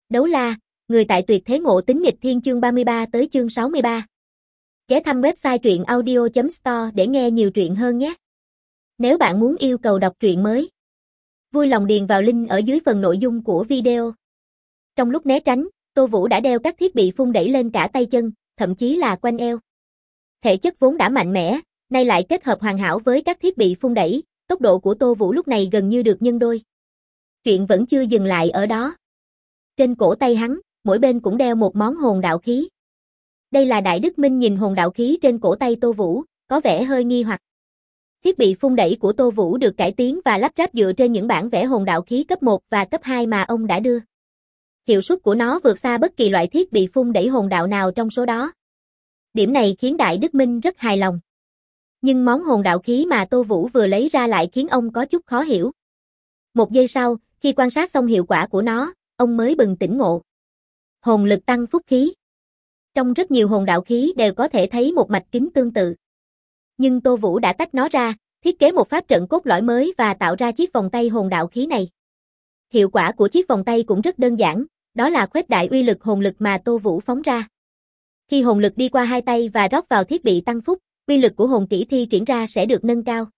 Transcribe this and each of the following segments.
Đấu la, người tại tuyệt thế ngộ tính nghịch thiên chương 33 tới chương 63. Ghé thăm website truyện audio.store để nghe nhiều truyện hơn nhé. Nếu bạn muốn yêu cầu đọc truyện mới, vui lòng điền vào link ở dưới phần nội dung của video. Trong lúc né tránh, Tô Vũ đã đeo các thiết bị phun đẩy lên cả tay chân, thậm chí là quanh eo. Thể chất vốn đã mạnh mẽ, nay lại kết hợp hoàn hảo với các thiết bị phun đẩy, tốc độ của Tô Vũ lúc này gần như được nhân đôi. Chuyện vẫn chưa dừng lại ở đó. Trên cổ tay hắn, mỗi bên cũng đeo một món hồn đạo khí. Đây là Đại Đức Minh nhìn hồn đạo khí trên cổ tay Tô Vũ, có vẻ hơi nghi hoặc. Thiết bị phun đẩy của Tô Vũ được cải tiến và lắp ráp dựa trên những bản vẽ hồn đạo khí cấp 1 và cấp 2 mà ông đã đưa. Hiệu suất của nó vượt xa bất kỳ loại thiết bị phun đẩy hồn đạo nào trong số đó. Điểm này khiến Đại Đức Minh rất hài lòng. Nhưng món hồn đạo khí mà Tô Vũ vừa lấy ra lại khiến ông có chút khó hiểu. Một giây sau, khi quan sát xong hiệu quả của nó, ông mới bừng tỉnh ngộ. Hồn lực tăng phúc khí. Trong rất nhiều hồn đạo khí đều có thể thấy một mạch kính tương tự. Nhưng Tô Vũ đã tách nó ra, thiết kế một pháp trận cốt lõi mới và tạo ra chiếc vòng tay hồn đạo khí này. Hiệu quả của chiếc vòng tay cũng rất đơn giản, đó là khuếch đại uy lực hồn lực mà Tô Vũ phóng ra. Khi hồn lực đi qua hai tay và rót vào thiết bị tăng phúc, uy lực của hồn kỹ thi triển ra sẽ được nâng cao.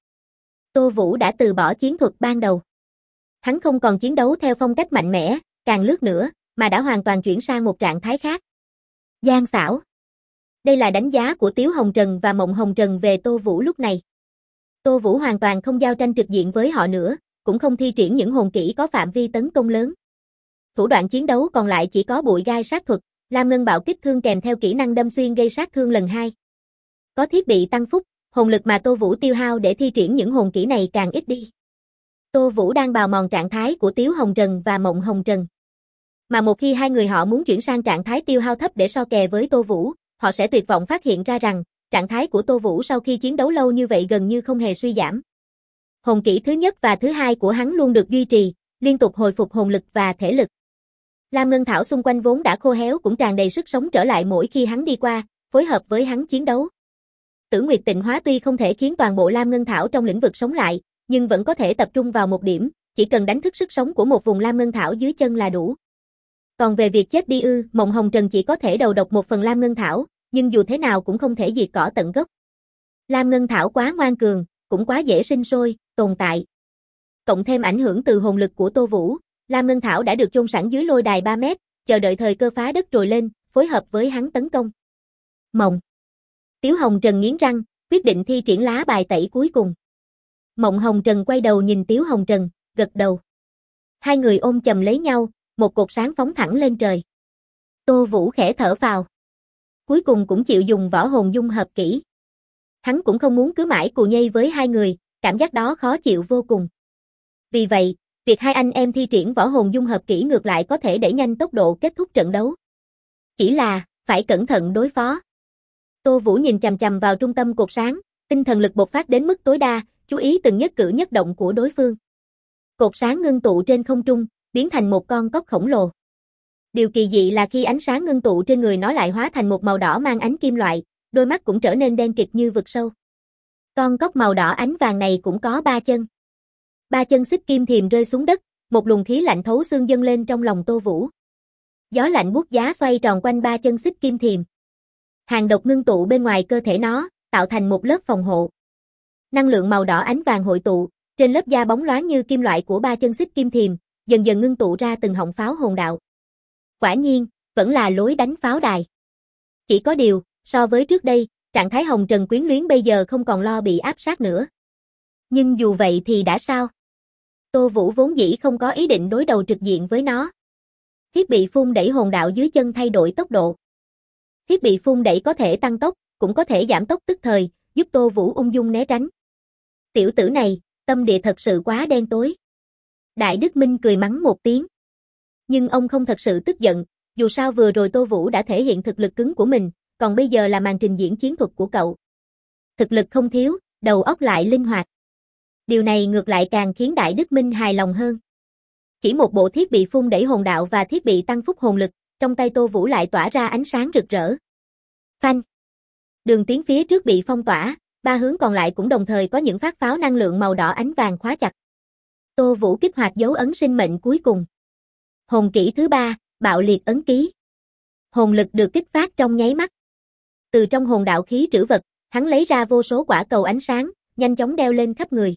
Tô Vũ đã từ bỏ chiến thuật ban đầu. Hắn không còn chiến đấu theo phong cách mạnh mẽ, càng lướt nữa, mà đã hoàn toàn chuyển sang một trạng thái khác. Gian xảo. Đây là đánh giá của Tiếu Hồng Trần và Mộng Hồng Trần về Tô Vũ lúc này. Tô Vũ hoàn toàn không giao tranh trực diện với họ nữa, cũng không thi triển những hồn kỹ có phạm vi tấn công lớn. Thủ đoạn chiến đấu còn lại chỉ có bụi gai sát thuật, Lam Ngân Bạo Kích Thương kèm theo kỹ năng đâm xuyên gây sát thương lần 2. Có thiết bị tăng phúc, hồn lực mà Tô Vũ tiêu hao để thi triển những hồn kỹ này càng ít đi. Tô Vũ đang bào mòn trạng thái của Tiếu Hồng Trần và Mộng Hồng Trần. Mà một khi hai người họ muốn chuyển sang trạng thái tiêu hao thấp để so kè với Tô Vũ, họ sẽ tuyệt vọng phát hiện ra rằng, trạng thái của Tô Vũ sau khi chiến đấu lâu như vậy gần như không hề suy giảm. Hồn kỹ thứ nhất và thứ hai của hắn luôn được duy trì, liên tục hồi phục hồn lực và thể lực. Lam Ngân Thảo xung quanh vốn đã khô héo cũng tràn đầy sức sống trở lại mỗi khi hắn đi qua, phối hợp với hắn chiến đấu. Tử Nguyệt Tịnh Hóa tuy không thể khiến toàn bộ Lam Ngân Thảo trong lĩnh vực sống lại, nhưng vẫn có thể tập trung vào một điểm, chỉ cần đánh thức sức sống của một vùng Lam Ngân Thảo dưới chân là đủ. Còn về việc chết đi Mộng Hồng Trần chỉ có thể đầu độc một phần Lam Ngân Thảo, nhưng dù thế nào cũng không thể diệt cỏ tận gốc. Lam Ngân Thảo quá ngoan cường, cũng quá dễ sinh sôi, tồn tại. Cộng thêm ảnh hưởng từ hồn lực của Tô Vũ, Lam Ngân Thảo đã được chôn sẵn dưới lôi đài 3 mét, chờ đợi thời cơ phá đất trồi lên, phối hợp với hắn tấn công. Mộng. Tiếu Hồng Trần nghiến răng, quyết định thi triển lá bài tẩy cuối cùng. Mộng Hồng Trần quay đầu nhìn Tiếu Hồng Trần, gật đầu. Hai người ôm chầm lấy nhau, một cột sáng phóng thẳng lên trời. Tô Vũ khẽ thở phào. Cuối cùng cũng chịu dùng võ hồn dung hợp kỹ. Hắn cũng không muốn cứ mãi cù nhây với hai người, cảm giác đó khó chịu vô cùng. Vì vậy, việc hai anh em thi triển võ hồn dung hợp kỹ ngược lại có thể đẩy nhanh tốc độ kết thúc trận đấu. Chỉ là, phải cẩn thận đối phó. Tô Vũ nhìn chằm chằm vào trung tâm cột sáng, tinh thần lực bộc phát đến mức tối đa, chú ý từng nhất cử nhất động của đối phương. Cột sáng ngưng tụ trên không trung, biến thành một con cóc khổng lồ. Điều kỳ dị là khi ánh sáng ngưng tụ trên người nó lại hóa thành một màu đỏ mang ánh kim loại, đôi mắt cũng trở nên đen kịt như vực sâu. Con cóc màu đỏ ánh vàng này cũng có 3 chân. 3 chân xích kim thiềm rơi xuống đất, một luồng khí lạnh thấu xương dâng lên trong lòng Tô Vũ. Gió lạnh buốt giá xoay tròn quanh 3 chân xích kim thiềm. Hàng độc ngưng tụ bên ngoài cơ thể nó, tạo thành một lớp phòng hộ. Năng lượng màu đỏ ánh vàng hội tụ, trên lớp da bóng loáng như kim loại của 3 chân xích kim thiềm, dần dần ngưng tụ ra từng họng pháo hồn đạo. Quả nhiên, vẫn là lối đánh pháo đài. Chỉ có điều, so với trước đây, trạng thái Hồng Trần quyến luyến bây giờ không còn lo bị áp sát nữa. Nhưng dù vậy thì đã sao? Tô Vũ vốn dĩ không có ý định đối đầu trực diện với nó. Thiết bị phun đẩy hồn đạo dưới chân thay đổi tốc độ. Thiết bị phun đẩy có thể tăng tốc, cũng có thể giảm tốc tức thời, giúp Tô Vũ ung dung né tránh. Tiểu tử này, tâm địa thật sự quá đen tối. Đại Đức Minh cười mắng một tiếng. Nhưng ông không thật sự tức giận, dù sao vừa rồi Tô Vũ đã thể hiện thực lực cứng của mình, còn bây giờ là màn trình diễn chiến thuật của cậu. Thực lực không thiếu, đầu óc lại linh hoạt. Điều này ngược lại càng khiến Đại Đức Minh hài lòng hơn. Chỉ một bộ thiết bị phun đẩy hồn đạo và thiết bị tăng phúc hồn lực, trong tay Tô Vũ lại tỏa ra ánh sáng rực rỡ. Phanh. Đường tiến phía trước bị phong tỏa, 3 hướng còn lại cũng đồng thời có những phát pháo năng lượng màu đỏ ánh vàng khóa chặt. Tô Vũ kích hoạt dấu ấn sinh mệnh cuối cùng. Hồn kỹ thứ 3, Bạo liệt ấn ký. Hồn lực được kích phát trong nháy mắt. Từ trong hồn đạo khí trữ vật, hắn lấy ra vô số quả cầu ánh sáng, nhanh chóng đeo lên khắp người.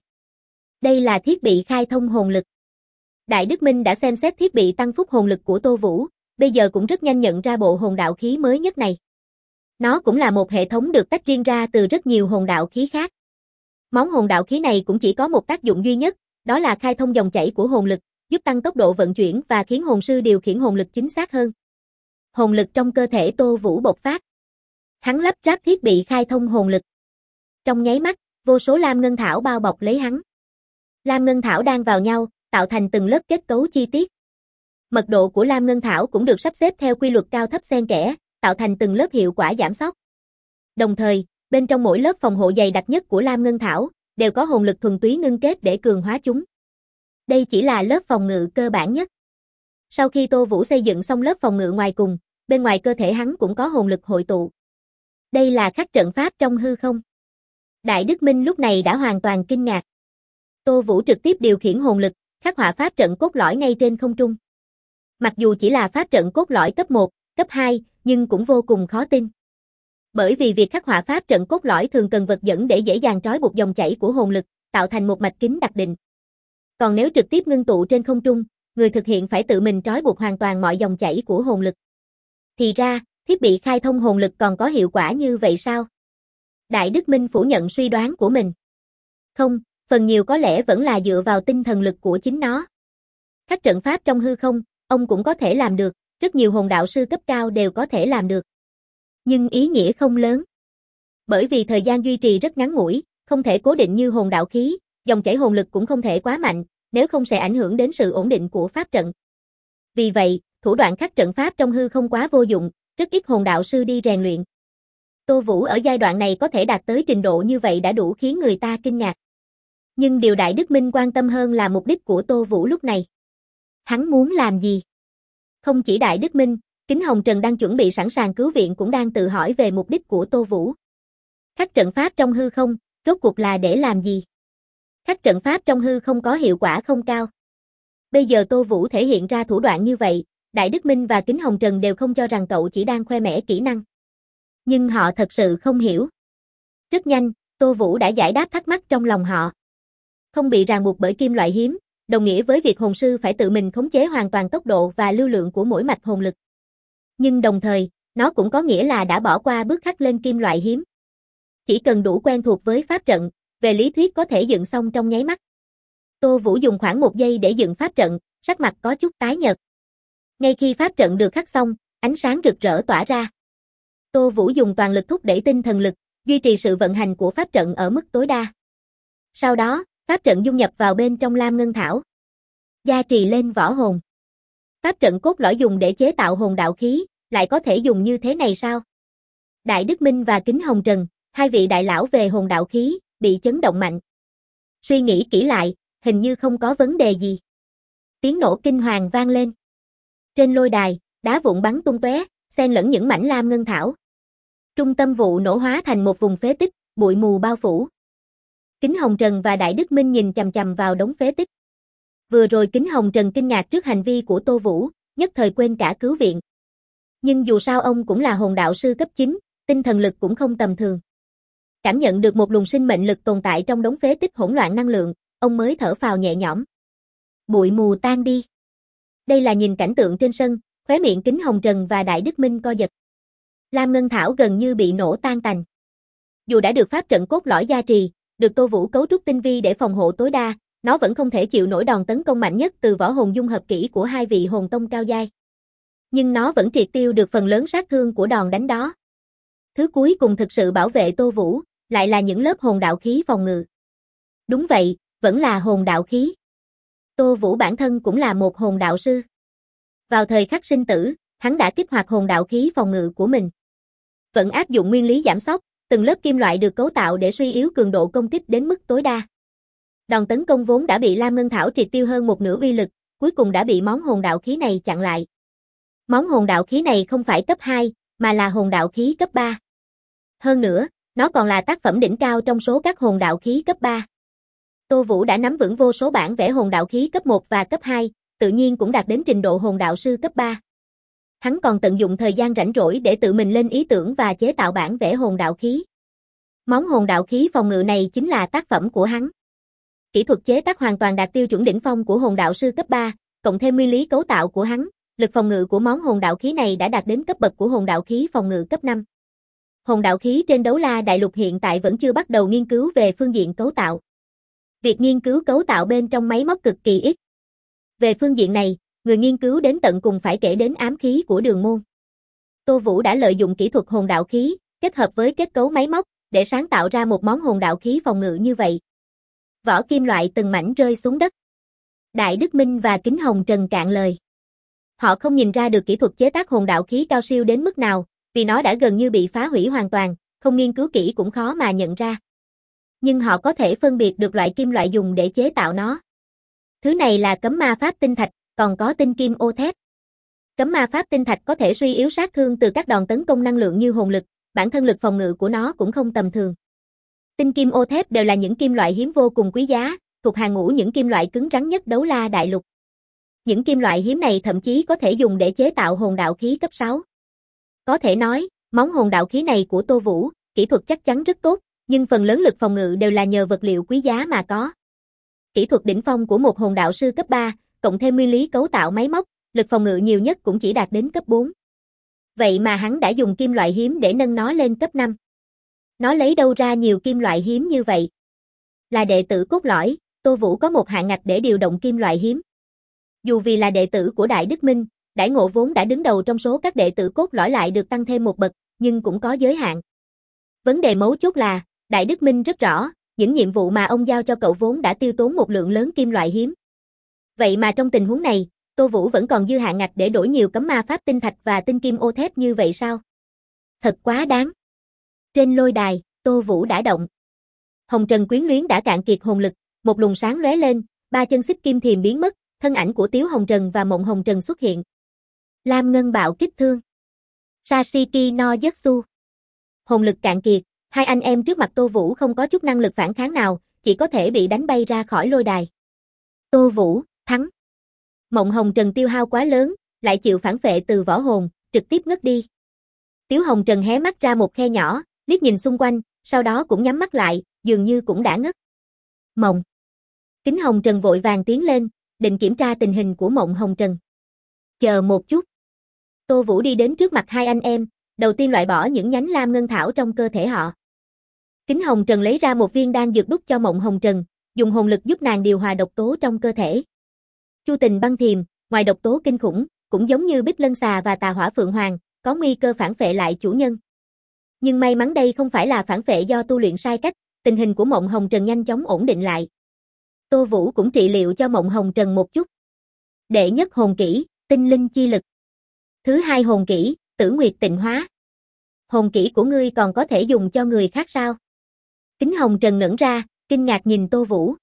Đây là thiết bị khai thông hồn lực. Đại Đức Minh đã xem xét thiết bị tăng phúc hồn lực của Tô Vũ, bây giờ cũng rất nhanh nhận ra bộ hồn đạo khí mới nhất này. Nó cũng là một hệ thống được tách riêng ra từ rất nhiều hồn đạo khí khác. Món hồn đạo khí này cũng chỉ có một tác dụng duy nhất, đó là khai thông dòng chảy của hồn lực, giúp tăng tốc độ vận chuyển và khiến hồn sư điều khiển hồn lực chính xác hơn. Hồn lực trong cơ thể Tô Vũ bộc phát. Hắn lắp ráp thiết bị khai thông hồn lực. Trong nháy mắt, vô số lam ngân thảo bao bọc lấy hắn. Lam ngân thảo đan vào nhau, tạo thành từng lớp kết cấu chi tiết. Mật độ của lam ngân thảo cũng được sắp xếp theo quy luật cao thấp xen kẽ, tạo thành từng lớp hiệu quả giảm sóc. Đồng thời, bên trong mỗi lớp phòng hộ dày đặc nhất của lam ngân thảo, đều có hồn lực thuần túy ngưng kết để cường hóa chúng. Đây chỉ là lớp phòng ngự cơ bản nhất. Sau khi Tô Vũ xây dựng xong lớp phòng ngự ngoài cùng, bên ngoài cơ thể hắn cũng có hồn lực hội tụ. Đây là khắc trận pháp trong hư không. Đại Đức Minh lúc này đã hoàn toàn kinh ngạc. Tô Vũ trực tiếp điều khiển hồn lực, khắc họa pháp trận cốt lõi ngay trên không trung. Mặc dù chỉ là pháp trận cốt lõi cấp 1, cấp 2, nhưng cũng vô cùng khó tin. Bởi vì việc khắc họa pháp trận cốt lõi thường cần vật dẫn để dễ dàng trói buộc dòng chảy của hồn lực, tạo thành một mạch kính đặc định. Còn nếu trực tiếp ngưng tụ trên không trung, người thực hiện phải tự mình trói buộc hoàn toàn mọi dòng chảy của hồn lực. Thì ra, thiết bị khai thông hồn lực còn có hiệu quả như vậy sao? Đại Đức Minh phủ nhận suy đoán của mình. Không, phần nhiều có lẽ vẫn là dựa vào tinh thần lực của chính nó. Khắc trận pháp trong hư không, ông cũng có thể làm được, rất nhiều hồn đạo sư cấp cao đều có thể làm được. Nhưng ý nghĩa không lớn. Bởi vì thời gian duy trì rất ngắn ngủi, không thể cố định như hồn đạo khí, dòng chảy hồn lực cũng không thể quá mạnh, nếu không sẽ ảnh hưởng đến sự ổn định của pháp trận. Vì vậy, thủ đoạn khắc trận pháp trong hư không quá vô dụng, rất ít hồn đạo sư đi rèn luyện. Tô Vũ ở giai đoạn này có thể đạt tới trình độ như vậy đã đủ khiến người ta kinh ngạc. Nhưng điều Đại Đức Minh quan tâm hơn là mục đích của Tô Vũ lúc này. Hắn muốn làm gì? Không chỉ Đại Đức Minh, Kính Hồng Trần đang chuẩn bị sẵn sàng cứu viện cũng đang tự hỏi về mục đích của Tô Vũ. Khắc trận pháp trong hư không, rốt cuộc là để làm gì? Khắc trận pháp trong hư không có hiệu quả không cao. Bây giờ Tô Vũ thể hiện ra thủ đoạn như vậy, Đại Đức Minh và Kính Hồng Trần đều không cho rằng cậu chỉ đang khoe mẽ kỹ năng. Nhưng họ thật sự không hiểu. Rất nhanh, Tô Vũ đã giải đáp thắc mắc trong lòng họ. Không bị ràng buộc bởi kim loại hiếm, đồng nghĩa với việc hồn sư phải tự mình khống chế hoàn toàn tốc độ và lưu lượng của mỗi mạch hồn lực. Nhưng đồng thời, nó cũng có nghĩa là đã bỏ qua bước khắc lên kim loại hiếm. Chỉ cần đủ quen thuộc với pháp trận, về lý thuyết có thể dựng xong trong nháy mắt. Tô Vũ dùng khoảng 1 giây để dựng pháp trận, sắc mặt có chút tái nhợt. Ngay khi pháp trận được khắc xong, ánh sáng rực rỡ tỏa ra. Tô Vũ dùng toàn lực thúc đẩy tinh thần lực, duy trì sự vận hành của pháp trận ở mức tối đa. Sau đó, pháp trận dung nhập vào bên trong lam ngân thảo. Gia trì lên võ hồn. Pháp trận cốt lõi dùng để chế tạo hồn đạo khí, lại có thể dùng như thế này sao? Đại Đức Minh và Kính Hồng Trần, hai vị đại lão về hồn đạo khí, bị chấn động mạnh. Suy nghĩ kỹ lại, hình như không có vấn đề gì. Tiếng nổ kinh hoàng vang lên. Trên lôi đài, đá vụn bắn tung tóe, xen lẫn những mảnh lam ngân thảo. Trung tâm vụ nổ hóa thành một vùng phế tích, bụi mù bao phủ. Kính Hồng Trần và Đại Đức Minh nhìn chằm chằm vào đống phế tích. Vừa rồi Kính Hồng Trần kinh ngạc trước hành vi của Tô Vũ, nhất thời quên cả cứu viện. Nhưng dù sao ông cũng là hồn đạo sư cấp 9, tinh thần lực cũng không tầm thường. Cảm nhận được một luồng sinh mệnh lực tồn tại trong đống phế tích hỗn loạn năng lượng, ông mới thở phào nhẹ nhõm. Bụi mù tan đi. Đây là nhìn cảnh tượng trên sân, khóe miệng Kính Hồng Trần và Đại Đức Minh co giật. Lam Ngân Thảo gần như bị nổ tan tành. Dù đã được pháp trận cốt lõi gia trì, được Tô Vũ cấu trúc tinh vi để phòng hộ tối đa, nó vẫn không thể chịu nổi đòn tấn công mạnh nhất từ võ hồn dung hợp kỹ của hai vị hồn tông cao giai. Nhưng nó vẫn triệt tiêu được phần lớn sát thương của đòn đánh đó. Thứ cuối cùng thực sự bảo vệ Tô Vũ, lại là những lớp hồn đạo khí phòng ngự. Đúng vậy, vẫn là hồn đạo khí. Tô Vũ bản thân cũng là một hồn đạo sư. Vào thời khắc sinh tử, hắn đã kích hoạt hồn đạo khí phòng ngự của mình. Vẫn áp dụng nguyên lý giảm sóc, từng lớp kim loại được cấu tạo để suy yếu cường độ công kích đến mức tối đa. Đòn tấn công vốn đã bị Lam Ngân Thảo triệt tiêu hơn một nửa uy lực, cuối cùng đã bị món hồn đạo khí này chặn lại. Món hồn đạo khí này không phải cấp 2, mà là hồn đạo khí cấp 3. Hơn nữa, nó còn là tác phẩm đỉnh cao trong số các hồn đạo khí cấp 3. Tô Vũ đã nắm vững vô số bản vẽ hồn đạo khí cấp 1 và cấp 2, tự nhiên cũng đạt đến trình độ hồn đạo sư cấp 3. Hắn còn tận dụng thời gian rảnh rỗi để tự mình lên ý tưởng và chế tạo bản vẽ hồn đạo khí. Món hồn đạo khí phòng ngự này chính là tác phẩm của hắn. Kỹ thuật chế tác hoàn toàn đạt tiêu chuẩn đỉnh phong của hồn đạo sư cấp 3, cộng thêm nguyên lý cấu tạo của hắn, lực phòng ngự của món hồn đạo khí này đã đạt đến cấp bậc của hồn đạo khí phòng ngự cấp 5. Hồn đạo khí trên Đấu La Đại Lục hiện tại vẫn chưa bắt đầu nghiên cứu về phương diện cấu tạo. Việc nghiên cứu cấu tạo bên trong máy móc cực kỳ ít. Về phương diện này, người nghiên cứu đến tận cùng phải kể đến ám khí của Đường Môn. Tô Vũ đã lợi dụng kỹ thuật hồn đạo khí, kết hợp với kết cấu máy móc, để sáng tạo ra một món hồn đạo khí phòng ngự như vậy. Vỏ kim loại từng mảnh rơi xuống đất. Đại Đức Minh và Kính Hồng Trần cạn lời. Họ không nhìn ra được kỹ thuật chế tác hồn đạo khí cao siêu đến mức nào, vì nó đã gần như bị phá hủy hoàn toàn, không nghiên cứu kỹ cũng khó mà nhận ra. Nhưng họ có thể phân biệt được loại kim loại dùng để chế tạo nó. Thứ này là cấm ma pháp tinh thạch, còn có tinh kim ô thép. Cấm ma pháp tinh thạch có thể suy yếu sát thương từ các đòn tấn công năng lượng như hồn lực, bản thân lực phòng ngự của nó cũng không tầm thường. Tinh kim ô thép đều là những kim loại hiếm vô cùng quý giá, thuộc hàng ngũ những kim loại cứng rắn nhất Đấu La Đại Lục. Những kim loại hiếm này thậm chí có thể dùng để chế tạo hồn đạo khí cấp 6. Có thể nói, món hồn đạo khí này của Tô Vũ, kỹ thuật chắc chắn rất tốt, nhưng phần lớn lực phòng ngự đều là nhờ vật liệu quý giá mà có. Kỹ thuật đỉnh phong của một hồn đạo sư cấp 3, cộng thêm nguyên lý cấu tạo máy móc, lực phòng ngự nhiều nhất cũng chỉ đạt đến cấp 4. Vậy mà hắn đã dùng kim loại hiếm để nâng nó lên cấp 5. Nó lấy đâu ra nhiều kim loại hiếm như vậy? Là đệ tử cốt lõi, Tô Vũ có một hạn ngạch để điều động kim loại hiếm. Dù vì là đệ tử của Đại Đức Minh, đãi ngộ vốn đã đứng đầu trong số các đệ tử cốt lõi lại được tăng thêm một bậc, nhưng cũng có giới hạn. Vấn đề mấu chốt là, Đại Đức Minh rất rõ, những nhiệm vụ mà ông giao cho cậu vốn đã tiêu tốn một lượng lớn kim loại hiếm. Vậy mà trong tình huống này, Tô Vũ vẫn còn dư hạn ngạch để đổi nhiều cấm ma pháp tinh thạch và tinh kim ô thép như vậy sao? Thật quá đáng. Trên lôi đài, Tô Vũ đã động. Hồng Trần quyến luyến đã cạn kiệt hồn lực, một luồng sáng lóe lên, ba chân xích kim thiềm biến mất, thân ảnh của Tiếu Hồng Trần và Mộng Hồng Trần xuất hiện. Lam Ngân Bạo Kích Thương. Sashiki no Jutsu. Hồn lực cạn kiệt, hai anh em trước mặt Tô Vũ không có chút năng lực phản kháng nào, chỉ có thể bị đánh bay ra khỏi lôi đài. Tô Vũ, thắng. Mộng Hồng Trần tiêu hao quá lớn, lại chịu phản phệ từ võ hồn, trực tiếp ngất đi. Tiếu Hồng Trần hé mắt ra một khe nhỏ, liếc nhìn xung quanh, sau đó cũng nhắm mắt lại, dường như cũng đã ngất. Mộng. Kính Hồng Trần vội vàng tiến lên, định kiểm tra tình hình của Mộng Hồng Trần. Chờ một chút. Tô Vũ đi đến trước mặt hai anh em, đầu tiên loại bỏ những nhánh lam ngân thảo trong cơ thể họ. Kính Hồng Trần lấy ra một viên đan dược đút cho Mộng Hồng Trần, dùng hồn lực giúp nàng điều hòa độc tố trong cơ thể. Chu Tình Băng Thiềm, ngoài độc tố kinh khủng, cũng giống như Bích Lân Xà và Tà Hỏa Phượng Hoàng, có nguy cơ phản phệ lại chủ nhân. Nhưng may mắn đây không phải là phản phệ do tu luyện sai cách, tình hình của Mộng Hồng Trần nhanh chóng ổn định lại. Tô Vũ cũng trị liệu cho Mộng Hồng Trần một chút. Đệ nhất hồn kỹ, tinh linh chi lực. Thứ hai hồn kỹ, tử nguyệt tịnh hóa. Hồn kỹ của ngươi còn có thể dùng cho người khác sao? Kính Hồng Trần ngẩn ra, kinh ngạc nhìn Tô Vũ.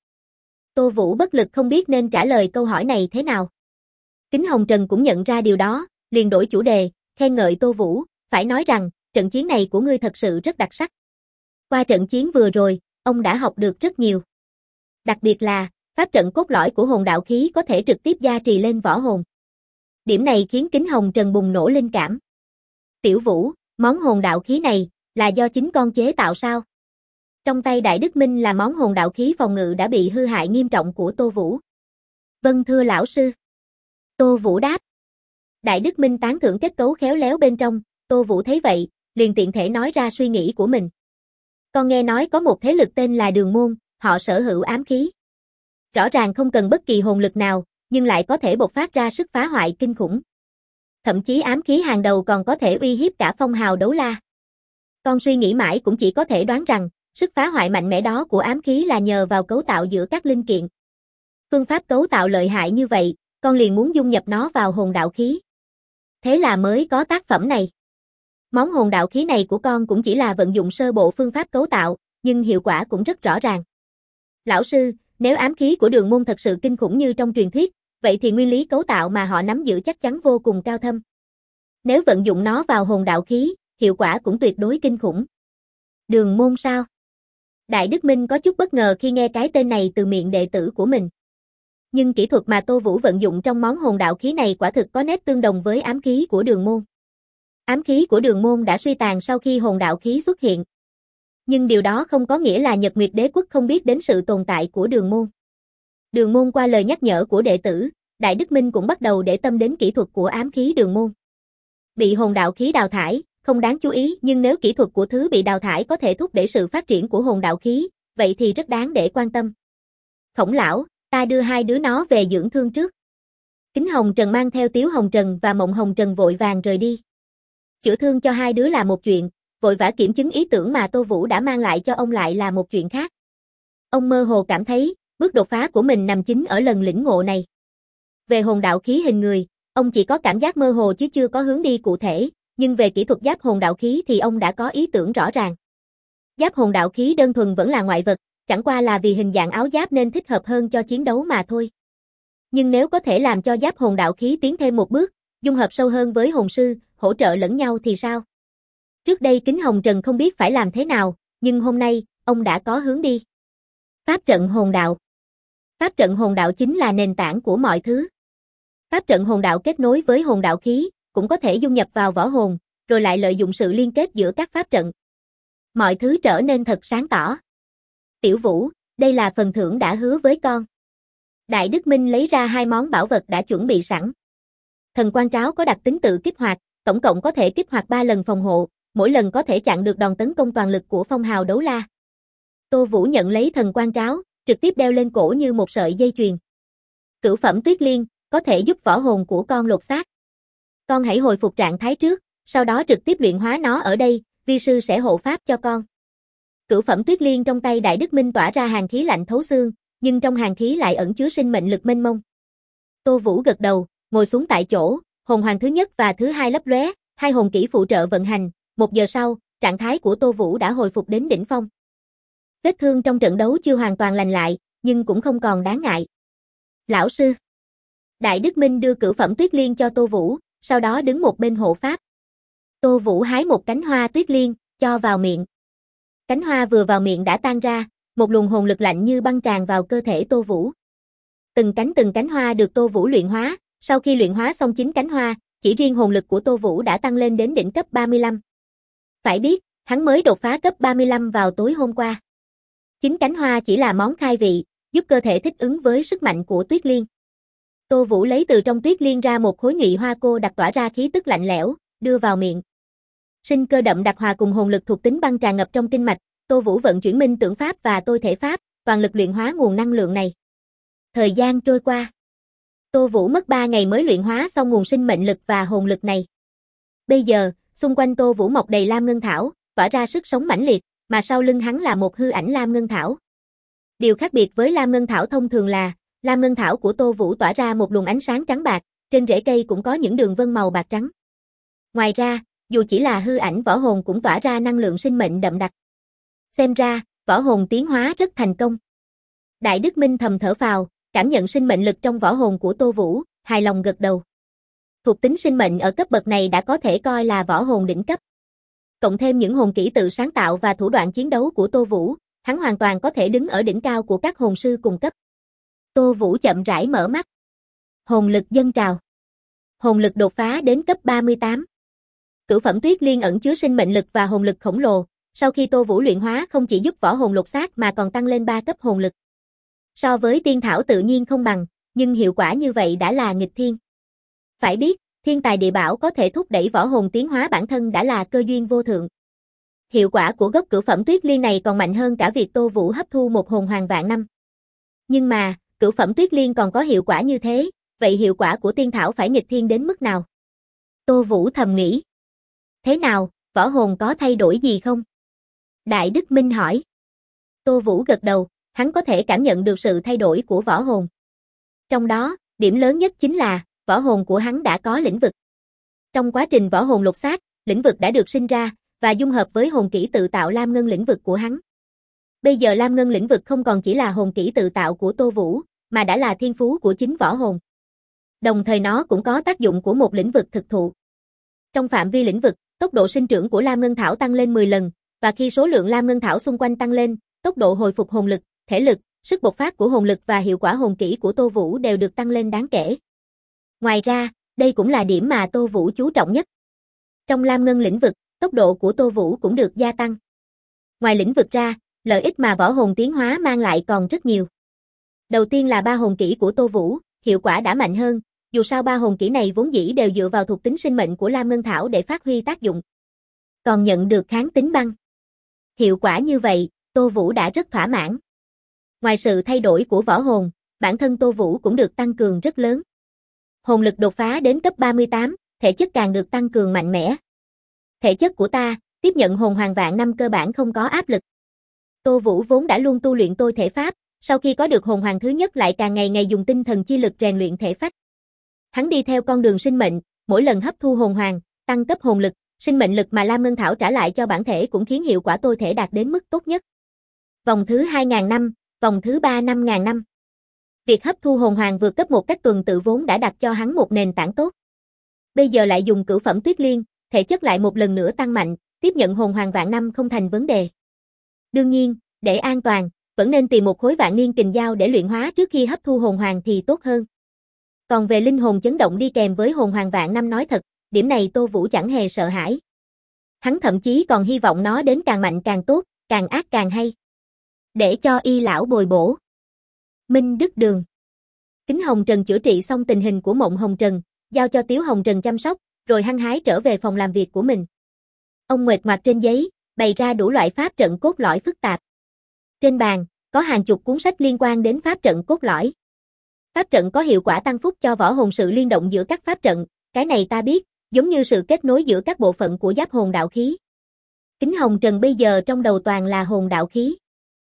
Tô Vũ bất lực không biết nên trả lời câu hỏi này thế nào. Kính Hồng Trần cũng nhận ra điều đó, liền đổi chủ đề, khen ngợi Tô Vũ, phải nói rằng, trận chiến này của ngươi thật sự rất đặc sắc. Qua trận chiến vừa rồi, ông đã học được rất nhiều. Đặc biệt là, pháp trận cốt lõi của hồn đạo khí có thể trực tiếp gia trì lên võ hồn. Điểm này khiến Kính Hồng Trần bùng nổ linh cảm. Tiểu Vũ, món hồn đạo khí này, là do chính con chế tạo sao? Trong tay Đại Đức Minh là món hồn đạo khí phòng ngự đã bị hư hại nghiêm trọng của Tô Vũ. Vâng thưa lão sư. Tô Vũ đáp. Đại Đức Minh tán thưởng kết cấu khéo léo bên trong, Tô Vũ thấy vậy, liền tiện thể nói ra suy nghĩ của mình. Con nghe nói có một thế lực tên là Đường Môn, họ sở hữu ám khí. Rõ ràng không cần bất kỳ hồn lực nào, nhưng lại có thể bộc phát ra sức phá hoại kinh khủng. Thậm chí ám khí hàng đầu còn có thể uy hiếp cả phong hào Đấu La. Con suy nghĩ mãi cũng chỉ có thể đoán rằng, sức phá hoại mạnh mẽ đó của ám khí là nhờ vào cấu tạo giữa các linh kiện. Phương pháp cấu tạo lợi hại như vậy, con liền muốn dung nhập nó vào hồn đạo khí. Thế là mới có tác phẩm này. Món hồn đạo khí này của con cũng chỉ là vận dụng sơ bộ phương pháp cấu tạo, nhưng hiệu quả cũng rất rõ ràng. Lão sư, nếu ám khí của Đường Môn thật sự kinh khủng như trong truyền thuyết, vậy thì nguyên lý cấu tạo mà họ nắm giữ chắc chắn vô cùng cao thâm. Nếu vận dụng nó vào hồn đạo khí, hiệu quả cũng tuyệt đối kinh khủng. Đường Môn sao? Đại Đức Minh có chút bất ngờ khi nghe cái tên này từ miệng đệ tử của mình. Nhưng kỹ thuật mà Tô Vũ vận dụng trong món hồn đạo khí này quả thực có nét tương đồng với ám khí của Đường Môn. Ám khí của Đường Môn đã suy tàn sau khi hồn đạo khí xuất hiện. Nhưng điều đó không có nghĩa là Nhật Nguyệt Đế Quốc không biết đến sự tồn tại của Đường Môn. Đường Môn qua lời nhắc nhở của đệ tử, Đại Đức Minh cũng bắt đầu để tâm đến kỹ thuật của ám khí Đường Môn. Bị hồn đạo khí đào thải, không đáng chú ý, nhưng nếu kỹ thuật của thứ bị đào thải có thể thúc đẩy sự phát triển của hồn đạo khí, vậy thì rất đáng để quan tâm. Khổng lão, ta đưa hai đứa nó về dưỡng thương trước. Kính Hồng Trần mang theo Tiếu Hồng Trần và Mộng Hồng Trần vội vàng rời đi. Chữa thương cho hai đứa là một chuyện, vội vã kiểm chứng ý tưởng mà Tô Vũ đã mang lại cho ông lại là một chuyện khác. Ông mơ hồ cảm thấy, bước đột phá của mình nằm chính ở lần lĩnh ngộ này. Về hồn đạo khí hình người, ông chỉ có cảm giác mơ hồ chứ chưa có hướng đi cụ thể, nhưng về kỹ thuật giáp hồn đạo khí thì ông đã có ý tưởng rõ ràng. Giáp hồn đạo khí đơn thuần vẫn là ngoại vật, chẳng qua là vì hình dạng áo giáp nên thích hợp hơn cho chiến đấu mà thôi. Nhưng nếu có thể làm cho giáp hồn đạo khí tiến thêm một bước, dung hợp sâu hơn với hồn sư, hỗ trợ lẫn nhau thì sao? Trước đây Kính Hồng Trần không biết phải làm thế nào, nhưng hôm nay, ông đã có hướng đi. Pháp trận hồn đạo. Pháp trận hồn đạo chính là nền tảng của mọi thứ. Pháp trận hồn đạo kết nối với hồn đạo khí, cũng có thể dung nhập vào võ hồn, rồi lại lợi dụng sự liên kết giữa các pháp trận. Mọi thứ trở nên thật sáng tỏ. Tiểu Vũ, đây là phần thưởng đã hứa với con. Đại Đức Minh lấy ra hai món bảo vật đã chuẩn bị sẵn. Thần quang tráo có đặc tính tự kích hoạt, tổng cộng có thể kích hoạt 3 lần phòng hộ, mỗi lần có thể chặn được đòn tấn công toàn lực của phong hào đấu la. Tô Vũ nhận lấy thần quang tráo, trực tiếp đeo lên cổ như một sợi dây chuyền. Cửu phẩm Tuyết Liên, có thể giúp võ hồn của con lột xác. Con hãy hồi phục trạng thái trước, sau đó trực tiếp luyện hóa nó ở đây, vi sư sẽ hộ pháp cho con. Cửu phẩm Tuyết Liên trong tay Đại Đức Minh tỏa ra hàn khí lạnh thấu xương, nhưng trong hàn khí lại ẩn chứa sinh mệnh lực mênh mông. Tô Vũ gật đầu, ngồi xuống tại chỗ, hồn hoàng thứ nhất và thứ hai lấp lóe, hai hồn kỹ phụ trợ vận hành, 1 giờ sau, trạng thái của Tô Vũ đã hồi phục đến đỉnh phong. Vết thương trong trận đấu chưa hoàn toàn lành lại, nhưng cũng không còn đáng ngại. Lão sư. Đại Đức Minh đưa cửu phẩm Tuyết Liên cho Tô Vũ, sau đó đứng một bên hộ pháp. Tô Vũ hái một cánh hoa tuyết liên, cho vào miệng. Cánh hoa vừa vào miệng đã tan ra, một luồng hồn lực lạnh như băng tràn vào cơ thể Tô Vũ. Từng cánh hoa được Tô Vũ luyện hóa, sau khi luyện hóa xong 9 cánh hoa, chỉ riêng hồn lực của Tô Vũ đã tăng lên đến đỉnh cấp 35. Phải biết, hắn mới đột phá cấp 35 vào tối hôm qua. 9 cánh hoa chỉ là món khai vị, giúp cơ thể thích ứng với sức mạnh của Tuyết Liên. Tô Vũ lấy từ trong Tuyết Liên ra một khối nhụy hoa cô đặc tỏa ra khí tức lạnh lẽo, đưa vào miệng. Sinh cơ đậm đặc hòa cùng hồn lực thuộc tính băng tràn ngập trong kinh mạch, Tô Vũ vận chuyển minh tưởng pháp và tôi thể pháp, toàn lực luyện hóa nguồn năng lượng này. Thời gian trôi qua. Tô Vũ mất 3 ngày mới luyện hóa xong nguồn sinh mệnh lực và hồn lực này. Bây giờ, xung quanh Tô Vũ mọc đầy lam ngân thảo, tỏa ra sức sống mãnh liệt, mà sau lưng hắn là một hư ảnh lam ngân thảo. Điều khác biệt với lam ngân thảo thông thường là, lam ngân thảo của Tô Vũ tỏa ra một luồng ánh sáng trắng bạc, trên rễ cây cũng có những đường vân màu bạc trắng. Ngoài ra, dù chỉ là hư ảnh võ hồn cũng tỏa ra năng lượng sinh mệnh đậm đặc. Xem ra, võ hồn tiến hóa rất thành công. Đại Đức Minh thầm thở phào, cảm nhận sinh mệnh lực trong võ hồn của Tô Vũ, hài lòng gật đầu. Thuộc tính sinh mệnh ở cấp bậc này đã có thể coi là võ hồn đỉnh cấp. Cộng thêm những hồn kỹ tự sáng tạo và thủ đoạn chiến đấu của Tô Vũ, hắn hoàn toàn có thể đứng ở đỉnh cao của các hồn sư cùng cấp. Tô Vũ chậm rãi mở mắt. Hồn lực dâng trào. Hồn lực đột phá đến cấp 38. Cửu phẩm Tuyết Liên ẩn chứa sinh mệnh lực và hồn lực khổng lồ, sau khi Tô Vũ luyện hóa không chỉ giúp võ hồn lột xác mà còn tăng lên 3 cấp hồn lực. So với tiên thảo tự nhiên không bằng, nhưng hiệu quả như vậy đã là nghịch thiên. Phải biết, thiên tài địa bảo có thể thúc đẩy võ hồn tiến hóa bản thân đã là cơ duyên vô thượng. Hiệu quả của gốc cửu phẩm Tuyết Liên này còn mạnh hơn cả việc Tô Vũ hấp thu một hồn hoàng vạn năm. Nhưng mà, cửu phẩm Tuyết Liên còn có hiệu quả như thế, vậy hiệu quả của tiên thảo phải nghịch thiên đến mức nào? Tô Vũ thầm nghĩ. Thế nào, võ hồn có thay đổi gì không? Đại Đức Minh hỏi. Tô Vũ gật đầu, hắn có thể cảm nhận được sự thay đổi của võ hồn. Trong đó, điểm lớn nhất chính là, võ hồn của hắn đã có lĩnh vực. Trong quá trình võ hồn lột xác, lĩnh vực đã được sinh ra, và dung hợp với hồn kỹ tự tạo lam ngân lĩnh vực của hắn. Bây giờ lam ngân lĩnh vực không còn chỉ là hồn kỹ tự tạo của Tô Vũ, mà đã là thiên phú của chính võ hồn. Đồng thời nó cũng có tác dụng của một lĩnh vực thực thụ. Trong phạm vi lĩnh vực, tốc độ sinh trưởng của lam ngân thảo tăng lên 10 lần, và khi số lượng lam ngân thảo xung quanh tăng lên, tốc độ hồi phục hồn lực, thể lực, sức bộc phát của hồn lực và hiệu quả hồn kỹ của Tô Vũ đều được tăng lên đáng kể. Ngoài ra, đây cũng là điểm mà Tô Vũ chú trọng nhất. Trong Lam Ngân lĩnh vực, tốc độ của Tô Vũ cũng được gia tăng. Ngoài lĩnh vực ra, lợi ích mà võ hồn tiến hóa mang lại còn rất nhiều. Đầu tiên là 3 hồn kỹ của Tô Vũ, hiệu quả đã mạnh hơn, dù sao 3 hồn kỹ này vốn dĩ đều dựa vào thuộc tính sinh mệnh của Lam Ngân Thảo để phát huy tác dụng. Còn nhận được kháng tính băng. Hiệu quả như vậy, Tô Vũ đã rất thỏa mãn. Ngoài sự thay đổi của võ hồn, bản thân Tô Vũ cũng được tăng cường rất lớn. Hồn lực đột phá đến cấp 38, thể chất càng được tăng cường mạnh mẽ. Thể chất của ta, tiếp nhận hồn hoàng vạn năm cơ bản không có áp lực. Tô Vũ vốn đã luôn tu luyện tôi thể pháp, sau khi có được hồn hoàng thứ nhất lại càng ngày ngày dùng tinh thần chi lực rèn luyện thể phách. Hắn đi theo con đường sinh mệnh, mỗi lần hấp thu hồn hoàng, tăng cấp hồn lực, sinh mệnh lực mà Lam Ngân Thảo trả lại cho bản thể cũng khiến hiệu quả tôi thể đạt đến mức tốt nhất. Vòng thứ 2.000 năm, vòng thứ 3 5.000 năm. Việc hấp thu hồn hoàng vượt cấp một cách tuần tự vốn đã đặt cho hắn một nền tảng tốt. Bây giờ lại dùng cửu phẩm Tuyết Liên, thể chất lại một lần nữa tăng mạnh, tiếp nhận hồn hoàng vạn năm không thành vấn đề. Đương nhiên, để an toàn, vẫn nên tìm một khối vạn niên kình dao để luyện hóa trước khi hấp thu hồn hoàng thì tốt hơn. Còn về linh hồn chấn động đi kèm với hồn hoàng vạn năm nói thật, điểm này Tô Vũ chẳng hề sợ hãi. Hắn thậm chí còn hy vọng nó đến càng mạnh càng tốt, càng ác càng hay. Để cho y lão bồi bổ. Minh Đức Đường. Kính Hồng Trần chữa trị xong tình hình của Mộng Hồng Trần, giao cho Tiếu Hồng Trần chăm sóc, rồi hăng hái trở về phòng làm việc của mình. Ông nguệch ngoạc trên giấy, bày ra đủ loại pháp trận cốt lõi phức tạp. Trên bàn, có hàng chục cuốn sách liên quan đến pháp trận cốt lõi. Pháp trận có hiệu quả tăng phúc cho võ hồn sự liên động giữa các pháp trận, cái này ta biết, giống như sự kết nối giữa các bộ phận của giáp hồn đạo khí. Kính Hồng Trần bây giờ trong đầu toàn là hồn đạo khí.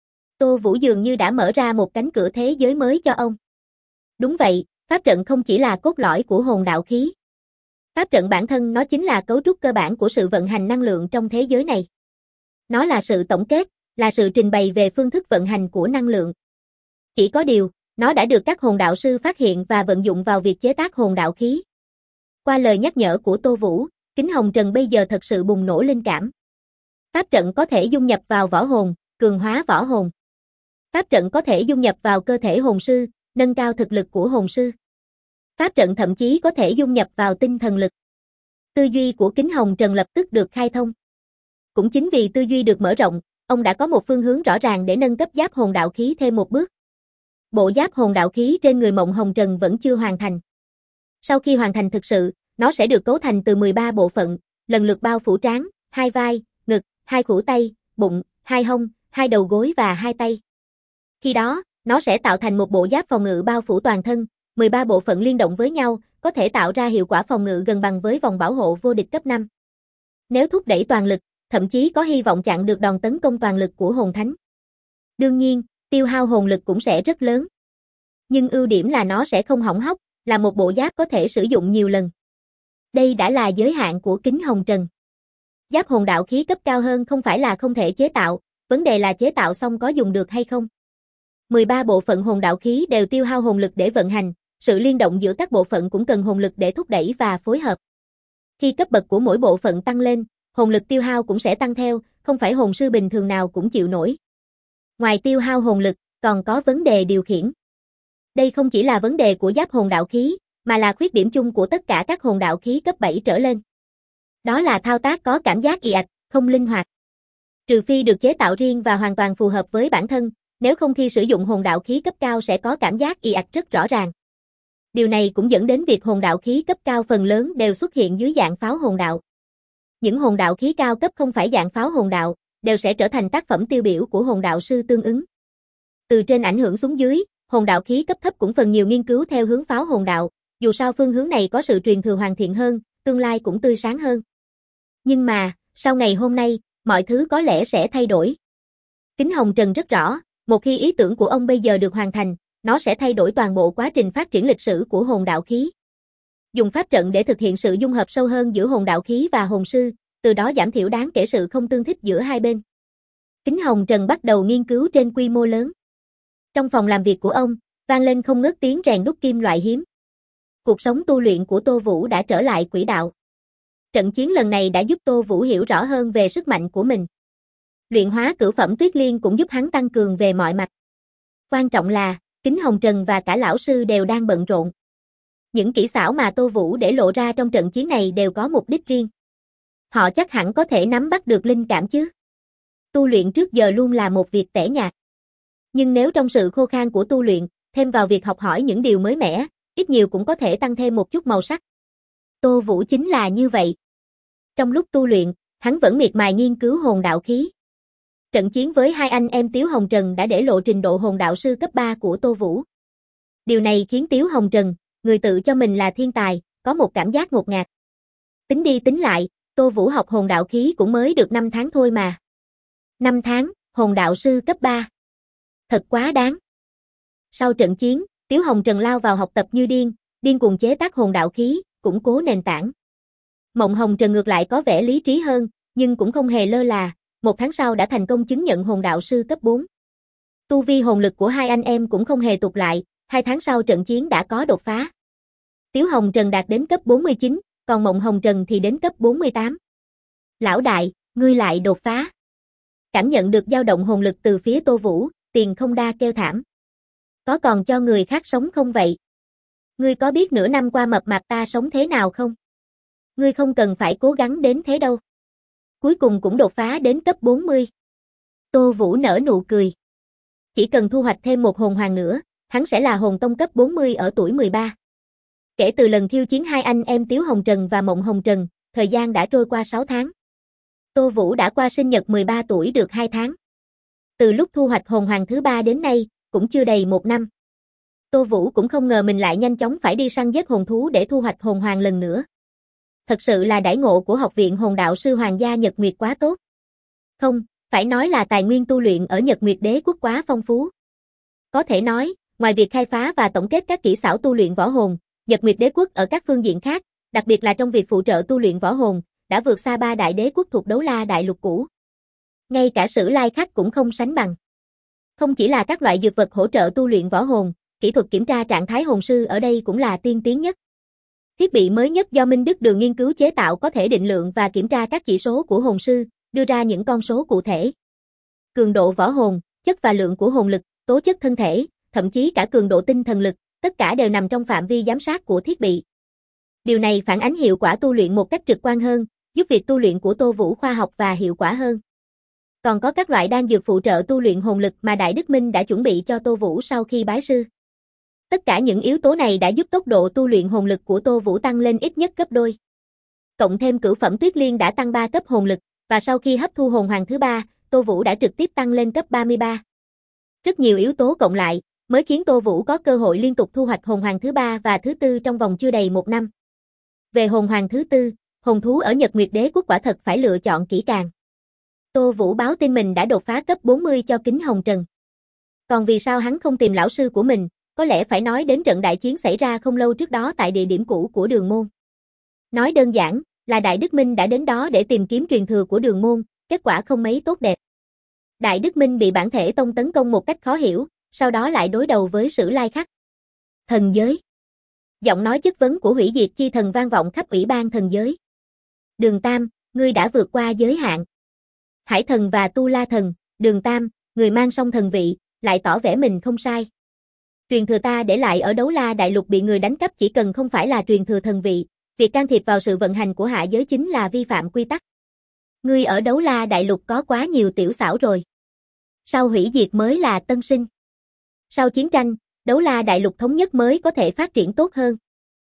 Tô Vũ dường như đã mở ra một cánh cửa thế giới mới cho ông. Đúng vậy, pháp trận không chỉ là cốt lõi của hồn đạo khí. Pháp trận bản thân nó chính là cấu trúc cơ bản của sự vận hành năng lượng trong thế giới này. Nó là sự tổng kết, là sự trình bày về phương thức vận hành của năng lượng. Chỉ có điều, nó đã được các hồn đạo sư phát hiện và vận dụng vào việc chế tác hồn đạo khí. Qua lời nhắc nhở của Tô Vũ, Kính Hồng Trần bây giờ thật sự bùng nổ linh cảm. Pháp trận có thể dung nhập vào võ hồn, cường hóa võ hồn. Pháp trận có thể dung nhập vào cơ thể hồn sư, nâng cao thực lực của hồn sư. Pháp trận thậm chí có thể dung nhập vào tinh thần lực. Tư duy của Kính Hồng Trần lập tức được khai thông. Cũng chính vì tư duy được mở rộng, ông đã có một phương hướng rõ ràng để nâng cấp giáp hồn đạo khí thêm một bước. Bộ giáp hồn đạo khí trên người Mộng Hồng Trần vẫn chưa hoàn thành. Sau khi hoàn thành thực sự, nó sẽ được cấu thành từ 13 bộ phận, lần lượt bao phủ trán, 2 vai, ngực, 2 khuỷu tay, bụng, 2 hông, 2 đầu gối và 2 tay. Khi đó, nó sẽ tạo thành một bộ giáp phòng ngự bao phủ toàn thân, 13 bộ phận liên động với nhau, có thể tạo ra hiệu quả phòng ngự gần bằng với vòng bảo hộ vô địch cấp 5. Nếu thúc đẩy toàn lực, thậm chí có hy vọng chặn được đòn tấn công toàn lực của hồn thánh. Đương nhiên, tiêu hao hồn lực cũng sẽ rất lớn. Nhưng ưu điểm là nó sẽ không hỏng hóc, là một bộ giáp có thể sử dụng nhiều lần. Đây đã là giới hạn của Kính Hồng Trần. Giáp hồn đạo khí cấp cao hơn không phải là không thể chế tạo, vấn đề là chế tạo xong có dùng được hay không. 13 bộ phận hồn đạo khí đều tiêu hao hồn lực để vận hành, sự liên động giữa các bộ phận cũng cần hồn lực để thúc đẩy và phối hợp. Khi cấp bậc của mỗi bộ phận tăng lên, hồn lực tiêu hao cũng sẽ tăng theo, không phải hồn sư bình thường nào cũng chịu nổi. Ngoài tiêu hao hồn lực, còn có vấn đề điều khiển. Đây không chỉ là vấn đề của giáp hồn đạo khí, mà là khuyết điểm chung của tất cả các hồn đạo khí cấp 7 trở lên. Đó là thao tác có cảm giác ì ạch, không linh hoạt. Trừ phi được chế tạo riêng và hoàn toàn phù hợp với bản thân, nếu không khi sử dụng hồn đạo khí cấp cao sẽ có cảm giác ì ạch rất rõ ràng. Điều này cũng dẫn đến việc hồn đạo khí cấp cao phần lớn đều xuất hiện dưới dạng pháo hồn đạo. Những hồn đạo khí cao cấp không phải dạng pháo hồn đạo, đều sẽ trở thành tác phẩm tiêu biểu của hồn đạo sư tương ứng. Từ trên ảnh hưởng xuống dưới, hồn đạo khí cấp thấp cũng phần nhiều nghiên cứu theo hướng pháo hồn đạo, dù sao phương hướng này có sự truyền thừa hoàn thiện hơn, tương lai cũng tươi sáng hơn. Nhưng mà, sau ngày hôm nay, mọi thứ có lẽ sẽ thay đổi. Kính Hồng Trần rất rõ, một khi ý tưởng của ông bây giờ được hoàn thành, nó sẽ thay đổi toàn bộ quá trình phát triển lịch sử của hồn đạo khí. Dùng pháp trận để thực hiện sự dung hợp sâu hơn giữa hồn đạo khí và hồn sư, từ đó giảm thiểu đáng kể sự không tương thích giữa hai bên. Kính Hồng Trần bắt đầu nghiên cứu trên quy mô lớn. Trong phòng làm việc của ông, vang lên không ngớt tiếng rèn đúc kim loại hiếm. Cuộc sống tu luyện của Tô Vũ đã trở lại quỹ đạo. Trận chiến lần này đã giúp Tô Vũ hiểu rõ hơn về sức mạnh của mình. Luyện hóa cửu phẩm Tuyết Liên cũng giúp hắn tăng cường về mọi mặt. Quan trọng là, Kính Hồng Trần và cả lão sư đều đang bận rộn. Những kỹ xảo mà Tô Vũ để lộ ra trong trận chiến này đều có mục đích riêng. Họ chắc hẳn có thể nắm bắt được linh cảm chứ. Tu luyện trước giờ luôn là một việc tẻ nhạt. Nhưng nếu trong sự khô khan của tu luyện, thêm vào việc học hỏi những điều mới mẻ, ít nhiều cũng có thể tăng thêm một chút màu sắc. Tô Vũ chính là như vậy. Trong lúc tu luyện, hắn vẫn miệt mài nghiên cứu hồn đạo khí. Trận chiến với hai anh em Tiếu Hồng Trần đã để lộ trình độ hồn đạo sư cấp 3 của Tô Vũ. Điều này khiến Tiếu Hồng Trần, người tự cho mình là thiên tài, có một cảm giác ngột ngạt. Tính đi tính lại, Tô Vũ học hồn đạo khí cũng mới được 5 tháng thôi mà. 5 tháng, hồn đạo sư cấp 3. Thật quá đáng. Sau trận chiến, Tiếu Hồng Trần lao vào học tập như điên cuồng chế tác hồn đạo khí, củng cố nền tảng. Mộng Hồng Trần ngược lại có vẻ lý trí hơn, nhưng cũng không hề lơ là, 1 tháng sau đã thành công chứng nhận hồn đạo sư cấp 4. Tu vi hồn lực của hai anh em cũng không hề tụt lại, 2 tháng sau trận chiến đã có đột phá. Tiếu Hồng Trần đạt đến cấp 49, còn Mộng Hồng Trần thì đến cấp 48. Lão đại, ngươi lại đột phá. Cảm nhận được dao động hồn lực từ phía Tô Vũ, Tiền Không Đa kêu thảm. Có còn cho người khác sống không vậy? Ngươi có biết nửa năm qua mập mạp ta sống thế nào không? Ngươi không cần phải cố gắng đến thế đâu. Cuối cùng cũng đột phá đến cấp 40. Tô Vũ nở nụ cười. Chỉ cần thu hoạch thêm một hồn hoàng nữa, hắn sẽ là hồn tông cấp 40 ở tuổi 13. Kể từ lần khiêu chiến hai anh em Tiếu Hồng Trần và Mộng Hồng Trần, thời gian đã trôi qua 6 tháng. Tô Vũ đã qua sinh nhật 13 tuổi được 2 tháng. Từ lúc thu hoạch hồn hoàng thứ 3 đến nay, cũng chưa đầy 1 năm. Tô Vũ cũng không ngờ mình lại nhanh chóng phải đi săn giết hồn thú để thu hoạch hồn hoàng lần nữa. Thật sự là đãi ngộ của Học viện Hồn Đạo Sư Hoàng gia Nhật Nguyệt quá tốt. Không, phải nói là tài nguyên tu luyện ở Nhật Nguyệt Đế quốc quá phong phú. Có thể nói, ngoài việc khai phá và tổng kết các kỹ xảo tu luyện võ hồn, Nhật Nguyệt Đế quốc ở các phương diện khác, đặc biệt là trong việc phụ trợ tu luyện võ hồn, đã vượt xa 3 đại đế quốc thuộc Đấu La đại lục cũ. Ngay cả Sử Lai Khắc cũng không sánh bằng. Không chỉ là các loại dược vật hỗ trợ tu luyện võ hồn, kỹ thuật kiểm tra trạng thái hồn sư ở đây cũng là tiên tiến nhất. Thiết bị mới nhất do Minh Đức Đường nghiên cứu chế tạo có thể định lượng và kiểm tra các chỉ số của hồn sư, đưa ra những con số cụ thể. Cường độ võ hồn, chất và lượng của hồn lực, tố chất thân thể, thậm chí cả cường độ tinh thần lực, tất cả đều nằm trong phạm vi giám sát của thiết bị. Điều này phản ánh hiệu quả tu luyện một cách trực quan hơn, giúp việc tu luyện của Tô Vũ khoa học và hiệu quả hơn. Còn có các loại đan dược phụ trợ tu luyện hồn lực mà Đại Đức Minh đã chuẩn bị cho Tô Vũ sau khi bái sư. Tất cả những yếu tố này đã giúp tốc độ tu luyện hồn lực của Tô Vũ tăng lên ít nhất gấp đôi. Cộng thêm cửu phẩm Tuyết Liên đã tăng 3 cấp hồn lực, và sau khi hấp thu hồn hoàng thứ 3, Tô Vũ đã trực tiếp tăng lên cấp 33. Rất nhiều yếu tố cộng lại, mới khiến Tô Vũ có cơ hội liên tục thu hoạch hồn hoàng thứ 3 và thứ 4 trong vòng chưa đầy 1 năm. Về hồn hoàng thứ 4, hồn thú ở Nhật Nguyệt Đế quốc quả thật phải lựa chọn kỹ càng. Tô Vũ báo tin mình đã đột phá cấp 40 cho Kính Hồng Trần. Còn vì sao hắn không tìm lão sư của mình, có lẽ phải nói đến trận đại chiến xảy ra không lâu trước đó tại địa điểm cũ của Đường Môn. Nói đơn giản, là Đại Đức Minh đã đến đó để tìm kiếm truyền thừa của Đường Môn, kết quả không mấy tốt đẹp. Đại Đức Minh bị bản thể tông tấn công một cách khó hiểu, sau đó lại đối đầu với Sử Lai Khắc. Thần giới. Giọng nói chất vấn của hủy diệt chi thần vang vọng khắp ủy ban thần giới. Đường Tam, ngươi đã vượt qua giới hạn. Hải thần và Tu La thần, Đường Tam, người mang song thần vị, lại tỏ vẻ mình không sai. Truyền thừa ta để lại ở Đấu La đại lục bị người đánh cắp chỉ cần không phải là truyền thừa thần vị, việc can thiệp vào sự vận hành của hạ giới chính là vi phạm quy tắc. Ngươi ở Đấu La đại lục có quá nhiều tiểu xảo rồi. Sau hủy diệt mới là tân sinh. Sau chiến tranh, Đấu La đại lục thống nhất mới có thể phát triển tốt hơn.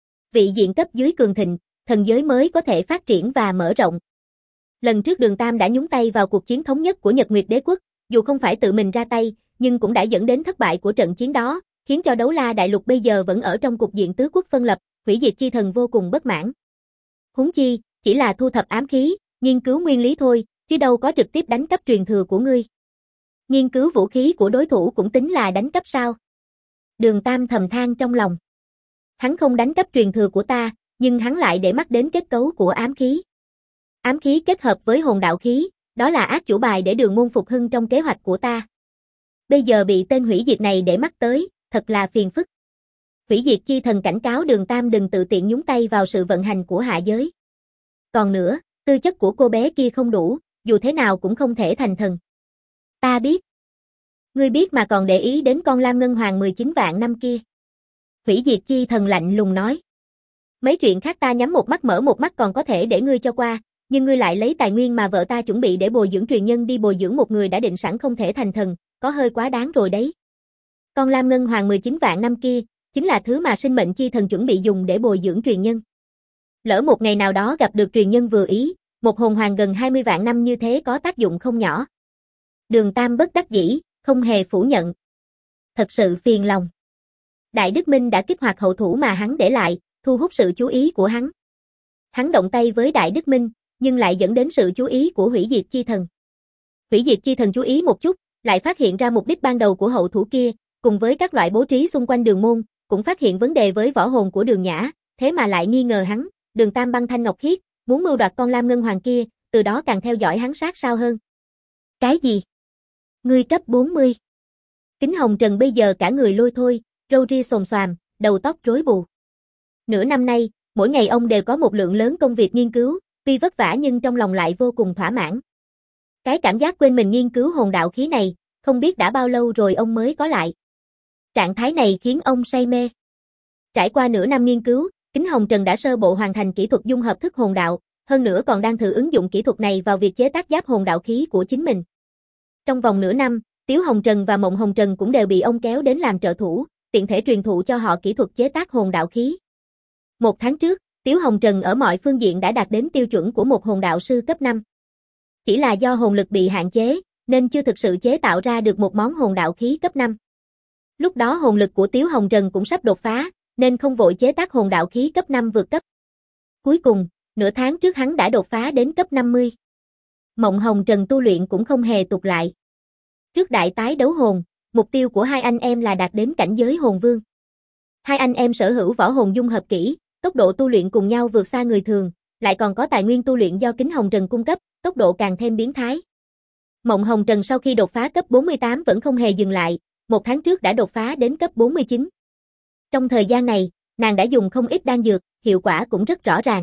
Vị diện cấp dưới cường thịnh, thần giới mới có thể phát triển và mở rộng. Lần trước Đường Tam đã nhúng tay vào cuộc chiến thống nhất của Nhật Nguyệt Đế quốc, dù không phải tự mình ra tay, nhưng cũng đã dẫn đến thất bại của trận chiến đó, khiến cho Đấu La đại lục bây giờ vẫn ở trong cục diện tứ quốc phân lập, hủy diệt chi thần vô cùng bất mãn. Huống chi, chỉ là thu thập ám khí, nghiên cứu nguyên lý thôi, chứ đâu có trực tiếp đánh cắp truyền thừa của ngươi. Nghiên cứu vũ khí của đối thủ cũng tính là đánh cắp sao? Đường Tam thầm than trong lòng. Hắn không đánh cắp truyền thừa của ta, nhưng hắn lại để mắt đến kết cấu của ám khí. Ám khí kết hợp với hồn đạo khí, đó là át chủ bài để Đường Môn phục hưng trong kế hoạch của ta. Bây giờ bị tên hủy diệt này để mắt tới, thật là phiền phức. Hủy diệt chi thần cảnh cáo Đường Tam đừng tự tiện nhúng tay vào sự vận hành của hạ giới. Còn nữa, tư chất của cô bé kia không đủ, dù thế nào cũng không thể thành thần. Ta biết. Ngươi biết mà còn để ý đến con Lam Ngân Hoàng 19 vạn năm kia. Hủy diệt chi thần lạnh lùng nói. Mấy chuyện khác ta nhắm một mắt mở một mắt còn có thể để ngươi cho qua, nhưng ngươi lại lấy tài nguyên mà vợ ta chuẩn bị để bồi dưỡng truyền nhân đi bồi dưỡng một người đã định sẵn không thể thành thần, có hơi quá đáng rồi đấy. Con Lam Ngân Hoàng 19 vạn năm kia, chính là thứ mà sinh mệnh chi thần chuẩn bị dùng để bồi dưỡng truyền nhân. Lỡ một ngày nào đó gặp được truyền nhân vừa ý, một hồn hoàng gần 20 vạn năm như thế có tác dụng không nhỏ. Đường Tam bất đắc dĩ, không hề phủ nhận. Thật sự phiền lòng. Đại Đức Minh đã kích hoạt hậu thủ mà hắn để lại, thu hút sự chú ý của hắn. Hắn động tay với Đại Đức Minh, nhưng lại dẫn đến sự chú ý của Hủy Diệt Chi Thần. Hủy Diệt Chi Thần chú ý một chút, lại phát hiện ra mục đích ban đầu của hậu thủ kia, cùng với các loại bố trí xung quanh đường môn, cũng phát hiện vấn đề với võ hồn của Đường Nhã, thế mà lại nghi ngờ hắn, Đường Tam băng thanh ngọc khiết, muốn mưu đoạt con Lam Ngân Hoàng kia, từ đó càng theo dõi hắn sát sao hơn. Cái gì? Ngươi cấp 40. Kính Hồng Trần bây giờ cả người lôi thôi, râu ria xồm xoàm, đầu tóc rối bù. Nửa năm nay, mỗi ngày ông đều có một lượng lớn công việc nghiên cứu, tuy vất vả nhưng trong lòng lại vô cùng thỏa mãn. Cái cảm giác quên mình nghiên cứu hồn đạo khí này, không biết đã bao lâu rồi ông mới có lại. Trạng thái này khiến ông say mê. Trải qua nửa năm nghiên cứu, Kính Hồng Trần đã sơ bộ hoàn thành kỹ thuật dung hợp thức hồn đạo, hơn nữa còn đang thử ứng dụng kỹ thuật này vào việc chế tác giáp hồn đạo khí của chính mình. Trong vòng nửa năm, Tiếu Hồng Trần và Mộng Hồng Trần cũng đều bị ông kéo đến làm trợ thủ, tiện thể truyền thụ cho họ kỹ thuật chế tác hồn đạo khí. Một tháng trước, Tiếu Hồng Trần ở mọi phương diện đã đạt đến tiêu chuẩn của một hồn đạo sư cấp 5. Chỉ là do hồn lực bị hạn chế, nên chưa thực sự chế tạo ra được một món hồn đạo khí cấp 5. Lúc đó hồn lực của Tiếu Hồng Trần cũng sắp đột phá, nên không vội chế tác hồn đạo khí cấp 5 vượt cấp. Cuối cùng, nửa tháng trước hắn đã đột phá đến cấp 50. Mộng Hồng Trần tu luyện cũng không hề tụt lại. Trước đại tái đấu hồn, mục tiêu của hai anh em là đạt đến cảnh giới hồn vương. Hai anh em sở hữu võ hồn dung hợp kỹ, tốc độ tu luyện cùng nhau vượt xa người thường, lại còn có tài nguyên tu luyện do Kính Hồng Trần cung cấp, tốc độ càng thêm biến thái. Mộng Hồng Trần sau khi đột phá cấp 48 vẫn không hề dừng lại, một tháng trước đã đột phá đến cấp 49. Trong thời gian này, nàng đã dùng không ít đan dược, hiệu quả cũng rất rõ ràng.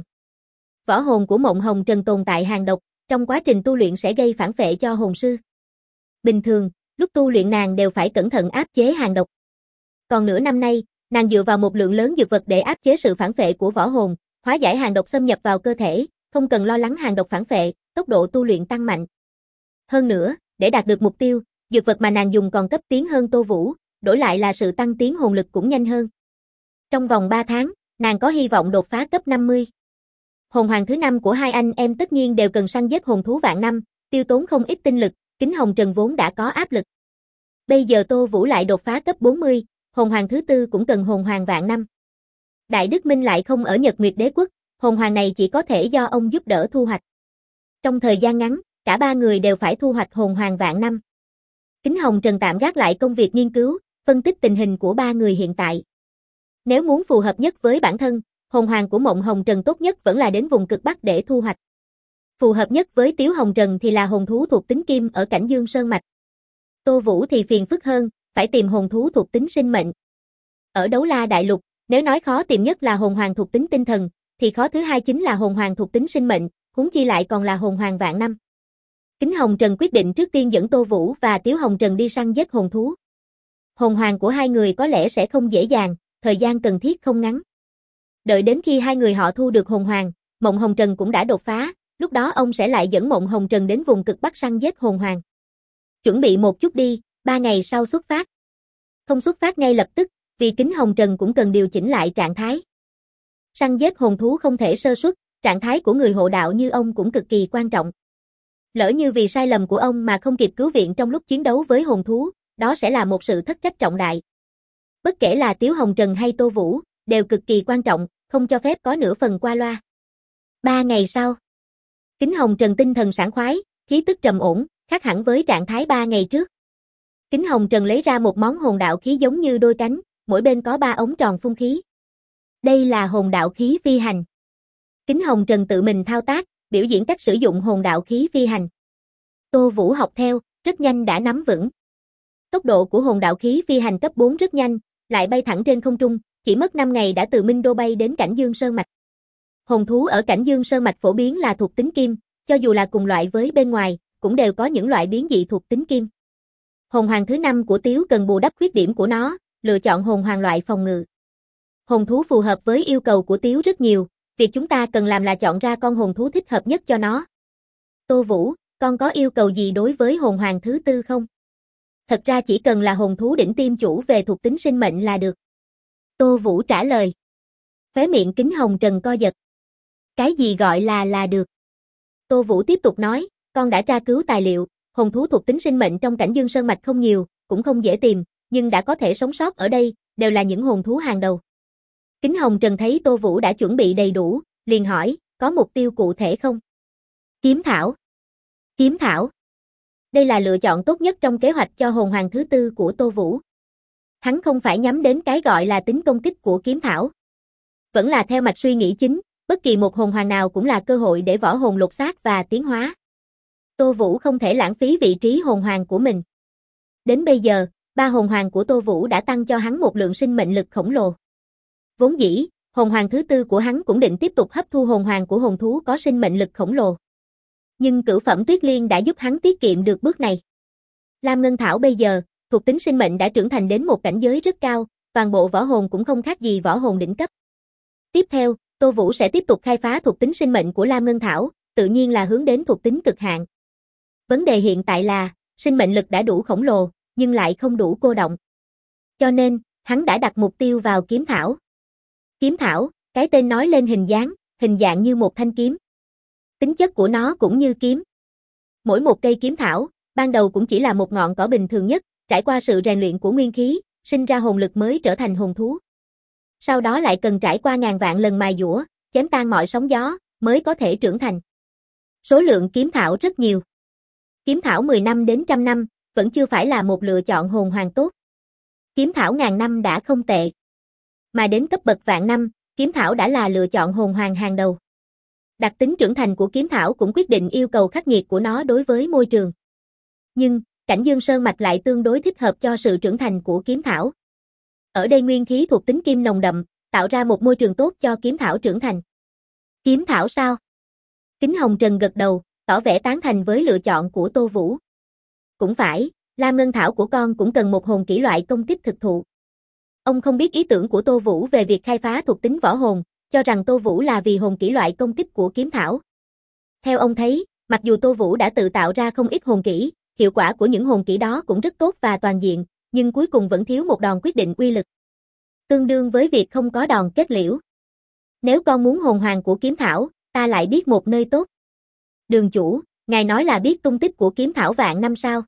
Võ hồn của Mộng Hồng Trần tồn tại hàng độc, trong quá trình tu luyện sẽ gây phản phệ cho hồn sư. Bình thường, lúc tu luyện nàng đều phải cẩn thận áp chế hàng độc. Còn nửa năm nay, nàng dựa vào một lượng lớn dược vật để áp chế sự phản phệ của võ hồn, hóa giải hàng độc xâm nhập vào cơ thể, không cần lo lắng hàng độc phản phệ, tốc độ tu luyện tăng mạnh. Hơn nữa, để đạt được mục tiêu, dược vật mà nàng dùng còn cấp tiến hơn Tô Vũ, đổi lại là sự tăng tiến hồn lực cũng nhanh hơn. Trong vòng 3 tháng, nàng có hy vọng đột phá cấp 50. Hồn hoàng thứ 5 của hai anh em tất nhiên đều cần săn giết hồn thú vạn năm, tiêu tốn không ít tinh lực, Kính Hồng Trần vốn đã có áp lực. Bây giờ Tô Vũ lại đột phá cấp 40, hồn hoàng thứ 4 cũng cần hồn hoàng vạn năm. Đại Đức Minh lại không ở Nhật Nguyệt Đế Quốc, hồn hoàng này chỉ có thể do ông giúp đỡ thu hoạch. Trong thời gian ngắn, cả ba người đều phải thu hoạch hồn hoàng vạn năm. Kính Hồng Trần tạm gác lại công việc nghiên cứu, phân tích tình hình của ba người hiện tại. Nếu muốn phù hợp nhất với bản thân, hồn hoàng của Mộng Hồng Trần tốt nhất vẫn là đến vùng cực Bắc để thu hoạch. Phù hợp nhất với Tiếu Hồng Trần thì là hồn thú thuộc tính kim ở cảnh Dương Sơn Mạch. Tô Vũ thì phiền phức hơn, phải tìm hồn thú thuộc tính sinh mệnh. Ở Đấu La Đại Lục, nếu nói khó tìm nhất là hồn hoàng thuộc tính tinh thần, thì khó thứ hai chính là hồn hoàng thuộc tính sinh mệnh, huống chi lại còn là hồn hoàng vạn năm. Kính Hồng Trần quyết định trước tiên dẫn Tô Vũ và Tiếu Hồng Trần đi săn giết hồn thú. Hồn hoàng của hai người có lẽ sẽ không dễ dàng, thời gian cần thiết không ngắn. Đợi đến khi hai người họ thu được hồn hoàng, Mộng Hồng Trần cũng đã đột phá, lúc đó ông sẽ lại dẫn Mộng Hồng Trần đến vùng cực Bắc săn giết hồn hoàng. Chuẩn bị một chút đi, 3 ngày sau xuất phát. Không xuất phát ngay lập tức, vì Kính Hồng Trần cũng cần điều chỉnh lại trạng thái. Săn giết hồn thú không thể sơ suất, trạng thái của người hộ đạo như ông cũng cực kỳ quan trọng. Lỡ như vì sai lầm của ông mà không kịp cứu viện trong lúc chiến đấu với hồn thú, đó sẽ là một sự thất trách trọng đại. Bất kể là Tiếu Hồng Trần hay Tô Vũ, đều cực kỳ quan trọng, không cho phép có nửa phần qua loa. 3 ngày sau, Kính Hồng Trần tinh thần sảng khoái, khí tức trầm ổn, khác hẳn với trạng thái 3 ngày trước. Kính Hồng Trần lấy ra một món hồn đạo khí giống như đôi cánh, mỗi bên có 3 ống tròn phun khí. Đây là hồn đạo khí phi hành. Kính Hồng Trần tự mình thao tác, biểu diễn cách sử dụng hồn đạo khí phi hành. Tô Vũ học theo, rất nhanh đã nắm vững. Tốc độ của hồn đạo khí phi hành cấp 4 rất nhanh, lại bay thẳng trên không trung, chỉ mất 5 ngày đã từ Minh Đô bay đến cảnh Dương Sơn Mạch. Hồn thú ở cảnh Dương Sơn Mạch phổ biến là thuộc tính kim, cho dù là cùng loại với bên ngoài, cũng đều có những loại biến dị thuộc tính kim. Hồn hoàng thứ 5 của Tiếu cần bù đắp khuyết điểm của nó, lựa chọn hồn hoàng loại phòng ngự. Hồn thú phù hợp với yêu cầu của Tiếu rất nhiều, việc chúng ta cần làm là chọn ra con hồn thú thích hợp nhất cho nó. Tô Vũ, con có yêu cầu gì đối với hồn hoàng thứ 4 không? Thật ra chỉ cần là hồn thú đỉnh tiêm chủ về thuộc tính sinh mệnh là được. Tô Vũ trả lời. Khóe miệng Kính Hồng Trần co giật. Cái gì gọi là được? Tô Vũ tiếp tục nói, con đã tra cứu tài liệu, hồn thú thuộc tính sinh mệnh trong cảnh Dương Sơn Mạch không nhiều, cũng không dễ tìm, nhưng đã có thể sống sót ở đây, đều là những hồn thú hàng đầu. Kính Hồng Trần thấy Tô Vũ đã chuẩn bị đầy đủ, liền hỏi, có mục tiêu cụ thể không? Kiếm thảo. Kiếm thảo. Đây là lựa chọn tốt nhất trong kế hoạch cho hồn hoàng thứ 4 của Tô Vũ. Hắn không phải nhắm đến cái gọi là tính công kích của kiếm thảo. Vẫn là theo mạch suy nghĩ chính, bất kỳ một hồn hoàng nào cũng là cơ hội để võ hồn lột xác và tiến hóa. Tô Vũ không thể lãng phí vị trí hồn hoàng của mình. Đến bây giờ, 3 hồn hoàng của Tô Vũ đã tăng cho hắn một lượng sinh mệnh lực khổng lồ. Vốn dĩ, hồn hoàng thứ 4 của hắn cũng định tiếp tục hấp thu hồn hoàng của hồn thú có sinh mệnh lực khổng lồ. Nhưng cửu phẩm Tuyết Liên đã giúp hắn tiết kiệm được bước này. Lam Ngân Thảo bây giờ, thuộc tính sinh mệnh đã trưởng thành đến một cảnh giới rất cao, toàn bộ võ hồn cũng không khác gì võ hồn đỉnh cấp. Tiếp theo, Tô Vũ sẽ tiếp tục khai phá thuộc tính sinh mệnh của Lam Ngân Thảo, tự nhiên là hướng đến thuộc tính cực hạn. Vấn đề hiện tại là, sinh mệnh lực đã đủ khổng lồ, nhưng lại không đủ cô động. Cho nên, hắn đã đặt mục tiêu vào kiếm thảo. Kiếm thảo, cái tên nói lên hình dạng như một thanh kiếm. Tính chất của nó cũng như kiếm. Mỗi một cây kiếm thảo, ban đầu cũng chỉ là một ngọn cỏ bình thường nhất, trải qua sự rèn luyện của nguyên khí, sinh ra hồn lực mới trở thành hồn thú. Sau đó lại cần trải qua ngàn vạn lần mài dũa, chém tan mọi sóng gió, mới có thể trưởng thành. Số lượng kiếm thảo rất nhiều. Kiếm thảo 10 năm đến 100 năm, vẫn chưa phải là một lựa chọn hồn hoàng tốt. Kiếm thảo ngàn năm đã không tệ. Mà đến cấp bậc vạn năm, kiếm thảo đã là lựa chọn hồn hoàng hàng đầu. Đặc tính trưởng thành của kiếm thảo cũng quyết định yêu cầu khắc nghiệt của nó đối với môi trường. Nhưng, cảnh Dương Sơn Mạch lại tương đối thích hợp cho sự trưởng thành của kiếm thảo. Ở đây nguyên khí thuộc tính kim nồng đậm, tạo ra một môi trường tốt cho kiếm thảo trưởng thành. Kiếm thảo sao? Kính Hồng Trần gật đầu, tỏ vẻ tán thành với lựa chọn của Tô Vũ. Cũng phải, Lam Ngân Thảo của con cũng cần một hồn kỹ loại công kích thực thụ. Ông không biết ý tưởng của Tô Vũ về việc khai phá thuộc tính võ hồn, cho rằng Tô Vũ là vì hồn kỹ loại công kích của kiếm thảo. Theo ông thấy, mặc dù Tô Vũ đã tự tạo ra không ít hồn kỹ, hiệu quả của những hồn kỹ đó cũng rất tốt và toàn diện, nhưng cuối cùng vẫn thiếu một đòn quyết định uy lực. Tương đương với việc không có đòn kết liễu. Nếu con muốn hồn hoàng của kiếm thảo, ta lại biết một nơi tốt. Đường chủ, ngài nói là biết tung tích của kiếm thảo vạn năm sao?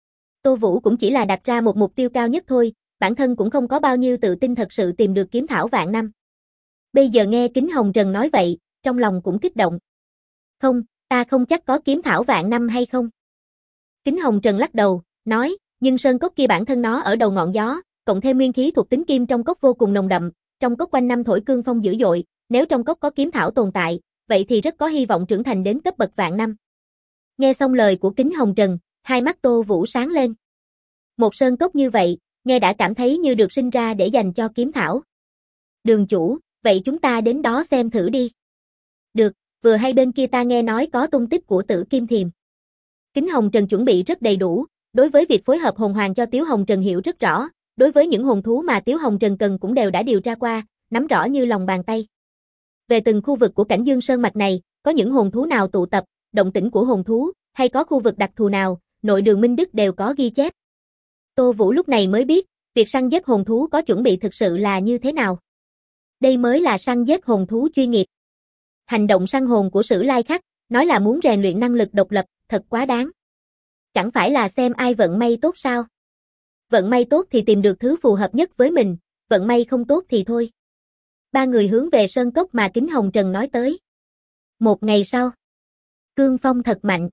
Tô Vũ cũng chỉ là đặt ra một mục tiêu cao nhất thôi, bản thân cũng không có bao nhiêu tự tin thật sự tìm được kiếm thảo vạn năm. Bây giờ nghe Kính Hồng Trần nói vậy, trong lòng cũng kích động. Không, ta không chắc có kiếm thảo vạn năm hay không. Kính Hồng Trần lắc đầu, nói, nhưng sơn cốc kia bản thân nó ở đầu ngọn gió, cộng thêm nguyên khí thuộc tính kim trong cốc vô cùng nồng đậm, trong cốc quanh năm thổi cương phong dữ dội, nếu trong cốc có kiếm thảo tồn tại, vậy thì rất có hy vọng trưởng thành đến cấp bậc vạn năm. Nghe xong lời của Kính Hồng Trần, hai mắt Tô Vũ sáng lên. Một sơn cốc như vậy, nghe đã cảm thấy như được sinh ra để dành cho kiếm thảo. Đường chủ, vậy chúng ta đến đó xem thử đi. Được, vừa hay bên kia ta nghe nói có tung tích của Tử Kim Thiềm. Kính Hồng Trần chuẩn bị rất đầy đủ, đối với việc phối hợp hồn hoàng cho Tiếu Hồng Trần hiểu rất rõ, đối với những hồn thú mà Tiếu Hồng Trần cần cũng đều đã điều tra qua, nắm rõ như lòng bàn tay. Về từng khu vực của cảnh Dương Sơn Mạch này, có những hồn thú nào tụ tập, động tĩnh của hồn thú, hay có khu vực đặc thù nào, nội đường Minh Đức đều có ghi chép. Tô Vũ lúc này mới biết, việc săn giết hồn thú có chuẩn bị thực sự là như thế nào. Đây mới là săn giết hồn thú chuyên nghiệp. Hành động săn hồn của Sử Lai Khắc, nói là muốn rèn luyện năng lực độc lập, thật quá đáng. Chẳng phải là xem ai vận may tốt sao? Vận may tốt thì tìm được thứ phù hợp nhất với mình, vận may không tốt thì thôi. Ba người hướng về sơn cốc mà Kính Hồng Trần nói tới. Một ngày sau, cương phong thật mạnh.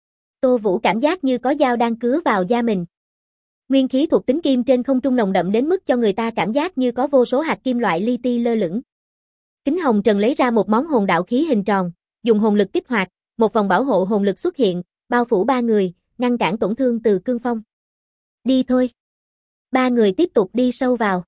Tô Vũ cảm giác như có dao đang cứa vào da mình. Nguyên khí thuộc tính kim trên không trung nồng đậm đến mức cho người ta cảm giác như có vô số hạt kim loại li ti lơ lửng. Kính Hồng Trần lấy ra một món hồn đạo khí hình tròn, dùng hồn lực kích hoạt, một vòng bảo hộ hồn lực xuất hiện, bao phủ ba người, ngăn cản tổn thương từ cương phong. Đi thôi. Ba người tiếp tục đi sâu vào.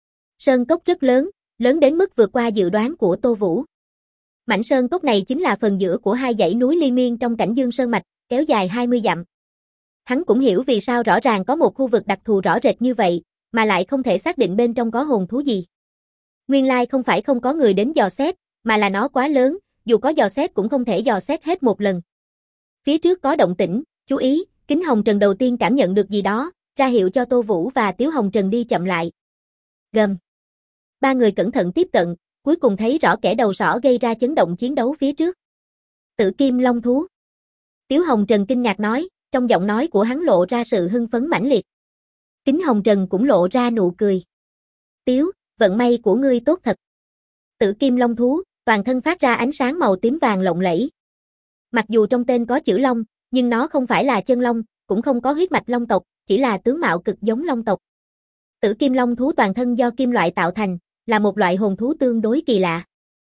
Sơn cốc rất lớn, lớn đến mức vượt qua dự đoán của Tô Vũ. Mảnh sơn cốc này chính là phần giữa của hai dãy núi liên miên trong cảnh Dương Sơn Mạch, kéo dài 20 dặm. Hắn cũng hiểu vì sao rõ ràng có một khu vực đặc thù rõ rệt như vậy, mà lại không thể xác định bên trong có hồn thú gì. Nguyên lai không phải không có người đến dò xét, mà là nó quá lớn, dù có dò xét cũng không thể dò xét hết một lần. Phía trước có động tĩnh, chú ý, Kính Hồng Trần đầu tiên cảm nhận được gì đó, ra hiệu cho Tô Vũ và Tiếu Hồng Trần đi chậm lại. Gầm. Ba người cẩn thận tiếp cận, cuối cùng thấy rõ kẻ đầu sỏ gây ra chấn động chiến đấu phía trước. Tử Kim Long thú. Tiếu Hồng Trần kinh ngạc nói, trong giọng nói của hắn lộ ra sự hưng phấn mãnh liệt. Kính Hồng Trần cũng lộ ra nụ cười. Tiếu, vận may của ngươi tốt thật. Tử Kim Long thú, toàn thân phát ra ánh sáng màu tím vàng lộng lẫy. Mặc dù trong tên có chữ Long, nhưng nó không phải là chân long, cũng không có huyết mạch long tộc, chỉ là tướng mạo cực giống long tộc. Tử Kim Long thú toàn thân do kim loại tạo thành, là một loại hồn thú tương đối kỳ lạ.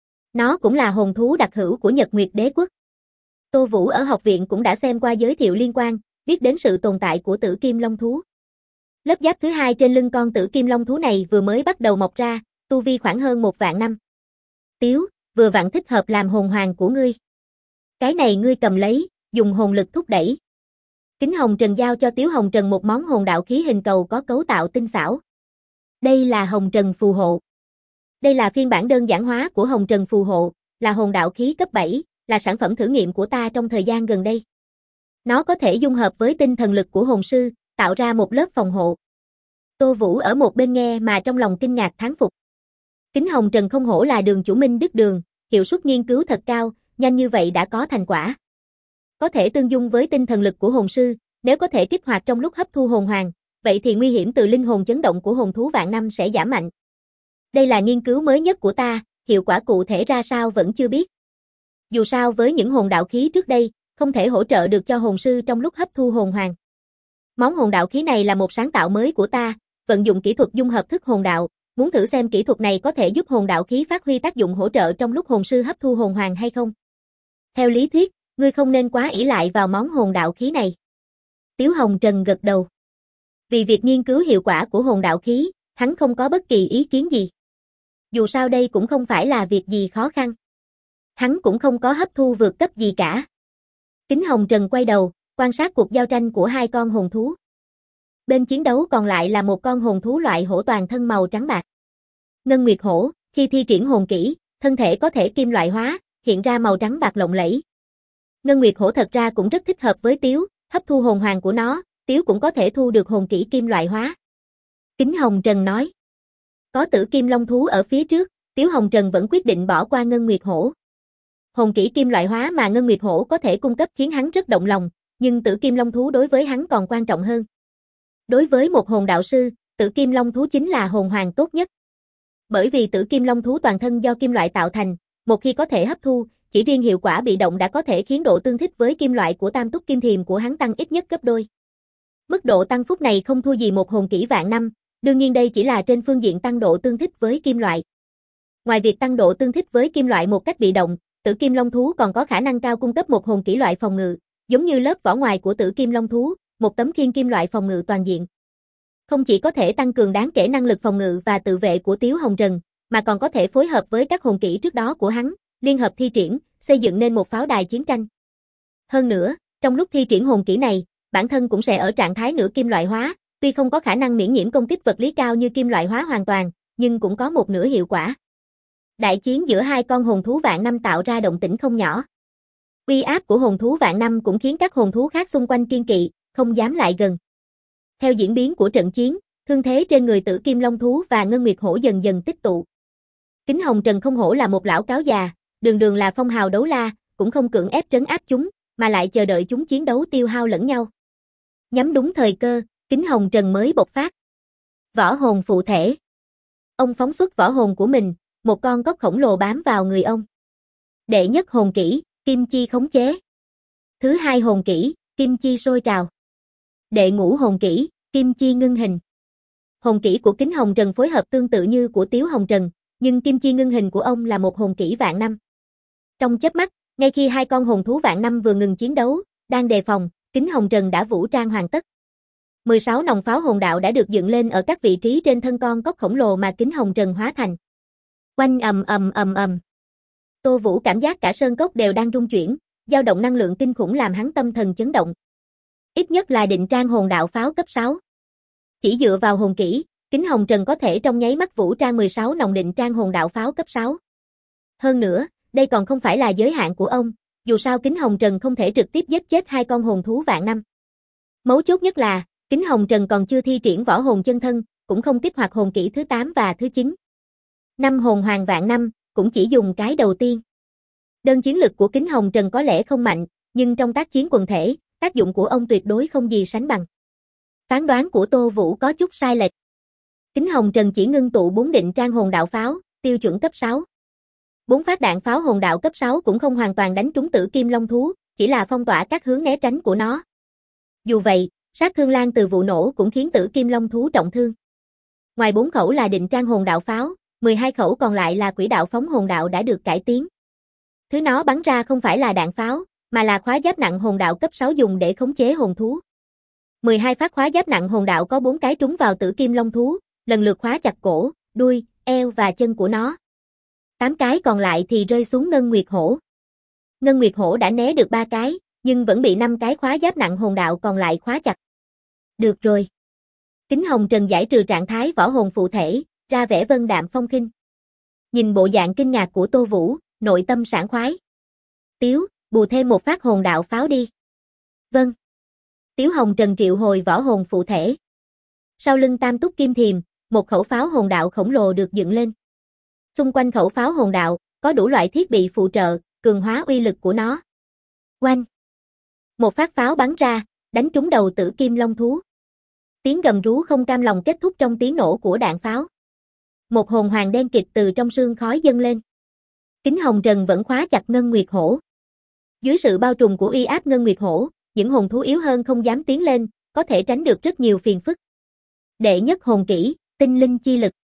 Nó cũng là hồn thú đặc hữu của Nhật Nguyệt Đế quốc. Tô Vũ ở học viện cũng đã xem qua giới thiệu liên quan, biết đến sự tồn tại của Tử Kim Long thú. Lớp giáp thứ hai trên lưng con Tử Kim Long thú này vừa mới bắt đầu mọc ra, tu vi khoảng hơn 1.000 năm. Tiếu, vừa vặn thích hợp làm hồn hoàng của ngươi. Cái này ngươi cầm lấy, dùng hồn lực thúc đẩy. Kính Hồng Trần giao cho Tiếu Hồng Trần một món hồn đạo khí hình cầu có cấu tạo tinh xảo. Đây là Hồng Trần phù hộ. Đây là phiên bản đơn giản hóa của Hồng Trần phù hộ, là hồn đạo khí cấp 7, là sản phẩm thử nghiệm của ta trong thời gian gần đây. Nó có thể dung hợp với tinh thần lực của hồn sư, tạo ra một lớp phòng hộ. Tô Vũ ở một bên nghe mà trong lòng kinh ngạc thán phục. Kính Hồng Trần không hổ là đường chủ Minh Đức Đường, hiệu suất nghiên cứu thật cao, nhanh như vậy đã có thành quả. Có thể tương dung với tinh thần lực của hồn sư, nếu có thể kích hoạt trong lúc hấp thu hồn hoàng, vậy thì nguy hiểm từ linh hồn chấn động của hồn thú vạn năm sẽ giảm mạnh. Đây là nghiên cứu mới nhất của ta, hiệu quả cụ thể ra sao vẫn chưa biết. Dù sao với những hồn đạo khí trước đây, không thể hỗ trợ được cho hồn sư trong lúc hấp thu hồn hoàng. Món hồn đạo khí này là một sáng tạo mới của ta, vận dụng kỹ thuật dung hợp thức hồn đạo, muốn thử xem kỹ thuật này có thể giúp hồn đạo khí phát huy tác dụng hỗ trợ trong lúc hồn sư hấp thu hồn hoàng hay không. Theo lý thuyết, ngươi không nên quá ỷ lại vào món hồn đạo khí này. Tiếu Hồng Trần gật đầu. Vì việc nghiên cứu hiệu quả của hồn đạo khí, hắn không có bất kỳ ý kiến gì. Dù sao đây cũng không phải là việc gì khó khăn. Hắn cũng không có hấp thu vượt cấp gì cả. Kính Hồng Trần quay đầu, quan sát cuộc giao tranh của hai con hồn thú. Bên chiến đấu còn lại là một con hồn thú loại hổ toàn thân màu trắng bạc. Ngân Nguyệt hổ, khi thi triển hồn kỹ, thân thể có thể kim loại hóa, hiện ra màu trắng bạc lộng lẫy. Ngân Nguyệt hổ thật ra cũng rất thích hợp với Tiếu, hấp thu hồn hoàng của nó, Tiếu cũng có thể thu được hồn kỹ kim loại hóa. Kính Hồng Trần nói. Có Tử Kim Long thú ở phía trước, Tiếu Hồng Trần vẫn quyết định bỏ qua Ngân Nguyệt hổ. Hồn kỹ kim loại hóa mà Ngân Nguyệt hổ có thể cung cấp khiến hắn rất động lòng, nhưng Tử Kim Long thú đối với hắn còn quan trọng hơn. Đối với một hồn đạo sư, Tử Kim Long thú chính là hồn hoàng tốt nhất. Bởi vì Tử Kim Long thú toàn thân do kim loại tạo thành, một khi có thể hấp thu, chỉ riêng hiệu quả bị động đã có thể khiến độ tương thích với kim loại của tam túc kim thiềm của hắn tăng ít nhất gấp đôi. Mức độ tăng phúc này không thua gì một hồn kỹ vạn năm, đương nhiên đây chỉ là trên phương diện tăng độ tương thích với kim loại. Ngoài việc tăng độ tương thích với kim loại một cách bị động, Tử Kim Long thú còn có khả năng cao cung cấp một hồn kỹ loại phòng ngự, giống như lớp vỏ ngoài của Tử Kim Long thú, một tấm khiên kim loại phòng ngự toàn diện. Không chỉ có thể tăng cường đáng kể năng lực phòng ngự và tự vệ của Tiếu Hồng Trần, mà còn có thể phối hợp với các hồn kỹ trước đó của hắn, liên hợp thi triển, xây dựng nên một pháo đài chiến tranh. Hơn nữa, trong lúc thi triển hồn kỹ này, bản thân cũng sẽ ở trạng thái nửa kim loại hóa, tuy không có khả năng miễn nhiễm công kích vật lý cao như kim loại hóa hoàn toàn, nhưng cũng có một nửa hiệu quả. Đại chiến giữa hai con hồn thú vạn năm tạo ra động tĩnh không nhỏ. Uy áp của hồn thú vạn năm cũng khiến các hồn thú khác xung quanh kiêng kỵ, không dám lại gần. Theo diễn biến của trận chiến, thương thế trên người Tử Kim Long thú và Ngân Nguyệt hổ dần dần tích tụ. Kính Hồng Trần không hổ là một lão cáo già, đường đường là phong hào đấu la, cũng không cưỡng ép trấn áp chúng, mà lại chờ đợi chúng chiến đấu tiêu hao lẫn nhau. Nhắm đúng thời cơ, Kính Hồng Trần mới bộc phát. Võ hồn phụ thể. Ông phóng xuất võ hồn của mình, một con cóc khổng lồ bám vào người ông. Đệ nhất hồn kỹ, Kim Chi khống chế. Thứ hai hồn kỹ, Kim Chi sôi trào. Đệ ngũ hồn kỹ, Kim Chi ngưng hình. Hồn kỹ của Kính Hồng Trần phối hợp tương tự như của Tiếu Hồng Trần, nhưng Kim Chi ngưng hình của ông là một hồn kỹ vạn năm. Trong chớp mắt, ngay khi hai con hồn thú vạn năm vừa ngừng chiến đấu, đang đề phòng, Kính Hồng Trần đã vũ trang hoàn tất. 16 nòng pháo hồn đạo đã được dựng lên ở các vị trí trên thân con cóc khổng lồ mà Kính Hồng Trần hóa thành. Oanh ầm ầm ầm ầm. Tô Vũ cảm giác cả sơn cốc đều đang rung chuyển, dao động năng lượng kinh khủng làm hắn tâm thần chấn động. Ít nhất là định trang hồn đạo pháo cấp 6. Chỉ dựa vào hồn kỹ, Kính Hồng Trần có thể trong nháy mắt vũ trang 16 nòng định trang hồn đạo pháo cấp 6. Hơn nữa, đây còn không phải là giới hạn của ông, dù sao Kính Hồng Trần không thể trực tiếp giết chết 2 con hồn thú vạn năm. Mấu chốt nhất là, Kính Hồng Trần còn chưa thi triển võ hồn chân thân, cũng không kích hoạt hồn kỹ thứ 8 và thứ 9. 5 hồn hoàng vạn năm, cũng chỉ dùng cái đầu tiên. Đơn chiến lực của Kính Hồng Trần có lẽ không mạnh, nhưng trong tác chiến quần thể, tác dụng của ông tuyệt đối không gì sánh bằng. Phán đoán của Tô Vũ có chút sai lệch. Kính Hồng Trần chỉ ngưng tụ 4 định trang hồn đạo pháo, tiêu chuẩn cấp 6. 4 phát đạn pháo hồn đạo cấp 6 cũng không hoàn toàn đánh trúng Tử Kim Long thú, chỉ là phong tỏa các hướng né tránh của nó. Dù vậy, sát thương lan từ vụ nổ cũng khiến Tử Kim Long thú trọng thương. Ngoài 4 khẩu là định trang hồn đạo pháo, 12 khẩu còn lại là quỹ đạo phóng hồn đạo đã được cải tiến. Thứ nó bắn ra không phải là đạn pháo, mà là khóa giáp nặng hồn đạo cấp 6 dùng để khống chế hồn thú. 12 phát khóa giáp nặng hồn đạo có 4 cái trúng vào Tử Kim Long thú, lần lượt khóa chặt cổ, đuôi, eo và chân của nó. 8 cái còn lại thì rơi xuống Ngân Nguyệt Hổ. Ngân Nguyệt Hổ đã né được 3 cái, nhưng vẫn bị 5 cái khóa giáp nặng hồn đạo còn lại khóa chặt. Được rồi. Kính Hồng Trần giải trừ trạng thái võ hồn phụ thể, ra vẻ vân đạm phong khinh. Nhìn bộ dạng kinh ngạc của Tô Vũ, nội tâm sảng khoái. Tiếu, bù thêm một phát hồn đạo pháo đi. Vâng. Tiếu Hồng Trần triệu hồi võ hồn phụ thể. Sau lưng Tam Túc Kim Thiềm, một khẩu pháo hồn đạo khổng lồ được dựng lên. Xung quanh khẩu pháo hồn đạo, có đủ loại thiết bị phụ trợ, cường hóa uy lực của nó. Oanh! Một phát pháo bắn ra, đánh trúng đầu Tử Kim Long thú. Tiếng gầm rú không cam lòng kết thúc trong tiếng nổ của đạn pháo. Một hồn hoàng đen kịt từ trong sương khói dâng lên. Kính Hồng Trần vẫn khóa chặt Ngân Nguyệt Hổ. Dưới sự bao trùm của uy áp Ngân Nguyệt Hổ, những hồn thú yếu hơn không dám tiến lên, có thể tránh được rất nhiều phiền phức. Đệ nhất hồn kỹ, tinh linh chi lực.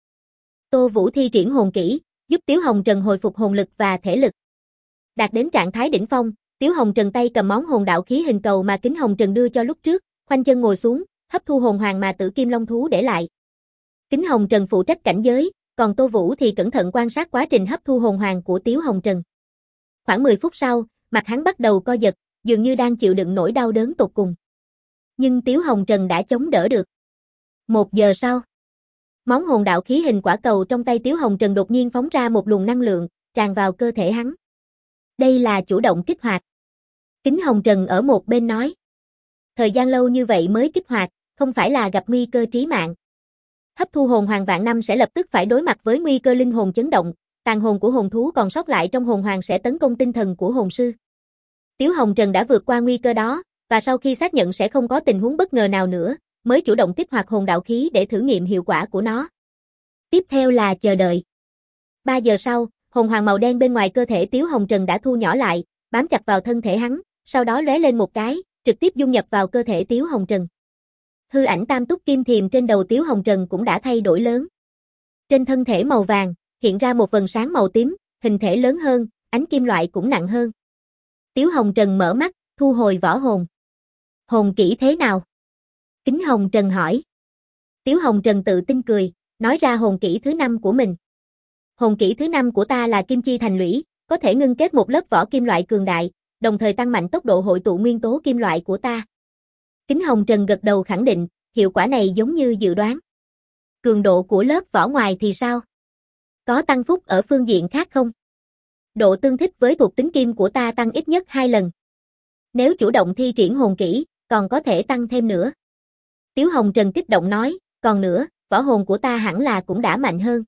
Tô Vũ thi triển hồn kỹ, giúp Tiếu Hồng Trần hồi phục hồn lực và thể lực. Đạt đến trạng thái đỉnh phong, Tiếu Hồng Trần tay cầm món hồn đạo khí hình cầu mà Kính Hồng Trần đưa cho lúc trước, khoanh chân ngồi xuống, hấp thu hồn hoàng mà Tử Kim Long thú để lại. Kính Hồng Trần phụ trách cảnh giới, còn Tô Vũ thì cẩn thận quan sát quá trình hấp thu hồn hoàng của Tiếu Hồng Trần. Khoảng 10 phút sau, mặt hắn bắt đầu co giật, dường như đang chịu đựng nỗi đau đớn tột cùng. Nhưng Tiếu Hồng Trần đã chống đỡ được. 1 giờ sau, món hồn đạo khí hình quả cầu trong tay Tiếu Hồng Trần đột nhiên phóng ra một luồng năng lượng, tràn vào cơ thể hắn. Đây là chủ động kích hoạt. Kính Hồng Trần ở một bên nói. Thời gian lâu như vậy mới kích hoạt, không phải là gặp nguy cơ trí mạng. Hấp thu hồn hoàng vạn năm sẽ lập tức phải đối mặt với nguy cơ linh hồn chấn động, tàn hồn của hồn thú còn sót lại trong hồn hoàng sẽ tấn công tinh thần của hồn sư. Tiếu Hồng Trần đã vượt qua nguy cơ đó, và sau khi xác nhận sẽ không có tình huống bất ngờ nào nữa, mới chủ động kích hoạt hồn đạo khí để thử nghiệm hiệu quả của nó. Tiếp theo là chờ đợi. 3 giờ sau, hồn hoàng màu đen bên ngoài cơ thể Tiếu Hồng Trần đã thu nhỏ lại, bám chặt vào thân thể hắn, sau đó lóe lên một cái, trực tiếp dung nhập vào cơ thể Tiếu Hồng Trần. Hư ảnh Tam Túc Kim Thiềm trên đầu Tiếu Hồng Trần cũng đã thay đổi lớn. Trên thân thể màu vàng, hiện ra một vầng sáng màu tím, hình thể lớn hơn, ánh kim loại cũng nặng hơn. Tiếu Hồng Trần mở mắt, thu hồi võ hồn. Hồn kỹ thế nào? Kính Hồng Trần hỏi. Tiếu Hồng Trần tự tin cười, nói ra hồn kỹ thứ 5 của mình. Hồn kỹ thứ 5 của ta là Kim Chi Thành Lũy, có thể ngưng kết một lớp vỏ kim loại cường đại, đồng thời tăng mạnh tốc độ hội tụ nguyên tố kim loại của ta. Kính Hồng Trần gật đầu khẳng định, hiệu quả này giống như dự đoán. Cường độ của lớp vỏ ngoài thì sao? Có tăng phúc ở phương diện khác không? Độ tương thích với thuộc tính kim của ta tăng ít nhất 2 lần. Nếu chủ động thi triển hồn kỹ, còn có thể tăng thêm nữa. Tiếu Hồng Trần kích động nói, còn nữa, võ hồn của ta hẳn là cũng đã mạnh hơn.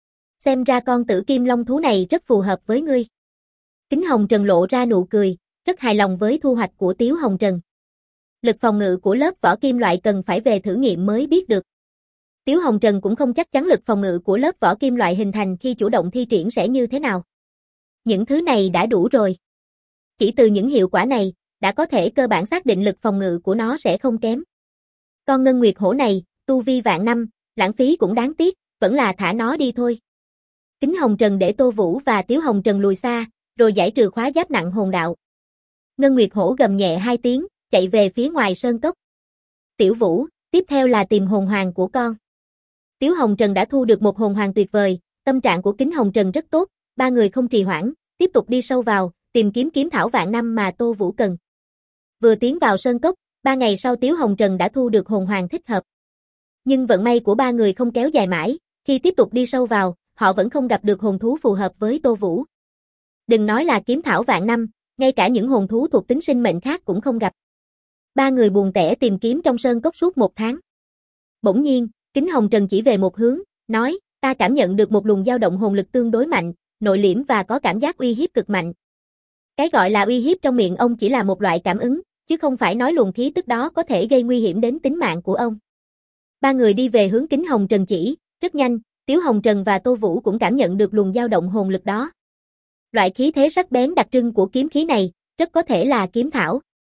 Xem ra con Tử Kim Long thú này rất phù hợp với ngươi. Kính Hồng Trần lộ ra nụ cười, rất hài lòng với thu hoạch của Tiếu Hồng Trần. Lực phòng ngự của lớp vỏ kim loại cần phải về thử nghiệm mới biết được. Tiếu Hồng Trần cũng không chắc chắn lực phòng ngự của lớp vỏ kim loại hình thành khi chủ động thi triển sẽ như thế nào. Những thứ này đã đủ rồi. Chỉ từ những hiệu quả này, đã có thể cơ bản xác định lực phòng ngự của nó sẽ không kém. Con Ngân Nguyệt Hổ này, tu vi vạn năm, lãng phí cũng đáng tiếc, vẫn là thả nó đi thôi. Kính Hồng Trần để Tô Vũ và Tiếu Hồng Trần lùi xa, rồi giải trừ khóa giáp nặng hồn đạo. Ngân Nguyệt Hổ gầm nhẹ 2 tiếng, chạy về phía ngoài sơn cốc. Tiểu Vũ, tiếp theo là tìm hồn hoàng của con. Tiếu Hồng Trần đã thu được một hồn hoàng tuyệt vời, tâm trạng của Kính Hồng Trần rất tốt, 3 người không trì hoãn, tiếp tục đi sâu vào, tìm kiếm kiếm thảo vạn năm mà Tô Vũ cần. Vừa tiến vào sơn cốc, 3 ngày sau Tiếu Hồng Trần đã thu được hồn hoàng thích hợp. Nhưng vận may của ba người không kéo dài mãi, khi tiếp tục đi sâu vào, họ vẫn không gặp được hồn thú phù hợp với Tô Vũ. Đừng nói là kiếm thảo vạn năm, ngay cả những hồn thú thuộc tính sinh mệnh khác cũng không gặp. Ba người buồn tẻ tìm kiếm trong sơn cốc suốt 1 tháng. Bỗng nhiên, Kính Hồng Trần chỉ về một hướng, nói, ta cảm nhận được một luồng dao động hồn lực tương đối mạnh, nội liễm và có cảm giác uy hiếp cực mạnh. Cái gọi là uy hiếp trong miệng ông chỉ là một loại cảm ứng, chứ không phải nói luồng khí tức đó có thể gây nguy hiểm đến tính mạng của ông. Ba người đi về hướng Kính Hồng Trần chỉ, rất nhanh, Tiếu Hồng Trần và Tô Vũ cũng cảm nhận được luồng dao động hồn lực đó. Loại khí thế sắc bén đặc trưng của kiếm khí này, rất có thể là kiếm thảo.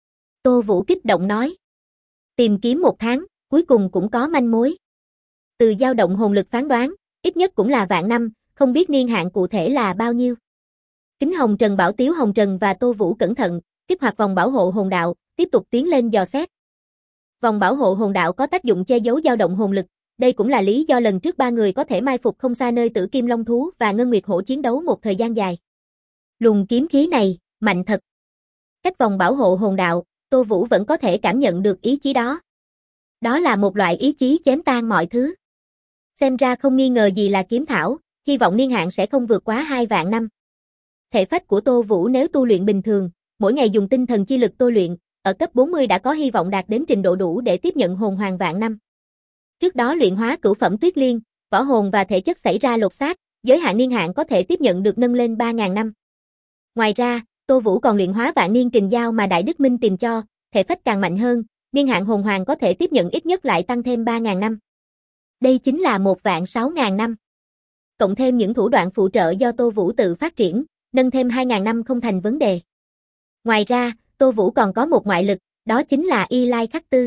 Tô Vũ kích động nói. Tìm kiếm 1 tháng, cuối cùng cũng có manh mối. Từ dao động hồn lực phán đoán, ít nhất cũng là vạn năm, không biết niên hạn cụ thể là bao nhiêu. Kính Hồng Trần bảo Tiếu Hồng Trần và Tô Vũ cẩn thận, kích hoạt vòng bảo hộ hồn đạo, tiếp tục tiến lên dò xét. Vòng bảo hộ hồn đạo có tác dụng che giấu dao động hồn lực, đây cũng là lý do lần trước ba người có thể mai phục không xa nơi Tử Kim Long thú và Ngân Nguyệt hổ chiến đấu một thời gian dài. Luồng kiếm khí này, mạnh thật. Cách vòng bảo hộ hồn đạo, Tô Vũ vẫn có thể cảm nhận được ý chí đó. Đó là một loại ý chí chém tan mọi thứ. Xem ra không nghi ngờ gì là kiếm thảo, hy vọng niên hạn sẽ không vượt quá 2 vạn năm. Thể phách của Tô Vũ nếu tu luyện bình thường, mỗi ngày dùng tinh thần chi lực tôi luyện, ở cấp 40 đã có hy vọng đạt đến trình độ đủ để tiếp nhận hồn hoàng vạn năm. Trước đó luyện hóa cửu phẩm Tuyết Liên, võ hồn và thể chất xảy ra lột xác, giới hạn niên hạn có thể tiếp nhận được nâng lên 3.000 năm. Ngoài ra, Tô Vũ còn luyện hóa vạn niên kình dao mà Đại Đức Minh tìm cho, thể phách càng mạnh hơn, niên hạn hồn hoàng có thể tiếp nhận ít nhất lại tăng thêm 3.000 năm. Đây chính là 1.600.000 năm. Cộng thêm những thủ đoạn phụ trợ do Tô Vũ tự phát triển, nâng thêm 2.000 năm không thành vấn đề. Ngoài ra, Tô Vũ còn có một ngoại lực, đó chính là Y Lai Khắc Tư.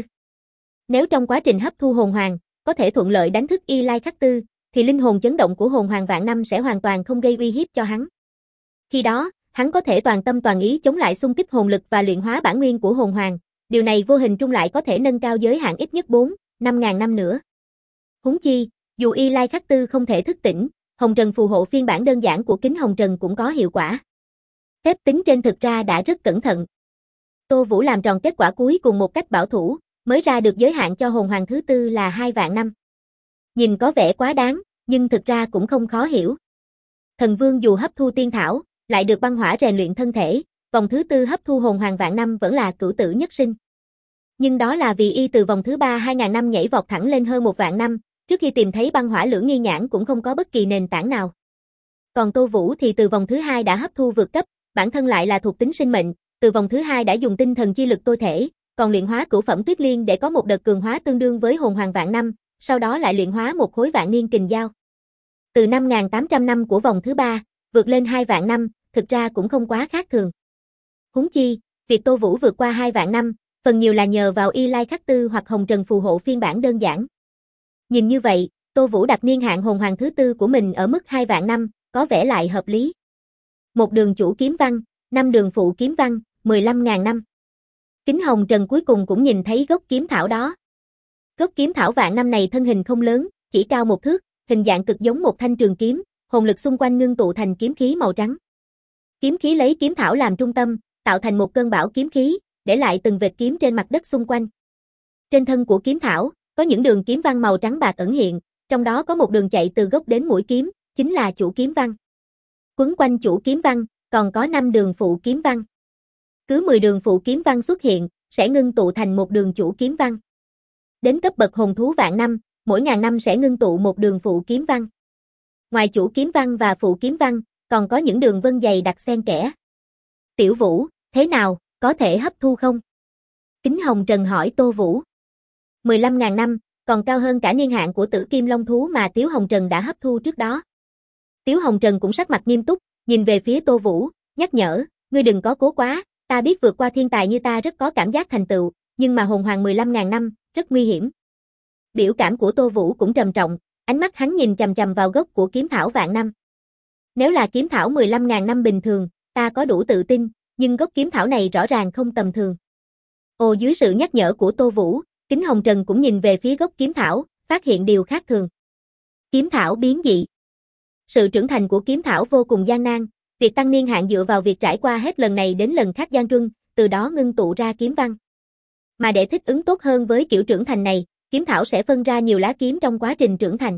Nếu trong quá trình hấp thu hồn hoàng, có thể thuận lợi đánh thức Y Lai Khắc Tư, thì linh hồn chấn động của hồn hoàng vạn năm sẽ hoàn toàn không gây uy hiếp cho hắn. Khi đó, hắn có thể toàn tâm toàn ý chống lại xung kích hồn lực và luyện hóa bản nguyên của hồn hoàng, điều này vô hình trung lại có thể nâng cao giới hạn ít nhất 4-5.000 năm nữa. Huống chi, dù Y Lai Khắc Tư không thể thức tỉnh, Hồng Trần phù hộ phiên bản đơn giản của Kính Hồng Trần cũng có hiệu quả. Phép tính trên thực ra đã rất cẩn thận. Tô Vũ làm tròn kết quả cuối cùng một cách bảo thủ, mới ra được giới hạn cho hồn hoàng thứ tư là 2 vạn năm. Nhìn có vẻ quá đáng, nhưng thực ra cũng không khó hiểu. Thần Vương dù hấp thu tiên thảo, lại được băng hỏa rèn luyện thân thể, vòng thứ tư hấp thu hồn hoàng vạn năm vẫn là cửu tử nhất sinh. Nhưng đó là vì y từ vòng thứ 3 2.000 năm nhảy vọt thẳng lên hơn 1 vạn năm, trước khi tìm thấy băng hỏa lưỡng nghi nhãn cũng không có bất kỳ nền tảng nào. Còn Tô Vũ thì từ vòng thứ 2 đã hấp thu vượt cấp, bản thân lại là thuộc tính sinh mệnh, từ vòng thứ 2 đã dùng tinh thần chi lực tôi thể, còn luyện hóa cửu phẩm Tuyết Liên để có một đợt cường hóa tương đương với hồn hoàng vạn năm, sau đó lại luyện hóa một khối vạn niên kình dao. Từ 5.800 năm của vòng thứ 3, vượt lên 2 vạn năm, thực ra cũng không quá khác thường. Huống chi, việc Tô Vũ vượt qua 2 vạn năm, phần nhiều là nhờ vào Y Lai Khắc Tư hoặc Hồng Trần phù hộ phiên bản đơn giản. Nhìn như vậy, Tô Vũ đặt niên hạn hồn hoàng thứ tư của mình ở mức 2 vạn năm, có vẻ lại hợp lý. Một đường chủ kiếm văn, 5 đường phụ kiếm văn, 15.000 năm. Kính Hồng Trần cuối cùng cũng nhìn thấy gốc kiếm thảo đó. Gốc kiếm thảo vạn năm này thân hình không lớn, chỉ cao 1 thước, hình dạng cực giống một thanh trường kiếm, hồn lực xung quanh ngưng tụ thành kiếm khí màu trắng. Kiếm khí lấy kiếm thảo làm trung tâm, tạo thành một cơn bão kiếm khí, để lại từng vệt kiếm trên mặt đất xung quanh. Trên thân của kiếm thảo, có những đường kiếm văn màu trắng bạc ẩn hiện, trong đó có một đường chạy từ gốc đến mũi kiếm, chính là chủ kiếm văn. Quấn quanh chủ kiếm văn, còn có 5 đường phụ kiếm văn. Cứ 10 đường phụ kiếm văn xuất hiện, sẽ ngưng tụ thành một đường chủ kiếm văn. Đến cấp bậc hồn thú vạn năm, mỗi ngàn năm sẽ ngưng tụ một đường phụ kiếm văn. Ngoài chủ kiếm văn và phụ kiếm văn, còn có những đường vân dày đặc xen kẽ. Tiểu Vũ, thế nào, có thể hấp thu không? Kính Hồng Trần hỏi Tô Vũ. 15.000 năm, còn cao hơn cả niên hạn của Tử Kim Long thú mà Tiếu Hồng Trần đã hấp thu trước đó. Tiếu Hồng Trần cũng sắc mặt nghiêm túc, nhìn về phía Tô Vũ, nhắc nhở, ngươi đừng có cố quá, ta biết vượt qua thiên tài như ta rất có cảm giác thành tựu, nhưng mà hồn hoàng 15.000 năm, rất nguy hiểm. Biểu cảm của Tô Vũ cũng trầm trọng, ánh mắt hắn nhìn chằm chằm vào gốc của kiếm thảo vạn năm. Nếu là kiếm thảo 15.000 năm bình thường, ta có đủ tự tin, nhưng gốc kiếm thảo này rõ ràng không tầm thường. Ồ, dưới sự nhắc nhở của Tô Vũ, Kính Hồng Trần cũng nhìn về phía gốc kiếm thảo, phát hiện điều khác thường. Kiếm thảo biến dị. Sự trưởng thành của kiếm thảo vô cùng gian nan, việc tăng niên hạn dựa vào việc trải qua hết lần này đến lần khác gian truân, từ đó ngưng tụ ra kiếm văn. Mà để thích ứng tốt hơn với kiểu trưởng thành này, kiếm thảo sẽ phân ra nhiều lá kiếm trong quá trình trưởng thành.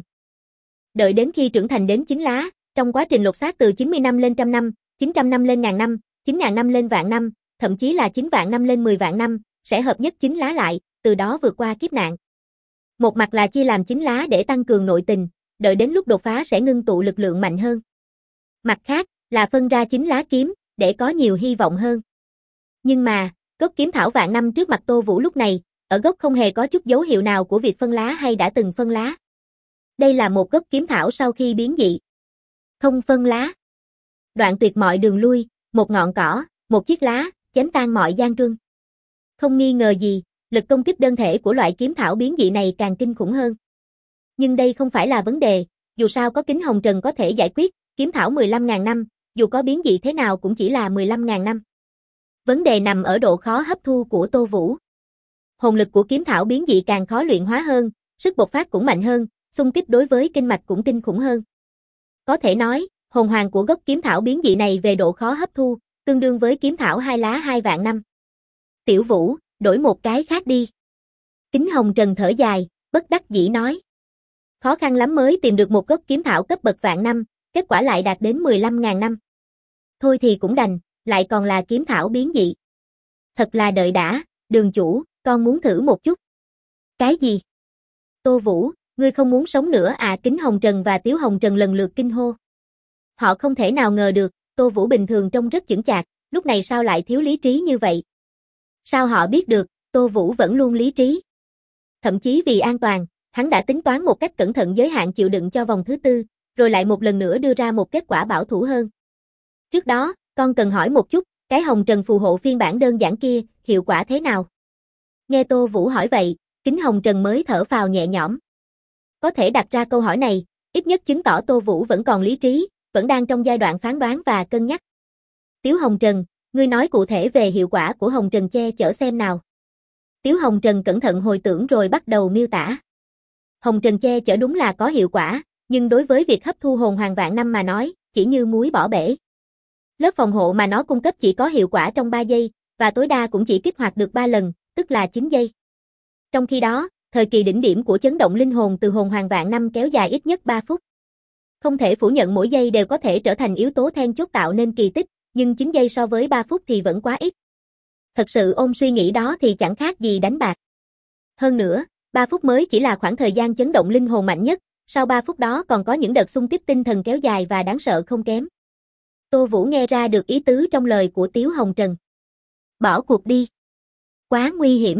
Đợi đến khi trưởng thành đến 9 lá, trong quá trình lột xác từ 90 năm lên 100 năm, 900 năm lên 1000 năm, 9000 năm lên vạn năm, thậm chí là 9 vạn năm lên 10 vạn năm, sẽ hợp nhất 9 lá lại, từ đó vượt qua kiếp nạn. Một mặt là chia làm 9 lá để tăng cường nội tình, đợi đến lúc đột phá sẽ ngưng tụ lực lượng mạnh hơn. Mặt khác, là phân ra 9 lá kiếm, để có nhiều hy vọng hơn. Nhưng mà, gốc kiếm thảo vạn năm trước mặt Tô Vũ lúc này, ở gốc không hề có chút dấu hiệu nào của việc phân lá hay đã từng phân lá. Đây là một gốc kiếm thảo sau khi biến dị. Không phân lá. Đoạn tuyệt mọi đường lui, một ngọn cỏ, một chiếc lá, chém tan mọi gian truân. Không nghi ngờ gì, lực công kích đơn thể của loại kiếm thảo biến dị này càng kinh khủng hơn. Nhưng đây không phải là vấn đề, dù sao có kính hồng trần có thể giải quyết, kiếm thảo 15.000 năm, dù có biến dị thế nào cũng chỉ là 15.000 năm. Vấn đề nằm ở độ khó hấp thu của Tô Vũ. Hồn lực của kiếm thảo biến dị càng khó luyện hóa hơn, sức bộc phát cũng mạnh hơn, xung kích đối với kinh mạch cũng kinh khủng hơn. Có thể nói, hồn hoàng của gốc kiếm thảo biến dị này về độ khó hấp thu, tương đương với kiếm thảo 2 lá 2 vạn năm. Tiểu Vũ, đổi một cái khác đi. Kính hồng trần thở dài, bất đắc dĩ nói. Khó khăn lắm mới tìm được một gốc kiếm thảo cấp bậc vạn năm, kết quả lại đạt đến 15.000 năm. Thôi thì cũng đành, lại còn là kiếm thảo biến dị. Thật là đợi đã, đường chủ, con muốn thử một chút. Cái gì? Tô Vũ, ngươi không muốn sống nữa à? Kính hồng trần và Tiếu hồng trần lần lượt kinh hô. Họ không thể nào ngờ được, Tô Vũ bình thường trông rất chững chạc, lúc này sao lại thiếu lý trí như vậy? Sao họ biết được, Tô Vũ vẫn luôn lý trí. Thậm chí vì an toàn, hắn đã tính toán một cách cẩn thận giới hạn chịu đựng cho vòng thứ 4, rồi lại một lần nữa đưa ra một kết quả bảo thủ hơn. Trước đó, con cần hỏi một chút, cái hồng trần phù hộ phiên bản đơn giản kia, hiệu quả thế nào? Nghe Tô Vũ hỏi vậy, Kính hồng trần mới thở phào nhẹ nhõm. Có thể đặt ra câu hỏi này, ít nhất chứng tỏ Tô Vũ vẫn còn lý trí, vẫn đang trong giai đoạn phán đoán và cân nhắc. Tiếu hồng trần, ngươi nói cụ thể về hiệu quả của hồng trần che chở xem nào. Tiếu hồng trần cẩn thận hồi tưởng rồi bắt đầu miêu tả. Hồng trần che chở đúng là có hiệu quả, nhưng đối với việc hấp thu hồn hoàng vạn năm mà nói, chỉ như muối bỏ bể. Lớp phòng hộ mà nó cung cấp chỉ có hiệu quả trong 3 giây, và tối đa cũng chỉ kích hoạt được 3 lần, tức là 9 giây. Trong khi đó, thời kỳ đỉnh điểm của chấn động linh hồn từ hồn hoàng vạn năm kéo dài ít nhất 3 phút. Không thể phủ nhận mỗi giây đều có thể trở thành yếu tố then chốt tạo nên kỳ tích, nhưng 9 giây so với 3 phút thì vẫn quá ít. Thật sự ôm suy nghĩ đó thì chẳng khác gì đánh bạc. Hơn nữa, 3 phút mới chỉ là khoảng thời gian chấn động linh hồn mạnh nhất, sau 3 phút đó còn có những đợt xung kích tinh thần kéo dài và đáng sợ không kém. Tô Vũ nghe ra được ý tứ trong lời của Tiếu hồng trần. Bỏ cuộc đi. Quá nguy hiểm.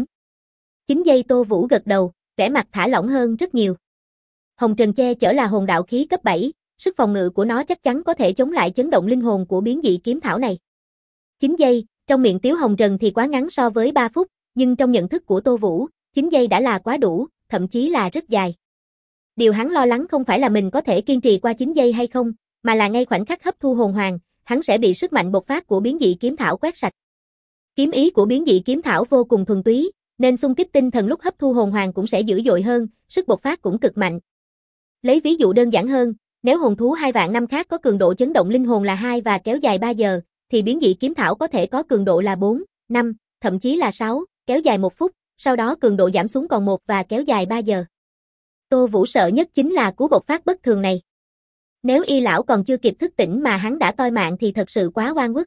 9 giây Tô Vũ gật đầu, vẻ mặt thả lỏng hơn rất nhiều. Hồng trần che chở là hồn đạo khí cấp 7, sức phòng ngự của nó chắc chắn có thể chống lại chấn động linh hồn của biến dị kiếm thảo này. 9 giây, trong miệng Tiếu hồng trần thì quá ngắn so với 3 phút, nhưng trong nhận thức của Tô Vũ, 9 giây đã là quá đủ, thậm chí là rất dài. Điều hắn lo lắng không phải là mình có thể kiên trì qua 9 giây hay không, mà là ngay khoảnh khắc hấp thu hồn hoàng, hắn sẽ bị sức mạnh bộc phát của biến dị kiếm thảo quét sạch. Kiếm ý của biến dị kiếm thảo vô cùng thuần túy, nên xung kích tinh thần lúc hấp thu hồn hoàng cũng sẽ dữ dội hơn, sức bộc phát cũng cực mạnh. Lấy ví dụ đơn giản hơn, nếu hồn thú 2 vạn năm khác có cường độ chấn động linh hồn là 2 và kéo dài 3 giờ, thì biến dị kiếm thảo có thể có cường độ là 4, 5, thậm chí là 6, kéo dài 1 phút, sau đó cường độ giảm xuống còn 1 và kéo dài 3 giờ. Tô Vũ sợ nhất chính là cú bộc phát bất thường này. Nếu y lão còn chưa kịp thức tỉnh mà hắn đã toi mạng thì thật sự quá oan uất.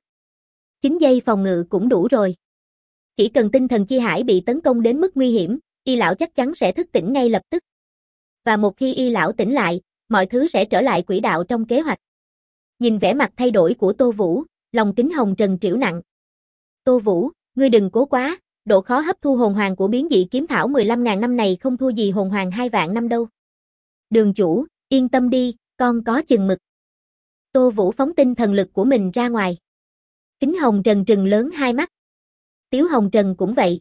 9 giây phòng ngự cũng đủ rồi. Chỉ cần tinh thần chi hải bị tấn công đến mức nguy hiểm, y lão chắc chắn sẽ thức tỉnh ngay lập tức. Và một khi y lão tỉnh lại, mọi thứ sẽ trở lại quỹ đạo trong kế hoạch. Nhìn vẻ mặt thay đổi của Tô Vũ, lòng Kính hồng trần trĩu nặng. Tô Vũ, ngươi đừng cố quá, độ khó hấp thu hồn hoàng của biến dị kiếm thảo 15.000 năm này không thua gì hồn hoàng 2 vạn năm đâu. Đường chủ, yên tâm đi, con có chừng mực. Tô Vũ phóng tinh thần lực của mình ra ngoài. Kính hồng trần trừng lớn hai mắt. Tiếu hồng trần cũng vậy.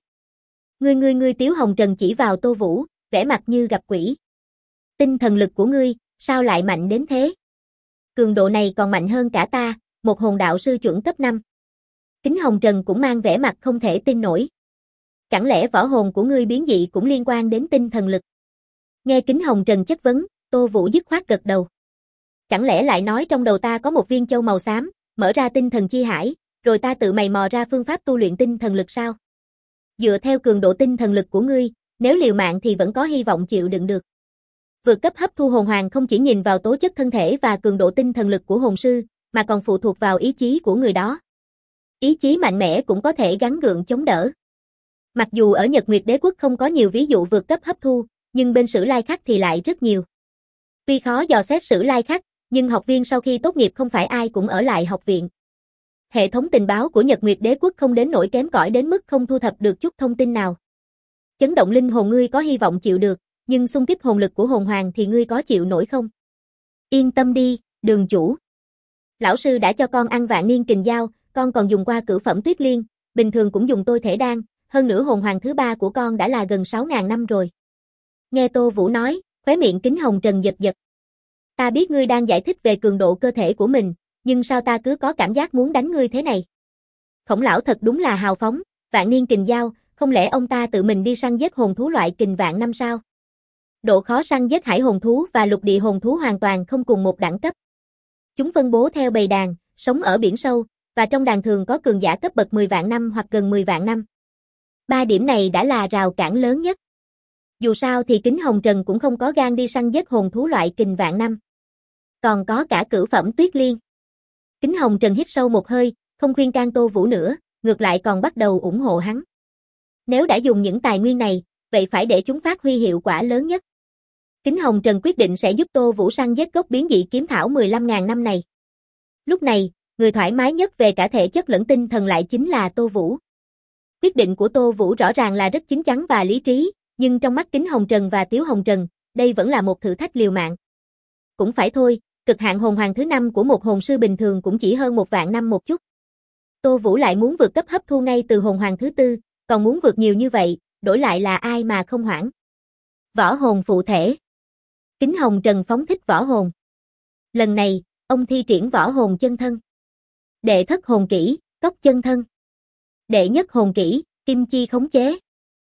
Ngươi Tiếu hồng trần chỉ vào Tô Vũ, vẻ mặt như gặp quỷ. Tinh thần lực của ngươi, sao lại mạnh đến thế? Cường độ này còn mạnh hơn cả ta, một hồn đạo sư chuẩn cấp 5. Kính hồng trần cũng mang vẻ mặt không thể tin nổi. Chẳng lẽ võ hồn của ngươi biến dị cũng liên quan đến tinh thần lực? Nghe Kính hồng trần chất vấn, Tô Vũ dứt khoát gật đầu. Chẳng lẽ lại nói trong đầu ta có một viên châu màu xám, mở ra tinh thần chi hải, rồi ta tự mày mò ra phương pháp tu luyện tinh thần lực sao? Dựa theo cường độ tinh thần lực của ngươi, nếu liều mạng thì vẫn có hy vọng chịu đựng được. Vượt cấp hấp thu hồn hoàng không chỉ nhìn vào tố chất thân thể và cường độ tinh thần lực của hồn sư, mà còn phụ thuộc vào ý chí của người đó. Ý chí mạnh mẽ cũng có thể gắng gượng chống đỡ. Mặc dù ở Nhật Nguyệt Đế Quốc không có nhiều ví dụ vượt cấp hấp thu, nhưng bên Sử Lai Khắc thì lại rất nhiều. Tuy khó dò xét Sử Lai Khắc, nhưng học viên sau khi tốt nghiệp không phải ai cũng ở lại học viện. Hệ thống tình báo của Nhật Nguyệt Đế Quốc không đến nỗi kém cỏi đến mức không thu thập được chút thông tin nào. Chấn động linh hồn ngươi có hy vọng chịu được, nhưng xung kích hồn lực của hồn hoàng thì ngươi có chịu nổi không? Yên tâm đi, đường chủ. Lão sư đã cho con ăn vạn niên kình dao, con còn dùng qua cửu phẩm tuyết liên, bình thường cũng dùng tôi thể đan, hơn nữa hồn hoàng thứ 3 của con đã là gần 6.000 năm rồi. Nghe Tô Vũ nói, khóe miệng Kính Hồng Trần giật giật. Ta biết ngươi đang giải thích về cường độ cơ thể của mình, nhưng sao ta cứ có cảm giác muốn đánh ngươi thế này? Khổng lão thật đúng là hào phóng, vạn niên kình dao, không lẽ ông ta tự mình đi săn giết hồn thú loại kình vạn năm sao? Độ khó săn giết hải hồn thú và lục địa hồn thú hoàn toàn không cùng một đẳng cấp. Chúng phân bố theo bầy đàn, sống ở biển sâu, và trong đàn thường có cường giả cấp bậc 10 vạn năm hoặc gần 10 vạn năm. 3 điểm này đã là rào cản lớn nhất. Dù sao thì Kính Hồng Trần cũng không có gan đi săn giết hồn thú loại kình vạn năm. Còn có cả cửu phẩm tuyết liên. Kính Hồng Trần hít sâu một hơi, không khuyên can Tô Vũ nữa, ngược lại còn bắt đầu ủng hộ hắn. Nếu đã dùng những tài nguyên này, vậy phải để chúng phát huy hiệu quả lớn nhất. Kính Hồng Trần quyết định sẽ giúp Tô Vũ săn giết gốc biến dị kiếm thảo 15.000 năm này. Lúc này, người thoải mái nhất về cả thể chất lẫn tinh thần lại chính là Tô Vũ. Quyết định của Tô Vũ rõ ràng là rất chín chắn và lý trí, nhưng trong mắt Kính Hồng Trần và Tiếu Hồng Trần, đây vẫn là một thử thách liều mạng. Cũng phải thôi, cực hạn hồn hoàng thứ 5 của một hồn sư bình thường cũng chỉ hơn 1 vạn năm một chút. Tô Vũ lại muốn vượt cấp hấp thu ngay từ hồn hoàng thứ 4, còn muốn vượt nhiều như vậy, đổi lại là ai mà không hoảng. Võ hồn phụ thể. Kính Hồng Trần phóng thích võ hồn. Lần này, ông thi triển võ hồn chân thân. Đệ thất hồn kỹ, cốc chân thân. Đệ nhất hồn kỹ, kim chi khống chế.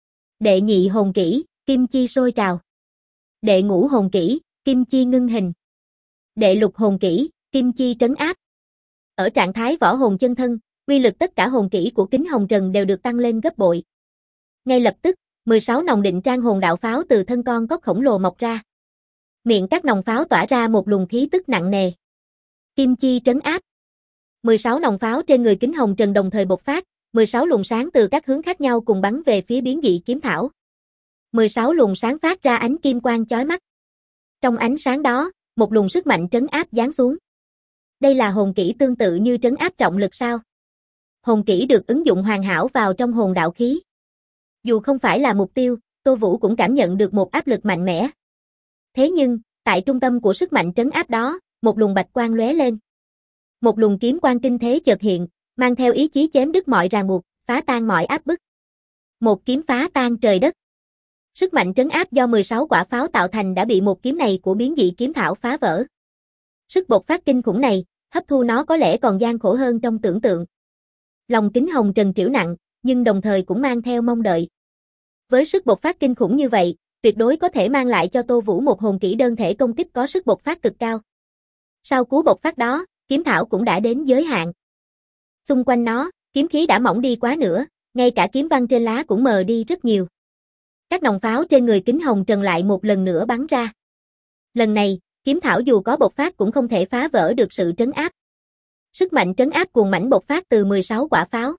Đệ nhị hồn kỹ, kim chi sôi trào. Đệ ngũ hồn kỹ, kim chi ngưng hình. Đệ lục hồn kỹ, kim chi trấn áp. Ở trạng thái võ hồn chân thân, uy lực tất cả hồn kỹ của Kính Hồng Trần đều được tăng lên gấp bội. Ngay lập tức, 16 nòng định trang hồn đạo pháo từ thân con cốc khổng lồ mọc ra. Miệng các nòng pháo tỏa ra một luồng khí tức nặng nề. Kim chi trấn áp. 16 nòng pháo trên người Kính Hồng Trần đồng thời bộc phát, 16 luồng sáng từ các hướng khác nhau cùng bắn về phía biến dị kiếm thảo. 16 luồng sáng phát ra ánh kim quang chói mắt. Trong ánh sáng đó, một luồng sức mạnh trấn áp giáng xuống. Đây là hồn kỹ tương tự như trấn áp trọng lực sao? Hồn kỹ được ứng dụng hoàn hảo vào trong hồn đạo khí. Dù không phải là mục tiêu, Tô Vũ cũng cảm nhận được một áp lực mạnh mẽ. Thế nhưng, tại trung tâm của sức mạnh trấn áp đó, một luồng bạch quang lóe lên. Một luồng kiếm quang kinh thế chợt hiện, mang theo ý chí chém đứt mọi ràng buộc, phá tan mọi áp bức. Một kiếm phá tan trời đất. Sức mạnh trấn áp do 16 quả pháo tạo thành đã bị một kiếm này của biến dị kiếm thảo phá vỡ. Sức bộc phát kinh khủng này, hấp thu nó có lẽ còn gian khổ hơn trong tưởng tượng. Lòng Kính Hồng Trần triểu nặng, nhưng đồng thời cũng mang theo mong đợi. Với sức bộc phát kinh khủng như vậy, tuyệt đối có thể mang lại cho Tô Vũ một hồn kỹ đơn thể công kích có sức bộc phát cực cao. Sau cú bộc phát đó, kiếm thảo cũng đã đến giới hạn. Xung quanh nó, kiếm khí đã mỏng đi quá nữa, ngay cả kiếm văn trên lá cũng mờ đi rất nhiều. Các nòng pháo trên người Kính Hồng Trần lại một lần nữa bắn ra. Lần này, kiếm thảo dù có bộc phát cũng không thể phá vỡ được sự trấn áp. Sức mạnh trấn áp cuồng mãnh bộc phát từ 16 quả pháo.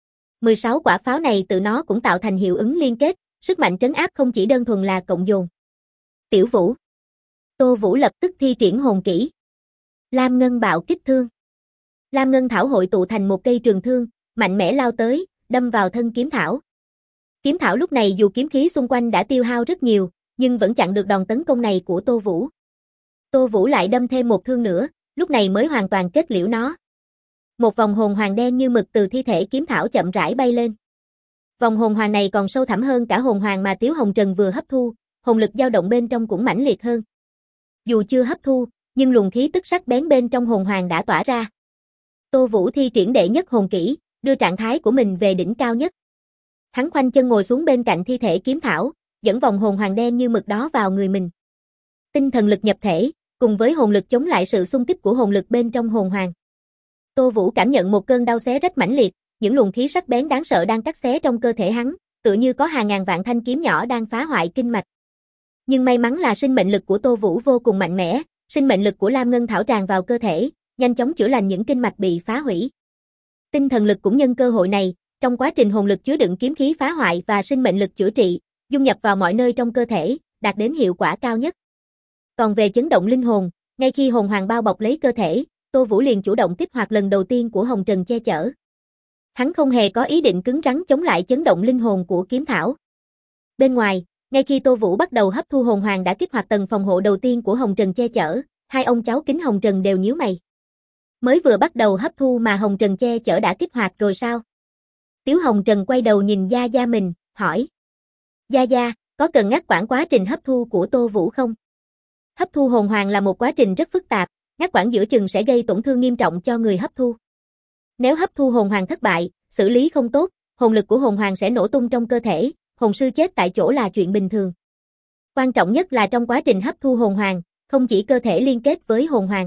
16 quả pháo này tự nó cũng tạo thành hiệu ứng liên kết, sức mạnh trấn áp không chỉ đơn thuần là cộng dồn. Tiểu Vũ. Tô Vũ lập tức thi triển hồn kỹ. Lam Ngân bạo kích thương. Lam Ngân thảo hội tụ thành một cây trường thương, mạnh mẽ lao tới, đâm vào thân kiếm thảo. Kiếm thảo lúc này dù kiếm khí xung quanh đã tiêu hao rất nhiều, nhưng vẫn chặn được đòn tấn công này của Tô Vũ. Tô Vũ lại đâm thêm một thương nữa, lúc này mới hoàn toàn kết liễu nó. Một vòng hồn hoàng đen như mực từ thi thể kiếm thảo chậm rãi bay lên. Vòng hồn hoàng này còn sâu thẳm hơn cả hồn hoàng mà Tiếu Hồng Trần vừa hấp thu, hồn lực dao động bên trong cũng mãnh liệt hơn. Dù chưa hấp thu, nhưng luồng khí tức sắc bén bên trong hồn hoàng đã tỏa ra. Tô Vũ thi triển đệ nhất hồn kỹ, đưa trạng thái của mình về đỉnh cao nhất. Hắn khoanh chân ngồi xuống bên cạnh thi thể kiếm thảo, dẫn vòng hồn hoàng đen như mực đó vào người mình. Tinh thần lực nhập thể, cùng với hồn lực chống lại sự xung kích của hồn lực bên trong hồn hoàng. Tô Vũ cảm nhận một cơn đau xé rách mãnh liệt, những luồng khí sắc bén đáng sợ đang cắt xé trong cơ thể hắn, tựa như có hàng ngàn vạn thanh kiếm nhỏ đang phá hoại kinh mạch. Nhưng may mắn là sinh mệnh lực của Tô Vũ vô cùng mạnh mẽ, sinh mệnh lực của Lam Ngân Thảo tràn vào cơ thể, nhanh chóng chữa lành những kinh mạch bị phá hủy. Tinh thần lực cũng nhân cơ hội này, trong quá trình hồn lực chứa đựng kiếm khí phá hoại và sinh mệnh lực chữa trị, dung nhập vào mọi nơi trong cơ thể, đạt đến hiệu quả cao nhất. Còn về chấn động linh hồn, ngay khi hồn hoàng bao bọc lấy cơ thể, Tô Vũ liền chủ động kích hoạt lần đầu tiên của hồng trần che chở. Hắn không hề có ý định cứng rắn chống lại chấn động linh hồn của kiếm thảo. Bên ngoài, ngay khi Tô Vũ bắt đầu hấp thu hồn hoàng đã kích hoạt tầng phòng hộ đầu tiên của hồng trần che chở, hai ông cháu kính hồng trần đều nhíu mày. Mới vừa bắt đầu hấp thu mà hồng trần che chở đã kích hoạt rồi sao? Tiếu Hồng Trần quay đầu nhìn Gia Gia mình, hỏi. Gia Gia, có cần ngắt quãng quá trình hấp thu của Tô Vũ không? Hấp thu hồn hoàng là một quá trình rất phức tạp, ngắt quãng giữa chừng sẽ gây tổn thương nghiêm trọng cho người hấp thu. Nếu hấp thu hồn hoàng thất bại, xử lý không tốt, hồn lực của hồn hoàng sẽ nổ tung trong cơ thể, hồn sư chết tại chỗ là chuyện bình thường. Quan trọng nhất là trong quá trình hấp thu hồn hoàng, không chỉ cơ thể liên kết với hồn hoàng.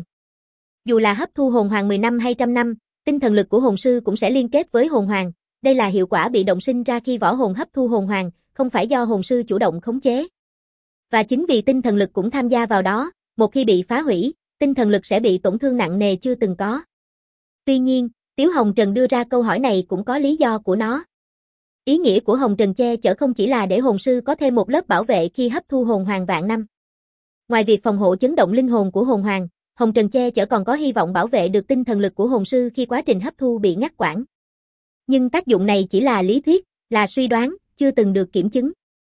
Dù là hấp thu hồn hoàng 10 năm hay 100 năm, tinh thần lực của hồn sư cũng sẽ liên kết với hồn hoàng. Đây là hiệu quả bị động sinh ra khi võ hồn hấp thu hồn hoàng, không phải do hồn sư chủ động khống chế. Và chính vì tinh thần lực cũng tham gia vào đó, một khi bị phá hủy, tinh thần lực sẽ bị tổn thương nặng nề chưa từng có. Tuy nhiên, Tiếu Hồng Trần đưa ra câu hỏi này cũng có lý do của nó. Ý nghĩa của hồng trần che chở không chỉ là để hồn sư có thêm một lớp bảo vệ khi hấp thu hồn hoàng vạn năm. Ngoài việc phòng hộ chấn động linh hồn của hồn hoàng, hồng trần che chở còn có hy vọng bảo vệ được tinh thần lực của hồn sư khi quá trình hấp thu bị ngắt quãng. Nhưng tác dụng này chỉ là lý thuyết, là suy đoán, chưa từng được kiểm chứng.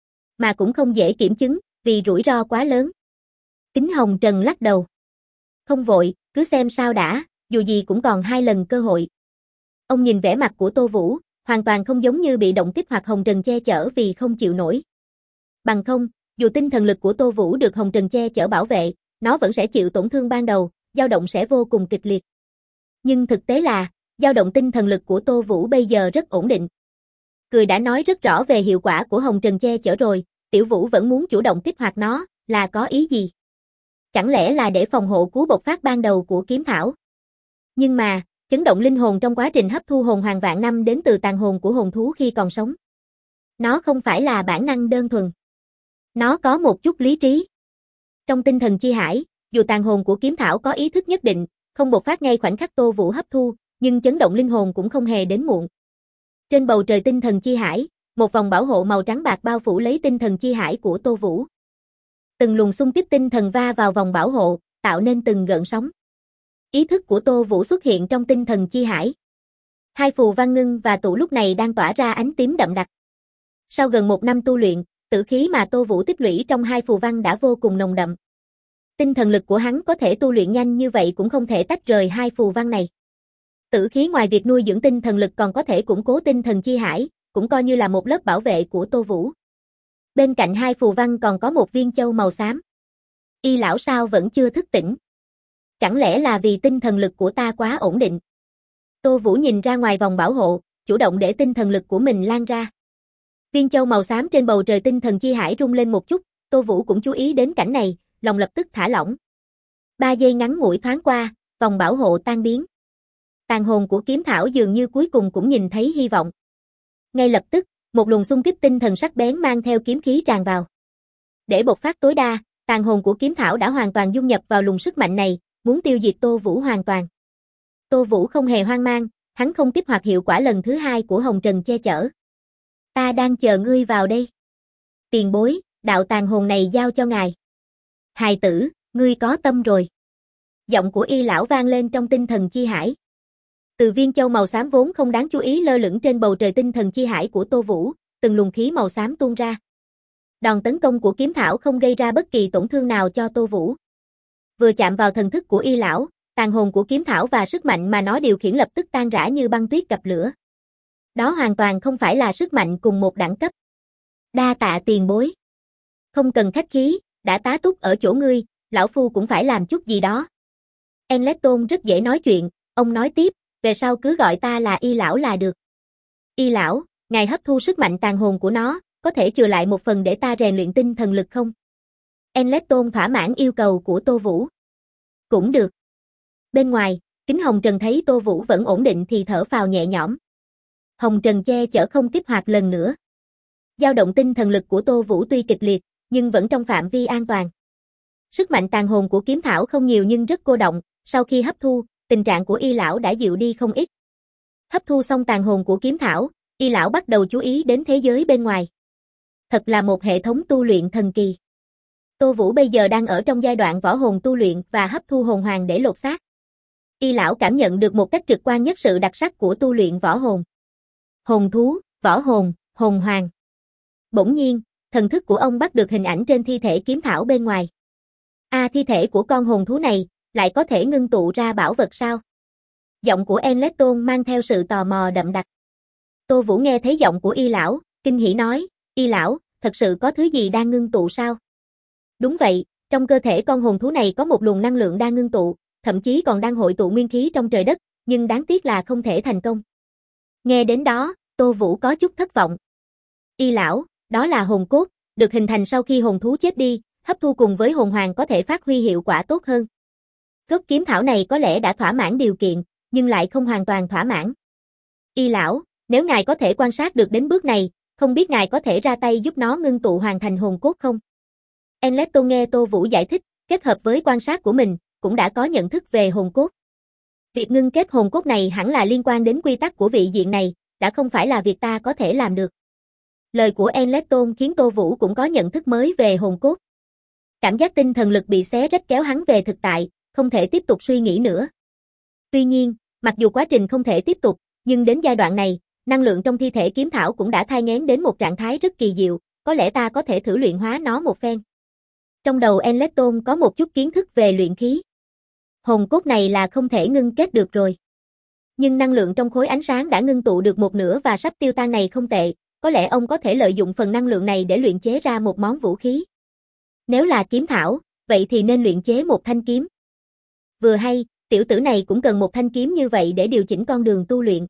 Mà cũng không dễ kiểm chứng, vì rủi ro quá lớn. Kính Hồng Trần lắc đầu. Không vội, cứ xem sao đã, dù gì cũng còn 2 lần cơ hội. Ông nhìn vẻ mặt của Tô Vũ, hoàn toàn không giống như bị động kích hoạt hồng trần che chở vì không chịu nổi. Bằng không, dù tinh thần lực của Tô Vũ được hồng trần che chở bảo vệ, nó vẫn sẽ chịu tổn thương ban đầu, dao động sẽ vô cùng kịch liệt. Nhưng thực tế là, dao động tinh thần lực của Tô Vũ bây giờ rất ổn định. Cười đã nói rất rõ về hiệu quả của hồng trần che chở rồi, Tiểu Vũ vẫn muốn chủ động kích hoạt nó, là có ý gì? Chẳng lẽ là để phòng hộ cú bộc phát ban đầu của kiếm thảo? Nhưng mà, chấn động linh hồn trong quá trình hấp thu hồn hoàng vạn năm đến từ tàn hồn của hồn thú khi còn sống. Nó không phải là bản năng đơn thuần. Nó có một chút lý trí. Trong tinh thần chi hải, dù tàn hồn của kiếm thảo có ý thức nhất định, không bộc phát ngay khoảnh khắc Tô Vũ hấp thu, nhưng chấn động linh hồn cũng không hề đến muộn. Trên bầu trời tinh thần chi hải, một vòng bảo hộ màu trắng bạc bao phủ lấy tinh thần chi hải của Tô Vũ. Từng luồng xung kích tinh thần va vào vòng bảo hộ, tạo nên từng gợn sóng. Ý thức của Tô Vũ xuất hiện trong tinh thần chi hải. 2 phù văn ngưng và tụ lúc này đang tỏa ra ánh tím đậm đặc. Sau gần 1 năm tu luyện, tử khí mà Tô Vũ tích lũy trong 2 phù văn đã vô cùng nồng đậm. Tinh thần lực của hắn có thể tu luyện nhanh như vậy cũng không thể tách rời 2 phù văn này. Tử khí ngoài việc nuôi dưỡng tinh thần lực còn có thể củng cố tinh thần chi hải, cũng coi như là một lớp bảo vệ của Tô Vũ. Bên cạnh 2 phù văn còn có một viên châu màu xám. Y lão sao vẫn chưa thức tỉnh? Chẳng lẽ là vì tinh thần lực của ta quá ổn định? Tô Vũ nhìn ra ngoài vòng bảo hộ, chủ động để tinh thần lực của mình lan ra. Viên châu màu xám trên bầu trời tinh thần chi hải rung lên một chút, Tô Vũ cũng chú ý đến cảnh này, lòng lập tức thả lỏng. 3 giây ngắn ngủi thoáng qua, vòng bảo hộ tan biến. Tàn hồn của kiếm thảo dường như cuối cùng cũng nhìn thấy hy vọng. Ngay lập tức, một luồng xung kích tinh thần sắc bén mang theo kiếm khí tràn vào. Để bộc phát tối đa, tàn hồn của kiếm thảo đã hoàn toàn dung nhập vào luồng sức mạnh này, muốn tiêu diệt Tô Vũ hoàn toàn. Tô Vũ không hề hoang mang, hắn không kích hoạt hiệu quả lần thứ 2 của hồng trần che chở. Ta đang chờ ngươi vào đây. Tiền bối, đạo tàn hồn này giao cho ngài. Hài tử, ngươi có tâm rồi. Giọng của Y lão vang lên trong tinh thần chi hải. Từ viên châu màu xám vốn không đáng chú ý lơ lửng trên bầu trời tinh thần chi hải của Tô Vũ, từng luồng khí màu xám tuôn ra. Đòn tấn công của kiếm thảo không gây ra bất kỳ tổn thương nào cho Tô Vũ. Vừa chạm vào thần thức của Y lão, tàn hồn của kiếm thảo và sức mạnh mà nó điều khiển lập tức tan rã như băng tuyết gặp lửa. Đó hoàn toàn không phải là sức mạnh cùng một đẳng cấp. Đa tạ tiền bối. Không cần khách khí, đã tá túc ở chỗ ngươi, lão phu cũng phải làm chút gì đó. Enletton rất dễ nói chuyện, ông nói tiếp, về sau cứ gọi ta là Y lão là được. Y lão, ngài hấp thu sức mạnh tàn hồn của nó, có thể chừa lại một phần để ta rèn luyện tinh thần lực không? Enletton thỏa mãn yêu cầu của Tô Vũ. Cũng được. Bên ngoài, Kính Hồng Trần thấy Tô Vũ vẫn ổn định thì thở phào nhẹ nhõm. Hồng Trần che chở không kích hoạt lần nữa. Dao động tinh thần lực của Tô Vũ tuy kịch liệt, nhưng vẫn trong phạm vi an toàn. Sức mạnh tàn hồn của kiếm thảo không nhiều nhưng rất cô động, sau khi hấp thu, tình trạng của Y lão đã dịu đi không ít. Hấp thu xong tàn hồn của kiếm thảo, Y lão bắt đầu chú ý đến thế giới bên ngoài. Thật là một hệ thống tu luyện thần kỳ. Tô Vũ bây giờ đang ở trong giai đoạn võ hồn tu luyện và hấp thu hồn hoàng để lột xác. Y lão cảm nhận được một cách trực quan nhất sự đặc sắc của tu luyện võ hồn. Hồn thú, võ hồn, hồn hoàng. Bỗng nhiên, thần thức của ông bắt được hình ảnh trên thi thể kiếm thảo bên ngoài. Thi thể của con hồn thú này, lại có thể ngưng tụ ra bảo vật sao? Giọng của Enletton mang theo sự tò mò đậm đặc. Tô Vũ nghe thấy giọng của Y lão, kinh hỉ nói, Y lão, thật sự có thứ gì đang ngưng tụ sao? Đúng vậy, trong cơ thể con hồn thú này có một luồng năng lượng đang ngưng tụ, thậm chí còn đang hội tụ nguyên khí trong trời đất, nhưng đáng tiếc là không thể thành công. Nghe đến đó, Tô Vũ có chút thất vọng. Y lão, đó là hồn cốt, được hình thành sau khi hồn thú chết đi, hấp thu cùng với hồn hoàng có thể phát huy hiệu quả tốt hơn. Gốc kiếm thảo này có lẽ đã thỏa mãn điều kiện, nhưng lại không hoàn toàn thỏa mãn. Y lão, nếu ngài có thể quan sát được đến bước này, không biết ngài có thể ra tay giúp nó ngưng tụ hoàn thành hồn cốt không? Enletton nghe Tô Vũ giải thích, kết hợp với quan sát của mình, cũng đã có nhận thức về hồn cốt. Việc ngưng kết hồn cốt này hẳn là liên quan đến quy tắc của vị diện này, đã không phải là việc ta có thể làm được. Lời của Enletton khiến Tô Vũ cũng có nhận thức mới về hồn cốt. Cảm giác tinh thần lực bị xé rách kéo hắn về thực tại, không thể tiếp tục suy nghĩ nữa. Tuy nhiên, mặc dù quá trình không thể tiếp tục, nhưng đến giai đoạn này, năng lượng trong thi thể kiếm thảo cũng đã thai nghén đến một trạng thái rất kỳ diệu, có lẽ ta có thể thử luyện hóa nó một phen. Trong đầu Enletton có một chút kiến thức về luyện khí. Hồn cốt này là không thể ngưng kết được rồi. Nhưng năng lượng trong khối ánh sáng đã ngưng tụ được một nửa và sắp tiêu tan này không tệ, có lẽ ông có thể lợi dụng phần năng lượng này để luyện chế ra một món vũ khí. Nếu là kiếm thảo, vậy thì nên luyện chế một thanh kiếm. Vừa hay, tiểu tử này cũng cần một thanh kiếm như vậy để điều chỉnh con đường tu luyện.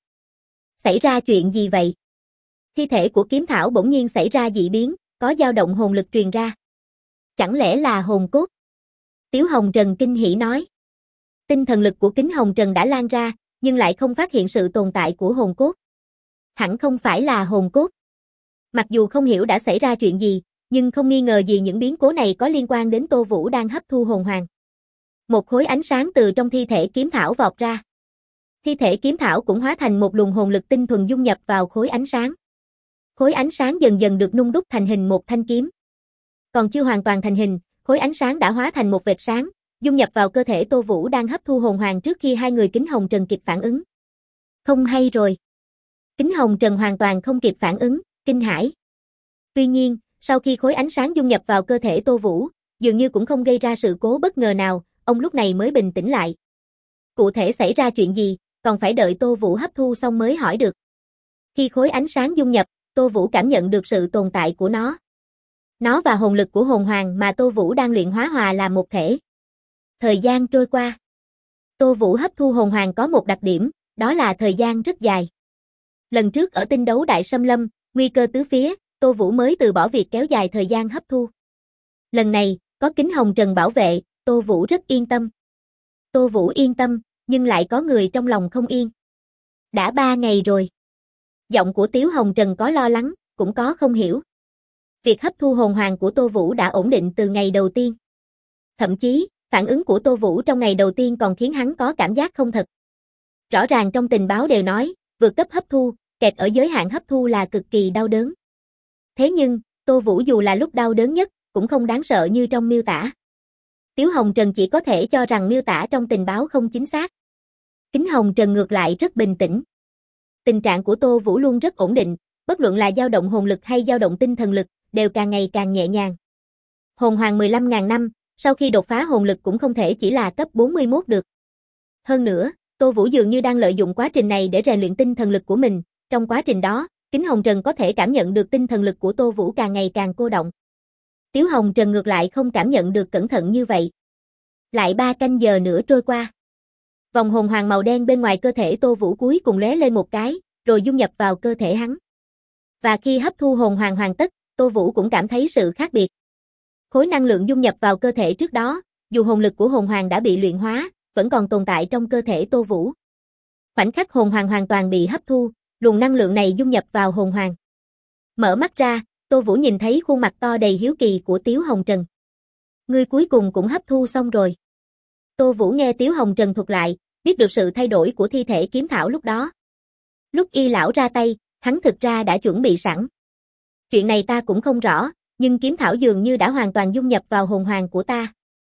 Xảy ra chuyện gì vậy? Thi thể của kiếm thảo bỗng nhiên xảy ra dị biến, có dao động hồn lực truyền ra. Chẳng lẽ là hồn cốt? Tiếu Hồng Trần kinh hỉ nói. Tinh thần lực của Kính Hồng Trần đã lan ra, nhưng lại không phát hiện sự tồn tại của hồn cốt. Hẳn không phải là hồn cốt. Mặc dù không hiểu đã xảy ra chuyện gì, nhưng không nghi ngờ gì những biến cố này có liên quan đến Tô Vũ đang hấp thu hồn hoàng. Một khối ánh sáng từ trong thi thể kiếm thảo vọt ra. Thi thể kiếm thảo cũng hóa thành một luồng hồn lực tinh thuần dung nhập vào khối ánh sáng. Khối ánh sáng dần dần được nung đúc thành hình một thanh kiếm. Còn chưa hoàn toàn thành hình, khối ánh sáng đã hóa thành một vệt sáng, dung nhập vào cơ thể Tô Vũ đang hấp thu hồn hoàng trước khi hai người Kính Hồng Trần kịp phản ứng. Không hay rồi. Kính Hồng Trần hoàn toàn không kịp phản ứng, kinh hãi. Tuy nhiên, sau khi khối ánh sáng dung nhập vào cơ thể Tô Vũ, dường như cũng không gây ra sự cố bất ngờ nào, ông lúc này mới bình tĩnh lại. Cụ thể xảy ra chuyện gì, còn phải đợi Tô Vũ hấp thu xong mới hỏi được. Khi khối ánh sáng dung nhập, Tô Vũ cảm nhận được sự tồn tại của nó. Nó và hồn lực của hồn hoàng mà Tô Vũ đang luyện hóa hòa là một thể. Thời gian trôi qua. Tô Vũ hấp thu hồn hoàng có một đặc điểm, đó là thời gian rất dài. Lần trước ở tinh đấu đại xâm lâm, nguy cơ tứ phía, Tô Vũ mới từ bỏ việc kéo dài thời gian hấp thu. Lần này, có Kính Hồng Trần bảo vệ, Tô Vũ rất yên tâm. Tô Vũ yên tâm, nhưng lại có người trong lòng không yên. Đã 3 ngày rồi. Giọng của Tiếu Hồng Trần có lo lắng, cũng có không hiểu. Việc hấp thu hồn hoàng của Tô Vũ đã ổn định từ ngày đầu tiên. Thậm chí, phản ứng của Tô Vũ trong ngày đầu tiên còn khiến hắn có cảm giác không thật. Rõ ràng trong tình báo đều nói, vượt cấp hấp thu, kẹt ở giới hạn hấp thu là cực kỳ đau đớn. Thế nhưng, Tô Vũ dù là lúc đau đớn nhất, cũng không đáng sợ như trong miêu tả. Tiếu Hồng Trần chỉ có thể cho rằng miêu tả trong tình báo không chính xác. Kính Hồng Trần ngược lại rất bình tĩnh. Tình trạng của Tô Vũ luôn rất ổn định, bất luận là dao động hồn lực hay dao động tinh thần lực, đều càng ngày càng nhẹ nhàng. Hồn hoàng 15.000 năm, sau khi đột phá hồn lực cũng không thể chỉ là cấp 41 được. Hơn nữa, Tô Vũ dường như đang lợi dụng quá trình này để rèn luyện tinh thần lực của mình, trong quá trình đó, Kính Hồng Trần có thể cảm nhận được tinh thần lực của Tô Vũ càng ngày càng cô động. Tiếu Hồng Trần ngược lại không cảm nhận được cẩn thận như vậy. Lại 3 canh giờ nữa trôi qua. Vòng hồn hoàng màu đen bên ngoài cơ thể Tô Vũ cuối cùng lóe lên một cái, rồi dung nhập vào cơ thể hắn. Và khi hấp thu hồn hoàng hoàn tất, Tô Vũ cũng cảm thấy sự khác biệt. Khối năng lượng dung nhập vào cơ thể trước đó, dù hồn lực của hồn hoàng đã bị luyện hóa, vẫn còn tồn tại trong cơ thể Tô Vũ. Khoảnh khắc hồn hoàng hoàn toàn bị hấp thu, luồng năng lượng này dung nhập vào hồn hoàng. Mở mắt ra, Tô Vũ nhìn thấy khuôn mặt to đầy hiếu kỳ của Tiếu Hồng Trần. Ngươi cuối cùng cũng hấp thu xong rồi. Tô Vũ nghe Tiếu Hồng Trần thuật lại, biết được sự thay đổi của thi thể kiếm thảo lúc đó. Lúc Y lão ra tay, hắn thực ra đã chuẩn bị sẵn. Chuyện này ta cũng không rõ, nhưng kiếm thảo dường như đã hoàn toàn dung nhập vào hồn hoàng của ta.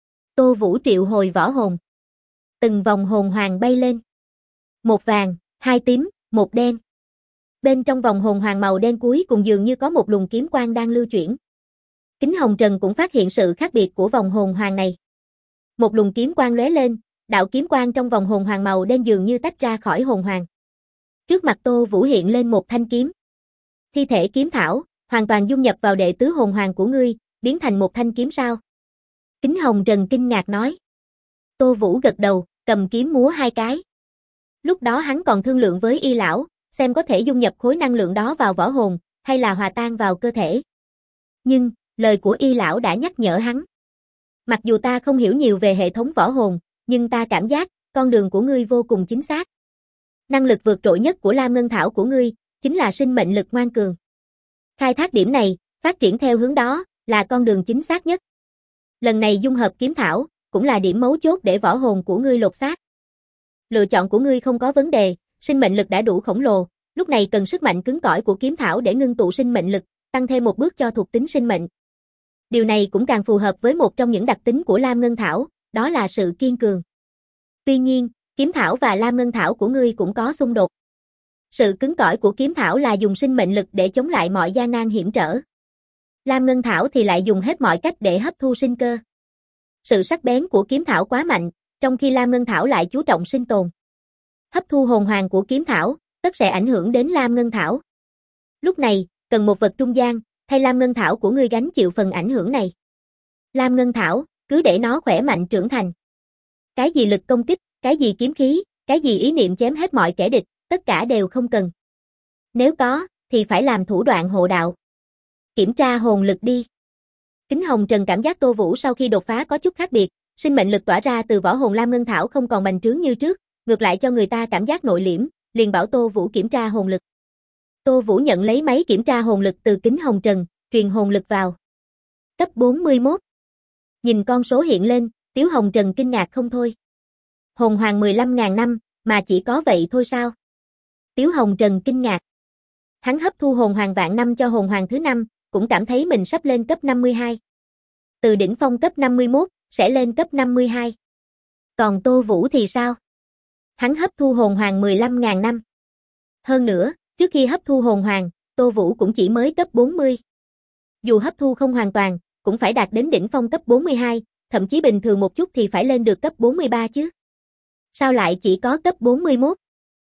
Tô Vũ triệu hồi võ hồn. Từng vòng hồn hoàng bay lên. Một vàng, hai tím, một đen. Bên trong vòng hồn hoàng màu đen cuối cùng dường như có một luồng kiếm quang đang lưu chuyển. Kính Hồng Trần cũng phát hiện sự khác biệt của vòng hồn hoàng này. Một luồng kiếm quang lóe lên, đạo kiếm quang trong vòng hồn hoàng màu đen dường như tách ra khỏi hồn hoàng. Trước mặt Tô Vũ hiện lên một thanh kiếm. Thi thể kiếm thảo, hoàn toàn dung nhập vào đệ tứ hồn hoàng của ngươi, biến thành một thanh kiếm sao? Kính Hồng Trần kinh ngạc nói. Tô Vũ gật đầu, cầm kiếm múa hai cái. Lúc đó hắn còn thương lượng với Y lão, xem có thể dung nhập khối năng lượng đó vào võ hồn, hay là hòa tan vào cơ thể. Nhưng, lời của Y lão đã nhắc nhở hắn. Mặc dù ta không hiểu nhiều về hệ thống võ hồn, nhưng ta cảm giác, con đường của ngươi vô cùng chính xác. Năng lực vượt trội nhất của Lam Ngân Thảo của ngươi, chính là sinh mệnh lực ngoan cường. Khai thác điểm này, phát triển theo hướng đó, là con đường chính xác nhất. Lần này dung hợp kiếm thảo, cũng là điểm mấu chốt để võ hồn của ngươi lột xác. Lựa chọn của ngươi không có vấn đề, sinh mệnh lực đã đủ khổng lồ, lúc này cần sức mạnh cứng cỏi của kiếm thảo để ngưng tụ sinh mệnh lực, tăng thêm một bước cho thuộc tính sinh mệnh. Điều này cũng càng phù hợp với một trong những đặc tính của Lam Ngân Thảo, đó là sự kiên cường. Tuy nhiên, kiếm thảo và Lam Ngân Thảo của ngươi cũng có xung đột. Sự cứng cỏi của kiếm thảo là dùng sinh mệnh lực để chống lại mọi gian nan hiểm trở. Lam Ngân Thảo thì lại dùng hết mọi cách để hấp thu sinh cơ. Sự sắc bén của kiếm thảo quá mạnh, trong khi Lam Ngân Thảo lại chú trọng sinh tồn. Hấp thu hồn hoàng của kiếm thảo, tất sẽ ảnh hưởng đến Lam Ngân Thảo. Lúc này, cần một vật trung gian, thay Lam Ngân Thảo của ngươi gánh chịu phần ảnh hưởng này. Lam Ngân Thảo, cứ để nó khỏe mạnh trưởng thành. Cái gì lực công kích, cái gì kiếm khí, cái gì ý niệm chém hết mọi kẻ địch, tất cả đều không cần. Nếu có, thì phải làm thủ đoạn hộ đạo. Kiểm tra hồn lực đi. Kính Hồng Trần cảm giác Tô Vũ sau khi đột phá có chút khác biệt, sinh mệnh lực tỏa ra từ võ hồn Lam Ngân Thảo không còn bành trướng như trước, ngược lại cho người ta cảm giác nội liễm, liền bảo Tô Vũ kiểm tra hồn lực. Tô Vũ nhận lấy máy kiểm tra hồn lực từ Kính Hồng Trần, truyền hồn lực vào. Cấp 41. Nhìn con số hiện lên, Tiếu Hồng Trần kinh ngạc không thôi. Hồn hoàng 15.000 năm, mà chỉ có vậy thôi sao? Tiếu Hồng Trần kinh ngạc. Hắn hấp thu hồn hoàng vạn năm cho hồn hoàng thứ 5, cũng cảm thấy mình sắp lên cấp 52. Từ đỉnh phong cấp 51, sẽ lên cấp 52. Còn Tô Vũ thì sao? Hắn hấp thu hồn hoàng 15.000 năm. Hơn nữa, trước khi hấp thu hồn hoàng, Tô Vũ cũng chỉ mới cấp 40. Dù hấp thu không hoàn toàn, cũng phải đạt đến đỉnh phong cấp 42, thậm chí bình thường một chút thì phải lên được cấp 43 chứ. Sao lại chỉ có cấp 41?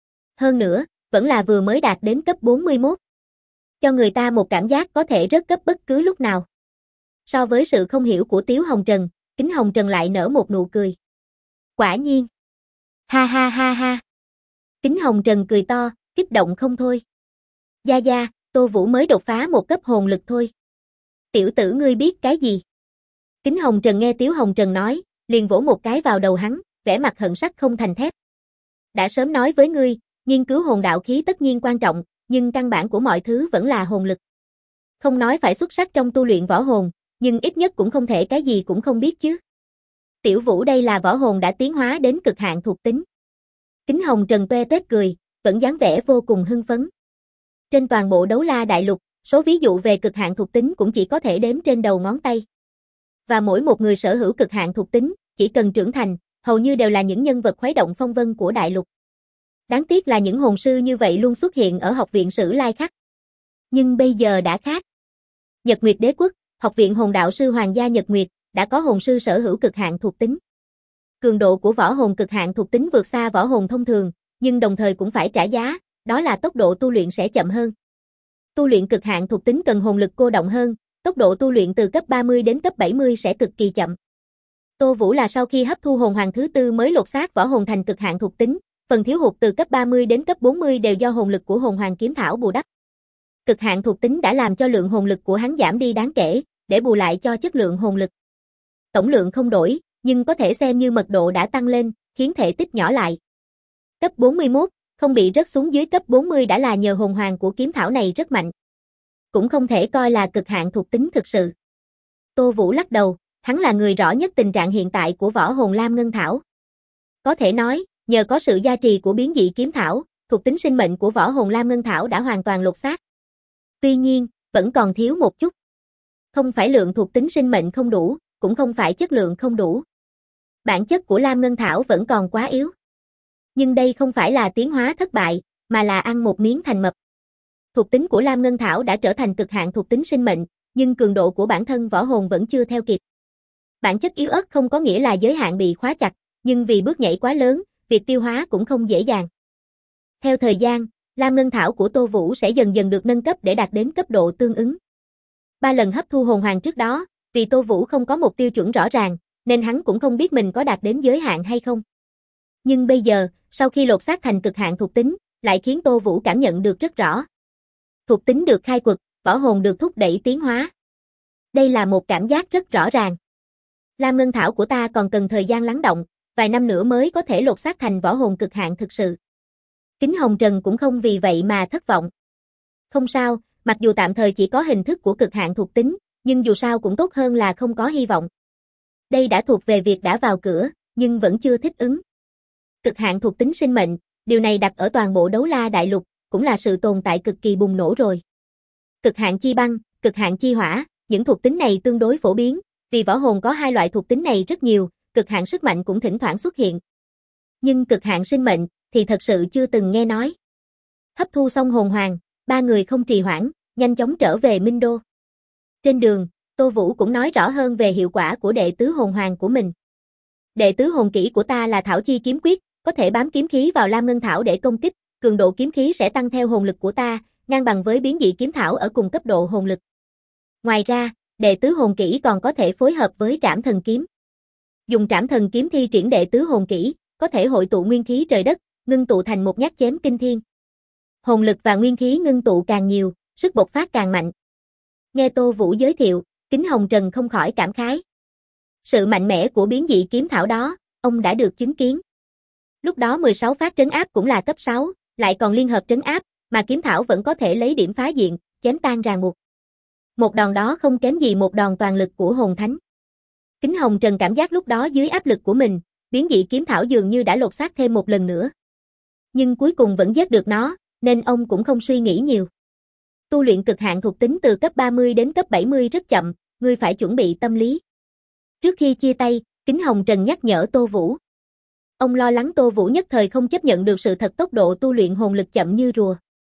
Hơn nữa, vẫn là vừa mới đạt đến cấp 41. Cho người ta một cảm giác có thể rớt cấp bất cứ lúc nào. So với sự không hiểu của Tiếu Hồng Trần, Kính Hồng Trần lại nở một nụ cười. Quả nhiên. Ha ha ha ha. Kính Hồng Trần cười to, kích động không thôi. Gia Gia, Tô Vũ mới đột phá một cấp hồn lực thôi. Tiểu tử ngươi biết cái gì? Kính Hồng Trần nghe Tiếu Hồng Trần nói, liền vỗ một cái vào đầu hắn, vẻ mặt hận sắt không thành thép. Đã sớm nói với ngươi, nghiên cứu hồn đạo khí tất nhiên quan trọng, nhưng căn bản của mọi thứ vẫn là hồn lực. Không nói phải xuất sắc trong tu luyện võ hồn, nhưng ít nhất cũng không thể cái gì cũng không biết chứ. Tiểu Vũ đây là võ hồn đã tiến hóa đến cực hạn thuộc tính. Kính Hồng Trần toe toét cười, vẫn dáng vẻ vô cùng hưng phấn. Trên toàn bộ Đấu La Đại Lục, số ví dụ về cực hạn thuộc tính cũng chỉ có thể đếm trên đầu ngón tay. Và mỗi một người sở hữu cực hạn thuộc tính, chỉ cần trưởng thành, hầu như đều là những nhân vật khuấy động phong vân của đại lục. Đáng tiếc là những hồn sư như vậy luôn xuất hiện ở học viện Sử Lai Khắc. Nhưng bây giờ đã khác. Nhật Nguyệt Đế Quốc, học viện hồn đạo sư Hoàng gia Nhật Nguyệt, đã có hồn sư sở hữu cực hạn thuộc tính. Cường độ của võ hồn cực hạn thuộc tính vượt xa võ hồn thông thường, nhưng đồng thời cũng phải trả giá, đó là tốc độ tu luyện sẽ chậm hơn. Tu luyện cực hạn thuộc tính cần hồn lực cô động hơn, tốc độ tu luyện từ cấp 30 đến cấp 70 sẽ cực kỳ chậm. Tô Vũ là sau khi hấp thu hồn hoàng thứ 4 mới lột xác võ hồn thành cực hạn thuộc tính, phần thiếu hụt từ cấp 30 đến cấp 40 đều do hồn lực của hồn hoàng kiếm thảo bù đắp. Cực hạn thuộc tính đã làm cho lượng hồn lực của hắn giảm đi đáng kể, để bù lại cho chất lượng hồn lực. Tổng lượng không đổi, nhưng có thể xem như mật độ đã tăng lên, khiến thể tích nhỏ lại. Cấp 41, không bị rớt xuống dưới cấp 40 đã là nhờ hồn hoàng của kiếm thảo này rất mạnh. cũng không thể coi là cực hạn thuộc tính thực sự. Tô Vũ lắc đầu, hắn là người rõ nhất tình trạng hiện tại của võ hồn Lam Ngân Thảo. Có thể nói, nhờ có sự gia trì của biến dị kiếm thảo, thuộc tính sinh mệnh của võ hồn Lam Ngân Thảo đã hoàn toàn lột xác. Tuy nhiên, vẫn còn thiếu một chút. Không phải lượng thuộc tính sinh mệnh không đủ, cũng không phải chất lượng không đủ. Bản chất của Lam Ngân Thảo vẫn còn quá yếu. Nhưng đây không phải là tiến hóa thất bại, mà là ăn một miếng thành mập. Thuộc tính của Lam Ngân Thảo đã trở thành cực hạn thuộc tính sinh mệnh, nhưng cường độ của bản thân võ hồn vẫn chưa theo kịp. Bản chất yếu ớt không có nghĩa là giới hạn bị khóa chặt, nhưng vì bước nhảy quá lớn, việc tiêu hóa cũng không dễ dàng. Theo thời gian, Lam Ngân Thảo của Tô Vũ sẽ dần dần được nâng cấp để đạt đến cấp độ tương ứng. 3 lần hấp thu hồn hoàng trước đó, vì Tô Vũ không có một tiêu chuẩn rõ ràng, nên hắn cũng không biết mình có đạt đến giới hạn hay không. Nhưng bây giờ, sau khi lột xác thành cực hạn thuộc tính, lại khiến Tô Vũ cảm nhận được rất rõ. Thuộc tính được khai quật, võ hồn được thúc đẩy tiến hóa. Đây là một cảm giác rất rõ ràng. Lam Ngân Thảo của ta còn cần thời gian lắng động, vài năm nữa mới có thể lột xác thành võ hồn cực hạn thực sự. Kính Hồng Trần cũng không vì vậy mà thất vọng. Không sao, mặc dù tạm thời chỉ có hình thức của cực hạn thuộc tính, nhưng dù sao cũng tốt hơn là không có hy vọng. Đây đã thuộc về việc đã vào cửa, nhưng vẫn chưa thích ứng. Cực hạn thuộc tính sinh mệnh, điều này đặt ở toàn bộ Đấu La Đại Lục, cũng là sự tồn tại cực kỳ bùng nổ rồi. Cực hạn chi băng, cực hạn chi hỏa, những thuộc tính này tương đối phổ biến, vì võ hồn có hai loại thuộc tính này rất nhiều, cực hạn sức mạnh cũng thỉnh thoảng xuất hiện. Nhưng cực hạn sinh mệnh thì thật sự chưa từng nghe nói. Hấp thu xong hồn hoàng, ba người không trì hoãn, nhanh chóng trở về Minh Đô. Trên đường, Tô Vũ cũng nói rõ hơn về hiệu quả của đệ tứ hồn hoàng của mình. Đệ tứ hồn kỹ của ta là Thảo Chi kiếm quyết, có thể bám kiếm khí vào Lam Ngân Thảo để công kích, cường độ kiếm khí sẽ tăng theo hồn lực của ta, ngang bằng với biến dị kiếm thảo ở cùng cấp độ hồn lực. Ngoài ra, đệ tứ hồn kỹ còn có thể phối hợp với Trảm Thần kiếm. Dùng Trảm Thần kiếm thi triển đệ tứ hồn kỹ, có thể hội tụ nguyên khí trời đất, ngưng tụ thành một nhát chém kinh thiên. Hồn lực và nguyên khí ngưng tụ càng nhiều, sức bộc phát càng mạnh. Nghe Tô Vũ giới thiệu, Kính Hồng Trần không khỏi cảm khái. Sự mạnh mẽ của biến dị kiếm thảo đó, ông đã được chứng kiến. Lúc đó 16 phát trấn áp cũng là cấp 6, lại còn liên hợp trấn áp, mà kiếm thảo vẫn có thể lấy điểm phá diện, chém tan ràng buộc. Một đòn đó không kém gì một đòn toàn lực của hồn thánh. Kính Hồng Trần cảm giác lúc đó dưới áp lực của mình, biến dị kiếm thảo dường như đã lột xác thêm một lần nữa. Nhưng cuối cùng vẫn giết được nó, nên ông cũng không suy nghĩ nhiều. Tu luyện cực hạn thuộc tính từ cấp 30 đến cấp 70 rất chậm, ngươi phải chuẩn bị tâm lý. Trước khi chia tay, Kính Hồng Trần nhắc nhở Tô Vũ. Ông lo lắng Tô Vũ nhất thời không chấp nhận được sự thật tốc độ tu luyện hồn lực chậm như rùa.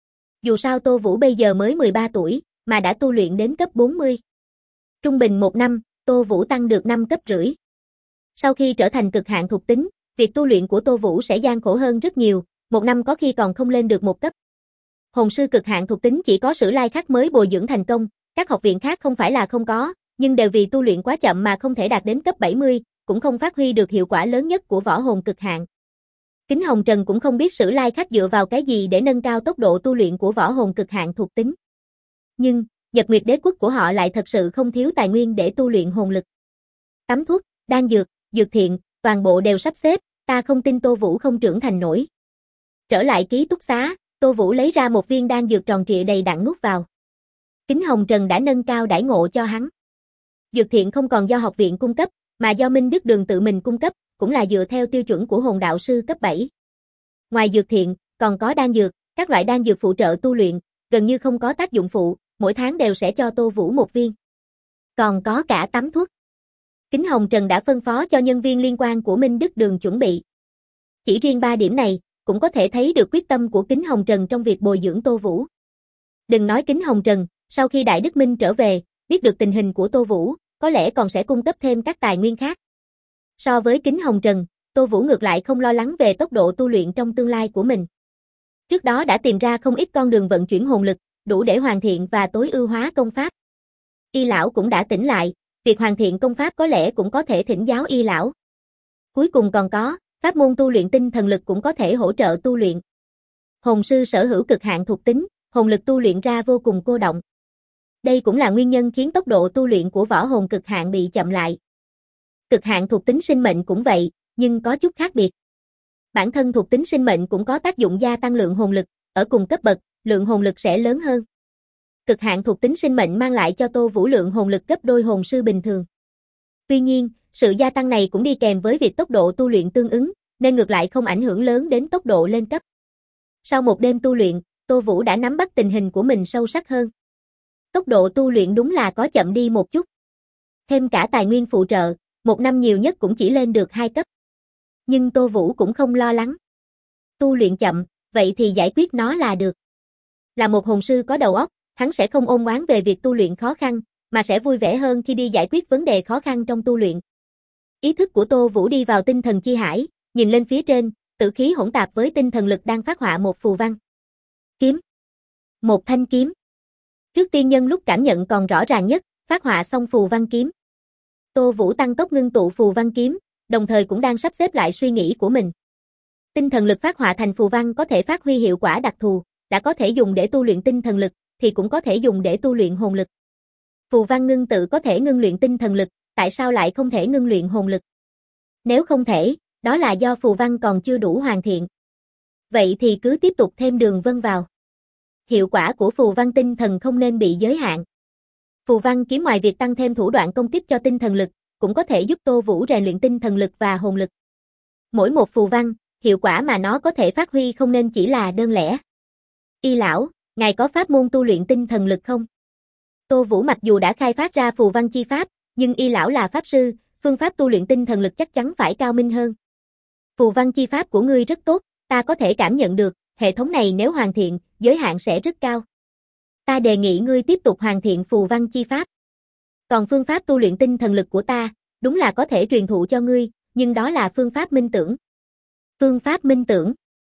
Dù sao Tô Vũ bây giờ mới 13 tuổi, mà đã tu luyện đến cấp 40. Trung bình một năm, Tô Vũ tăng được 5 cấp rưỡi. Sau khi trở thành cực hạn thuộc tính, việc tu luyện của Tô Vũ sẽ gian khổ hơn rất nhiều, một năm có khi còn không lên được một cấp. Hồn sư cực hạn thuộc tính chỉ có Sử Lai Khắc mới bồi dưỡng thành công, các học viện khác không phải là không có, nhưng đều vì tu luyện quá chậm mà không thể đạt đến cấp 70, cũng không phát huy được hiệu quả lớn nhất của võ hồn cực hạn. Kính Hồng Trần cũng không biết Sử Lai Khắc dựa vào cái gì để nâng cao tốc độ tu luyện của võ hồn cực hạn thuộc tính. Nhưng, Nhật Nguyệt Đế quốc của họ lại thật sự không thiếu tài nguyên để tu luyện hồn lực. Tắm thuốc, đan dược, dược thiện, toàn bộ đều sắp xếp, ta không tin Tô Vũ không trưởng thành nổi. Trở lại ký túc xá, Tô Vũ lấy ra một viên đan dược tròn trịa đầy đặn nuốt vào. Kính Hồng Trần đã nâng cao đãi ngộ cho hắn. Dược thiện không còn do học viện cung cấp, mà do Minh Đức Đường tự mình cung cấp, cũng là dựa theo tiêu chuẩn của hồn đạo sư cấp 7. Ngoài dược thiện, còn có đan dược, các loại đan dược phụ trợ tu luyện, gần như không có tác dụng phụ, mỗi tháng đều sẽ cho Tô Vũ một viên. Còn có cả tắm thuốc. Kính Hồng Trần đã phân phó cho nhân viên liên quan của Minh Đức Đường chuẩn bị. Chỉ riêng 3 điểm này, cũng có thể thấy được quyết tâm của Kính Hồng Trần trong việc bồi dưỡng Tô Vũ. Đừng nói Kính Hồng Trần, sau khi Đại Đức Minh trở về, biết được tình hình của Tô Vũ, có lẽ còn sẽ cung cấp thêm các tài nguyên khác. So với Kính Hồng Trần, Tô Vũ ngược lại không lo lắng về tốc độ tu luyện trong tương lai của mình. Trước đó đã tìm ra không ít con đường vận chuyển hồn lực, đủ để hoàn thiện và tối ưu hóa công pháp. Y lão cũng đã tỉnh lại, việc hoàn thiện công pháp có lẽ cũng có thể thỉnh giáo Y lão. Cuối cùng còn có, pháp môn tu luyện tinh thần lực cũng có thể hỗ trợ tu luyện. Hồn sư sở hữu cực hạn thuộc tính, hồn lực tu luyện ra vô cùng cô động. Đây cũng là nguyên nhân khiến tốc độ tu luyện của võ hồn cực hạn bị chậm lại. Cực hạn thuộc tính sinh mệnh cũng vậy, nhưng có chút khác biệt. Bản thân thuộc tính sinh mệnh cũng có tác dụng gia tăng lượng hồn lực, ở cùng cấp bậc, lượng hồn lực sẽ lớn hơn. cực hạn thuộc tính sinh mệnh mang lại cho Tô Vũ lượng hồn lực gấp đôi hồn sư bình thường. Tuy nhiên, sự gia tăng này cũng đi kèm với việc tốc độ tu luyện tương ứng, nên ngược lại không ảnh hưởng lớn đến tốc độ lên cấp. Sau một đêm tu luyện, Tô Vũ đã nắm bắt tình hình của mình sâu sắc hơn. Tốc độ tu luyện đúng là có chậm đi một chút. Thêm cả tài nguyên phụ trợ, một năm nhiều nhất cũng chỉ lên được 2 cấp. Nhưng Tô Vũ cũng không lo lắng. Tu luyện chậm, vậy thì giải quyết nó là được. Là một hồn sư có đầu óc, hắn sẽ không ôm oán về việc tu luyện khó khăn, mà sẽ vui vẻ hơn khi đi giải quyết vấn đề khó khăn trong tu luyện. Ý thức của Tô Vũ đi vào tinh thần chi hải, nhìn lên phía trên, tử khí hỗn tạp với tinh thần lực đang phát họa một phù văn. Kiếm. Một thanh kiếm. Trước tiên nhân lúc cảm nhận còn rõ ràng nhất, phát họa xong phù văn kiếm. Tô Vũ tăng tốc ngưng tụ phù văn kiếm, đồng thời cũng đang sắp xếp lại suy nghĩ của mình. Tinh thần lực phát họa thành phù văn có thể phát huy hiệu quả đặc thù, đã có thể dùng để tu luyện tinh thần lực, thì cũng có thể dùng để tu luyện hồn lực. Phù văn ngưng tự có thể ngưng luyện tinh thần lực, tại sao lại không thể ngưng luyện hồn lực? Nếu không thể, đó là do phù văn còn chưa đủ hoàn thiện. Vậy thì cứ tiếp tục thêm đường vân vào. Hiệu quả của phù văn tinh thần không nên bị giới hạn. Phù văn kiếm ngoài việc tăng thêm thủ đoạn công kích cho tinh thần lực, cũng có thể giúp Tô Vũ rèn luyện tinh thần lực và hồn lực. Mỗi một phù văn, hiệu quả mà nó có thể phát huy không nên chỉ là đơn lẻ. Y lão, ngài có pháp môn tu luyện tinh thần lực không? Tô Vũ mặc dù đã khai phát ra phù văn chi pháp, nhưng Y lão là pháp sư, phương pháp tu luyện tinh thần lực chắc chắn phải cao minh hơn. Phù văn chi pháp của ngươi rất tốt, ta có thể cảm nhận được, hệ thống này nếu hoàn thiện, giới hạn sẽ rất cao. Ta đề nghị ngươi tiếp tục hoàn thiện phù văn chi pháp. Còn phương pháp tu luyện tinh thần lực của ta, đúng là có thể truyền thụ cho ngươi, nhưng đó là phương pháp minh tưởng. Phương pháp minh tưởng.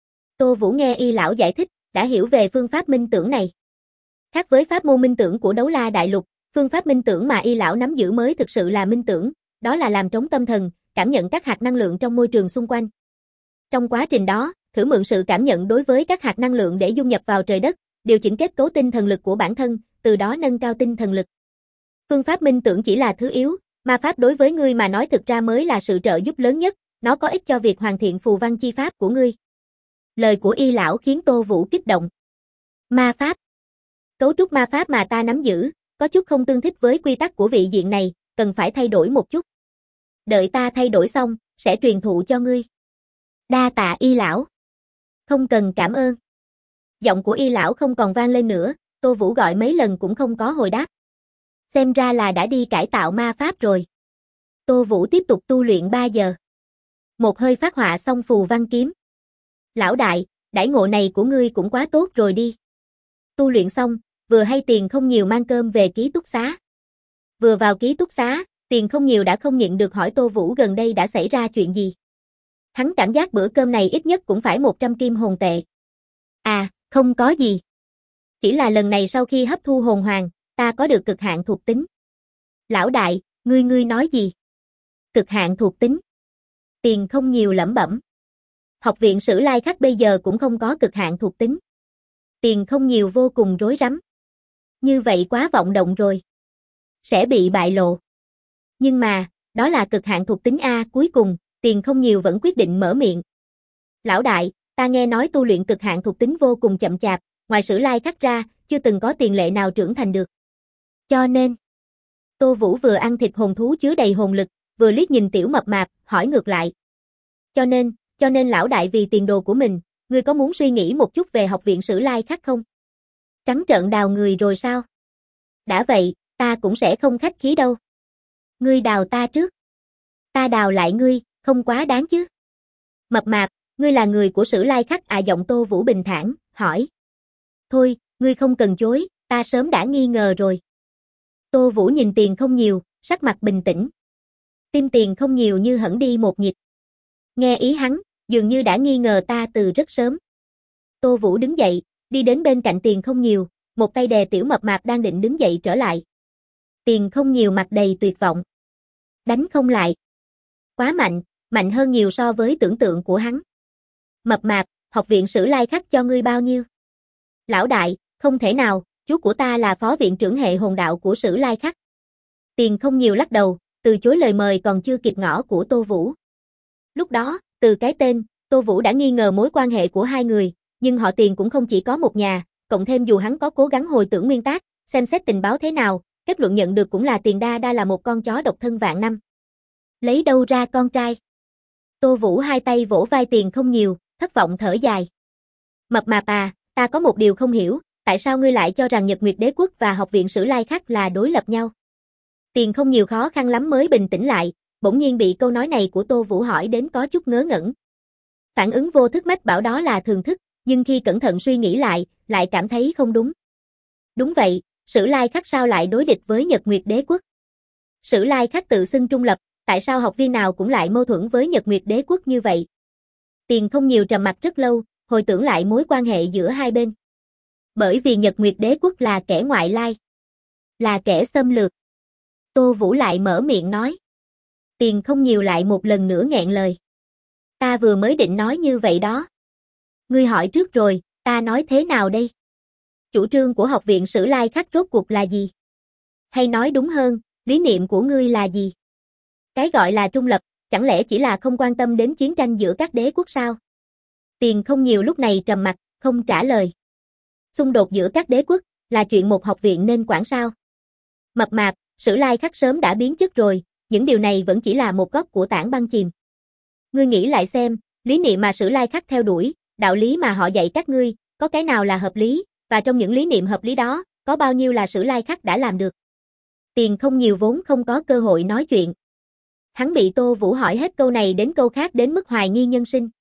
Tô Vũ nghe Y lão giải thích, đã hiểu về phương pháp minh tưởng này. Khác với pháp môn minh tưởng của Đấu La Đại Lục, phương pháp minh tưởng mà Y lão nắm giữ mới thực sự là minh tưởng, đó là làm trống tâm thần, cảm nhận các hạt năng lượng trong môi trường xung quanh. Trong quá trình đó, thử mượn sự cảm nhận đối với các hạt năng lượng để dung nhập vào trời đất, điều chỉnh kết cấu tinh thần lực của bản thân, từ đó nâng cao tinh thần lực. Phương pháp minh tưởng chỉ là thứ yếu, ma pháp đối với ngươi mà nói thực ra mới là sự trợ giúp lớn nhất, nó có ích cho việc hoàn thiện phù văn chi pháp của ngươi. Lời của Y lão khiến Tô Vũ kích động. Ma pháp. Cấu trúc ma pháp mà ta nắm giữ, có chút không tương thích với quy tắc của vị diện này, cần phải thay đổi một chút. Đợi ta thay đổi xong, sẽ truyền thụ cho ngươi. Đa tạ Y lão. Không cần cảm ơn. Giọng của Y lão không còn vang lên nữa, Tô Vũ gọi mấy lần cũng không có hồi đáp. Xem ra là đã đi cải tạo ma pháp rồi. Tô Vũ tiếp tục tu luyện 3 giờ. Một hơi phát họa xong phù văn kiếm. Lão đại, đãi ngộ này của ngươi cũng quá tốt rồi đi. Tu luyện xong, vừa hay Tiền Không Nhiều mang cơm về ký túc xá. Vừa vào ký túc xá, Tiền Không Nhiều đã không nhịn được hỏi Tô Vũ gần đây đã xảy ra chuyện gì. Hắn cảm giác bữa cơm này ít nhất cũng phải 100 kim hồn tệ. À, không có gì. Chỉ là lần này sau khi hấp thu hồn hoàng, ta có được cực hạn thuộc tính. Lão đại, ngươi nói gì? Cực hạn thuộc tính. Tiền Không Nhiều lẩm bẩm. Học viện Sử Lai Khắc bây giờ cũng không có cực hạn thuộc tính. Tiền Không Nhiều vô cùng rối rắm. Như vậy quá vọng động rồi. Sẽ bị bại lộ. Nhưng mà, đó là cực hạn thuộc tính A. Cuối cùng, Tiền Không Nhiều vẫn quyết định mở miệng. Lão đại, ta nghe nói tu luyện cực hạn thuộc tính vô cùng chậm chạp, ngoài Sử Lai Khắc ra, chưa từng có tiền lệ nào trưởng thành được. Cho nên, Tô Vũ vừa ăn thịt hồn thú chứa đầy hồn lực, vừa liếc nhìn tiểu mập mạp, hỏi ngược lại. Cho nên lão đại vì tiền đồ của mình, ngươi có muốn suy nghĩ một chút về học viện Sử Lai Khắc không? Trắng trợn đào người rồi sao? Đã vậy, ta cũng sẽ không khách khí đâu. Ngươi đào ta trước. Ta đào lại ngươi, không quá đáng chứ? Mập mạp, ngươi là người của Sử Lai Khắc à? Giọng Tô Vũ bình thản, hỏi. Thôi, ngươi không cần chối, ta sớm đã nghi ngờ rồi. Tô Vũ nhìn Tiền Không Nhiều, sắc mặt bình tĩnh. Tim Tiền Không Nhiều như hẫng đi một nhịp. Nghe ý hắn, dường như đã nghi ngờ ta từ rất sớm. Tô Vũ đứng dậy, đi đến bên cạnh Tiền Không Nhiều, một tay đè tiểu mập mạp đang định đứng dậy trở lại. Tiền Không Nhiều mặt đầy tuyệt vọng. Đánh không lại. Quá mạnh, mạnh hơn nhiều so với tưởng tượng của hắn. Mập mạp, học viện Sử Lai Khắc cho ngươi bao nhiêu? Lão đại, không thể nào, chú của ta là phó viện trưởng hệ hồn đạo của Sử Lai Khắc. Tiền Không Nhiều lắc đầu, từ chối lời mời còn chưa kịp ngỏ của Tô Vũ. Lúc đó, từ cái tên, Tô Vũ đã nghi ngờ mối quan hệ của hai người, nhưng họ Tiền cũng không chỉ có một nhà, cộng thêm dù hắn có cố gắng hồi tưởng nguyên tác, xem xét tình báo thế nào, kết luận nhận được cũng là Tiền Đa Đa là một con chó độc thân vạn năm. Lấy đâu ra con trai? Tô Vũ hai tay vỗ vai Tiền Không Nhiều, thất vọng thở dài. Mập mạp à, ta có một điều không hiểu, tại sao ngươi lại cho rằng Nhật Nguyệt Đế Quốc và Học viện Sử Lai Khắc là đối lập nhau? Tiền Không Nhiều khó khăn lắm mới bình tĩnh lại, bỗng nhiên bị câu nói này của Tô Vũ hỏi đến có chút ngớ ngẩn. Phản ứng vô thức mách bảo đó là thường thức, nhưng khi cẩn thận suy nghĩ lại cảm thấy không đúng. Đúng vậy, Sử Lai Khắc sao lại đối địch với Nhật Nguyệt Đế Quốc? Sử Lai Khắc tự xưng trung lập, tại sao học viên nào cũng lại mâu thuẫn với Nhật Nguyệt Đế Quốc như vậy? Tiền Không Nhiều trầm mặc rất lâu, hồi tưởng lại mối quan hệ giữa hai bên. Bởi vì Nhật Nguyệt Đế Quốc là kẻ ngoại lai, là kẻ xâm lược. Tô Vũ lại mở miệng nói. Tiền Không Nhiều lại một lần nữa nghẹn lời. Ta vừa mới định nói như vậy đó. Ngươi hỏi trước rồi, ta nói thế nào đây? Chủ trương của học viện Sử Lai Khắc rốt cuộc là gì? Hay nói đúng hơn, lý niệm của ngươi là gì? Cái gọi là trung lập, chẳng lẽ chỉ là không quan tâm đến chiến tranh giữa các đế quốc sao? Tiền Không Nhiều lúc này trầm mặt, không trả lời. Xung đột giữa các đế quốc, là chuyện một học viện nên quản sao? Mập mạp, Sử Lai Khắc sớm đã biến chất rồi, những điều này vẫn chỉ là một góc của tảng băng chìm. Ngươi nghĩ lại xem, lý niệm mà Sử Lai Khắc theo đuổi, đạo lý mà họ dạy các ngươi, có cái nào là hợp lý, và trong những lý niệm hợp lý đó, có bao nhiêu là Sử Lai Khắc đã làm được? Tiền Không Nhiều vốn không có cơ hội nói chuyện. Hắn bị Tô Vũ hỏi hết câu này đến câu khác đến mức hoài nghi nhân sinh.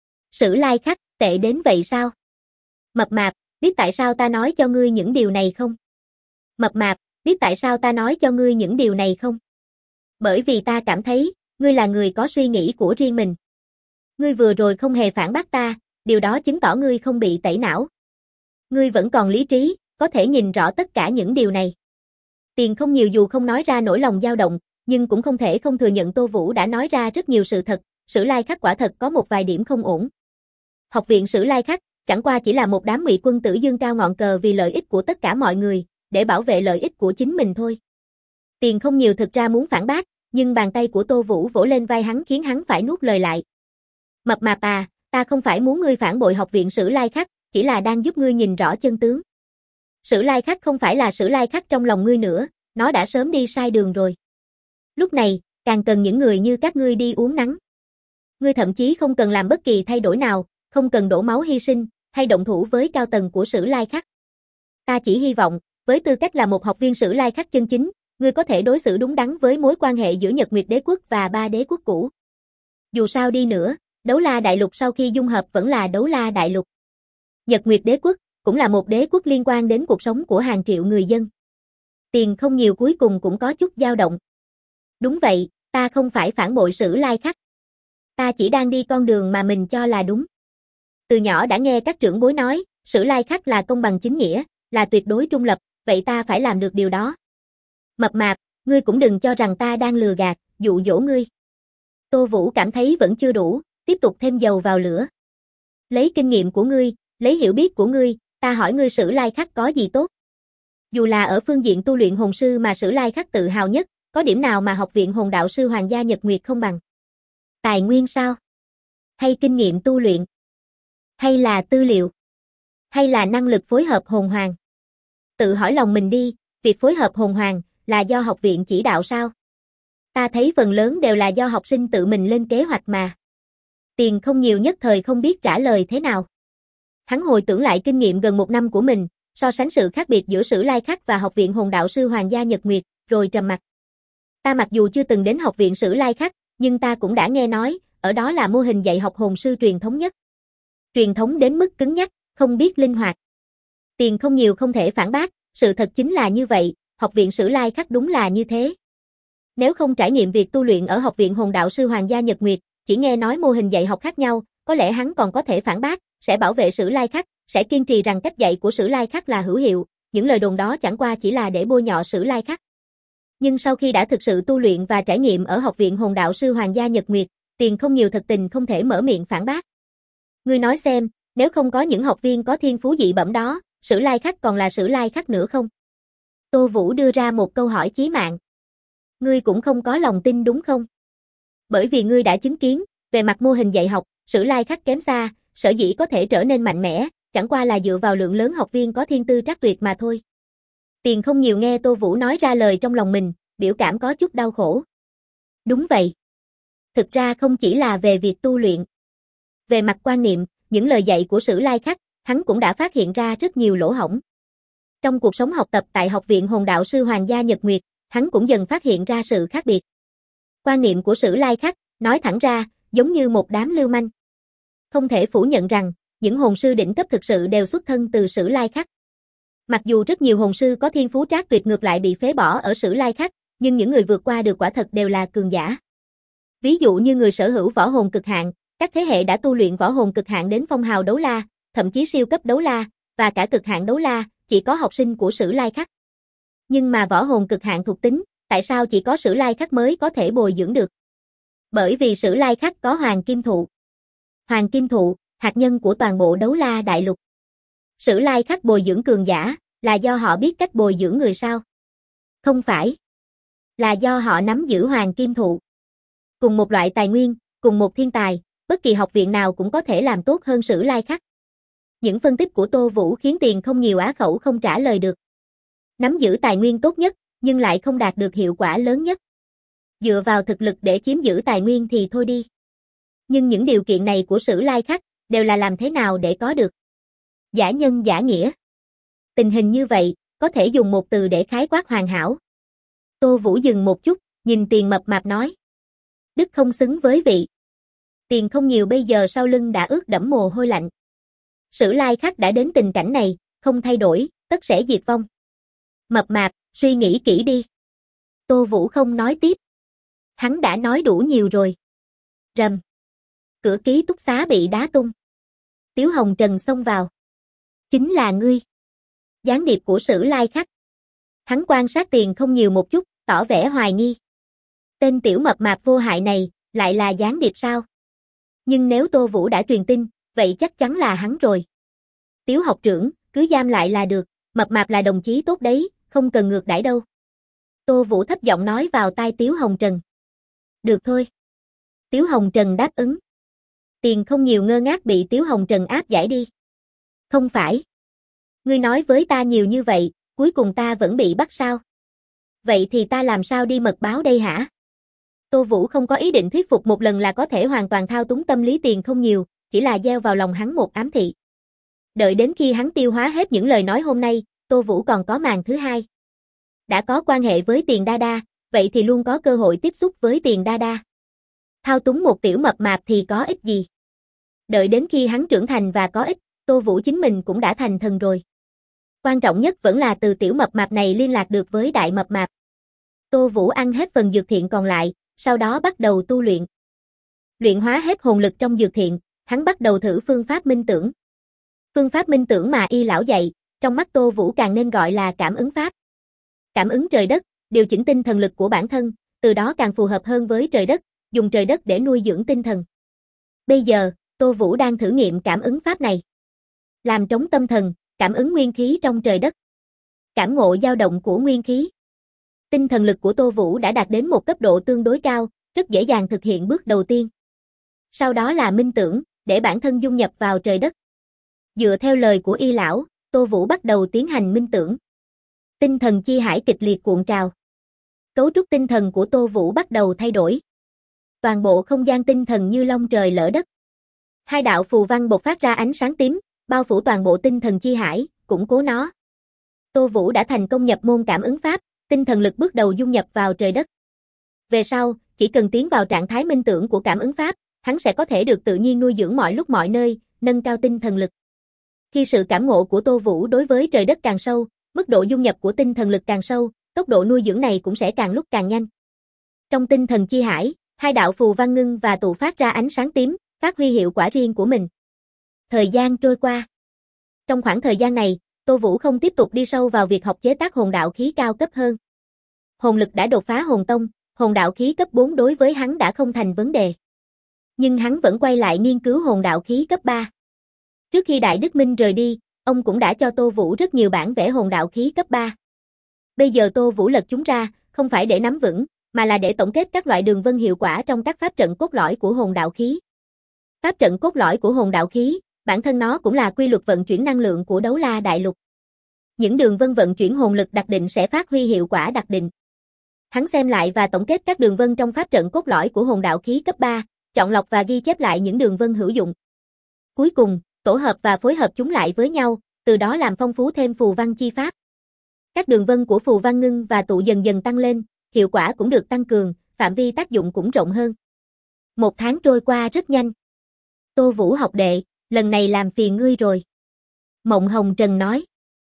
Sử Lai Khắc, tệ đến vậy sao? Mập mạp, biết tại sao ta nói cho ngươi những điều này không? Mập mạp, biết tại sao ta nói cho ngươi những điều này không? Bởi vì ta cảm thấy, ngươi là người có suy nghĩ của riêng mình. Ngươi vừa rồi không hề phản bác ta, điều đó chứng tỏ ngươi không bị tẩy não. Ngươi vẫn còn lý trí, có thể nhìn rõ tất cả những điều này. Tiền Không Nhiều dù không nói ra nỗi lòng dao động, nhưng cũng không thể không thừa nhận Tô Vũ đã nói ra rất nhiều sự thật, Sử Lai Khắc quả thật có một vài điểm không ổn. Học viện Sử Lai Khắc chẳng qua chỉ là một đám ngụy quân tử dương cao ngọn cờ vì lợi ích của tất cả mọi người, để bảo vệ lợi ích của chính mình thôi. Tiền Không Nhiều thực ra muốn phản bác, nhưng bàn tay của Tô Vũ vỗ lên vai hắn khiến hắn phải nuốt lời lại. Mập mạp à, ta không phải muốn ngươi phản bội học viện Sử Lai Khắc, chỉ là đang giúp ngươi nhìn rõ chân tướng. Sử Lai Khắc không phải là Sử Lai Khắc trong lòng ngươi nữa, nó đã sớm đi sai đường rồi. Lúc này, càng cần những người như các ngươi đi uống nắng. Ngươi thậm chí không cần làm bất kỳ thay đổi nào, không cần đổ máu hy sinh, hay động thủ với cao tầng của Sử Lai Khắc. Ta chỉ hy vọng, với tư cách là một học viên Sử Lai Khắc chân chính, ngươi có thể đối xử đúng đắn với mối quan hệ giữa Nhật Nguyệt Đế Quốc và ba đế quốc cũ. Dù sao đi nữa, Đấu La Đại Lục sau khi dung hợp vẫn là Đấu La Đại Lục. Nhật Nguyệt Đế Quốc cũng là một đế quốc liên quan đến cuộc sống của hàng triệu người dân. Tiền Không Nhiều cuối cùng cũng có chút dao động. Đúng vậy, ta không phải phản bội Sử Lai Khắc. Ta chỉ đang đi con đường mà mình cho là đúng. Từ nhỏ đã nghe các trưởng bối nói, Sử Lai Khắc là công bằng chính nghĩa, là tuyệt đối trung lập, vậy ta phải làm được điều đó. Mập mạp, ngươi cũng đừng cho rằng ta đang lừa gạt, dụ dỗ ngươi. Tô Vũ cảm thấy vẫn chưa đủ, tiếp tục thêm dầu vào lửa. Lấy kinh nghiệm của ngươi, lấy hiểu biết của ngươi, ta hỏi ngươi Sử Lai Khắc có gì tốt? Dù là ở phương diện tu luyện hồn sư mà Sử Lai Khắc tự hào nhất, có điểm nào mà học viện hồn đạo sư Hoàng gia Nhật Nguyệt không bằng? Tài nguyên sao? Hay kinh nghiệm tu luyện? Hay là tư liệu? Hay là năng lực phối hợp hồn hoàng? Tự hỏi lòng mình đi, việc phối hợp hồn hoàng là do học viện chỉ đạo sao? Ta thấy phần lớn đều là do học sinh tự mình lên kế hoạch mà. Tiền Không Nhiều nhất thời không biết trả lời thế nào. Hắn hồi tưởng lại kinh nghiệm gần một năm của mình, so sánh sự khác biệt giữa Sử Lai Khắc và học viện hồn đạo sư Hoàng gia Nhật Nguyệt, rồi trầm mặc. Ta mặc dù chưa từng đến học viện Sử Lai Khắc, nhưng ta cũng đã nghe nói, ở đó là mô hình dạy học hồn sư truyền thống nhất. Truyền thống đến mức cứng nhắc, không biết linh hoạt. Tiền Không Nhiều không thể phản bác, sự thật chính là như vậy, học viện Sử Lai Khắc đúng là như thế. Nếu không trải nghiệm việc tu luyện ở học viện hồn đạo sư Hoàng gia Nhật Nguyệt, chỉ nghe nói mô hình dạy học khác nhau, có lẽ hắn còn có thể phản bác, sẽ bảo vệ Sử Lai Khắc, sẽ kiên trì rằng cách dạy của Sử Lai Khắc là hữu hiệu, những lời đồn đó chẳng qua chỉ là để bôi nhọ Sử Lai Khắc. Nhưng sau khi đã thực sự tu luyện và trải nghiệm ở học viện hồn đạo sư Hoàng gia Nhật Nguyệt, Tiền Không Nhiều thật tình không thể mở miệng phản bác. Ngươi nói xem, nếu không có những học viên có thiên phú dị bẩm đó, Sử Lai Khắc còn là Sử Lai Khắc nữa không? Tô Vũ đưa ra một câu hỏi chí mạng. Ngươi cũng không có lòng tin đúng không? Bởi vì ngươi đã chứng kiến, về mặt mô hình dạy học, Sử Lai Khắc kém xa, sở dĩ có thể trở nên mạnh mẽ, chẳng qua là dựa vào lượng lớn học viên có thiên tư trắc tuyệt mà thôi. Tiền không nhiều nghe Tô Vũ nói ra lời trong lòng mình, biểu cảm có chút đau khổ. Đúng vậy. Thực ra không chỉ là về việc tu luyện. Về mặt quan niệm, những lời dạy của Sử Lai Khắc, hắn cũng đã phát hiện ra rất nhiều lỗ hổng. Trong cuộc sống học tập tại Học viện Hồn Đạo sư Hoàng gia Nhật Nguyệt, hắn cũng dần phát hiện ra sự khác biệt. Quan niệm của Sử Lai Khắc, nói thẳng ra, giống như một đám lưu manh. Không thể phủ nhận rằng, những hồn sư đỉnh cấp thực sự đều xuất thân từ Sử Lai Khắc. Mặc dù rất nhiều hồn sư có thiên phú trác tuyệt ngược lại bị phế bỏ ở Sử Lai Khắc, nhưng những người vượt qua được quả thật đều là cường giả. Ví dụ như người sở hữu võ hồn cực hạn, các thế hệ đã tu luyện võ hồn cực hạn đến phong hào đấu la, thậm chí siêu cấp đấu la, và cả cực hạn đấu la, chỉ có học sinh của Sử Lai Khắc. Nhưng mà võ hồn cực hạn thuộc tính, tại sao chỉ có Sử Lai Khắc mới có thể bồi dưỡng được? Bởi vì Sử Lai Khắc có Hoàng Kim Thụ. Hoàng Kim Thụ, hạt nhân của toàn bộ đấu la đại lục. Sử Lai Khắc bồi dưỡng cường giả, là do họ biết cách bồi dưỡng người sao? Không phải. Là do họ nắm giữ Hoàng Kim Thụ. Cùng một loại tài nguyên, cùng một thiên tài, bất kỳ học viện nào cũng có thể làm tốt hơn Sử Lai Khắc. Những phân tích của Tô Vũ khiến Tiền không nhiều á khẩu không trả lời được. Nắm giữ tài nguyên tốt nhất, nhưng lại không đạt được hiệu quả lớn nhất. Dựa vào thực lực để chiếm giữ tài nguyên thì thôi đi. Nhưng những điều kiện này của Sử Lai Khắc, đều là làm thế nào để có được? Giả nhân giả nghĩa. Tình hình như vậy, có thể dùng một từ để khái quát hoàn hảo. Tô Vũ dừng một chút, nhìn Tiền mập mạp nói. Đức không xứng với vị. Tiền không nhiều bây giờ sau lưng đã ướt đẫm mồ hôi lạnh. Sử Lai Khắc đã đến tình cảnh này, không thay đổi, tất sẽ diệt vong. Mập mạp, suy nghĩ kỹ đi. Tô Vũ không nói tiếp. Hắn đã nói đủ nhiều rồi. Rầm. Cửa ký túc xá bị đá tung. Tiếu Hồng Trần xông vào. Chính là ngươi. Gián điệp của Sử Lai Khắc. Hắn quan sát Tiền không nhiều một chút, tỏ vẻ hoài nghi. Tên tiểu mập mạp vô hại này, lại là gián điệp sao? Nhưng nếu Tô Vũ đã truyền tin, vậy chắc chắn là hắn rồi. Tiếu học trưởng, cứ giam lại là được, mập mạp là đồng chí tốt đấy, không cần ngược đãi đâu. Tô Vũ thấp giọng nói vào tai Tiếu Hồng Trần. Được thôi. Tiếu Hồng Trần đáp ứng. Tiền không nhiều ngơ ngác bị Tiếu Hồng Trần áp giải đi. Không phải. Ngươi nói với ta nhiều như vậy, cuối cùng ta vẫn bị bắt sao? Vậy thì ta làm sao đi mật báo đây hả? Tô Vũ không có ý định thuyết phục một lần là có thể hoàn toàn thao túng tâm lý Tiền không nhiều, chỉ là gieo vào lòng hắn một ám thị. Đợi đến khi hắn tiêu hóa hết những lời nói hôm nay, Tô Vũ còn có màn thứ hai. Đã có quan hệ với Tiền Đa Đa, vậy thì luôn có cơ hội tiếp xúc với Tiền Đa Đa. Thao túng một tiểu mập mạp thì có ích gì? Đợi đến khi hắn trưởng thành và có ích, Tô Vũ chính mình cũng đã thành thần rồi. Quan trọng nhất vẫn là từ tiểu mập mạp này liên lạc được với đại mập mạp. Tô Vũ ăn hết phần dược thiện còn lại, sau đó bắt đầu tu luyện. Luyện hóa hết hồn lực trong dược thiện, hắn bắt đầu thử phương pháp minh tưởng. Phương pháp minh tưởng mà Y lão dạy, trong mắt Tô Vũ càng nên gọi là cảm ứng pháp. Cảm ứng trời đất, điều chỉnh tinh thần lực của bản thân, từ đó càng phù hợp hơn với trời đất, dùng trời đất để nuôi dưỡng tinh thần. Bây giờ, Tô Vũ đang thử nghiệm cảm ứng pháp này. Làm trống tâm thần, cảm ứng nguyên khí trong trời đất. Cảm ngộ dao động của nguyên khí. Tinh thần lực của Tô Vũ đã đạt đến một cấp độ tương đối cao, rất dễ dàng thực hiện bước đầu tiên. Sau đó là minh tưởng, để bản thân dung nhập vào trời đất. Dựa theo lời của Y lão, Tô Vũ bắt đầu tiến hành minh tưởng. Tinh thần chi hải kịch liệt cuộn trào. Cấu trúc tinh thần của Tô Vũ bắt đầu thay đổi. Toàn bộ không gian tinh thần như long trời lỡ đất. Hai đạo phù văn bộc phát ra ánh sáng tím, bao phủ toàn bộ tinh thần chi hải, củng cố nó. Tô Vũ đã thành công nhập môn cảm ứng pháp, tinh thần lực bước đầu dung nhập vào trời đất. Về sau, chỉ cần tiến vào trạng thái minh tưởng của cảm ứng pháp, hắn sẽ có thể được tự nhiên nuôi dưỡng mọi lúc mọi nơi, nâng cao tinh thần lực. Khi sự cảm ngộ của Tô Vũ đối với trời đất càng sâu, mức độ dung nhập của tinh thần lực càng sâu, tốc độ nuôi dưỡng này cũng sẽ càng lúc càng nhanh. Trong tinh thần chi hải, hai đạo phù văn ngưng và tụ phát ra ánh sáng tím, phát huy hiệu quả riêng của mình. Thời gian trôi qua. Trong khoảng thời gian này, Tô Vũ không tiếp tục đi sâu vào việc học chế tác hồn đạo khí cao cấp hơn. Hồn lực đã đột phá hồn tông, hồn đạo khí cấp 4 đối với hắn đã không thành vấn đề. Nhưng hắn vẫn quay lại nghiên cứu hồn đạo khí cấp 3. Trước khi Đại Đức Minh rời đi, ông cũng đã cho Tô Vũ rất nhiều bản vẽ hồn đạo khí cấp 3. Bây giờ Tô Vũ lật chúng ra, không phải để nắm vững, mà là để tổng kết các loại đường vân hiệu quả trong các pháp trận cốt lõi của hồn đạo khí. Pháp trận cốt lõi của hồn đạo khí, bản thân nó cũng là quy luật vận chuyển năng lượng của đấu la đại lục. Những đường vân vận chuyển hồn lực đặc định sẽ phát huy hiệu quả đặc định. Hắn xem lại và tổng kết các đường vân trong pháp trận cốt lõi của hồn đạo khí cấp 3, chọn lọc và ghi chép lại những đường vân hữu dụng. Cuối cùng, tổ hợp và phối hợp chúng lại với nhau, từ đó làm phong phú thêm phù văn chi pháp. Các đường vân của phù văn ngưng và tụ dần dần tăng lên, hiệu quả cũng được tăng cường, phạm vi tác dụng cũng rộng hơn. 1 tháng trôi qua rất nhanh. Tô Vũ học đệ, lần này làm phiền ngươi rồi. Mộng Hồng Trần nói.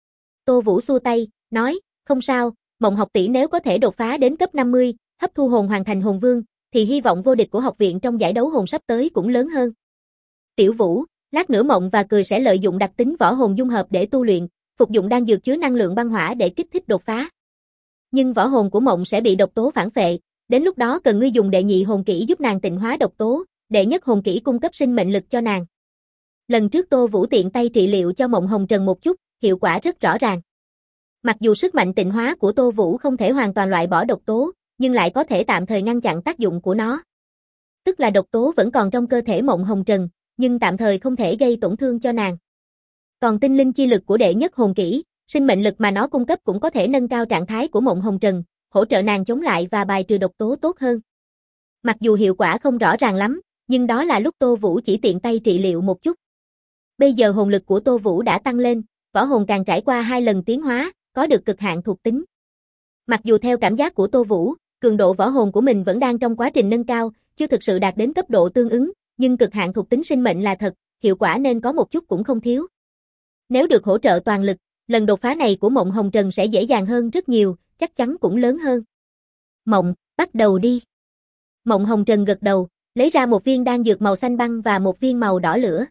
Tô Vũ xua tay, nói, không sao, Mộng học tỷ nếu có thể đột phá đến cấp 50, hấp thu hồn hoàn thành hồn vương, thì hy vọng vô địch của học viện trong giải đấu hồn sắp tới cũng lớn hơn. Tiểu Vũ, lát nữa Mộng và Cười sẽ lợi dụng đặc tính võ hồn dung hợp để tu luyện, phục dụng đan dược chứa năng lượng băng hỏa để kích thích đột phá. Nhưng võ hồn của Mộng sẽ bị độc tố phản phệ, đến lúc đó cần ngươi dùng đệ nhị hồn kỹ giúp nàng tịnh hóa độc tố, đệ nhất hồn kỹ cung cấp sinh mệnh lực cho nàng. Lần trước Tô Vũ tiện tay trị liệu cho Mộng Hồng Trần một chút, hiệu quả rất rõ ràng. Mặc dù sức mạnh tịnh hóa của Tô Vũ không thể hoàn toàn loại bỏ độc tố, nhưng lại có thể tạm thời ngăn chặn tác dụng của nó. Tức là độc tố vẫn còn trong cơ thể Mộng Hồng Trần, nhưng tạm thời không thể gây tổn thương cho nàng. Còn tinh linh chi lực của đệ nhất hồn kỹ, sinh mệnh lực mà nó cung cấp cũng có thể nâng cao trạng thái của Mộng Hồng Trần, hỗ trợ nàng chống lại và bài trừ độc tố tốt hơn. Mặc dù hiệu quả không rõ ràng lắm, nhưng đó là lúc Tô Vũ chỉ tiện tay trị liệu một chút. Bây giờ hồn lực của Tô Vũ đã tăng lên, võ hồn càng trải qua 2 lần tiến hóa, có được cực hạn thuộc tính. Mặc dù theo cảm giác của Tô Vũ, cường độ võ hồn của mình vẫn đang trong quá trình nâng cao, chưa thực sự đạt đến cấp độ tương ứng, nhưng cực hạn thuộc tính sinh mệnh là thật, hiệu quả nên có một chút cũng không thiếu. Nếu được hỗ trợ toàn lực, lần đột phá này của Mộng Hồng Trần sẽ dễ dàng hơn rất nhiều, chắc chắn cũng lớn hơn. Mộng, bắt đầu đi. Mộng Hồng Trần gật đầu, lấy ra một viên đan dược màu xanh băng và một viên màu đỏ lửa.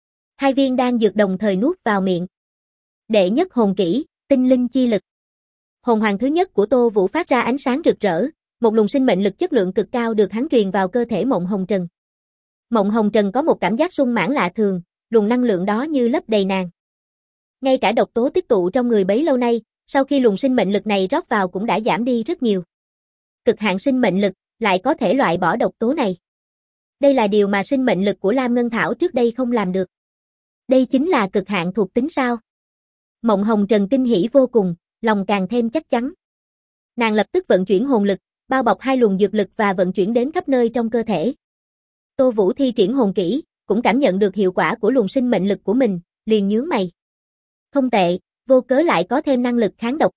2 viên đan dược đồng thời nuốt vào miệng. Đệ nhất hồn kỹ, tinh linh chi lực. Hồn hoàng thứ nhất của Tô Vũ phát ra ánh sáng rực rỡ, một luồng sinh mệnh lực chất lượng cực cao được hắn truyền vào cơ thể Mộng Hồng Trần. Mộng Hồng Trần có một cảm giác sung mãn lạ thường, luồng năng lượng đó như lấp đầy nàng. Ngay cả độc tố tích tụ trong người bấy lâu nay, sau khi luồng sinh mệnh lực này rót vào cũng đã giảm đi rất nhiều. Cực hạn sinh mệnh lực, lại có thể loại bỏ độc tố này. Đây là điều mà sinh mệnh lực của Lam Ngân Thảo trước đây không làm được. Đây chính là cực hạn thuộc tính sao? Mộng Hồng Trần kinh hỉ vô cùng, lòng càng thêm chắc chắn. Nàng lập tức vận chuyển hồn lực, bao bọc 2 luồng dược lực và vận chuyển đến khắp nơi trong cơ thể. Tô Vũ thi triển hồn kỹ, cũng cảm nhận được hiệu quả của luồng sinh mệnh lực của mình, liền nhướng mày. Không tệ, vô cớ lại có thêm năng lực kháng độc.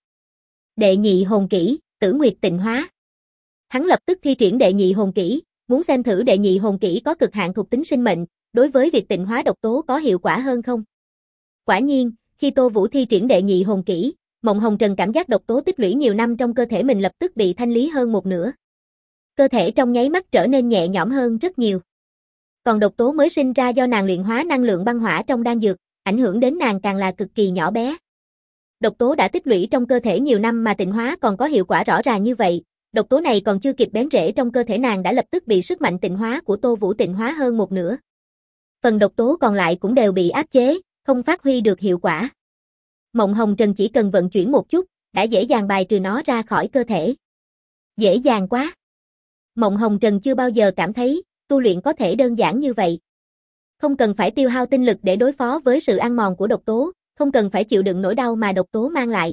Đệ nhị hồn kỹ, Tử Nguyệt tịnh hóa. Hắn lập tức thi triển đệ nhị hồn kỹ, muốn xem thử đệ nhị hồn kỹ có cực hạn thuộc tính sinh mệnh, đối với việc tịnh hóa độc tố có hiệu quả hơn không. Quả nhiên, khi Tô Vũ thi triển đệ nhị hồn kỹ, Mộng Hồng Trần cảm giác độc tố tích lũy nhiều năm trong cơ thể mình lập tức bị thanh lý hơn một nửa. Cơ thể trong nháy mắt trở nên nhẹ nhõm hơn rất nhiều. Còn độc tố mới sinh ra do nàng luyện hóa năng lượng băng hỏa trong đan dược, ảnh hưởng đến nàng càng là cực kỳ nhỏ bé. Độc tố đã tích lũy trong cơ thể nhiều năm mà tịnh hóa còn có hiệu quả rõ ràng như vậy, độc tố này còn chưa kịp bén rễ trong cơ thể nàng đã lập tức bị sức mạnh tịnh hóa của Tô Vũ tịnh hóa hơn một nửa. Phần độc tố còn lại cũng đều bị áp chế, không phát huy được hiệu quả. Mộng Hồng Trần chỉ cần vận chuyển một chút, đã dễ dàng bài trừ nó ra khỏi cơ thể. Dễ dàng quá. Mộng Hồng Trần chưa bao giờ cảm thấy, tu luyện có thể đơn giản như vậy. Không cần phải tiêu hao tinh lực để đối phó với sự ăn mòn của độc tố, không cần phải chịu đựng nỗi đau mà độc tố mang lại.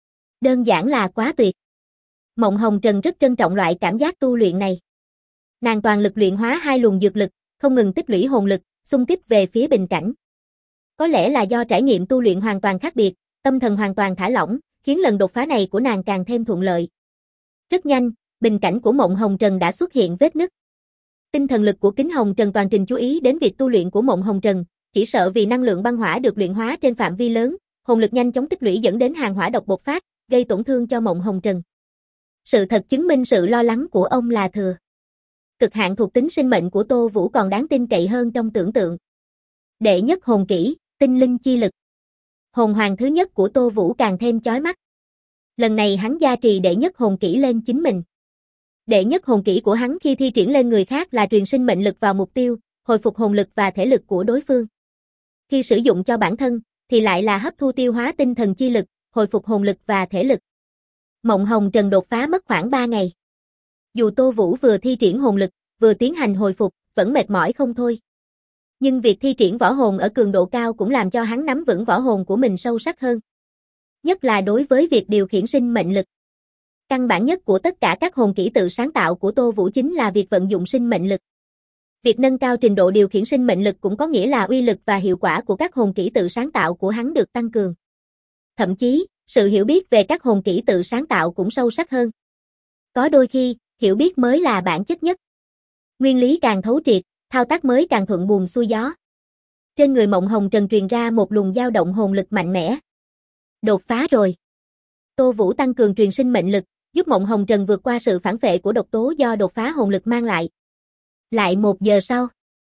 Đơn giản là quá tuyệt. Mộng Hồng Trần rất trân trọng loại cảm giác tu luyện này. Nàng toàn lực luyện hóa 2 luồng dược lực, không ngừng tích lũy hồn lực, xung kích về phía bình cảnh. Có lẽ là do trải nghiệm tu luyện hoàn toàn khác biệt, tâm thần hoàn toàn thả lỏng, khiến lần đột phá này của nàng càng thêm thuận lợi. Rất nhanh, bình cảnh của Mộng Hồng Trần đã xuất hiện vết nứt. Tinh thần lực của Kính Hồng Trần toàn trình chú ý đến việc tu luyện của Mộng Hồng Trần, chỉ sợ vì năng lượng băng hỏa được luyện hóa trên phạm vi lớn, hồn lực nhanh chóng tích lũy dẫn đến hàng hỏa độc bộc phát, gây tổn thương cho Mộng Hồng Trần. Sự thật chứng minh sự lo lắng của ông là thừa. Cực hạn thuộc tính sinh mệnh của Tô Vũ còn đáng tin cậy hơn trong tưởng tượng. Đệ nhất hồn kỹ, tinh linh chi lực. Hồn hoàng thứ nhất của Tô Vũ càng thêm chói mắt. Lần này hắn gia trì đệ nhất hồn kỹ lên chính mình. Đệ nhất hồn kỹ của hắn khi thi triển lên người khác là truyền sinh mệnh lực vào mục tiêu, hồi phục hồn lực và thể lực của đối phương. Khi sử dụng cho bản thân, thì lại là hấp thu tiêu hóa tinh thần chi lực, hồi phục hồn lực và thể lực. Mộng Hồng Trần đột phá mất khoảng 3 ngày. Dù Tô Vũ vừa thi triển hồn lực, vừa tiến hành hồi phục, vẫn mệt mỏi không thôi. Nhưng việc thi triển võ hồn ở cường độ cao cũng làm cho hắn nắm vững võ hồn của mình sâu sắc hơn. Nhất là đối với việc điều khiển sinh mệnh lực. Căn bản nhất của tất cả các hồn kỹ tự sáng tạo của Tô Vũ chính là việc vận dụng sinh mệnh lực. Việc nâng cao trình độ điều khiển sinh mệnh lực cũng có nghĩa là uy lực và hiệu quả của các hồn kỹ tự sáng tạo của hắn được tăng cường. Thậm chí, sự hiểu biết về các hồn kỹ tự sáng tạo cũng sâu sắc hơn. Có đôi khi, hiểu biết mới là bản chất nhất. Nguyên lý càng thấu triệt, thao tác mới càng thuận buồm xuôi gió. Trên người Mộng Hồng Trần truyền ra một luồng dao động hồn lực mạnh mẽ. Đột phá rồi. Tô Vũ tăng cường truyền sinh mệnh lực, giúp Mộng Hồng Trần vượt qua sự phản phệ của độc tố do đột phá hồn lực mang lại. Lại 1 giờ sau.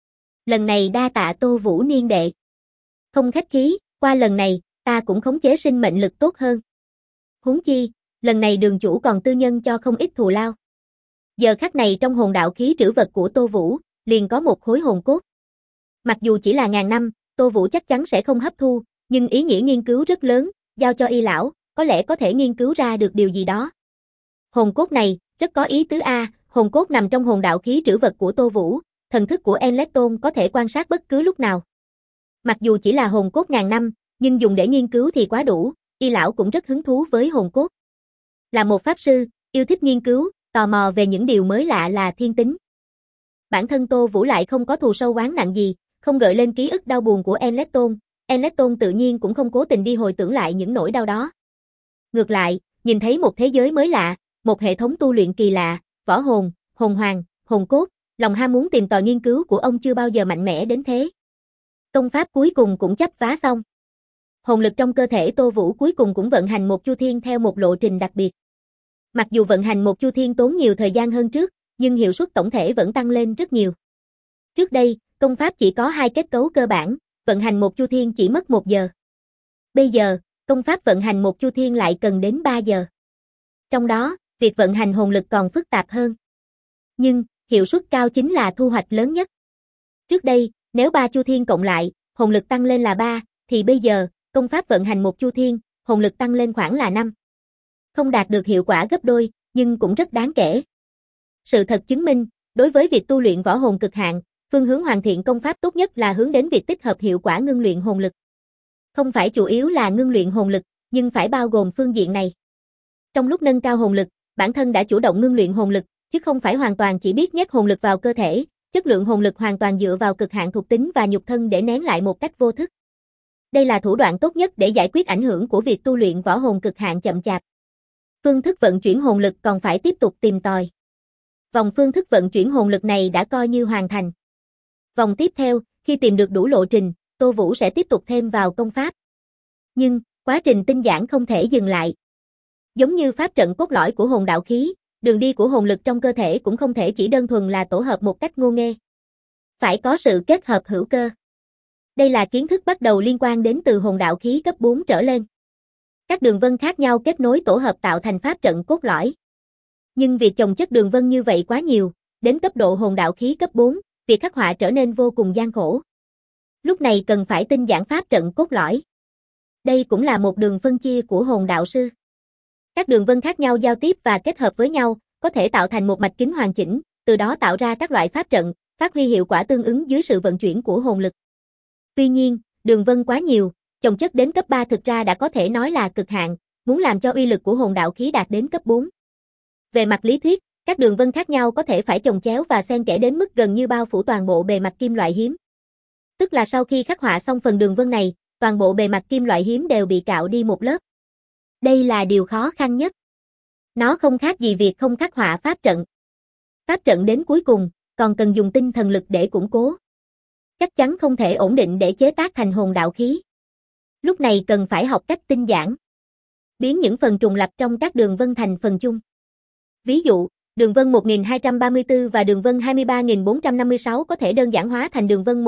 Lần này đa tạ Tô Vũ niên đệ. Không khách khí, qua lần này, ta cũng khống chế sinh mệnh lực tốt hơn. Huống chi, lần này đường chủ còn tư nhân cho không ít thù lao. Giờ khắc này trong hồn đạo khí trữ vật của Tô Vũ, liền có một khối hồn cốt. Mặc dù chỉ là 1000 năm, Tô Vũ chắc chắn sẽ không hấp thu, nhưng ý nghĩa nghiên cứu rất lớn, giao cho y lão, có lẽ có thể nghiên cứu ra được điều gì đó. Hồn cốt này, rất có ý tứ a, hồn cốt nằm trong hồn đạo khí trữ vật của Tô Vũ, thần thức của Enlecton có thể quan sát bất cứ lúc nào. Mặc dù chỉ là hồn cốt 1000 năm, nhưng dùng để nghiên cứu thì quá đủ, y lão cũng rất hứng thú với hồn cốt. Là một pháp sư, yêu thích nghiên cứu, tò mò về những điều mới lạ là thiên tính. Bản thân Tô Vũ lại không có thù sâu oán nặng gì, không gợi lên ký ức đau buồn của Enlecton, Enlecton tự nhiên cũng không cố tình đi hồi tưởng lại những nỗi đau đó. Ngược lại, nhìn thấy một thế giới mới lạ, một hệ thống tu luyện kỳ lạ, võ hồn, hồn hoàng, hồn cốt, lòng ham muốn tìm tòi nghiên cứu của ông chưa bao giờ mạnh mẽ đến thế. Công pháp cuối cùng cũng chấp vá xong. Hồn lực trong cơ thể Tô Vũ cuối cùng cũng vận hành một chu thiên theo một lộ trình đặc biệt. Mặc dù vận hành một chu thiên tốn nhiều thời gian hơn trước, nhưng hiệu suất tổng thể vẫn tăng lên rất nhiều. Trước đây, công pháp chỉ có 2 kết cấu cơ bản, vận hành một chu thiên chỉ mất 1 giờ. Bây giờ, công pháp vận hành một chu thiên lại cần đến 3 giờ. Trong đó, việc vận hành hồn lực còn phức tạp hơn. Nhưng, hiệu suất cao chính là thu hoạch lớn nhất. Trước đây, nếu 3 chu thiên cộng lại, hồn lực tăng lên là 3, thì bây giờ, công pháp vận hành một chu thiên, hồn lực tăng lên khoảng là 5. Không đạt được hiệu quả gấp đôi, nhưng cũng rất đáng kể. Sự thật chứng minh, đối với việc tu luyện võ hồn cực hạn, phương hướng hoàn thiện công pháp tốt nhất là hướng đến việc tích hợp hiệu quả ngưng luyện hồn lực. Không phải chủ yếu là ngưng luyện hồn lực, nhưng phải bao gồm phương diện này. Trong lúc nâng cao hồn lực, bản thân đã chủ động ngưng luyện hồn lực, chứ không phải hoàn toàn chỉ biết nhét hồn lực vào cơ thể, chất lượng hồn lực hoàn toàn dựa vào cực hạn thuộc tính và nhục thân để nén lại một cách vô thức. Đây là thủ đoạn tốt nhất để giải quyết ảnh hưởng của việc tu luyện võ hồn cực hạn chậm chạp. Phương thức vận chuyển hồn lực còn phải tiếp tục tìm tòi. Vòng phương thức vận chuyển hồn lực này đã coi như hoàn thành. Vòng tiếp theo, khi tìm được đủ lộ trình, Tô Vũ sẽ tiếp tục thêm vào công pháp. Nhưng, quá trình tinh giản không thể dừng lại. Giống như pháp trận cốt lõi của hồn đạo khí, đường đi của hồn lực trong cơ thể cũng không thể chỉ đơn thuần là tổ hợp một cách ngô nghê. Phải có sự kết hợp hữu cơ. Đây là kiến thức bắt đầu liên quan đến từ hồn đạo khí cấp 4 trở lên. Các đường vân khác nhau kết nối tổ hợp tạo thành pháp trận cốt lõi. Nhưng việc chồng chất đường vân như vậy quá nhiều, đến cấp độ hồn đạo khí cấp 4, việc khắc họa trở nên vô cùng gian khổ. Lúc này cần phải tinh giản pháp trận cốt lõi. Đây cũng là một đường phân chia của hồn đạo sư. Các đường vân khác nhau giao tiếp và kết hợp với nhau, có thể tạo thành một mạch kính hoàn chỉnh, từ đó tạo ra các loại pháp trận, phát huy hiệu quả tương ứng dưới sự vận chuyển của hồn lực. Tuy nhiên, đường vân quá nhiều, chồng chất đến cấp 3 thực ra đã có thể nói là cực hạn, muốn làm cho uy lực của hồn đạo khí đạt đến cấp 4. Về mặt lý thuyết, các đường vân khác nhau có thể phải chồng chéo và xen kẽ đến mức gần như bao phủ toàn bộ bề mặt kim loại hiếm. Tức là sau khi khắc họa xong phần đường vân này, toàn bộ bề mặt kim loại hiếm đều bị cạo đi một lớp. Đây là điều khó khăn nhất. Nó không khác gì việc không khắc họa pháp trận. Pháp trận đến cuối cùng, còn cần dùng tinh thần lực để củng cố. Chắc chắn không thể ổn định để chế tác thành hồn đạo khí. Lúc này cần phải học cách tinh giản. Biến những phần trùng lặp trong các đường vân thành phần chung. Ví dụ, đường vân 1234 và đường vân 23456 có thể đơn giản hóa thành đường vân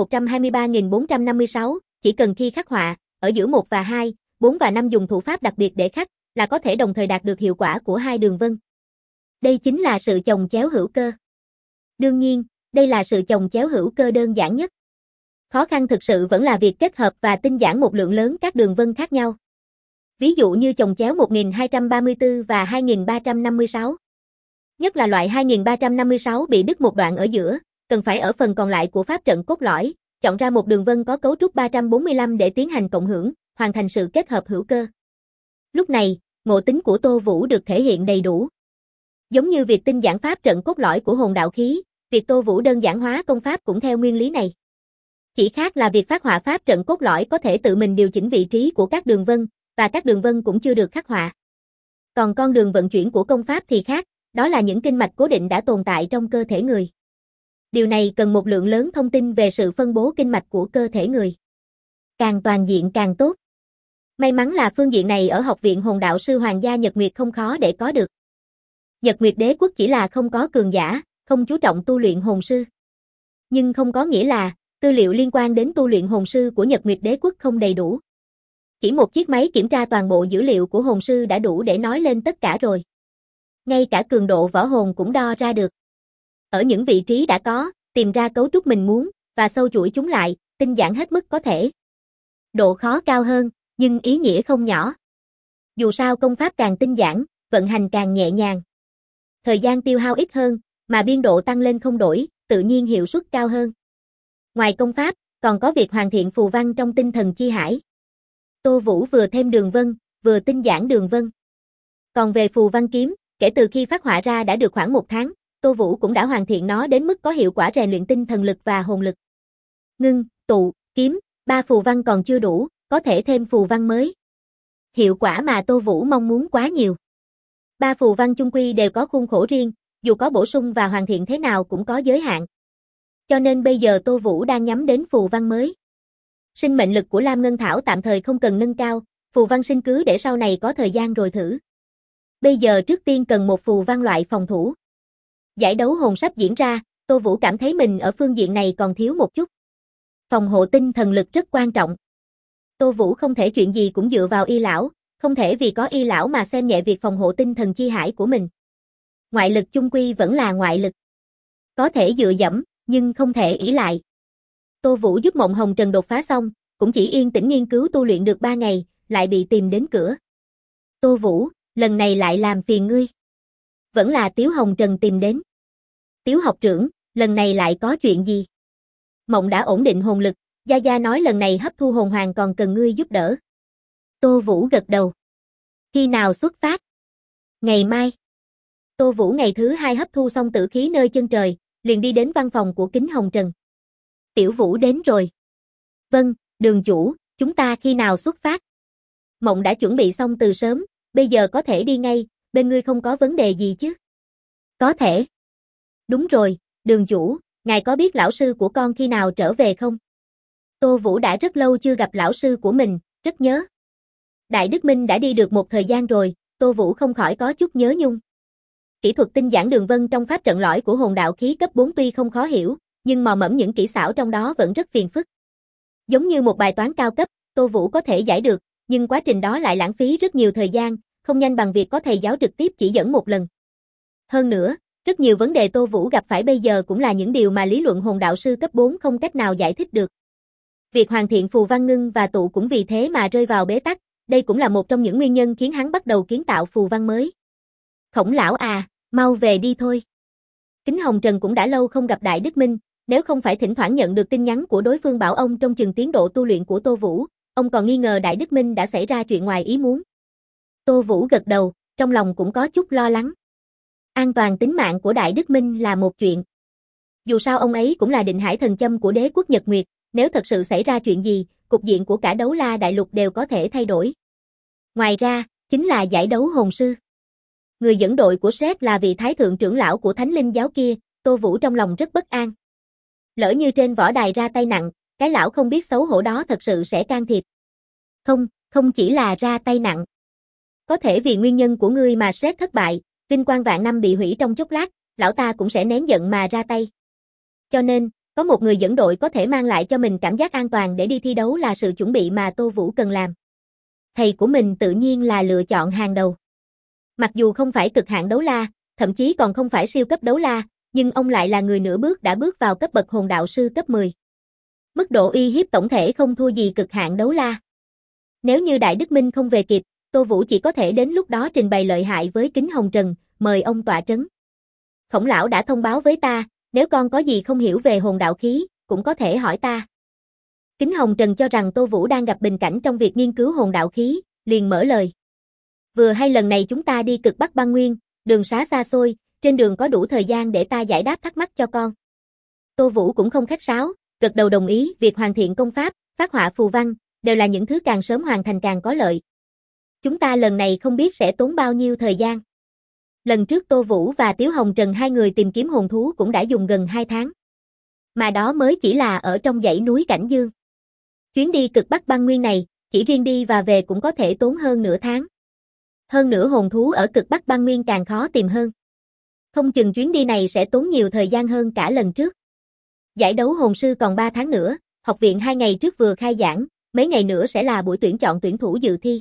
123456, chỉ cần khi khắc họa, ở giữa 1 và 2, 4 và 5 dùng thủ pháp đặc biệt để khắc, là có thể đồng thời đạt được hiệu quả của 2 đường vân. Đây chính là sự chồng chéo hữu cơ. Đương nhiên, đây là sự chồng chéo hữu cơ đơn giản nhất. Khó khăn thực sự vẫn là việc kết hợp và tinh giản một lượng lớn các đường vân khác nhau. Ví dụ như chồng chéo 1234 và 2356. Nhất là loại 2356 bị đứt một đoạn ở giữa, cần phải ở phần còn lại của pháp trận cốt lõi, chọn ra một đường vân có cấu trúc 345 để tiến hành cộng hưởng, hoàn thành sự kết hợp hữu cơ. Lúc này, ngộ tính của Tô Vũ được thể hiện đầy đủ. Giống như việc tinh giản pháp trận cốt lõi của hồn đạo khí, việc Tô Vũ đơn giản hóa công pháp cũng theo nguyên lý này. Chỉ khác là việc phát họa pháp trận cốt lõi có thể tự mình điều chỉnh vị trí của các đường vân, và các đường vân cũng chưa được khắc họa. Còn con đường vận chuyển của công pháp thì khác, đó là những kinh mạch cố định đã tồn tại trong cơ thể người. Điều này cần một lượng lớn thông tin về sự phân bố kinh mạch của cơ thể người. Càng toàn diện càng tốt. May mắn là phương diện này ở Học viện Hồn Đạo Sư Hoàng gia Nhật Nguyệt không khó để có được. Nhật Nguyệt Đế quốc chỉ là không có cường giả, không chú trọng tu luyện hồn sư. Nhưng không có nghĩa là tư liệu liên quan đến tu luyện hồn sư của Nhật Nguyệt Đế quốc không đầy đủ. Chỉ một chiếc máy kiểm tra toàn bộ dữ liệu của hồn sư đã đủ để nói lên tất cả rồi. Ngay cả cường độ võ hồn cũng đo ra được. Ở những vị trí đã có, tìm ra cấu trúc mình muốn, và sâu chuỗi chúng lại, tinh giản hết mức có thể. Độ khó cao hơn, nhưng ý nghĩa không nhỏ. Dù sao công pháp càng tinh giản, vận hành càng nhẹ nhàng. Thời gian tiêu hao ít hơn, mà biên độ tăng lên không đổi, tự nhiên hiệu suất cao hơn. Ngoài công pháp, còn có việc hoàn thiện phù văn trong tinh thần chi hải. Tô Vũ vừa thêm đường vân, vừa tinh giản đường vân. Còn về phù văn kiếm, kể từ khi phát họa ra đã được khoảng 1 tháng, Tô Vũ cũng đã hoàn thiện nó đến mức có hiệu quả rèn luyện tinh thần lực và hồn lực. Ngưng, tụ, kiếm, 3 phù văn còn chưa đủ, có thể thêm phù văn mới. Hiệu quả mà Tô Vũ mong muốn quá nhiều. 3 phù văn chung quy đều có khuôn khổ riêng, dù có bổ sung và hoàn thiện thế nào cũng có giới hạn. Cho nên bây giờ Tô Vũ đang nhắm đến phù văn mới. Sinh mệnh lực của Lam Ngân Thảo tạm thời không cần nâng cao, phù văn sinh cứ để sau này có thời gian rồi thử. Bây giờ trước tiên cần một phù văn loại phòng thủ. Giải đấu hồn sắp diễn ra, Tô Vũ cảm thấy mình ở phương diện này còn thiếu một chút. Phòng hộ tinh thần lực rất quan trọng. Tô Vũ không thể chuyện gì cũng dựa vào y lão, không thể vì có y lão mà xem nhẹ việc phòng hộ tinh thần chi hải của mình. Ngoại lực chung quy vẫn là ngoại lực. Có thể dựa dẫm, nhưng không thể ỷ lại. Tô Vũ giúp Mộng Hồng Trần đột phá xong, cũng chỉ yên tĩnh nghiên cứu tu luyện được 3 ngày, lại bị tìm đến cửa. Tô Vũ, lần này lại làm phiền ngươi. Vẫn là Tiếu Hồng Trần tìm đến. Tiếu học trưởng, lần này lại có chuyện gì? Mộng đã ổn định hồn lực, Gia Gia nói lần này hấp thu hồn hoàng còn cần ngươi giúp đỡ. Tô Vũ gật đầu. Khi nào xuất phát? Ngày mai. Tô Vũ ngày thứ 2 hấp thu xong tử khí nơi chân trời, liền đi đến văn phòng của Kính Hồng Trần. Tiểu Vũ đến rồi. Vâng, đường chủ, chúng ta khi nào xuất phát? Mộng đã chuẩn bị xong từ sớm, bây giờ có thể đi ngay, bên ngươi không có vấn đề gì chứ? Có thể. Đúng rồi, đường chủ, ngài có biết lão sư của con khi nào trở về không? Tô Vũ đã rất lâu chưa gặp lão sư của mình, rất nhớ. Đại Đức Minh đã đi được một thời gian rồi, Tô Vũ không khỏi có chút nhớ nhung. Kỹ thuật tinh giản đường vân trong pháp trận lõi của hồn đạo khí cấp 4 tuy không khó hiểu, nhưng mò mẫm những kỹ xảo trong đó vẫn rất phiền phức. Giống như một bài toán cao cấp, Tô Vũ có thể giải được, nhưng quá trình đó lại lãng phí rất nhiều thời gian, không nhanh bằng việc có thầy giáo trực tiếp chỉ dẫn một lần. Hơn nữa, rất nhiều vấn đề Tô Vũ gặp phải bây giờ cũng là những điều mà lý luận hồn đạo sư cấp 4 không cách nào giải thích được. Việc hoàn thiện phù văn ngưng và tụ cũng vì thế mà rơi vào bế tắc, đây cũng là một trong những nguyên nhân khiến hắn bắt đầu kiến tạo phù văn mới. Khổng lão à, mau về đi thôi. Kính Hồng Trần cũng đã lâu không gặp Đại Đức Minh, nếu không phải thỉnh thoảng nhận được tin nhắn của đối phương bảo ông trông chừng tiến độ tu luyện của Tô Vũ, ông còn nghi ngờ Đại Đức Minh đã xảy ra chuyện ngoài ý muốn. Tô Vũ gật đầu, trong lòng cũng có chút lo lắng. An toàn tính mạng của Đại Đức Minh là một chuyện. Dù sao ông ấy cũng là định hải thần châm của đế quốc Nhật Nguyệt, nếu thật sự xảy ra chuyện gì, cục diện của cả Đấu La đại lục đều có thể thay đổi. Ngoài ra, chính là giải đấu hồn sư. Người dẫn đội của Sret là vị thái thượng trưởng lão của Thánh Linh giáo kia, Tô Vũ trong lòng rất bất an. Lỡ như trên võ đài ra tay nặng, cái lão không biết xấu hổ đó thật sự sẽ can thiệp. Không chỉ là ra tay nặng. Có thể vì nguyên nhân của ngươi mà Sret thất bại, vinh quang vạn năm bị hủy trong chốc lát, lão ta cũng sẽ nén giận mà ra tay. Cho nên, có một người dẫn đội có thể mang lại cho mình cảm giác an toàn để đi thi đấu là sự chuẩn bị mà Tô Vũ cần làm. Thầy của mình tự nhiên là lựa chọn hàng đầu. Mặc dù không phải cực hạn đấu la, thậm chí còn không phải siêu cấp đấu la, nhưng ông lại là người nửa bước đã bước vào cấp bậc hồn đạo sư cấp 10. Mức độ uy hiếp tổng thể không thua gì cực hạn đấu la. Nếu như Đại Đức Minh không về kịp, Tô Vũ chỉ có thể đến lúc đó trình bày lợi hại với Kính Hồng Trần, mời ông tọa trấn. Khổng lão đã thông báo với ta, nếu con có gì không hiểu về hồn đạo khí, cũng có thể hỏi ta. Kính Hồng Trần cho rằng Tô Vũ đang gặp bình cảnh trong việc nghiên cứu hồn đạo khí, liền mở lời. Vừa hay lần này chúng ta đi cực Bắc băng nguyên, đường xá xa xôi, trên đường có đủ thời gian để ta giải đáp thắc mắc cho con. Tô Vũ cũng không khách sáo, gật đầu đồng ý, việc hoàn thiện công pháp, phát họa phù văn, đều là những thứ càng sớm hoàn thành càng có lợi. Chúng ta lần này không biết sẽ tốn bao nhiêu thời gian. Lần trước Tô Vũ và Tiếu Hồng Trần hai người tìm kiếm hồn thú cũng đã dùng gần 2 tháng. Mà đó mới chỉ là ở trong dãy núi Cảnh Dương. Chuyến đi cực Bắc băng nguyên này, chỉ riêng đi và về cũng có thể tốn hơn nửa tháng. Hơn nữa hồn thú ở cực Bắc băng nguyên càng khó tìm hơn. Không chừng chuyến đi này sẽ tốn nhiều thời gian hơn cả lần trước. Giải đấu hồn sư còn 3 tháng nữa, học viện 2 ngày trước vừa khai giảng, mấy ngày nữa sẽ là buổi tuyển chọn tuyển thủ dự thi.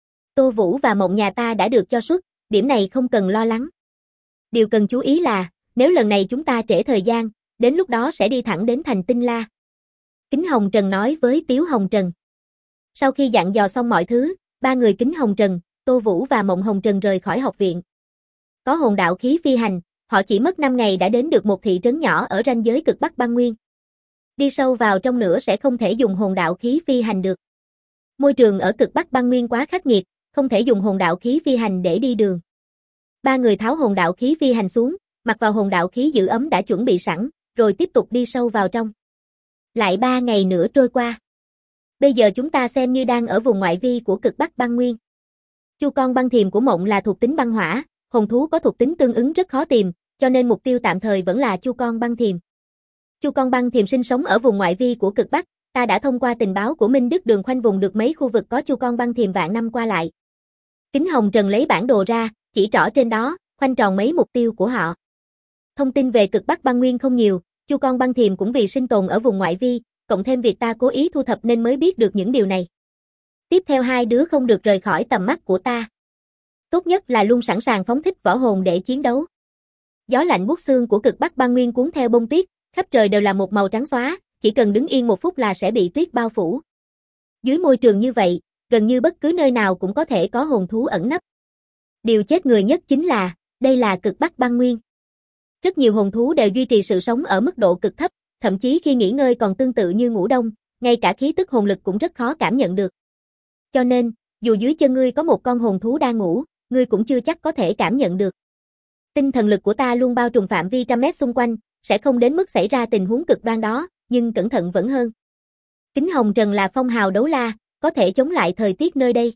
Tô Vũ và Mộng nhà ta đã được cho suất, điểm này không cần lo lắng. Điều cần chú ý là, nếu lần này chúng ta trễ thời gian, đến lúc đó sẽ đi thẳng đến thành Tinh La. Kính Hồng Trần nói với Tiếu Hồng Trần. Sau khi dặn dò xong mọi thứ, ba người Kính Hồng Trần, Tô Vũ và Mộng Hồng Trần rời khỏi học viện. Có hồn đạo khí phi hành, họ chỉ mất 5 ngày đã đến được một thị trấn nhỏ ở ranh giới cực Bắc băng nguyên. Đi sâu vào trong nữa sẽ không thể dùng hồn đạo khí phi hành được. Môi trường ở cực Bắc băng nguyên quá khắc nghiệt, không thể dùng hồn đạo khí phi hành để đi đường. Ba người tháo hồn đạo khí phi hành xuống, mặc vào hồn đạo khí giữ ấm đã chuẩn bị sẵn, rồi tiếp tục đi sâu vào trong. Lại 3 ngày nữa trôi qua. Bây giờ chúng ta xem như đang ở vùng ngoại vi của cực Bắc băng nguyên. Chu con băng thiềm của Mộng là thuộc tính băng hỏa, hồn thú có thuộc tính tương ứng rất khó tìm, cho nên mục tiêu tạm thời vẫn là Chu con băng thiềm. Chu con băng thiềm sinh sống ở vùng ngoại vi của cực Bắc, ta đã thông qua tình báo của Minh Đức Đường khoanh vùng được mấy khu vực có Chu con băng thiềm vạn năm qua lại. Kính Hồng Trần lấy bản đồ ra, chỉ trỏ trên đó, khoanh tròn mấy mục tiêu của họ. Thông tin về cực Bắc băng nguyên không nhiều, Chu con băng thiềm cũng vì sinh tồn ở vùng ngoại vi, cộng thêm việc ta cố ý thu thập nên mới biết được những điều này. Tiếp theo hai đứa không được rời khỏi tầm mắt của ta. Tốt nhất là luôn sẵn sàng phóng thích võ hồn để chiến đấu. Gió lạnh buốt xương của cực Bắc băng nguyên cuốn theo bông tuyết, khắp trời đều là một màu trắng xóa, chỉ cần đứng yên 1 phút là sẽ bị tuyết bao phủ. Dưới môi trường như vậy, gần như bất cứ nơi nào cũng có thể có hồn thú ẩn nấp. Điều chết người nhất chính là, đây là cực Bắc băng nguyên. Rất nhiều hồn thú đều duy trì sự sống ở mức độ cực thấp, thậm chí khi nghỉ ngơi còn tương tự như ngủ đông, ngay cả khí tức hồn lực cũng rất khó cảm nhận được. Cho nên, dù dưới chân ngươi có một con hồn thú đang ngủ, ngươi cũng chưa chắc có thể cảm nhận được. Tinh thần lực của ta luôn bao trùm phạm vi trăm mét xung quanh, sẽ không đến mức xảy ra tình huống cực đoan đó, nhưng cẩn thận vẫn hơn. Kính Hồng Trần là phong hào đấu la, có thể chống lại thời tiết nơi đây.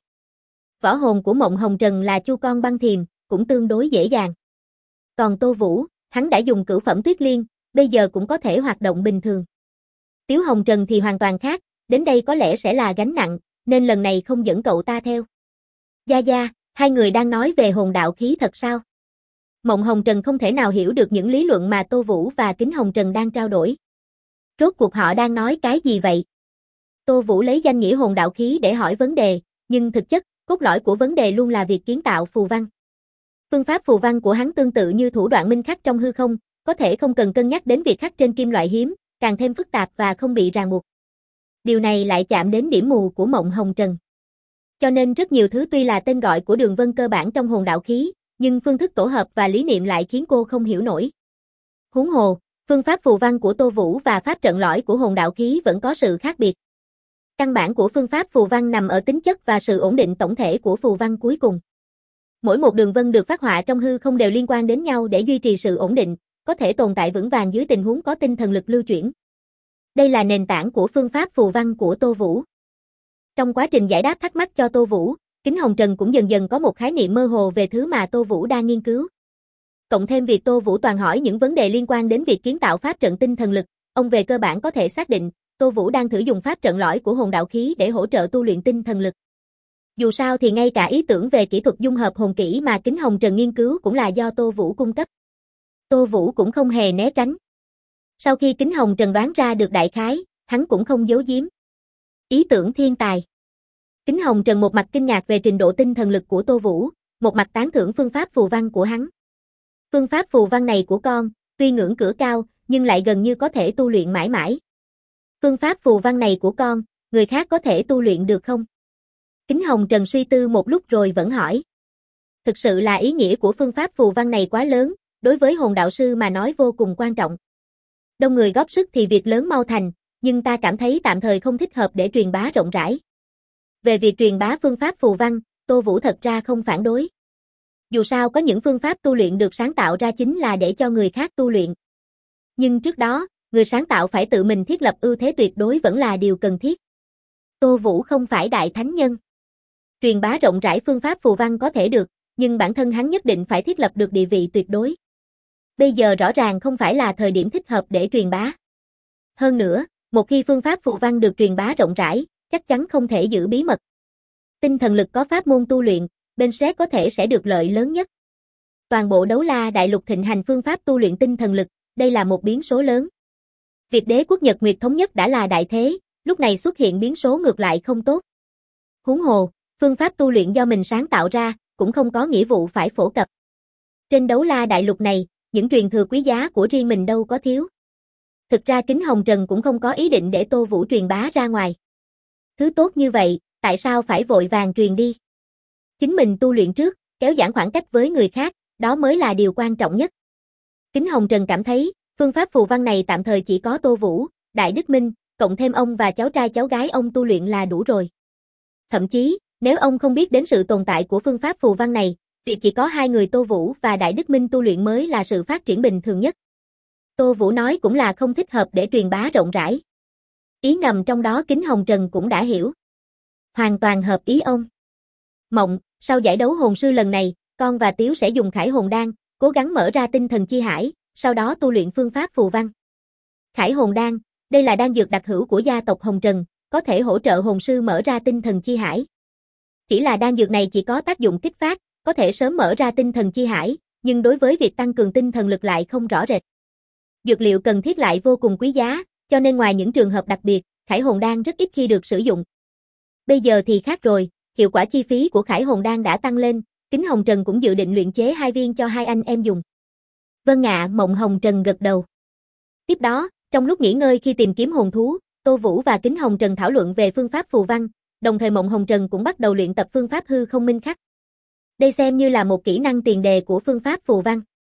Võ hồn của Mộng Hồng Trần là Chu con băng thiềm, cũng tương đối dễ dàng. Còn Tô Vũ, hắn đã dùng cửu phẩm tuyết liên, bây giờ cũng có thể hoạt động bình thường. Tiếu Hồng Trần thì hoàn toàn khác, đến đây có lẽ sẽ là gánh nặng, nên lần này không dẫn cậu ta theo. Gia Gia, hai người đang nói về hồn đạo khí thật sao? Mộng Hồng Trần không thể nào hiểu được những lý luận mà Tô Vũ và Kính Hồng Trần đang trao đổi. Rốt cuộc họ đang nói cái gì vậy? Tô Vũ lấy danh nghĩa hồn đạo khí để hỏi vấn đề, nhưng thực chất, cốt lõi của vấn đề luôn là việc kiến tạo phù văn. Phương pháp phù văn của hắn tương tự như thủ đoạn minh khắc trong hư không, có thể không cần cân nhắc đến việc khắc trên kim loại hiếm, càng thêm phức tạp và không bị ràng buộc. Điều này lại chạm đến điểm mù của Mộng Hồng Trần. Cho nên rất nhiều thứ tuy là tên gọi của đường vân cơ bản trong hồn đạo khí, nhưng phương thức tổ hợp và lý niệm lại khiến cô không hiểu nổi. Huống hồ, phương pháp phù văn của Tô Vũ và pháp trận lõi của hồn đạo khí vẫn có sự khác biệt. Căn bản của phương pháp phù văn nằm ở tính chất và sự ổn định tổng thể của phù văn cuối cùng. Mỗi một đường vân được phát họa trong hư không đều liên quan đến nhau để duy trì sự ổn định, có thể tồn tại vững vàng dưới tình huống có tinh thần lực lưu chuyển. Đây là nền tảng của phương pháp phù văn của Tô Vũ. Trong quá trình giải đáp thắc mắc cho Tô Vũ, Kính Hồng Trần cũng dần dần có một khái niệm mơ hồ về thứ mà Tô Vũ đang nghiên cứu. Cộng thêm việc Tô Vũ toàn hỏi những vấn đề liên quan đến việc kiến tạo pháp trận tinh thần lực, ông về cơ bản có thể xác định, Tô Vũ đang thử dùng pháp trận lõi của hồn đạo khí để hỗ trợ tu luyện tinh thần lực. Dù sao thì ngay cả ý tưởng về kỹ thuật dung hợp hồn kỹ mà Kính Hồng Trần nghiên cứu cũng là do Tô Vũ cung cấp. Tô Vũ cũng không hề né tránh. Sau khi Kính Hồng Trần đoán ra được đại khái, hắn cũng không giấu giếm. Ý tưởng thiên tài. Kính Hồng Trần một mặt kinh ngạc về trình độ tinh thần lực của Tô Vũ, một mặt tán thưởng phương pháp phù văn của hắn. Phương pháp phù văn này của con, tuy ngưỡng cửa cao, nhưng lại gần như có thể tu luyện mãi mãi. Phương pháp phù văn này của con, người khác có thể tu luyện được không? Kính Hồng Trần suy tư một lúc rồi vẫn hỏi. Thực sự là ý nghĩa của phương pháp phù văn này quá lớn, đối với hồn đạo sư mà nói vô cùng quan trọng. Đông người góp sức thì việc lớn mau thành, nhưng ta cảm thấy tạm thời không thích hợp để truyền bá rộng rãi. Về việc truyền bá phương pháp phù văn, Tô Vũ thật ra không phản đối. Dù sao có những phương pháp tu luyện được sáng tạo ra chính là để cho người khác tu luyện. Nhưng trước đó, người sáng tạo phải tự mình thiết lập ưu thế tuyệt đối vẫn là điều cần thiết. Tô Vũ không phải đại thánh nhân. Truyền bá rộng rãi phương pháp phù văn có thể được, nhưng bản thân hắn nhất định phải thiết lập được địa vị tuyệt đối. Bây giờ rõ ràng không phải là thời điểm thích hợp để truyền bá. Hơn nữa, một khi phương pháp phù văn được truyền bá rộng rãi, chắc chắn không thể giữ bí mật. Tinh thần lực có pháp môn tu luyện, bên SET có thể sẽ được lợi lớn nhất. Toàn bộ Đấu La Đại Lục thịnh hành phương pháp tu luyện tinh thần lực, đây là một biến số lớn. Việc đế quốc Nhật Nguyệt thống nhất đã là đại thế, lúc này xuất hiện biến số ngược lại không tốt. Huống hồ, phương pháp tu luyện do mình sáng tạo ra, cũng không có nghĩa vụ phải phổ cập. Trên Đấu La Đại Lục này, những truyền thừa quý giá của riêng mình đâu có thiếu. Thực ra Kính Hồng Trần cũng không có ý định để Tô Vũ truyền bá ra ngoài. Thứ tốt như vậy, tại sao phải vội vàng truyền đi? Chính mình tu luyện trước, kéo giãn khoảng cách với người khác, đó mới là điều quan trọng nhất. Kính Hồng Trần cảm thấy, phương pháp phù văn này tạm thời chỉ có Tô Vũ, Đại Đức Minh, cộng thêm ông và cháu trai cháu gái ông tu luyện là đủ rồi. Thậm chí, nếu ông không biết đến sự tồn tại của phương pháp phù văn này, việc chỉ có hai người Tô Vũ và Đại Đức Minh tu luyện mới là sự phát triển bình thường nhất. Tô Vũ nói cũng là không thích hợp để truyền bá rộng rãi. Ý ngầm trong đó Kính Hồng Trần cũng đã hiểu. Hoàn toàn hợp ý ông. Mộng, sau giải đấu hồn sư lần này, con và Tiếu sẽ dùng Khải Hồn Đan, cố gắng mở ra tinh thần chi hải, sau đó tu luyện phương pháp phù văn. Khải Hồn Đan, đây là đan dược đặc hữu của gia tộc Hồng Trần, có thể hỗ trợ hồn sư mở ra tinh thần chi hải. Chỉ là đan dược này chỉ có tác dụng kích phát, có thể sớm mở ra tinh thần chi hải, nhưng đối với việc tăng cường tinh thần lực lại không rõ rệt. Dược liệu cần thiết lại vô cùng quý giá, cho nên ngoài những trường hợp đặc biệt, Khải Hồn Đan rất ít khi được sử dụng. Bây giờ thì khác rồi, hiệu quả chi phí của Khải Hồn Đan đã tăng lên, Kính Hồng Trần cũng dự định luyện chế 2 viên cho hai anh em dùng. Vâng ạ, Mộng Hồng Trần gật đầu. Tiếp đó, trong lúc nghỉ ngơi khi tìm kiếm hồn thú, Tô Vũ và Kính Hồng Trần thảo luận về phương pháp phù văn, đồng thời Mộng Hồng Trần cũng bắt đầu luyện tập phương pháp hư không minh khắc. Đây xem như là một kỹ năng tiền đề của phương pháp phù văn.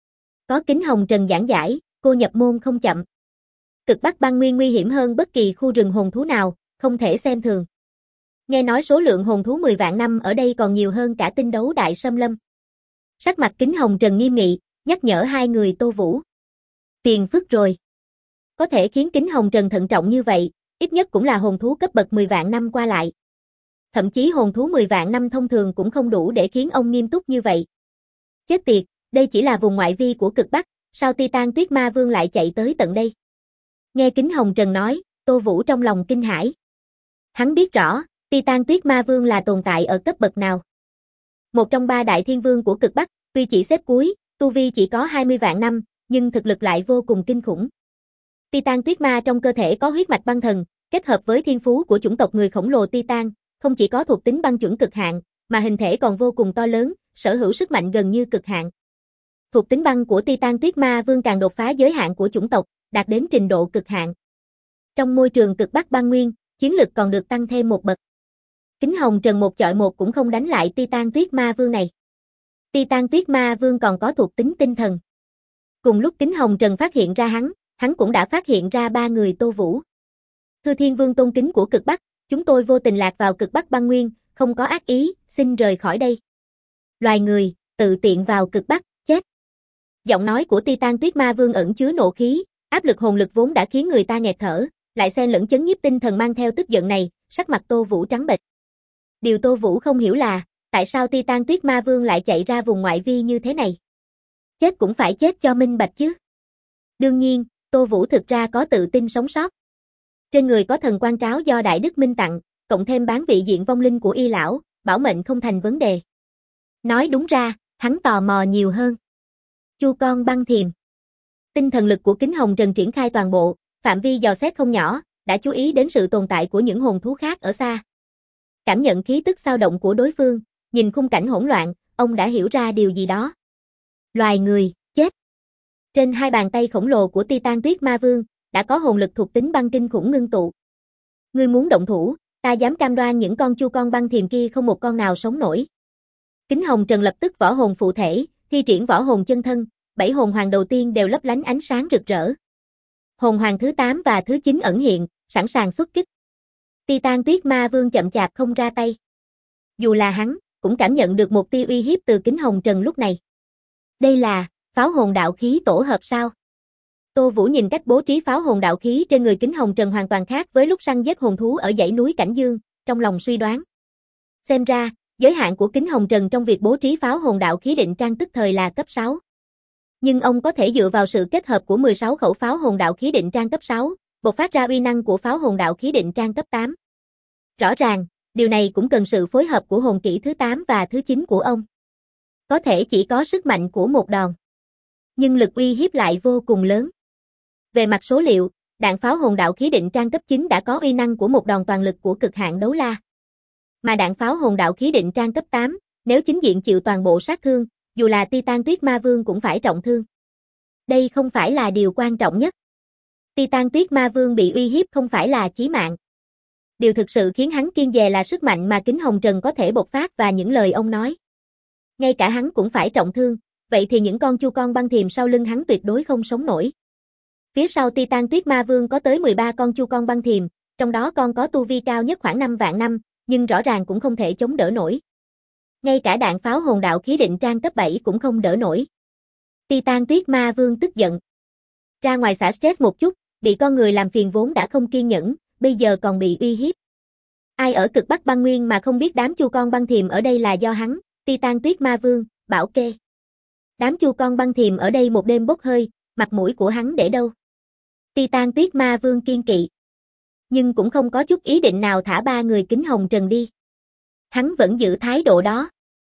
Có Kính Hồng Trần giảng giải, cô nhập môn không chậm. Cực Bắc băng nguyên nguy hiểm hơn bất kỳ khu rừng hồn thú nào, không thể xem thường. Nghe nói số lượng hồn thú 10 vạn năm ở đây còn nhiều hơn cả tinh đấu đại xâm lâm. Sắc mặt Kính Hồng Trần nghiêm nghị, nhắc nhở hai người Tô Vũ. Tiền phức rồi. Có thể khiến Kính Hồng Trần thận trọng như vậy, ít nhất cũng là hồn thú cấp bậc 10 vạn năm qua lại. Thậm chí hồn thú 10 vạn năm thông thường cũng không đủ để khiến ông nghiêm túc như vậy. Chết tiệt, đây chỉ là vùng ngoại vi của Cực Bắc, sao Titan Tuyết Ma Vương lại chạy tới tận đây? Nghe Kính Hồng Trần nói, Tô Vũ trong lòng kinh hãi. Hắn biết rõ, Titan Tuyết Ma Vương là tồn tại ở cấp bậc nào. Một trong 3 đại thiên vương của Cực Bắc, tuy chỉ xếp cuối, tu vi chỉ có 20 vạn năm, nhưng thực lực lại vô cùng kinh khủng. Titan Tuyết Ma trong cơ thể có huyết mạch băng thần, kết hợp với thiên phú của chủng tộc người khổng lồ Titan, không chỉ có thuộc tính băng chuẩn cực hạn, mà hình thể còn vô cùng to lớn, sở hữu sức mạnh gần như cực hạn. Thuộc tính băng của Titan Tuyết Ma Vương càng đột phá giới hạn của chủng tộc, đạt đến trình độ cực hạn. Trong môi trường Cực Bắc băng nguyên, chiến lực còn được tăng thêm một bậc. Kính Hồng Trần một chọi một cũng không đánh lại Titan Tuyết Ma Vương này. Titan Tuyết Ma Vương còn có thuộc tính tinh thần. Cùng lúc Kính Hồng Trần phát hiện ra hắn cũng đã phát hiện ra 3 người Tô Vũ. Thưa Thiên Vương tôn kính của Cực Bắc, chúng tôi vô tình lạc vào Cực Bắc băng nguyên, không có ác ý, xin rời khỏi đây. Loài người, tự tiện vào Cực Bắc, chết. Giọng nói của Titan Tuyết Ma Vương ẩn chứa nộ khí, áp lực hồn lực vốn đã khiến người ta nghẹt thở, lại xen lẫn chấn nhiếp tinh thần mang theo tức giận này, sắc mặt Tô Vũ trắng bệch. Điều Tô Vũ không hiểu là, tại sao Titan Tuyết Ma Vương lại chạy ra vùng ngoại vi như thế này? Chết cũng phải chết cho minh bạch chứ. Đương nhiên, Tô Vũ thực ra có tự tin sống sót. Trên người có thần quan tráo do Đại Đức Minh tặng, cộng thêm bán vị diện vong linh của Y lão, bảo mệnh không thành vấn đề. Nói đúng ra, hắn tò mò nhiều hơn. Chu con băng thiềm. Tinh thần lực của Kính Hồng Trần triển khai toàn bộ, phạm vi dò xét không nhỏ, đã chú ý đến sự tồn tại của những hồn thú khác ở xa. Cảm nhận khí tức xao động của đối phương, nhìn khung cảnh hỗn loạn, ông đã hiểu ra điều gì đó. Loài người, chết. Trên hai bàn tay khổng lồ của Titan Tuyết Ma Vương, đã có hồn lực thuộc tính băng kinh khủng ngưng tụ. Ngươi muốn động thủ, ta dám cam đoan những con chu con băng thiềm kia không một con nào sống nổi. Kính Hồng Trần lập tức võ hồn phụ thể, thi triển võ hồn chân thân, 7 hồn hoàng đầu tiên đều lấp lánh ánh sáng rực rỡ. Hồn hoàng thứ 8 và thứ 9 ẩn hiện, sẵn sàng xuất kích. Titan Tuyết Ma Vương chậm chạp không ra tay. Dù là hắn, cũng cảm nhận được một tia uy hiếp từ Kính Hồng Trần lúc này. Đây là pháo hồn đạo khí tổ hợp sao? Tô Vũ nhìn cách bố trí pháo hồn đạo khí trên người Kính Hồng Trần hoàn toàn khác với lúc săn giết hồn thú ở dãy núi Cảnh Dương, trong lòng suy đoán. Xem ra, giới hạn của Kính Hồng Trần trong việc bố trí pháo hồn đạo khí định trang tức thời là cấp 6. Nhưng ông có thể dựa vào sự kết hợp của 16 khẩu pháo hồn đạo khí định trang cấp 6, bộc phát ra uy năng của pháo hồn đạo khí định trang cấp 8. Rõ ràng, điều này cũng cần sự phối hợp của hồn kỹ thứ 8 và thứ 9 của ông. Có thể chỉ có sức mạnh của một đòn, nhưng lực uy hiếp lại vô cùng lớn. Về mặt số liệu, đạn pháo hồn đạo khí định trang cấp 9 đã có uy năng của một đòn toàn lực của cực hạn đấu la. Mà đạn pháo hồn đạo khí định trang cấp 8, nếu chính diện chịu toàn bộ sát thương, dù là Titan Tuyết Ma Vương cũng phải trọng thương. Đây không phải là điều quan trọng nhất. Titan Tuyết Ma Vương bị uy hiếp không phải là chí mạng. Điều thực sự khiến hắn kiêng dè là sức mạnh mà Kính Hồng Trần có thể bộc phát và những lời ông nói. Ngay cả hắn cũng phải trọng thương, vậy thì những con chu con băng thiềm sau lưng hắn tuyệt đối không sống nổi. Phía sau Titan Tuyết Ma Vương có tới 13 con chu con băng thiềm, trong đó con có tu vi cao nhất khoảng 5 vạn năm, nhưng rõ ràng cũng không thể chống đỡ nổi. Ngay cả đạn pháo hồn đạo khí định trang cấp 7 cũng không đỡ nổi. Titan Tuyết Ma Vương tức giận. Ra ngoài xả stress một chút, bị con người làm phiền vốn đã không kiên nhẫn, bây giờ còn bị uy hiếp. Ai ở cực Bắc băng nguyên mà không biết đám chu con băng thiềm ở đây là do hắn, Titan Tuyết Ma Vương, bảo kê. Đám chu con băng thiềm ở đây một đêm bốc hơi, mặt mũi của hắn để đâu? Titan Tuyết Ma Vương kiên kỵ. Nhưng cũng không có chút ý định nào thả ba người Kính Hồng Trần đi. Hắn vẫn giữ thái độ đó.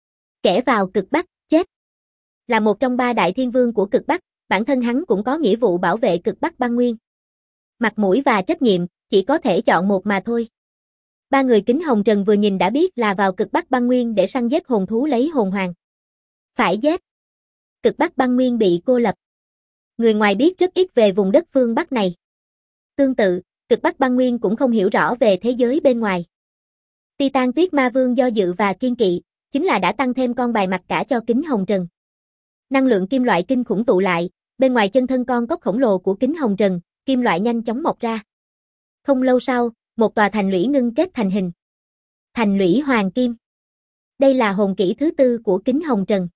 Kẻ vào cực Bắc, chết. Là một trong 3 đại thiên vương của cực Bắc, bản thân hắn cũng có nghĩa vụ bảo vệ cực Bắc băng nguyên. Mặt mũi và trách nhiệm, chỉ có thể chọn một mà thôi. Ba người Kính Hồng Trần vừa nhìn đã biết là vào cực Bắc băng nguyên để săn giết hồn thú lấy hồn hoàng. Phải giết. Cực Bắc băng nguyên bị cô lập. Người ngoài biết rất ít về vùng đất phương Bắc này. Tương tự, cực Bắc băng nguyên cũng không hiểu rõ về thế giới bên ngoài. Titan Tuyết Ma Vương do dự và kiên kỵ, chính là đã tăng thêm con bài mặt cả cho Kính Hồng Trần. Năng lượng kim loại kinh khủng tụ lại, bên ngoài chân thân con cốc khổng lồ của Kính Hồng Trần, kim loại nhanh chóng mọc ra. Không lâu sau, một tòa thành lũy ngưng kết thành hình. Thành lũy hoàng kim. Đây là hồn kỹ thứ 4 của Kính Hồng Trần.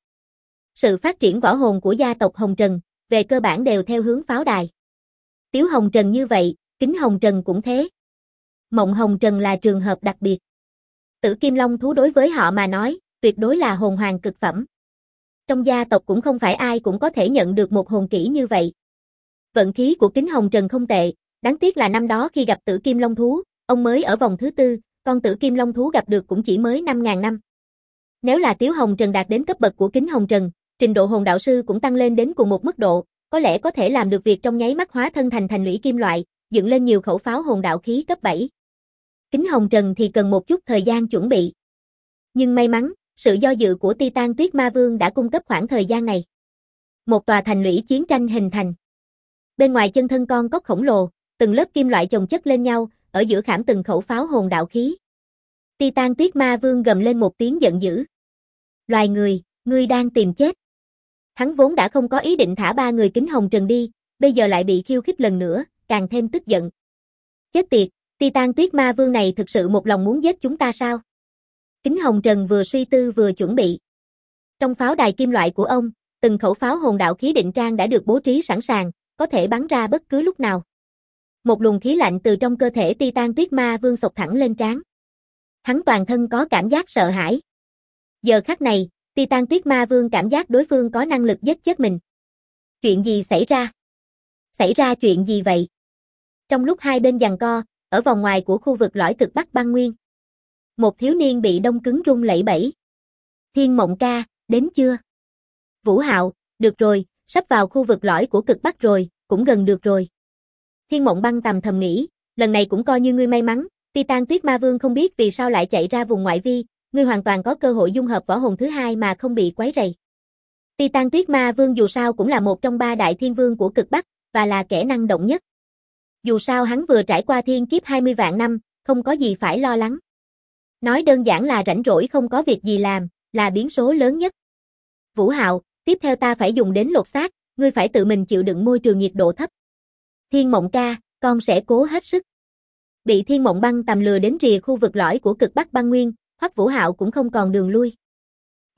Sự phát triển võ hồn của gia tộc Hồng Trần, về cơ bản đều theo hướng pháo đài. Tiếu Hồng Trần như vậy, Kính Hồng Trần cũng thế. Mộng Hồng Trần là trường hợp đặc biệt. Tử Kim Long thú đối với họ mà nói, tuyệt đối là hồn hoàng cực phẩm. Trong gia tộc cũng không phải ai cũng có thể nhận được một hồn kỹ như vậy. Vận khí của Kính Hồng Trần không tệ, đáng tiếc là năm đó khi gặp Tử Kim Long thú, ông mới ở vòng thứ 4, con Tử Kim Long thú gặp được cũng chỉ mới 5.000 năm. Nếu là Tiếu Hồng Trần đạt đến cấp bậc của Kính Hồng Trần, trình độ hồn đạo sư cũng tăng lên đến cùng một mức độ, có lẽ có thể làm được việc trong nháy mắt hóa thân thành thành lũy kim loại, dựng lên nhiều khẩu pháo hồn đạo khí cấp 7. Kính Hồng Trần thì cần một chút thời gian chuẩn bị. Nhưng may mắn, sự do dự của Titan Tuyết Ma Vương đã cung cấp khoảng thời gian này. Một tòa thành lũy chiến tranh hình thành. Bên ngoài chân thân con cốc khổng lồ, từng lớp kim loại chồng chất lên nhau, ở giữa khảm từng khẩu pháo hồn đạo khí. Titan Tuyết Ma Vương gầm lên một tiếng giận dữ. Loài người, ngươi đang tìm chết. Hắn vốn đã không có ý định thả ba người Kính Hồng Trần đi, bây giờ lại bị khiêu khích lần nữa, càng thêm tức giận. Chết tiệt, Titan Tuyết Ma Vương này thực sự một lòng muốn giết chúng ta sao? Kính Hồng Trần vừa suy tư vừa chuẩn bị. Trong pháo đài kim loại của ông, từng khẩu pháo hồn đạo khí định trang đã được bố trí sẵn sàng, có thể bắn ra bất cứ lúc nào. Một luồng khí lạnh từ trong cơ thể Titan Tuyết Ma Vương xộc thẳng lên trán. Hắn toàn thân có cảm giác sợ hãi. Giờ khắc này, Titan Tuyết Ma Vương cảm giác đối phương có năng lực giết chết mình. Chuyện gì xảy ra? Xảy ra chuyện gì vậy? Trong lúc hai bên giằng co, ở vòng ngoài của khu vực lõi cực Bắc băng nguyên, một thiếu niên bị đông cứng run lẩy bẩy. Thiên Mộng ca, đến chưa? Vũ Hạo, được rồi, sắp vào khu vực lõi của cực Bắc rồi, cũng gần được rồi. Thiên Mộng Băng tầm thầm nghĩ, lần này cũng coi như ngươi may mắn, Titan Tuyết Ma Vương không biết vì sao lại chạy ra vùng ngoại vi, ngươi hoàn toàn có cơ hội dung hợp võ hồn thứ 2 mà không bị quấy rầy. Titan Tuyết Ma Vương dù sao cũng là một trong 3 đại thiên vương của cực Bắc, và là kẻ năng động nhất. Dù sao hắn vừa trải qua thiên kiếp 20 vạn năm, không có gì phải lo lắng. Nói đơn giản là rảnh rỗi không có việc gì làm, là biến số lớn nhất. Vũ Hạo, tiếp theo ta phải dùng đến lột xác, ngươi phải tự mình chịu đựng môi trường nhiệt độ thấp. Thiên Mộng ca, con sẽ cố hết sức. Bị Thiên Mộng Băng tầm lừa đến rìa khu vực lõi của cực Bắc băng nguyên, Hoắc Vũ Hạo cũng không còn đường lui.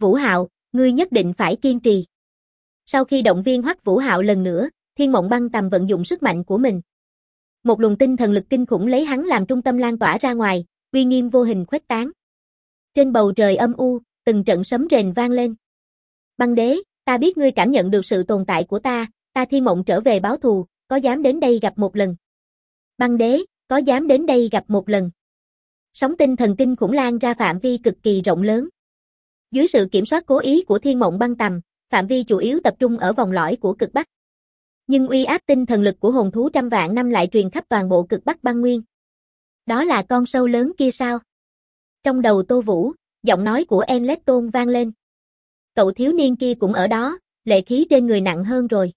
Vũ Hạo, ngươi nhất định phải kiên trì. Sau khi động viên Hoắc Vũ Hạo lần nữa, Thiên Mộng Băng Tầm vận dụng sức mạnh của mình. Một luồng tinh thần lực kinh khủng lấy hắn làm trung tâm lan tỏa ra ngoài, uy nghiêm vô hình khuếch tán. Trên bầu trời âm u, từng trận sấm rền vang lên. Băng đế, ta biết ngươi cảm nhận được sự tồn tại của ta Thiên Mộng trở về báo thù, có dám đến đây gặp một lần? Băng đế, có dám đến đây gặp một lần? Sóng tinh thần kinh khủng lan ra phạm vi cực kỳ rộng lớn. Dưới sự kiểm soát cố ý của Thiên Mộng Băng Tầm, phạm vi chủ yếu tập trung ở vòng lõi của cực Bắc. Nhưng uy áp tinh thần lực của hồn thú trăm vạn năm lại truyền khắp toàn bộ cực Bắc băng nguyên. Đó là con sâu lớn kia sao? Trong đầu Tô Vũ, giọng nói của Enleton vang lên. Cậu thiếu niên kia cũng ở đó, lệ khí trên người nặng hơn rồi.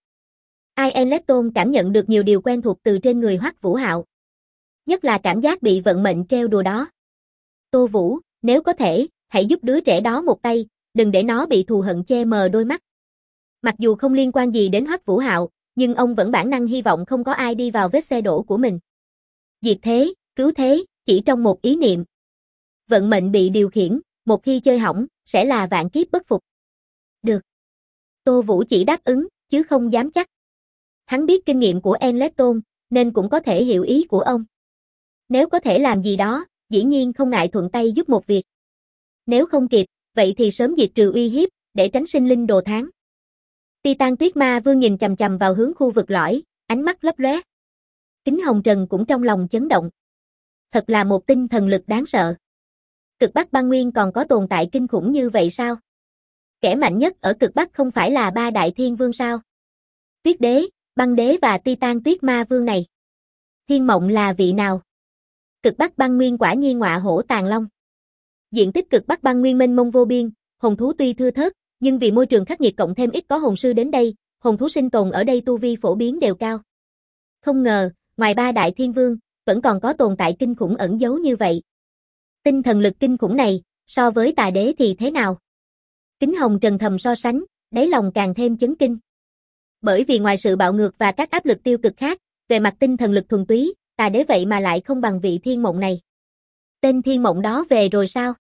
Enleton cảm nhận được nhiều điều quen thuộc từ trên người Hoắc Vũ Hạo. Nhất là cảm giác bị vận mệnh treo đùa đó. Tô Vũ, nếu có thể, hãy giúp đứa trẻ đó một tay, đừng để nó bị thù hận che mờ đôi mắt. Mặc dù không liên quan gì đến Hoắc Vũ Hạo, nhưng ông vẫn bản năng hy vọng không có ai đi vào vết xe đổ của mình. Diệt thế, cứu thế, chỉ trong một ý niệm. Vận mệnh bị điều khiển, một khi chơi hỏng, sẽ là vạn kiếp bất phục. Được. Tô Vũ chỉ đáp ứng, chứ không dám chắc. Hắn biết kinh nghiệm của Enleton, nên cũng có thể hiểu ý của ông. Nếu có thể làm gì đó, dĩ nhiên không ngại thuận tay giúp một việc. Nếu không kịp, vậy thì sớm diệt trừ uy hiếp, để tránh sinh linh đồ thán. Titan Tuyết Ma Vương nhìn chằm chằm vào hướng khu vực lõi, ánh mắt lấp lóe. Kính Hồng Trần cũng trong lòng chấn động. Thật là một tinh thần lực đáng sợ. Cực Bắc băng nguyên còn có tồn tại kinh khủng như vậy sao? Kẻ mạnh nhất ở cực Bắc không phải là ba đại thiên vương sao? Tuyết đế, băng đế và Titan Tuyết Ma Vương này. Thiên Mộng là vị nào? Cực Bắc băng nguyên quả nhiên ngọa hổ tàng long. Diện tích cực Bắc băng nguyên mênh mông vô biên, hồn thú tuy thưa thớt, nhưng vì môi trường khắc nghiệt cộng thêm ít có hồn sư đến đây, hồn thú sinh tồn ở đây tu vi phổ biến đều cao. Không ngờ, ngoài ba đại thiên vương, vẫn còn có tồn tại kinh khủng ẩn giấu như vậy. Tinh thần lực kinh khủng này, so với tà đế thì thế nào? Kính Hồng Trần thầm so sánh, đáy lòng càng thêm chấn kinh. Bởi vì ngoài sự bạo ngược và các áp lực tiêu cực khác, về mặt tinh thần lực thuần túy, tà đế vậy mà lại không bằng vị Thiên Mộng này. Tên Thiên Mộng đó về rồi sao?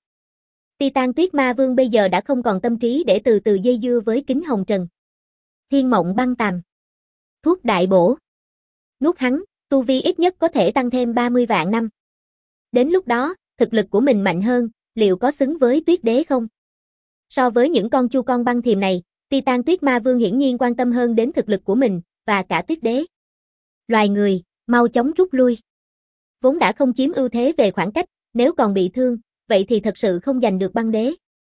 Titan Tuyết Ma Vương bây giờ đã không còn tâm trí để từ từ dây dưa với Kính Hồng Trần. Thiên Mộng Băng Tầm. Thuốc đại bổ. Nuốt hắn, tu vi ít nhất có thể tăng thêm 30 vạn năm. Đến lúc đó, thực lực của mình mạnh hơn, liệu có xứng với Tuyết Đế không? So với những con chu con băng thiềm này, Titan Tuyết Ma Vương hiển nhiên quan tâm hơn đến thực lực của mình, và cả Tuyết Đế. Loài người, mau chóng rút lui. Vốn đã không chiếm ưu thế về khoảng cách, nếu còn bị thương, vậy thì thật sự không giành được băng đế.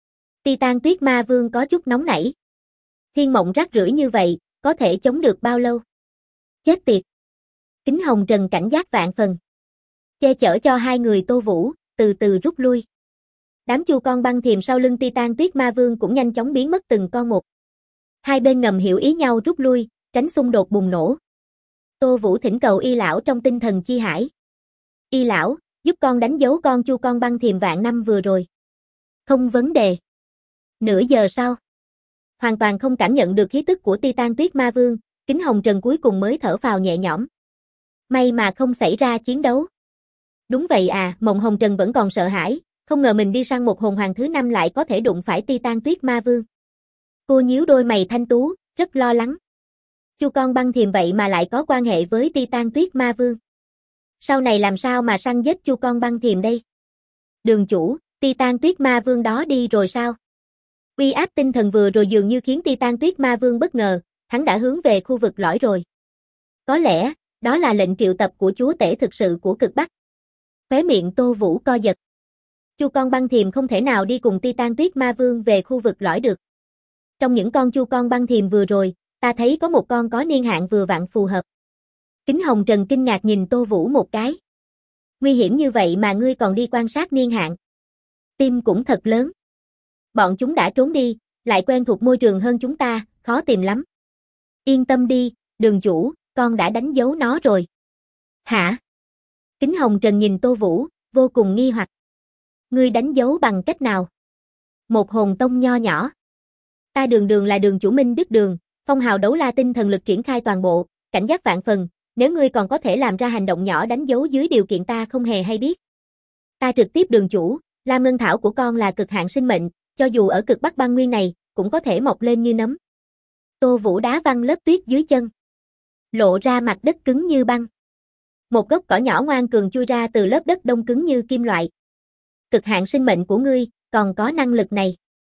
Titan Tuyết Ma Vương có chút nóng nảy. Thiên Mộng rác rưởi như vậy, có thể chống được bao lâu? Chết tiệt. Kính Hồng Trần cảnh giác vạn phần. Che chở cho hai người Tô Vũ, từ từ rút lui. Đám chu con băng thiềm sau lưng Titan Tuyết Ma Vương cũng nhanh chóng biến mất từng con một. Hai bên ngầm hiểu ý nhau rút lui, tránh xung đột bùng nổ. Tô Vũ thỉnh cầu Y lão trong tinh thần chi hải. Y lão, giúp con đánh dấu con chu con băng thiềm vạn năm vừa rồi. Không vấn đề. Nửa giờ sau, hoàn toàn không cảm nhận được khí tức của Titan Tuyết Ma Vương, Kính Hồng Trần cuối cùng mới thở phào nhẹ nhõm. May mà không xảy ra chiến đấu. Đúng vậy à, Mộng Hồng Trần vẫn còn sợ hãi, không ngờ mình đi săn một hồn hoàng thứ 5 lại có thể đụng phải Titan Tuyết Ma Vương. Cô nhíu đôi mày thanh tú, rất lo lắng. Chu con băng thiềm vậy mà lại có quan hệ với Titan Tuyết Ma Vương. Sau này làm sao mà săn giết chu con băng thiềm đây? Đường chủ, Titan Tuyết Ma Vương đó đi rồi sao? Uy áp tinh thần vừa rồi dường như khiến Titan Tuyết Ma Vương bất ngờ, hắn đã hướng về khu vực lõi rồi. Có lẽ, đó là lệnh triệu tập của chúa tể thực sự của cực Bắc. Khóe miệng Tô Vũ co giật. Chu con băng thiềm không thể nào đi cùng Titan Tuyết Ma Vương về khu vực lõi được. Trong những con chu con băng thiềm vừa rồi, ta thấy có một con có niên hạn vừa vặn phù hợp. Kính Hồng Trần kinh ngạc nhìn Tô Vũ một cái. Nguy hiểm như vậy mà ngươi còn đi quan sát niên hạn. Tim cũng thật lớn. Bọn chúng đã trốn đi, lại quen thuộc môi trường hơn chúng ta, khó tìm lắm. Yên tâm đi, đường chủ, con đã đánh dấu nó rồi. Hả? Kính Hồng Trần nhìn Tô Vũ, vô cùng nghi hoặc. Ngươi đánh dấu bằng cách nào? Một hồn tông nho nhỏ. Ta Đường là đường chủ Minh Đức Đường, phong hào đấu la tinh thần lực triển khai toàn bộ, cảnh giác vạn phần, nếu ngươi còn có thể làm ra hành động nhỏ đánh dấu dưới điều kiện ta không hề hay biết. Ta trực tiếp đường chủ, Lam Ngân Thảo của con là cực hạn sinh mệnh, cho dù ở cực Bắc băng nguyên này, cũng có thể mọc lên như nấm. Tô Vũ đá văng lớp tuyết dưới chân, lộ ra mặt đất cứng như băng. Một gốc cỏ nhỏ ngoan cường chui ra từ lớp đất đông cứng như kim loại. Cực hạn sinh mệnh của ngươi, còn có năng lực này.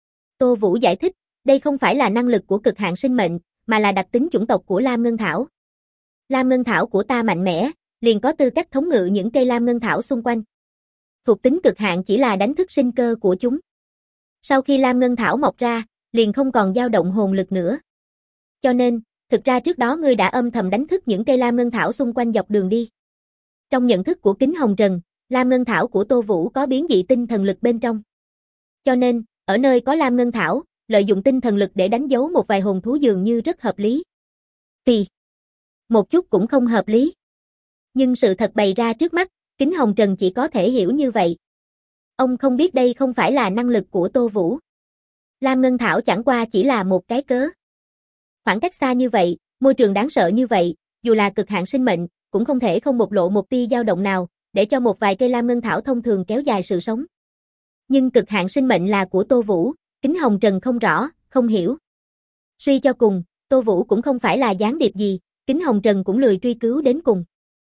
Tô Vũ giải thích, đây không phải là năng lực của cực hạn sinh mệnh, mà là đặc tính chủng tộc của Lam Ngân Thảo. Lam Ngân Thảo của ta mạnh mẽ, liền có tư cách thống ngự những cây Lam Ngân Thảo xung quanh. Thuộc tính cực hạn chỉ là đánh thức sinh cơ của chúng. Sau khi Lam Ngân Thảo mọc ra, liền không còn dao động hồn lực nữa. Cho nên, thực ra trước đó ngươi đã âm thầm đánh thức những cây Lam Ngân Thảo xung quanh dọc đường đi. Trong nhận thức của Kính Hồng Trần, Lam Ngân Thảo của Tô Vũ có biến dị tinh thần lực bên trong. Cho nên, ở nơi có Lam Ngân Thảo, lợi dụng tinh thần lực để đánh dấu một vài hồn thú dường như rất hợp lý. Vì một chút cũng không hợp lý. Nhưng sự thật bày ra trước mắt, Kính Hồng Trần chỉ có thể hiểu như vậy. Ông không biết đây không phải là năng lực của Tô Vũ. Lam Ngân Thảo chẳng qua chỉ là một cái cớ. Khoảng cách xa như vậy, môi trường đáng sợ như vậy, dù là cực hạn sinh mệnh, cũng không thể không bộc lộ một tia dao động nào, để cho một vài cây Lam Ngân Thảo thông thường kéo dài sự sống. Nhưng cực hạn sinh mệnh là của Tô Vũ, Kính Hồng Trần không rõ, không hiểu. Suy cho cùng, Tô Vũ cũng không phải là gián điệp gì, Kính Hồng Trần cũng lười truy cứu đến cùng.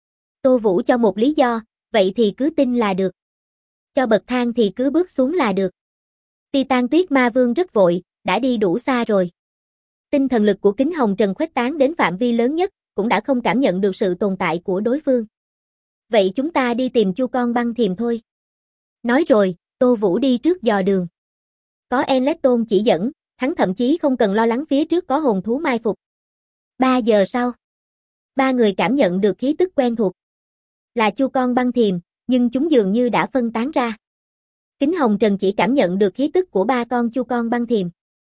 Tô Vũ cho một lý do, vậy thì cứ tin là được. Cho bậc thang thì cứ bước xuống là được. Titan Tuyết Ma Vương rất vội, đã đi đủ xa rồi. Tinh thần lực của Kính Hồng Trần khuếch tán đến phạm vi lớn nhất, cũng đã không cảm nhận được sự tồn tại của đối phương. Vậy chúng ta đi tìm Chu Con Băng Thiềm thôi. Nói rồi, Tô Vũ đi trước dò đường. Có Enleton chỉ dẫn, hắn thậm chí không cần lo lắng phía trước có hồn thú mai phục. 3 giờ sau, ba người cảm nhận được khí tức quen thuộc. Là Chu Con Băng Thiềm, nhưng chúng dường như đã phân tán ra. Kính Hồng Trần chỉ cảm nhận được khí tức của 3 con Chu Con Băng Thiềm.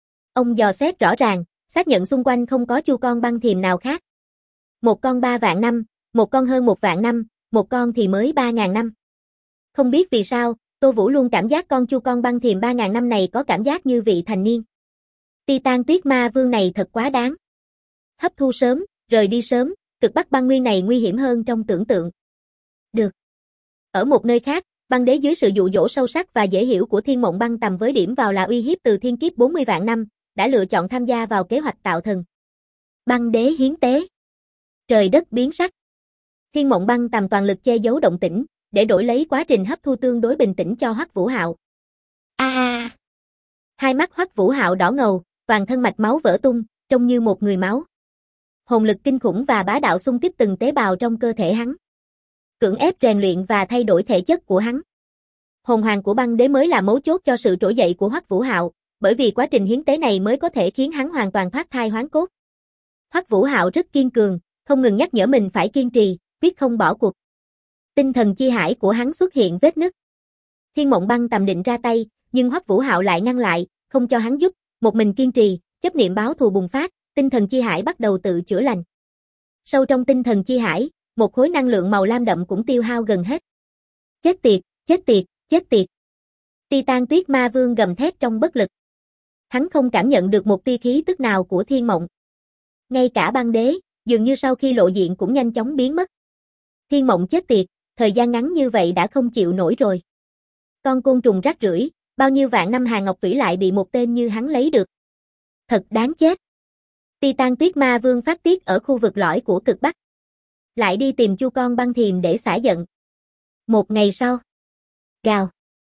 Ông dò xét rõ ràng, xác nhận xung quanh không có Chu Con Băng Thiềm nào khác. Một con 3 vạn năm, một con hơn 1 vạn năm, một con thì mới 3.000 năm. Không biết vì sao, Tô Vũ luôn cảm giác con Chu Con Băng Thiềm 3.000 năm này có cảm giác như vị thành niên. Titan Tuyết Ma Vương này thật quá đáng. Hấp thu sớm, rời đi sớm, cực Bắc băng nguyên này nguy hiểm hơn trong tưởng tượng. Được. Ở một nơi khác, băng đế dưới sự dụ dỗ sâu sắc và dễ hiểu của Thiên Mộng Băng Tầm với điểm vào là uy hiếp từ thiên kiếp 40 vạn năm, đã lựa chọn tham gia vào kế hoạch tạo thần. Băng đế hiến tế. Trời đất biến sắc. Thiên Mộng Băng Tầm toàn lực che giấu động tĩnh, để đổi lấy quá trình hấp thu tương đối bình tĩnh cho Hoắc Vũ Hạo. Hai mắt Hoắc Vũ Hạo đỏ ngầu, toàn thân mạch máu vỡ tung, trông như một người máu. Hồn lực kinh khủng và bá đạo xung kích từng tế bào trong cơ thể hắn. Cưỡng ép rèn luyện và thay đổi thể chất của hắn. Hồn hoàng của băng đế mới là mấu chốt cho sự trỗi dậy của Hoắc Vũ Hạo, bởi vì quá trình hiến tế này mới có thể khiến hắn hoàn toàn thoát thai hoán cốt. Hoắc Vũ Hạo rất kiên cường, không ngừng nhắc nhở mình phải kiên trì, quyết không bỏ cuộc. Tinh thần chi hải của hắn xuất hiện vết nứt. Thiên Mộng Băng Tầm định ra tay, nhưng Hoắc Vũ Hạo lại ngăn lại, không cho hắn giúp, một mình kiên trì, chấp niệm báo thù bùng phát, tinh thần chi hải bắt đầu tự chữa lành. Sâu trong tinh thần chi hải, một khối năng lượng màu lam đậm cũng tiêu hao gần hết. Chết tiệt, chết tiệt, chết tiệt. Titan Tuyết Ma Vương gầm thét trong bất lực. Hắn không cảm nhận được một tia khí tức nào của Thiên Mộng. Ngay cả băng đế, dường như sau khi lộ diện cũng nhanh chóng biến mất. Thiên Mộng chết tiệt, thời gian ngắn như vậy đã không chịu nổi rồi. Con côn trùng rác rưởi, bao nhiêu vạn năm Hà Ngọc Tủy lại bị một tên như hắn lấy được. Thật đáng chết. Titan Tuyết Ma Vương phát tiết ở khu vực lõi của cực Bắc. Lại đi tìm Chu Con Băng Thiềm để xả giận. Một ngày sau. Gào.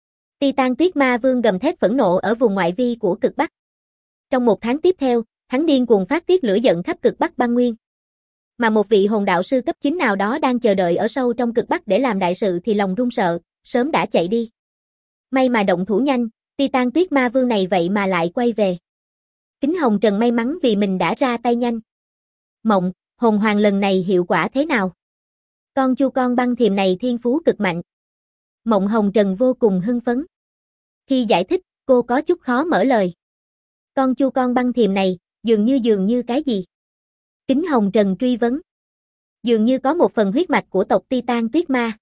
Titan Tuyết Ma Vương gầm thét phẫn nộ ở vùng ngoại vi của cực Bắc. Trong một tháng tiếp theo, hắn điên cuồng phát tiết lửa giận khắp cực Bắc băng nguyên. Mà một vị hồn đạo sư cấp 9 nào đó đang chờ đợi ở sâu trong cực Bắc để làm đại sự thì lòng run sợ, sớm đã chạy đi. May mà động thủ nhanh, Titan Tuyết Ma Vương này vậy mà lại quay về. Kính Hồng Trần may mắn vì mình đã ra tay nhanh. Mộng, hồn hoàng lần này hiệu quả thế nào? Con Chu Con Băng Thiềm này thiên phú cực mạnh. Mộng Hồng Trần vô cùng hưng phấn. Khi giải thích, cô có chút khó mở lời. Con Chu Con Băng Thiềm này, dường như cái gì? Kính Hồng Trần truy vấn. Dường như có một phần huyết mạch của tộc Titan Tuyết Ma.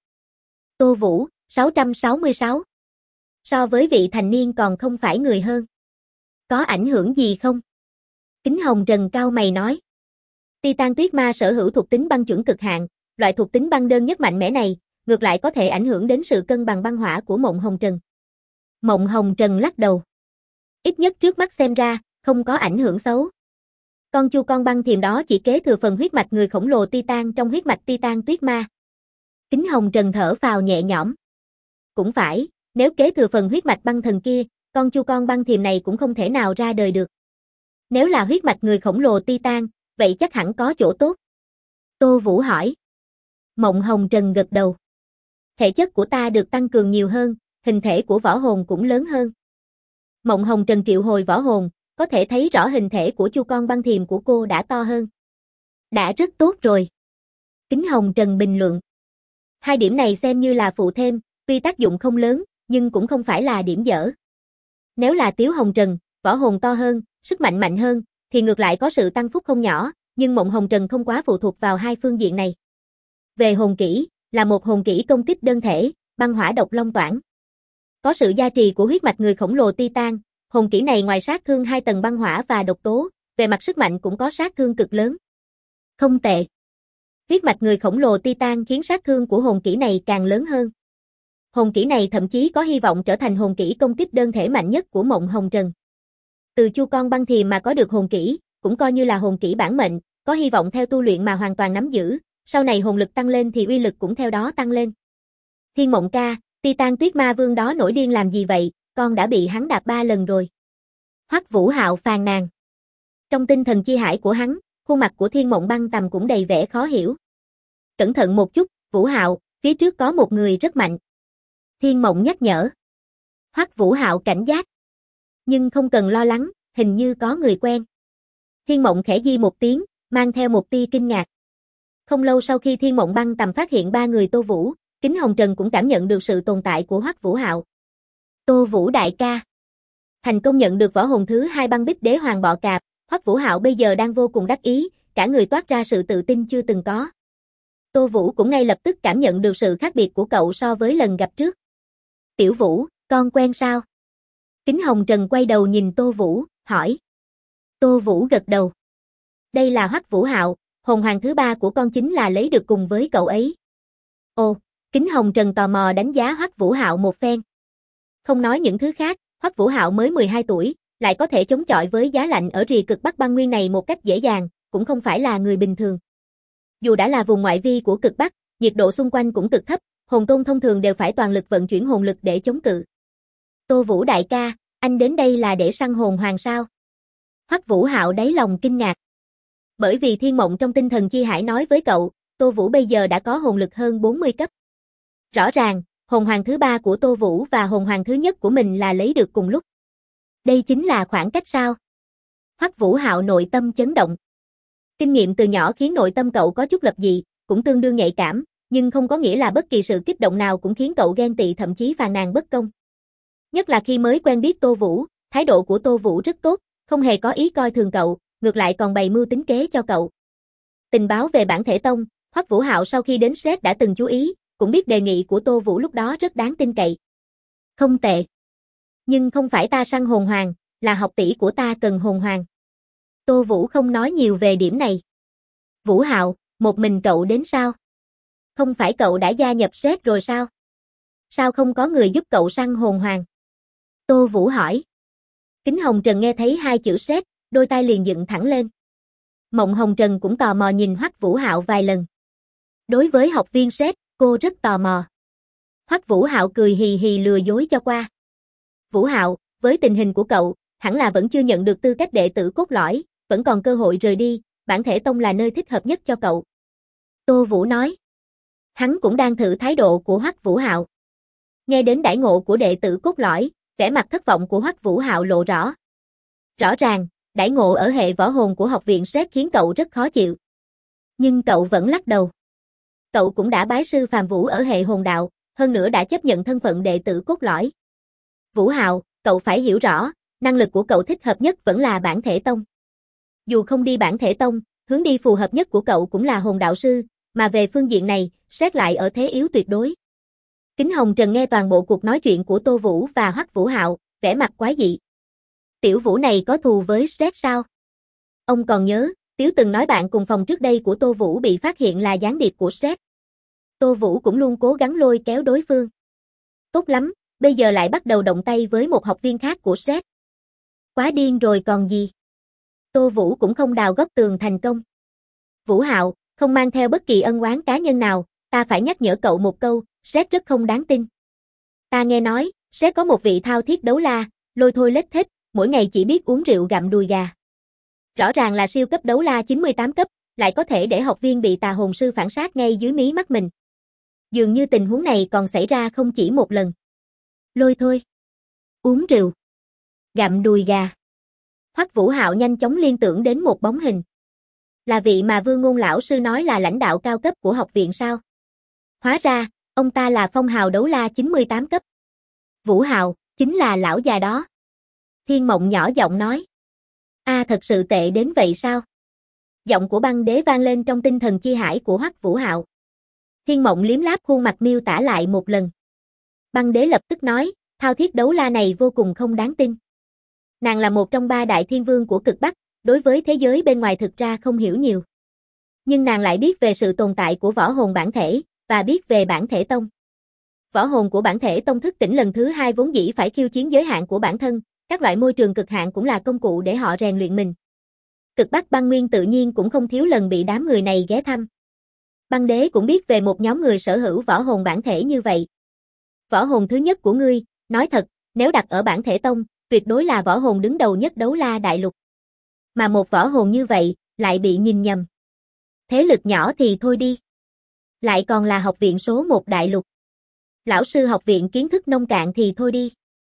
Tô Vũ, 666. So với vị thành niên còn không phải người hơn. Có ảnh hưởng gì không? Kính Hồng Trần cao mày nói. Titan Tuyết Ma sở hữu thuộc tính băng chuẩn cực hạn, loại thuộc tính băng đơn nhất mạnh mẽ này, ngược lại có thể ảnh hưởng đến sự cân bằng băng hỏa của Mộng Hồng Trần. Mộng Hồng Trần lắc đầu. Ít nhất trước mắt xem ra, không có ảnh hưởng xấu. Con chu con băng thiềm đó chỉ kế thừa phần huyết mạch người khổng lồ Titan trong huyết mạch Titan tuyết ma. Kính Hồng Trần thở phào nhẹ nhõm. Cũng phải, nếu kế thừa phần huyết mạch băng thần kia, con chu con băng thiềm này cũng không thể nào ra đời được. Nếu là huyết mạch người khổng lồ Titan, vậy chắc hẳn có chỗ tốt. Tô Vũ hỏi. Mộng Hồng Trần gật đầu. Thể chất của ta được tăng cường nhiều hơn, hình thể của võ hồn cũng lớn hơn. Mộng Hồng Trần triệu hồi võ hồn, có thể thấy rõ hình thể của chu con băng thiềm của cô đã to hơn. Đã rất tốt rồi. Kính Hồng Trần bình luận. Hai điểm này xem như là phụ thêm, tuy tác dụng không lớn, nhưng cũng không phải là điểm dở. Nếu là Tiếu Hồng Trần, võ hồn to hơn, sức mạnh mạnh hơn, thì ngược lại có sự tăng phúc không nhỏ, nhưng Mộng Hồng Trần không quá phụ thuộc vào hai phương diện này. Về hồn kỹ, là một hồn kỹ công kích đơn thể, băng hỏa độc long toản. Có sự gia trì của huyết mạch người khổng lồ Titan, hồn kỹ này ngoài sát thương 2 tầng băng hỏa và độc tố, về mặt sức mạnh cũng có sát thương cực lớn. Không tệ. Huyết mạch người khổng lồ Titan khiến sát thương của hồn kỹ này càng lớn hơn. Hồn kỹ này thậm chí có hy vọng trở thành hồn kỹ công kích đơn thể mạnh nhất của Mộng Hồng Trần. Từ chu con băng thiềm mà có được hồn kỹ, cũng coi như là hồn kỹ bản mệnh, có hy vọng theo tu luyện mà hoàn toàn nắm giữ, sau này hồn lực tăng lên thì uy lực cũng theo đó tăng lên. Thiên Mộng ca, Titan tuyết ma vương đó nổi điên làm gì vậy, con đã bị hắn đạp 3 lần rồi. Hoắc Vũ Hạo phàn nàn. Trong tinh thần chi hải của hắn, khuôn mặt của Thiên Mộng băng tầm cũng đầy vẻ khó hiểu. Cẩn thận một chút, Vũ Hạo, phía trước có một người rất mạnh. Thiên Mộng nhắc nhở. Hoắc Vũ Hạo cảnh giác. Nhưng không cần lo lắng, hình như có người quen. Thiên Mộng khẽ di một tiếng, mang theo một tia kinh ngạc. Không lâu sau khi Thiên Mộng băng tầm phát hiện 3 người Tô Vũ, Kính Hồng Trần cũng cảm nhận được sự tồn tại của Hoắc Vũ Hạo. Tô Vũ đại ca. Thành công nhận được võ hồn thứ 2 băng bích đế hoàng bọ cạp, Hoắc Vũ Hạo bây giờ đang vô cùng đắc ý, cả người toát ra sự tự tin chưa từng có. Tô Vũ cũng ngay lập tức cảm nhận được sự khác biệt của cậu so với lần gặp trước. Tiểu Vũ, con quen sao? Kính Hồng Trần quay đầu nhìn Tô Vũ, hỏi. Tô Vũ gật đầu. Đây là Hoắc Vũ Hạo, hồn hoàng thứ 3 của con chính là lấy được cùng với cậu ấy. Ồ, Kính Hồng Trần tò mò đánh giá Hoắc Vũ Hạo một phen. Không nói những thứ khác, Hoắc Vũ Hạo mới 12 tuổi, lại có thể chống chọi với giá lạnh ở rìa cực Bắc băng nguyên này một cách dễ dàng, cũng không phải là người bình thường. Dù đã là vùng ngoại vi của cực Bắc, nhiệt độ xung quanh cũng cực thấp, hồn tôn thông thường đều phải toàn lực vận chuyển hồn lực để chống cự. Tô Vũ đại ca, anh đến đây là để săn hồn hoàng sao? Hoắc Vũ Hạo đáy lòng kinh ngạc. Bởi vì Thiên Mộng trong tinh thần chi hải nói với cậu, Tô Vũ bây giờ đã có hồn lực hơn 40 cấp. Rõ ràng, hồn hoàng thứ 3 của Tô Vũ và hồn hoàng thứ nhất của mình là lấy được cùng lúc. Đây chính là khoảng cách sao? Hoắc Vũ Hạo nội tâm chấn động. Kinh nghiệm từ nhỏ khiến nội tâm cậu có chút lập dị, cũng tương đương nhạy cảm, nhưng không có nghĩa là bất kỳ sự kích động nào cũng khiến cậu ghen tị thậm chí phàn nàn bất công. Nhất là khi mới quen biết Tô Vũ, thái độ của Tô Vũ rất tốt, không hề có ý coi thường cậu, ngược lại còn bày mưu tính kế cho cậu. Tình báo về bản thể tông, Hoắc Vũ Hạo sau khi đến Sret đã từng chú ý, cũng biết đề nghị của Tô Vũ lúc đó rất đáng tin cậy. Không tệ. Nhưng không phải ta săn hồn hoàng, là học tỷ của ta cần hồn hoàng. Tô Vũ không nói nhiều về điểm này. Vũ Hạo, một mình cậu đến sao? Không phải cậu đã gia nhập Sret rồi sao? Sao không có người giúp cậu săn hồn hoàng? Tô Vũ hỏi. Kính Hồng Trần nghe thấy 2 chữ Sret, đôi tai liền dựng thẳng lên. Mộng Hồng Trần cũng tò mò nhìn Hoắc Vũ Hạo vài lần. Đối với học viên Sret, cô rất tò mò. Hoắc Vũ Hạo cười hì hì lừa dối cho qua. Vũ Hạo, với tình hình của cậu, hẳn là vẫn chưa nhận được tư cách đệ tử cốt lõi, vẫn còn cơ hội rời đi, bản thể tông là nơi thích hợp nhất cho cậu. Tô Vũ nói. Hắn cũng đang thử thái độ của Hoắc Vũ Hạo. Nghe đến đãi ngộ của đệ tử cốt lõi, vẻ mặt thất vọng của Hoắc Vũ Hạo lộ rõ. Rõ ràng, đãi ngộ ở hệ võ hồn của học viện Sret khiến cậu rất khó chịu. Nhưng cậu vẫn lắc đầu. Cậu cũng đã bái sư Phàm Vũ ở hệ hồn đạo, hơn nữa đã chấp nhận thân phận đệ tử cốt lõi. Vũ Hạo, cậu phải hiểu rõ, năng lực của cậu thích hợp nhất vẫn là bản thể tông. Dù không đi bản thể tông, hướng đi phù hợp nhất của cậu cũng là hồn đạo sư, mà về phương diện này, Sret lại ở thế yếu tuyệt đối. Kính Hồng Trần nghe toàn bộ cuộc nói chuyện của Tô Vũ và Hoắc Vũ Hạo, vẻ mặt quái dị. Tiểu Vũ này có thù với Sret sao? Ông còn nhớ, Tiếu từng nói bạn cùng phòng trước đây của Tô Vũ bị phát hiện là gián điệp của Sret. Tô Vũ cũng luôn cố gắng lôi kéo đối phương. Tốt lắm, bây giờ lại bắt đầu động tay với một học viên khác của Sret. Quá điên rồi còn gì. Tô Vũ cũng không đào góc tường thành công. Vũ Hạo, không mang theo bất kỳ ân oán cá nhân nào, ta phải nhắc nhở cậu một câu, Shrek rất không đáng tin. Ta nghe nói, Shrek có một vị thao thiết đấu la, lôi thôi lết thết, mỗi ngày chỉ biết uống rượu gặm đùi gà. Rõ ràng là siêu cấp đấu la 98 cấp, lại có thể để học viên bị tà hồn sư phản sát ngay dưới mí mắt mình. Dường như tình huống này còn xảy ra không chỉ một lần. Lôi thôi, uống rượu, gặm đùi gà. Hoắc Vũ Hạo nhanh chóng liên tưởng đến một bóng hình. Là vị mà Vương Ngôn lão sư nói là lãnh đạo cao cấp của học viện sao? Hóa ra, ông ta là phong hào đấu la 98 cấp. Vũ Hạo, chính là lão già đó. Thiên Mộng nhỏ giọng nói. Thật sự tệ đến vậy sao? Giọng của Băng Đế vang lên trong tinh thần chi hải của Hoắc Vũ Hạo. Thiên Mộng liếm láp khuôn mặt miêu tả lại một lần. Băng Đế lập tức nói, thao thiết đấu la này vô cùng không đáng tin. Nàng là một trong 3 đại thiên vương của cực Bắc, đối với thế giới bên ngoài thực ra không hiểu nhiều. Nhưng nàng lại biết về sự tồn tại của võ hồn bản thể, và biết về bản thể tông. Võ hồn của bản thể tông thức tỉnh lần thứ 2 vốn dĩ phải khiêu chiến giới hạn của bản thân, các loại môi trường cực hạn cũng là công cụ để họ rèn luyện mình. Cực Bắc băng nguyên tự nhiên cũng không thiếu lần bị đám người này ghé thăm. Băng Đế cũng biết về một nhóm người sở hữu võ hồn bản thể như vậy. Võ hồn thứ nhất của ngươi, nói thật, nếu đặt ở bản thể tông, tuyệt đối là võ hồn đứng đầu nhất đấu la đại lục. Mà một võ hồn như vậy, lại bị nhìn nhầm. Thế lực nhỏ thì thôi đi. Lại còn là học viện số 1 đại lục. Lão sư học viện kiến thức nông cạn thì thôi đi.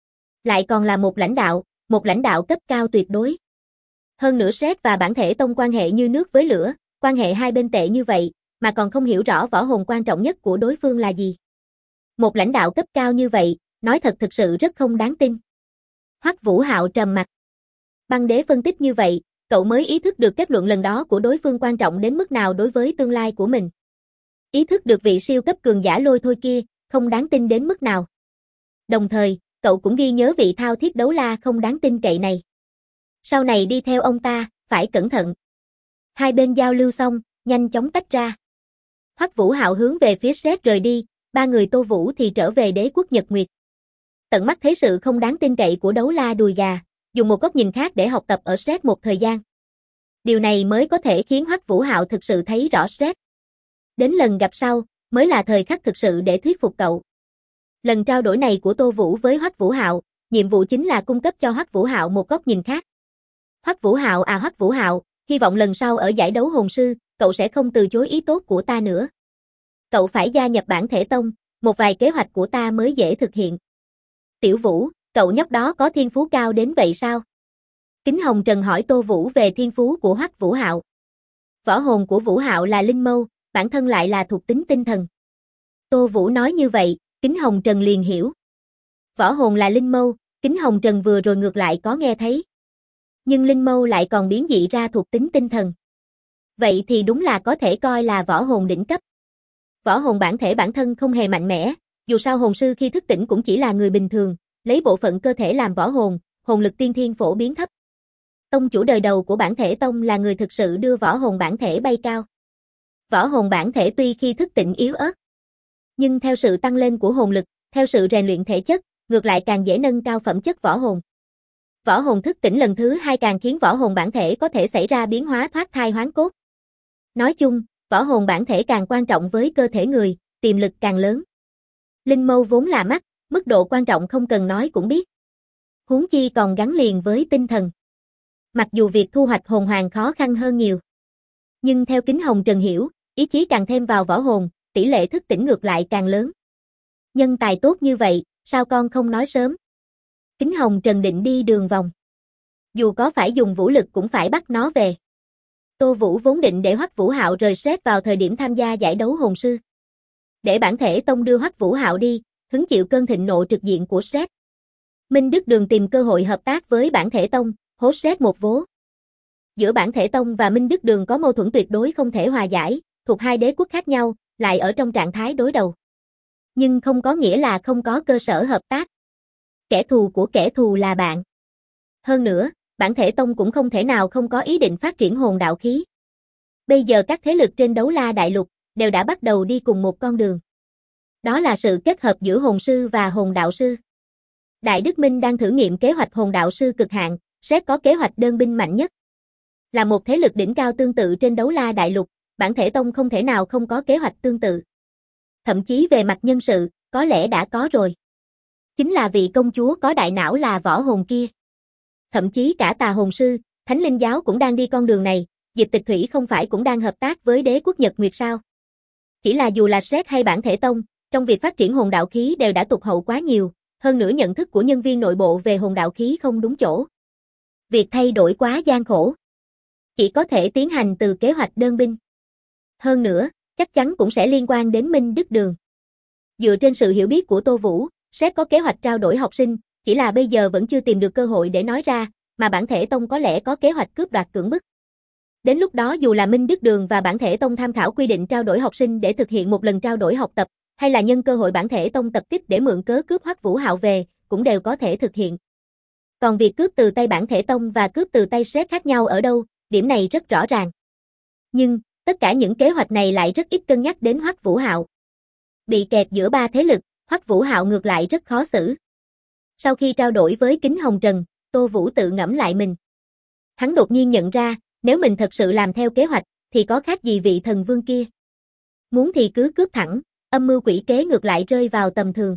Lại còn là một lãnh đạo cấp cao tuyệt đối. Hơn nữa Shrek và bản thể tông quan hệ như nước với lửa, quan hệ hai bên tệ như vậy, mà còn không hiểu rõ võ hồn quan trọng nhất của đối phương là gì. Một lãnh đạo cấp cao như vậy, nói thật thực sự rất không đáng tin. Hoắc Vũ Hạo trầm mặt. Băng Đế phân tích như vậy, cậu mới ý thức được kết luận lần đó của đối phương quan trọng đến mức nào đối với tương lai của mình. Ý thức được vị siêu cấp cường giả lôi thôi kia, không đáng tin đến mức nào. Đồng thời, cậu cũng ghi nhớ vị thao thiết đấu la không đáng tin cậy này. Sau này đi theo ông ta, phải cẩn thận. Hai bên giao lưu xong, nhanh chóng tách ra. Hoắc Vũ Hạo hướng về phía Shrek rời đi, 3 người Tô Vũ thì trở về đế quốc Nhật Nguyệt. Tận mắt thấy sự không đáng tin cậy của đấu la đùi gà, dùng một góc nhìn khác để học tập ở Shrek một thời gian. Điều này mới có thể khiến Hoắc Vũ Hạo thực sự thấy rõ Shrek. Đến lần gặp sau, mới là thời khắc thực sự để thuyết phục cậu. Lần trao đổi này của Tô Vũ với Hoắc Vũ Hạo, nhiệm vụ chính là cung cấp cho Hoắc Vũ Hạo một góc nhìn khác. Hoắc Vũ Hạo, hy vọng lần sau ở giải đấu hồn sư, cậu sẽ không từ chối ý tốt của ta nữa. Cậu phải gia nhập bản thể tông, một vài kế hoạch của ta mới dễ thực hiện. Tiểu Vũ, cậu nhóc đó có thiên phú cao đến vậy sao? Kính Hồng Trần hỏi Tô Vũ về thiên phú của Hoắc Vũ Hạo. Võ hồn của Vũ Hạo là linh mâu, bản thân lại là thuộc tính tinh thần. Tô Vũ nói như vậy, Kính Hồng Trần liền hiểu. Võ hồn là linh mâu, Kính Hồng Trần vừa rồi ngược lại có nghe thấy. Nhưng linh mâu lại còn biến dị ra thuộc tính tinh thần. Vậy thì đúng là có thể coi là võ hồn đỉnh cấp. Võ hồn bản thể bản thân không hề mạnh mẽ, dù sao hồn sư khi thức tỉnh cũng chỉ là người bình thường, lấy bộ phận cơ thể làm võ hồn, hồn lực tiên thiên phổ biến thấp. Tông chủ đời đầu của bản thể tông là người thực sự đưa võ hồn bản thể bay cao. Võ hồn bản thể tuy khi thức tỉnh yếu ớt, nhưng theo sự tăng lên của hồn lực, theo sự rèn luyện thể chất, ngược lại càng dễ nâng cao phẩm chất võ hồn. Võ hồn thức tỉnh lần thứ 2 càng khiến võ hồn bản thể có thể xảy ra biến hóa thoát thai hoán cốt. Nói chung, võ hồn bản thể càng quan trọng với cơ thể người, tiềm lực càng lớn. Linh mâu vốn là mắt, mức độ quan trọng không cần nói cũng biết. Huống chi còn gắn liền với tinh thần. Mặc dù việc thu hoạch hồn hoàng khó khăn hơn nhiều. Nhưng theo Kính Hồng Trần hiểu, ý chí càng thêm vào võ hồn, tỷ lệ thức tỉnh ngược lại càng lớn. Nhân tài tốt như vậy, sao con không nói sớm? Kính Hồng Trần định đi đường vòng. Dù có phải dùng vũ lực cũng phải bắt nó về. Tô Vũ vốn định để Hoắc Vũ Hạo rời Shrek vào thời điểm tham gia giải đấu hồn sư. Để bản thể tông đưa Hoắc Vũ Hạo đi, hứng chịu cơn thịnh nộ trực diện của Shrek. Minh Đức Đường tìm cơ hội hợp tác với bản thể tông, hố Shrek một vố. Giữa bản thể tông và Minh Đức Đường có mâu thuẫn tuyệt đối không thể hòa giải, thuộc hai đế quốc khác nhau, lại ở trong trạng thái đối đầu. Nhưng không có nghĩa là không có cơ sở hợp tác. Kẻ thù của kẻ thù là bạn. Hơn nữa, bản thể tông cũng không thể nào không có ý định phát triển hồn đạo khí. Bây giờ các thế lực trên đấu la đại lục đều đã bắt đầu đi cùng một con đường. Đó là sự kết hợp giữa hồn sư và hồn đạo sư. Đại Đức Minh đang thử nghiệm kế hoạch hồn đạo sư cực hạn, Sét có kế hoạch đơn binh mạnh nhất. Là một thế lực đỉnh cao tương tự trên đấu la đại lục, Bản Thể Tông không thể nào không có kế hoạch tương tự. Thậm chí về mặt nhân sự, có lẽ đã có rồi. Chính là vị công chúa có đại não là võ hồn kia. Thậm chí cả tà hồn sư, Thánh Linh Giáo cũng đang đi con đường này, Diệp Tịch Thủy không phải cũng đang hợp tác với đế quốc Nhật Nguyệt sao? Chỉ là dù là Sét hay Bản Thể Tông, trong việc phát triển hồn đạo khí đều đã tụt hậu quá nhiều, hơn nữa nhận thức của nhân viên nội bộ về hồn đạo khí không đúng chỗ. Việc thay đổi quá gian khổ. Chỉ có thể tiến hành từ kế hoạch đơn binh. Hơn nữa, chắc chắn cũng sẽ liên quan đến Minh Đức Đường. Dựa trên sự hiểu biết của Tô Vũ, Sét có kế hoạch trao đổi học sinh, chỉ là bây giờ vẫn chưa tìm được cơ hội để nói ra, mà Bản Thể Tông có lẽ có kế hoạch cướp đoạt cưỡng bức. Đến lúc đó dù là Minh Đức Đường và Bản Thể Tông tham khảo quy định trao đổi học sinh để thực hiện một lần trao đổi học tập, hay là nhân cơ hội Bản Thể Tông tập kích để mượn cớ cướp Hoắc Vũ Hạo về, cũng đều có thể thực hiện. Còn việc cướp từ tay Bản Thể Tông và cướp từ tay Sét khác nhau ở đâu, điểm này rất rõ ràng. Nhưng, tất cả những kế hoạch này lại rất ít cân nhắc đến Hoắc Vũ Hạo. Bị kẹt giữa ba thế lực, Hoắc Vũ Hạo ngược lại rất khó xử. Sau khi trao đổi với Kính Hồng Trần, Tô Vũ tự ngẫm lại mình. Hắn đột nhiên nhận ra, nếu mình thật sự làm theo kế hoạch, thì có khác gì vị thần vương kia. Muốn thì cứ cướp thẳng, âm mưu quỷ kế ngược lại rơi vào tầm thường.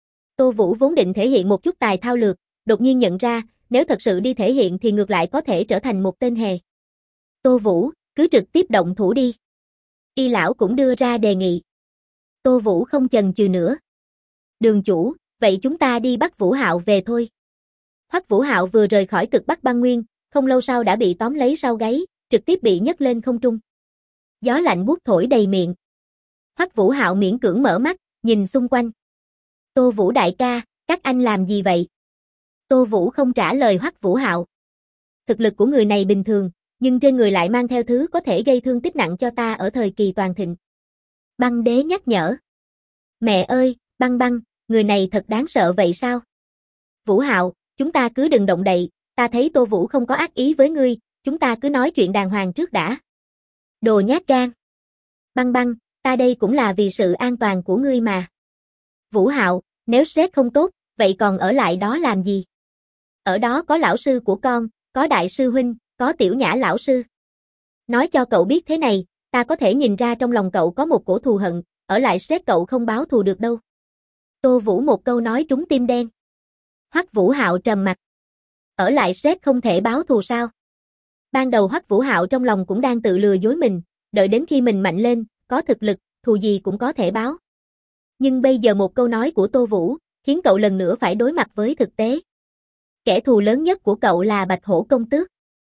Tô Vũ vốn định thể hiện một chút tài thao lược, đột nhiên nhận ra, nếu thật sự đi thể hiện thì ngược lại có thể trở thành một tên hề. Tô Vũ, cứ trực tiếp động thủ đi. Y lão cũng đưa ra đề nghị. Tô Vũ không chần chừ nữa. Đường chủ, vậy chúng ta đi bắt Vũ Hạo về thôi. Hoắc Vũ Hạo vừa rời khỏi Cực Bắc Băng Nguyên, không lâu sau đã bị tóm lấy sau gáy, trực tiếp bị nhấc lên không trung. Gió lạnh buốt thổi đầy miệng. Hoắc Vũ Hạo miễn cưỡng mở mắt, nhìn xung quanh. Tô Vũ đại ca, các anh làm gì vậy? Tô Vũ không trả lời Hoắc Vũ Hạo. Thực lực của người này bình thường, nhưng trên người lại mang theo thứ có thể gây thương tích nặng cho ta ở thời kỳ toàn thịnh. Băng đế nhắc nhở. Mẹ ơi, băng băng, người này thật đáng sợ vậy sao? Vũ Hạo, chúng ta cứ đừng động đậy, ta thấy Tô Vũ không có ác ý với ngươi, chúng ta cứ nói chuyện đàng hoàng trước đã. Đồ nhát gan. Băng băng, ta đây cũng là vì sự an toàn của ngươi mà. Vũ Hạo, nếu Sét không tốt, vậy còn ở lại đó làm gì? Ở đó có lão sư của con, có đại sư huynh, có Tiểu Nhã lão sư. Nói cho cậu biết thế này, ta có thể nhìn ra trong lòng cậu có một cổ thù hận, ở lại Sét cậu không báo thù được đâu. Tô Vũ một câu nói trúng tim đen. Hoắc Vũ Hạo trầm mặt. Ở lại Sét không thể báo thù sao? Ban đầu Hoắc Vũ Hạo trong lòng cũng đang tự lừa dối mình, đợi đến khi mình mạnh lên, có thực lực, thù gì cũng có thể báo. Nhưng bây giờ một câu nói của Tô Vũ, khiến cậu lần nữa phải đối mặt với thực tế. Kẻ thù lớn nhất của cậu là Bạch Hổ Công Tước.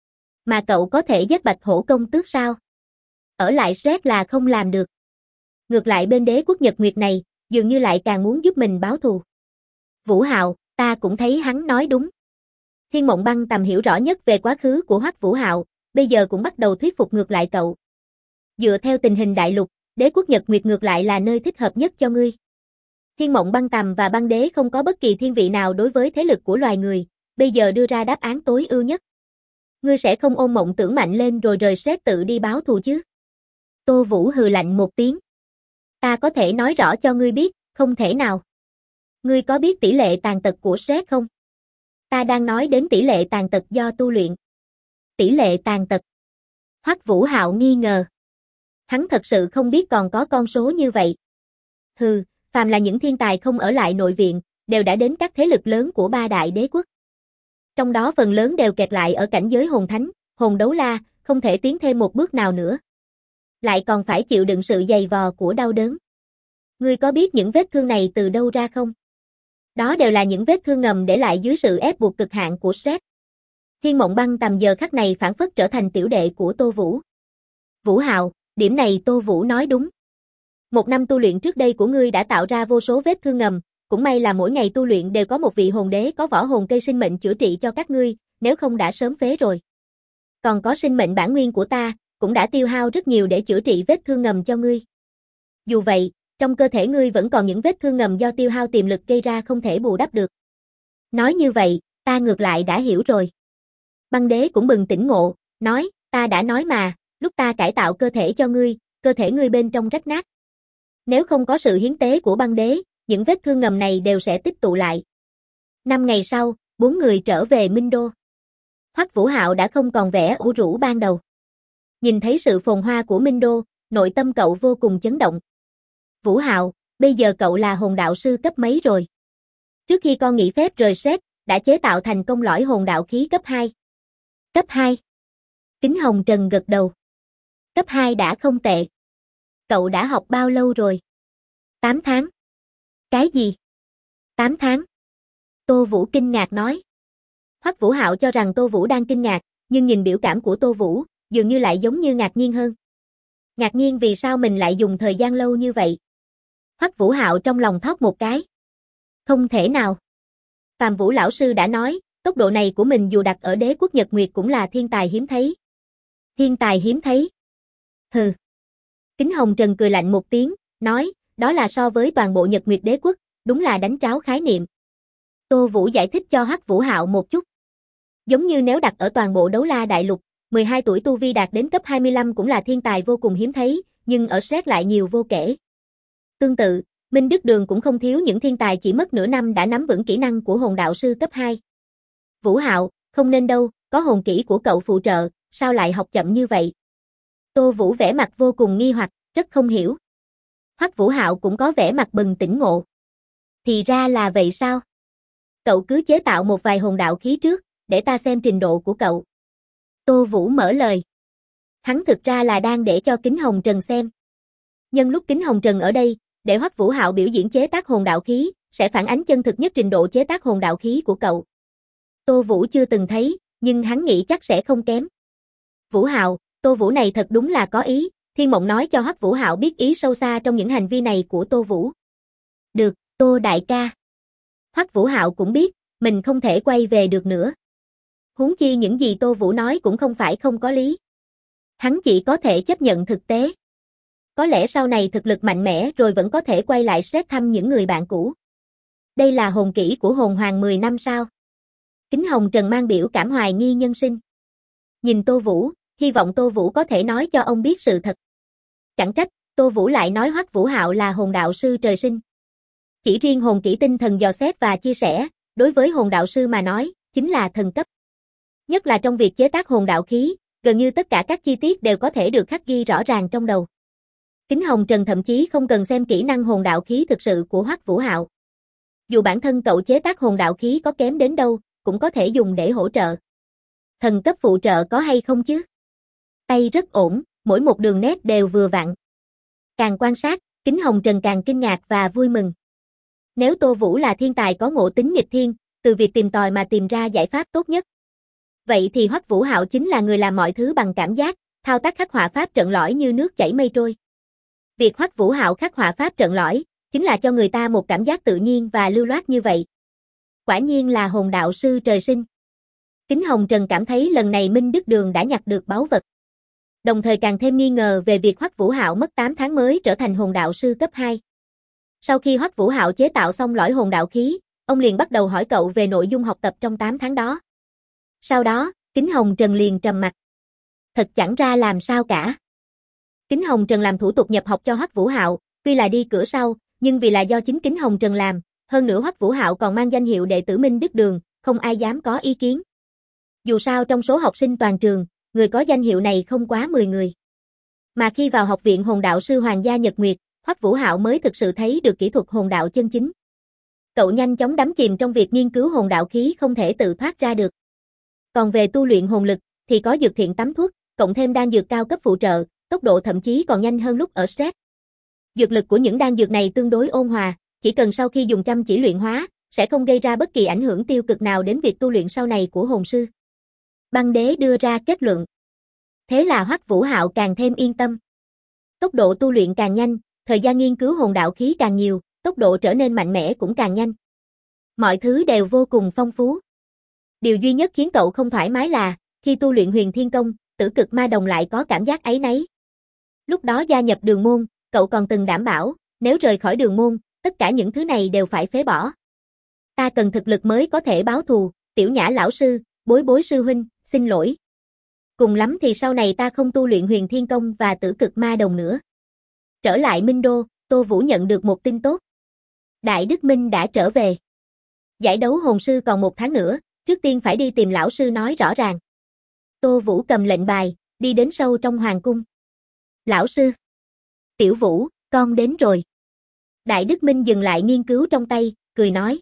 Mà cậu có thể giết Bạch Hổ Công Tước sao? Ở lại Sét là không làm được. Ngược lại bên đế quốc Nhật Nguyệt này, dường như lại càng muốn giúp mình báo thù. Vũ Hạo, ta cũng thấy hắn nói đúng. Thiên Mộng Băng Tầm hiểu rõ nhất về quá khứ của Hoắc Vũ Hạo, bây giờ cũng bắt đầu thuyết phục ngược lại cậu. Dựa theo tình hình đại lục, đế quốc Nhật Nguyệt ngược lại là nơi thích hợp nhất cho ngươi. Thiên Mộng Băng Tầm và Băng Đế không có bất kỳ thiên vị nào đối với thế lực của loài người, bây giờ đưa ra đáp án tối ưu nhất. Ngươi sẽ không ôm mộng tưởng mạnh lên rồi rời Sét tự đi báo thù chứ? Tô Vũ hừ lạnh một tiếng. Ta có thể nói rõ cho ngươi biết, không thể nào. Ngươi có biết tỷ lệ tàn tật của Sét không? Ta đang nói đến tỷ lệ tàn tật do tu luyện. Tỷ lệ tàn tật. Hoắc Vũ Hạo nghi ngờ. Hắn thật sự không biết còn có con số như vậy. Hừ, phàm là những thiên tài không ở lại nội viện, đều đã đến các thế lực lớn của ba đại đế quốc. Trong đó phần lớn đều kẹt lại ở cảnh giới hồn thánh, hồn đấu la, không thể tiến thêm một bước nào nữa. Lại còn phải chịu đựng sự dày vò của đau đớn. Ngươi có biết những vết thương này từ đâu ra không? Đó đều là những vết thương ngầm để lại dưới sự ép buộc cực hạn của Sét. Thiên Mộng Băng Tầm giờ khắc này phản phất trở thành tiểu đệ của Tô Vũ. Vũ Hạo, điểm này Tô Vũ nói đúng. Một năm tu luyện trước đây của ngươi đã tạo ra vô số vết thương ngầm, cũng may là mỗi ngày tu luyện đều có một vị hồn đế có võ hồn cây sinh mệnh chữa trị cho các ngươi, nếu không đã sớm phế rồi. Còn có sinh mệnh bản nguyên của ta, cũng đã tiêu hao rất nhiều để chữa trị vết thương ngầm cho ngươi. Dù vậy, trong cơ thể ngươi vẫn còn những vết thương ngầm do tiêu hao tiềm lực gây ra không thể bù đắp được. Nói như vậy, ta ngược lại đã hiểu rồi. Băng Đế cũng bừng tỉnh ngộ, nói, ta đã nói mà, lúc ta cải tạo cơ thể cho ngươi, cơ thể ngươi bên trong rách nát. Nếu không có sự hiến tế của Băng Đế, những vết thương ngầm này đều sẽ tích tụ lại. 5 ngày sau, 4 người trở về Minh Đô. Hoắc Vũ Hạo đã không còn vẻ ủ rũ ban đầu. Nhìn thấy sự phồn hoa của Minh Đô, nội tâm cậu vô cùng chấn động. Vũ Hạo, bây giờ cậu là hồn đạo sư cấp mấy rồi? Trước khi con nghỉ phép rời Sret, đã chế tạo thành công lõi hồn đạo khí cấp 2. Cấp 2. Kính Hồng Trần gật đầu. Cấp 2 đã không tệ. Cậu đã học bao lâu rồi? 8 tháng. Cái gì? 8 tháng. Tô Vũ kinh ngạc nói. Hoắc Vũ Hạo cho rằng Tô Vũ đang kinh ngạc, nhưng nhìn biểu cảm của Tô Vũ, dường như lại giống như ngạc nhiên hơn. Ngạc nhiên vì sao mình lại dùng thời gian lâu như vậy? Hoắc Vũ Hạo trong lòng thót một cái. Không thể nào. Phàm Vũ lão sư đã nói, tốc độ này của mình dù đặt ở đế quốc Nhật Nguyệt cũng là thiên tài hiếm thấy. Thiên tài hiếm thấy. Hừ. Kính Hồng Trần cười lạnh một tiếng, nói, đó là so với toàn bộ Nhật Nguyệt đế quốc, đúng là đánh tráo khái niệm. Tô Vũ giải thích cho Hoắc Vũ Hạo một chút. Giống như nếu đặt ở toàn bộ Đấu La Đại Lục, 12 tuổi tu vi đạt đến cấp 25 cũng là thiên tài vô cùng hiếm thấy, nhưng ở Sret lại nhiều vô kể. Tương tự, Minh Đức Đường cũng không thiếu những thiên tài chỉ mất nửa năm đã nắm vững kỹ năng của hồn đạo sư cấp 2. Vũ Hạo, không nên đâu, có hồn kỹ của cậu phụ trợ, sao lại học chậm như vậy? Tô Vũ vẻ mặt vô cùng nghi hoặc, rất không hiểu. Hoắc Vũ Hạo cũng có vẻ mặt bừng tỉnh ngộ. Thì ra là vậy sao? Cậu cứ chế tạo một vài hồn đạo khí trước, để ta xem trình độ của cậu. Tô Vũ mở lời. Hắn thực ra là đang để cho Kính Hồng Trần xem. Nhân lúc Kính Hồng Trần ở đây, để Hoắc Vũ Hạo biểu diễn chế tác hồn đạo khí, sẽ phản ánh chân thực nhất trình độ chế tác hồn đạo khí của cậu. Tô Vũ chưa từng thấy, nhưng hắn nghĩ chắc sẽ không kém. Vũ Hạo, Tô Vũ này thật đúng là có ý, Thiên Mộng nói cho Hoắc Vũ Hạo biết ý sâu xa trong những hành vi này của Tô Vũ. Được, Tô đại ca. Hoắc Vũ Hạo cũng biết, mình không thể quay về được nữa. Huống chi những gì Tô Vũ nói cũng không phải không có lý. Hắn chỉ có thể chấp nhận thực tế. Có lẽ sau này thực lực mạnh mẽ rồi vẫn có thể quay lại Sret thăm những người bạn cũ. Đây là hồn kỹ của hồn hoàng 10 năm sao? Kính Hồng Trần mang biểu cảm hoài nghi nhân sinh. Nhìn Tô Vũ, hy vọng Tô Vũ có thể nói cho ông biết sự thật. Chẳng trách, Tô Vũ lại nói Hoắc Vũ Hạo là hồn đạo sư trời sinh. Chỉ riêng hồn kỹ tinh thần dò xét và chia sẻ, đối với hồn đạo sư mà nói, chính là thần cấp. Nhất là trong việc chế tác hồn đạo khí, gần như tất cả các chi tiết đều có thể được khắc ghi rõ ràng trong đầu. Kính Hồng Trần thậm chí không cần xem kỹ năng hồn đạo khí thực sự của Hoắc Vũ Hạo. Dù bản thân cậu chế tác hồn đạo khí có kém đến đâu, cũng có thể dùng để hỗ trợ. Thần cấp phụ trợ có hay không chứ? Tay rất ổn, mỗi một đường nét đều vừa vặn. Càng quan sát, Kính Hồng Trần càng kinh ngạc và vui mừng. Nếu Tô Vũ là thiên tài có ngộ tính nghịch thiên, từ việc tìm tòi mà tìm ra giải pháp tốt nhất. Vậy thì Hoắc Vũ Hạo chính là người làm mọi thứ bằng cảm giác, thao tác khắc họa pháp trận lõi như nước chảy mây trôi. Việc Hoắc Vũ Hạo khắc họa pháp trận lõi, chính là cho người ta một cảm giác tự nhiên và lưu loát như vậy. Quả nhiên là hồn đạo sư trời sinh. Kính Hồng Trần cảm thấy lần này Minh Đức Đường đã nhặt được báu vật. Đồng thời càng thêm nghi ngờ về việc Hoắc Vũ Hạo mất 8 tháng mới trở thành hồn đạo sư cấp 2. Sau khi Hoắc Vũ Hạo chế tạo xong lõi hồn đạo khí, ông liền bắt đầu hỏi cậu về nội dung học tập trong 8 tháng đó. Sau đó, Kính Hồng Trần liền trầm mặt. Thật chẳng ra làm sao cả. Kính Hồng Trần làm thủ tục nhập học cho Hoắc Vũ Hạo, tuy là đi cửa sau, nhưng vì là do chính Kính Hồng Trần làm, hơn nữa Hoắc Vũ Hạo còn mang danh hiệu đệ tử Minh Đức Đường, không ai dám có ý kiến. Dù sao trong số học sinh toàn trường, người có danh hiệu này không quá 10 người. Mà khi vào học viện hồn đạo sư Hoàng gia Nhật Nguyệt, Hoắc Vũ Hạo mới thực sự thấy được kỹ thuật hồn đạo chân chính. Cậu nhanh chóng đắm chìm trong việc nghiên cứu hồn đạo khí không thể tự thoát ra được. Còn về tu luyện hồn lực, thì có dược thiện tắm thuốc, cộng thêm đan dược cao cấp phụ trợ, tốc độ thậm chí còn nhanh hơn lúc ở Sret. Dược lực của những đan dược này tương đối ôn hòa, chỉ cần sau khi dùng chăm chỉ luyện hóa, sẽ không gây ra bất kỳ ảnh hưởng tiêu cực nào đến việc tu luyện sau này của hồn sư. Băng đế đưa ra kết luận. Thế là Hoắc Vũ Hạo càng thêm yên tâm. Tốc độ tu luyện càng nhanh, thời gian nghiên cứu hồn đạo khí càng nhiều, tốc độ trở nên mạnh mẽ cũng càng nhanh. Mọi thứ đều vô cùng phong phú. Điều duy nhất khiến cậu không thoải mái là, khi tu luyện Huyền Thiên Công, Tử Cực Ma Đồng lại có cảm giác áy náy. Lúc đó gia nhập đường môn, cậu còn từng đảm bảo, nếu rời khỏi đường môn, tất cả những thứ này đều phải phế bỏ. Ta cần thực lực mới có thể báo thù, Tiểu Nhã lão sư, Bối Bối sư huynh, xin lỗi. Cùng lắm thì sau này ta không tu luyện Huyền Thiên Công và Tử Cực Ma Đồng nữa. Trở lại Minh Đô, Tô Vũ nhận được một tin tốt. Đại Đức Minh đã trở về. Giải đấu hồn sư còn 1 tháng nữa, trước tiên phải đi tìm lão sư nói rõ ràng. Tô Vũ cầm lệnh bài, đi đến sâu trong hoàng cung. Lão sư. Tiểu Vũ, con đến rồi. Đại Đức Minh dừng lại nghiên cứu trong tay, cười nói.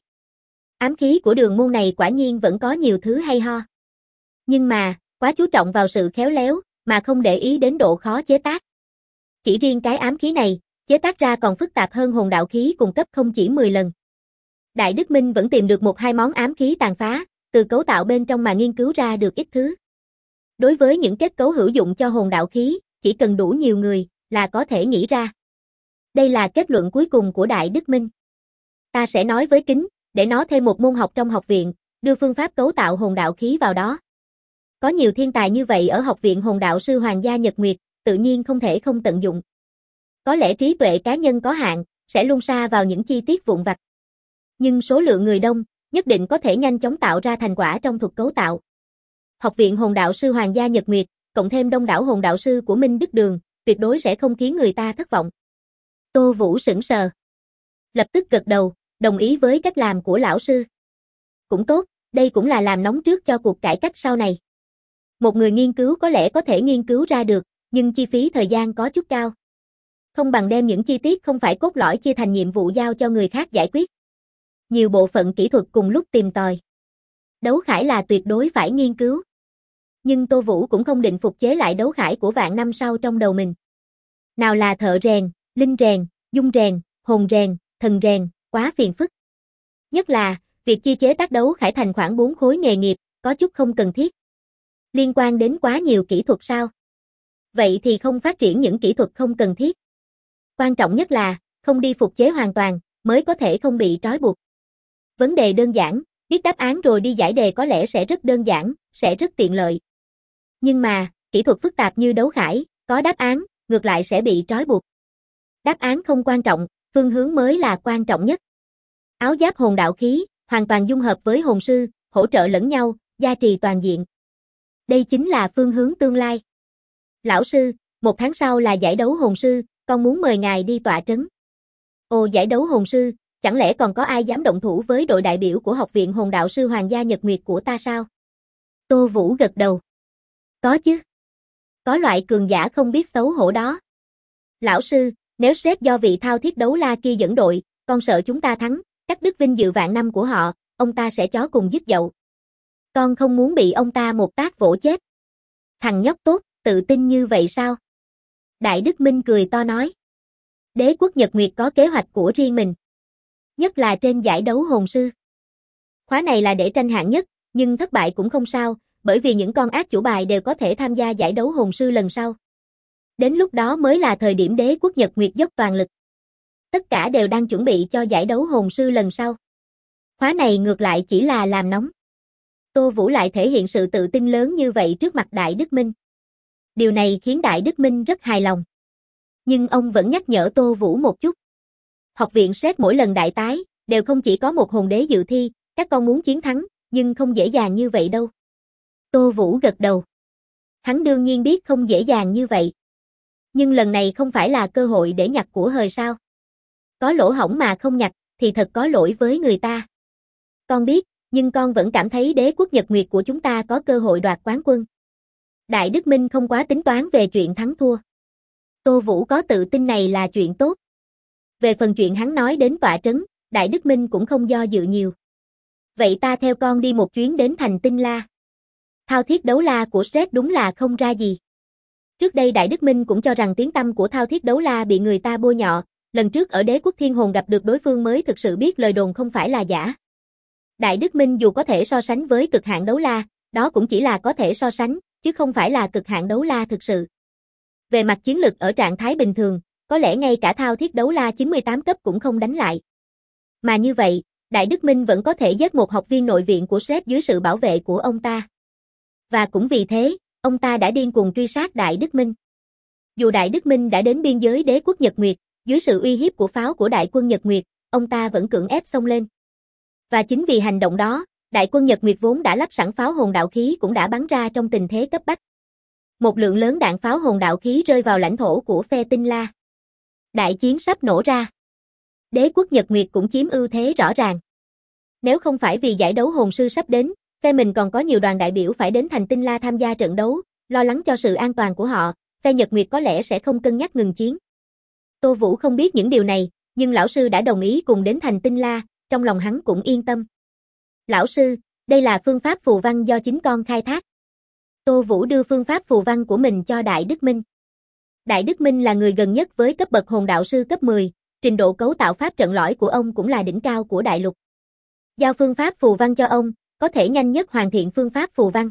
Ám khí của đường môn này quả nhiên vẫn có nhiều thứ hay ho. Nhưng mà, quá chú trọng vào sự khéo léo, mà không để ý đến độ khó chế tác. Chỉ riêng cái ám khí này, chế tác ra còn phức tạp hơn hồn đạo khí cùng cấp không chỉ 10 lần. Đại Đức Minh vẫn tìm được một hai món ám khí tàn phá, từ cấu tạo bên trong mà nghiên cứu ra được ít thứ. Đối với những kết cấu hữu dụng cho hồn đạo khí, chỉ cần đủ nhiều người, là có thể nghĩ ra. Đây là kết luận cuối cùng của Đại Đức Minh. Ta sẽ nói với Kính, để nó thêm một môn học trong học viện, đưa phương pháp cấu tạo hồn đạo khí vào đó. Có nhiều thiên tài như vậy ở học viện hồn đạo sư Hoàng gia Nhật Nguyệt, tự nhiên không thể không tận dụng. Có lẽ trí tuệ cá nhân có hạn, sẽ luôn sa vào những chi tiết vụn vặt. Nhưng số lượng người đông, nhất định có thể nhanh chóng tạo ra thành quả trong thuật cấu tạo. Học viện hồn đạo sư Hoàng gia Nhật Nguyệt, cộng thêm đông đảo hồn đạo sư của Minh Đức Đường, tuyệt đối sẽ không khiến người ta thất vọng. Tô Vũ sững sờ. Lập tức gật đầu, đồng ý với cách làm của lão sư. Cũng tốt, đây cũng là làm nóng trước cho cuộc cải cách sau này. Một người nghiên cứu có lẽ có thể nghiên cứu ra được, nhưng chi phí thời gian có chút cao. Không bằng đem những chi tiết không phải cốt lõi chia thành nhiệm vụ giao cho người khác giải quyết. Nhiều bộ phận kỹ thuật cùng lúc tìm tòi. Đấu khải là tuyệt đối phải nghiên cứu. Nhưng Tô Vũ cũng không định phục chế lại đấu khải của vạn năm sau trong đầu mình. Nào là thợ rèn, linh rèn, dung rèn, hồn rèn, thần rèn, quá phiền phức. Nhất là, việc chia chế tác đấu khải thành khoảng 4 khối nghề nghiệp, có chút không cần thiết. Liên quan đến quá nhiều kỹ thuật sao? Vậy thì không phát triển những kỹ thuật không cần thiết. Quan trọng nhất là, không đi phục chế hoàn toàn, mới có thể không bị trói buộc. Vấn đề đơn giản, biết đáp án rồi đi giải đề có lẽ sẽ rất đơn giản, sẽ rất tiện lợi. Nhưng mà, kỹ thuật phức tạp như đấu khải, có đáp án, ngược lại sẽ bị trói buộc. Đáp án không quan trọng, phương hướng mới là quan trọng nhất. Áo giáp hồn đạo khí, hoàn toàn dung hợp với hồn sư, hỗ trợ lẫn nhau, gia trì toàn diện. Đây chính là phương hướng tương lai. Lão sư, 1 tháng sau là giải đấu hồn sư, con muốn mời ngài đi tọa trấn. Ồ, giải đấu hồn sư, chẳng lẽ còn có ai dám động thủ với đội đại biểu của học viện hồn đạo sư Hoàng gia Nhật Nguyệt của ta sao? Tô Vũ gật đầu. Có chứ. Có loại cường giả không biết xấu hổ đó. Lão sư, nếu Sret do vị thao thiết đấu la kia dẫn đội, con sợ chúng ta thắng, cắt đứt vinh dự vạn năm của họ, ông ta sẽ chó cùng dứt dậu. Con không muốn bị ông ta một tác vỗ chết. Thằng nhóc tốt, tự tin như vậy sao? Đại Đức Minh cười to nói. Đế quốc Nhật Nguyệt có kế hoạch của riêng mình. Nhất là trên giải đấu hồn sư. Khóa này là để tranh hạng nhất, nhưng thất bại cũng không sao, bởi vì những con ác chủ bài đều có thể tham gia giải đấu hồn sư lần sau. Đến lúc đó mới là thời điểm đế quốc Nhật Nguyệt dốc toàn lực. Tất cả đều đang chuẩn bị cho giải đấu hồn sư lần sau. Khóa này ngược lại chỉ là làm nóng. Tô Vũ lại thể hiện sự tự tin lớn như vậy trước mặt Đại Đức Minh. Điều này khiến Đại Đức Minh rất hài lòng. Nhưng ông vẫn nhắc nhở Tô Vũ một chút. Học viện Sret mỗi lần đại tái, đều không chỉ có một hồn đế dự thi, các con muốn chiến thắng, nhưng không dễ dàng như vậy đâu. Tô Vũ gật đầu. Hắn đương nhiên biết không dễ dàng như vậy. Nhưng lần này không phải là cơ hội để nhặt của hời sao? Có lỗ hổng mà không nhặt, thì thật có lỗi với người ta. Con biết, nhưng con vẫn cảm thấy đế quốc Nhật Nguyệt của chúng ta có cơ hội đoạt quán quân. Đại Đức Minh không quá tính toán về chuyện thắng thua. Tô Vũ có tự tin này là chuyện tốt. Về phần chuyện hắn nói đến tọa trấn, Đại Đức Minh cũng không do dự nhiều. Vậy ta theo con đi một chuyến đến thành Tinh La. Thao thiết đấu la của Sret đúng là không ra gì. Trước đây Đại Đức Minh cũng cho rằng tiếng tăm của thao thiết đấu la bị người ta bôi nhọ, lần trước ở đế quốc thiên hồn gặp được đối phương mới thực sự biết lời đồn không phải là giả. Đại Đức Minh dù có thể so sánh với cực hạn đấu la, đó cũng chỉ là có thể so sánh, chứ không phải là cực hạn đấu la thực sự. Về mặt chiến lực ở trạng thái bình thường, có lẽ ngay cả thao thiết đấu la 98 cấp cũng không đánh lại. Mà như vậy, Đại Đức Minh vẫn có thể giết một học viên nội viện của Sret dưới sự bảo vệ của ông ta. Và cũng vì thế, ông ta đã điên cuồng truy sát Đại Đức Minh. Dù Đại Đức Minh đã đến biên giới đế quốc Nhật Nguyệt, dưới sự uy hiếp của pháo của đại quân Nhật Nguyệt, ông ta vẫn cưỡng ép xông lên. Và chính vì hành động đó, đại quân Nhật Nguyệt vốn đã lắp sẵn pháo hồn đạo khí cũng đã bắn ra trong tình thế cấp bách. Một lượng lớn đạn pháo hồn đạo khí rơi vào lãnh thổ của phe Tinh La. Đại chiến sắp nổ ra. Đế quốc Nhật Nguyệt cũng chiếm ưu thế rõ ràng. Nếu không phải vì giải đấu hồn sư sắp đến, Phe mình còn có nhiều đoàn đại biểu phải đến thành Tinh La tham gia trận đấu, lo lắng cho sự an toàn của họ, phe Nhật Nguyệt có lẽ sẽ không cân nhắc ngừng chiến. Tô Vũ không biết những điều này, nhưng lão sư đã đồng ý cùng đến thành Tinh La, trong lòng hắn cũng yên tâm. Lão sư, đây là phương pháp phù văn do chính con khai thác. Tô Vũ đưa phương pháp phù văn của mình cho Đại Đức Minh. Đại Đức Minh là người gần nhất với cấp bậc hồn đạo sư cấp 10, trình độ cấu tạo pháp trận lõi của ông cũng là đỉnh cao của đại lục. Giao phương pháp phù văn cho ông, có thể nhanh nhất hoàn thiện phương pháp phù văn.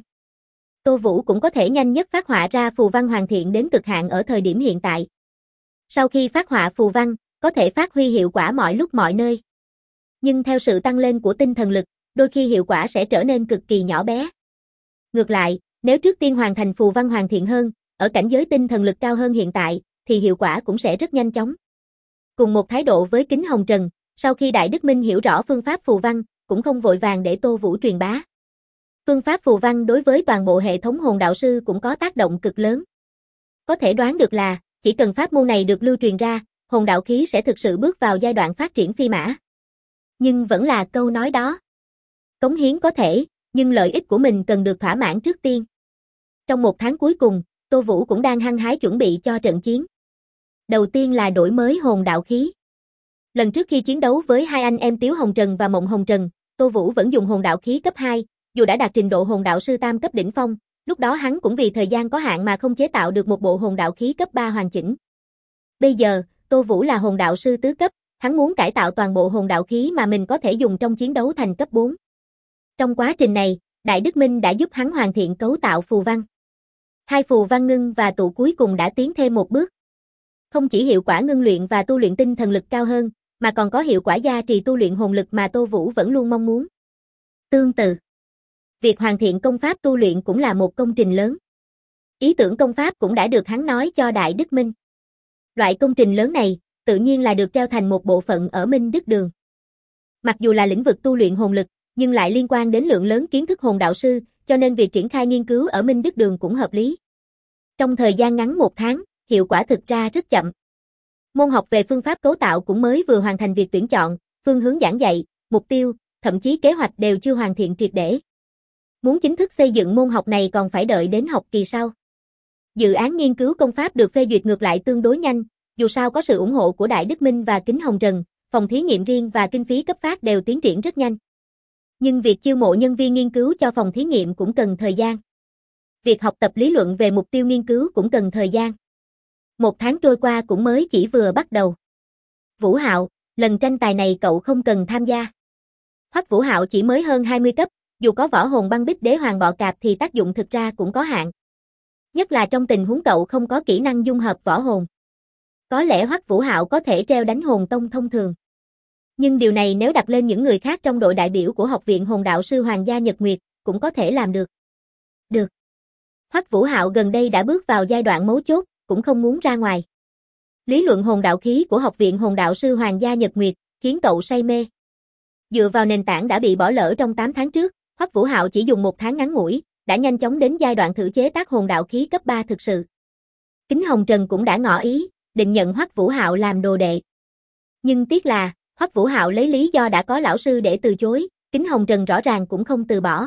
Tô Vũ cũng có thể nhanh nhất phát họa ra phù văn hoàn thiện đến cực hạn ở thời điểm hiện tại. Sau khi phát họa phù văn, có thể phát huy hiệu quả mọi lúc mọi nơi. Nhưng theo sự tăng lên của tinh thần lực, đôi khi hiệu quả sẽ trở nên cực kỳ nhỏ bé. Ngược lại, nếu trước tiên hoàn thành phù văn hoàn thiện hơn, ở cảnh giới tinh thần lực cao hơn hiện tại, thì hiệu quả cũng sẽ rất nhanh chóng. Cùng một thái độ với Kính Hồng Trần, sau khi Đại Đức Minh hiểu rõ phương pháp phù văn, cũng không vội vàng để Tô Vũ truyền bá. Phương pháp phù văn đối với toàn bộ hệ thống hồn đạo sư cũng có tác động cực lớn. Có thể đoán được là, chỉ cần pháp môn này được lưu truyền ra, hồn đạo khí sẽ thực sự bước vào giai đoạn phát triển phi mã. Nhưng vẫn là câu nói đó. Cống hiến có thể, nhưng lợi ích của mình cần được thỏa mãn trước tiên. Trong một tháng cuối cùng, Tô Vũ cũng đang hăng hái chuẩn bị cho trận chiến. Đầu tiên là đổi mới hồn đạo khí. Lần trước khi chiến đấu với hai anh em Tiếu Hồng Trần và Mộng Hồng Trần, Tô Vũ vẫn dùng hồn đạo khí cấp 2, dù đã đạt trình độ hồn đạo sư tam cấp đỉnh phong, lúc đó hắn cũng vì thời gian có hạn mà không chế tạo được một bộ hồn đạo khí cấp 3 hoàn chỉnh. Bây giờ, Tô Vũ là hồn đạo sư tứ cấp, hắn muốn cải tạo toàn bộ hồn đạo khí mà mình có thể dùng trong chiến đấu thành cấp 4. Trong quá trình này, Đại Đức Minh đã giúp hắn hoàn thiện cấu tạo phù văn. Hai phù văn ngưng và tụ cuối cùng đã tiến thêm một bước. Không chỉ hiệu quả ngưng luyện và tu luyện tinh thần lực cao hơn, mà còn có hiệu quả gia trì tu luyện hồn lực mà Tô Vũ vẫn luôn mong muốn. Tương tự, việc hoàn thiện công pháp tu luyện cũng là một công trình lớn. Ý tưởng công pháp cũng đã được hắn nói cho Đại Đức Minh. Loại công trình lớn này, tự nhiên là được treo thành một bộ phận ở Minh Đức Đường. Mặc dù là lĩnh vực tu luyện hồn lực, nhưng lại liên quan đến lượng lớn kiến thức hồn đạo sư, cho nên việc triển khai nghiên cứu ở Minh Đức Đường cũng hợp lý. Trong thời gian ngắn 1 tháng, hiệu quả thực ra rất chậm. Môn học về phương pháp cấu tạo cũng mới vừa hoàn thành việc tuyển chọn, phương hướng giảng dạy, mục tiêu, thậm chí kế hoạch đều chưa hoàn thiện triệt để. Muốn chính thức xây dựng môn học này còn phải đợi đến học kỳ sau. Dự án nghiên cứu công pháp được phê duyệt ngược lại tương đối nhanh, dù sao có sự ủng hộ của Đại Đức Minh và Kính Hồng Trần, phòng thí nghiệm riêng và kinh phí cấp phát đều tiến triển rất nhanh. Nhưng việc chiêu mộ nhân viên nghiên cứu cho phòng thí nghiệm cũng cần thời gian. Việc học tập lý luận về mục tiêu nghiên cứu cũng cần thời gian. 1 tháng trôi qua cũng mới chỉ vừa bắt đầu. Vũ Hạo, lần tranh tài này cậu không cần tham gia. Hoắc Vũ Hạo chỉ mới hơn 20 cấp, dù có võ hồn băng bích đế hoàng bọ cạp thì tác dụng thực ra cũng có hạn. Nhất là trong tình huống cậu không có kỹ năng dung hợp võ hồn. Có lẽ Hoắc Vũ Hạo có thể treo đánh hồn tông thông thường. Nhưng điều này nếu đặt lên những người khác trong đội đại biểu của Học viện Hồn Đạo sư Hoàng gia Nhật Nguyệt, cũng có thể làm được. Được. Hoắc Vũ Hạo gần đây đã bước vào giai đoạn mấu chốt, cũng không muốn ra ngoài. Lý luận hồn đạo khí của Học viện Hồn Đạo sư Hoàng gia Nhật Nguyệt, khiến cậu say mê. Dựa vào nền tảng đã bị bỏ lỡ trong 8 tháng trước, Hoắc Vũ Hạo chỉ dùng 1 tháng ngắn ngủi, đã nhanh chóng đến giai đoạn thử chế tác hồn đạo khí cấp 3 thực sự. Kính Hồng Trần cũng đã ngỏ ý, định nhận Hoắc Vũ Hạo làm đồ đệ. Nhưng tiếc là, Hoắc Vũ Hạo lấy lý do đã có lão sư để từ chối, Kính Hồng Trần rõ ràng cũng không từ bỏ.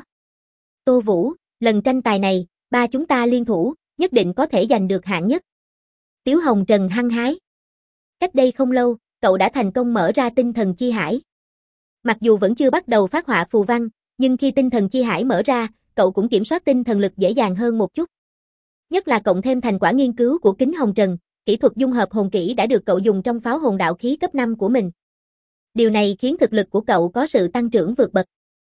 Tô Vũ, lần tranh tài này, ba chúng ta liên thủ, nhất định có thể giành được hạng nhất. Tiếu Hồng Trần hăng hái. Cách đây không lâu, cậu đã thành công mở ra tinh thần chi hải. Mặc dù vẫn chưa bắt đầu phát họa phù văn, nhưng khi tinh thần chi hải mở ra, cậu cũng kiểm soát tinh thần lực dễ dàng hơn một chút. Nhất là cộng thêm thành quả nghiên cứu của Kính Hồng Trần, kỹ thuật dung hợp hồn kỹ đã được cậu dùng trong pháo hồn đạo khí cấp 5 của mình. Điều này khiến thực lực của cậu có sự tăng trưởng vượt bậc.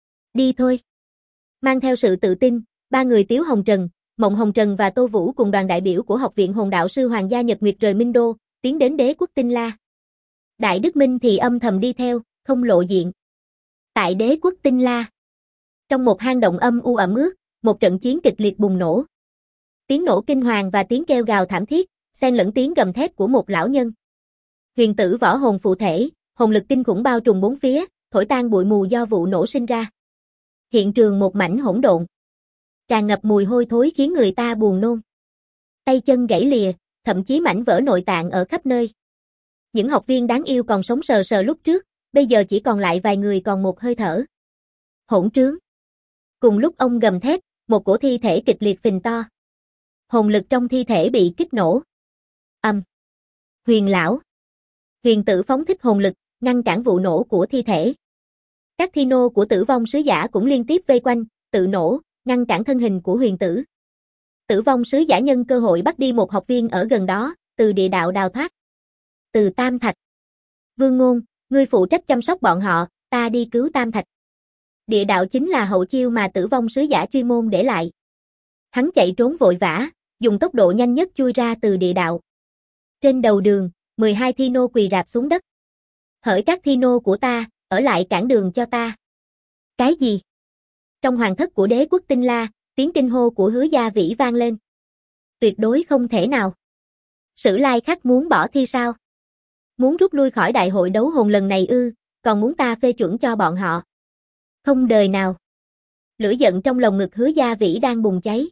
Đi thôi. Mang theo sự tự tin, ba người Tiếu Hồng Trần, Mộng Hồng Trần và Tô Vũ cùng đoàn đại biểu của Học viện Hồn Đạo sư Hoàng gia Nhật Nguyệt rời Minh Đô, tiến đến Đế quốc Tinh La. Đại Đức Minh thì âm thầm đi theo, không lộ diện. Tại Đế quốc Tinh La, trong một hang động âm u ẩm ướt, một trận chiến kịch liệt bùng nổ. Tiếng nổ kinh hoàng và tiếng kêu gào thảm thiết, xen lẫn tiếng gầm thét của một lão nhân. Huyền tử võ hồn phụ thể, hồn lực kinh khủng bao trùm bốn phía, thổi tan bụi mù do vụ nổ sinh ra. Hiện trường một mảnh hỗn độn, tràn ngập mùi hôi thối khiến người ta buồn nôn. Tay chân gãy lìa, thậm chí mảnh vỡ nội tạng ở khắp nơi. Những học viên đáng yêu còn sống sờ sờ lúc trước, bây giờ chỉ còn lại vài người còn một hơi thở. Hỗn trướng. Cùng lúc ông gầm thét, một cổ thi thể kịch liệt phình to. Hồn lực trong thi thể bị kích nổ. Huyền lão. Huyền tử phóng thích hồn lực, ngăn cản vụ nổ của thi thể. Các thi nô của tử vong sứ giả cũng liên tiếp vây quanh, tự nổ, ngăn cản thân hình của huyền tử. Tử vong sứ giả nhân cơ hội bắt đi một học viên ở gần đó, từ địa đạo đào thoát. Từ Tam Thạch. Vương Ngôn, ngươi phụ trách chăm sóc bọn họ, ta đi cứu Tam Thạch. Địa đạo chính là hậu chiêu mà tử vong sứ giả chuyên môn để lại. Hắn chạy trốn vội vã, dùng tốc độ nhanh nhất chui ra từ địa đạo. Trên đầu đường, 12 thi nô quỳ rạp xuống đất. Hỡi các thi nô của ta, ở lại cản đường cho ta. Cái gì? Trong hoàng thất của đế quốc Tinh La, tiếng kinh hô của Hứa Gia Vĩ vang lên. Tuyệt đối không thể nào. Sử Lai Khắc muốn bỏ thi sao? Muốn rút lui khỏi đại hội đấu hồn lần này ư, còn muốn ta phê chuẩn cho bọn họ. Không đời nào. Lửa giận trong lồng ngực Hứa Gia Vĩ đang bùng cháy.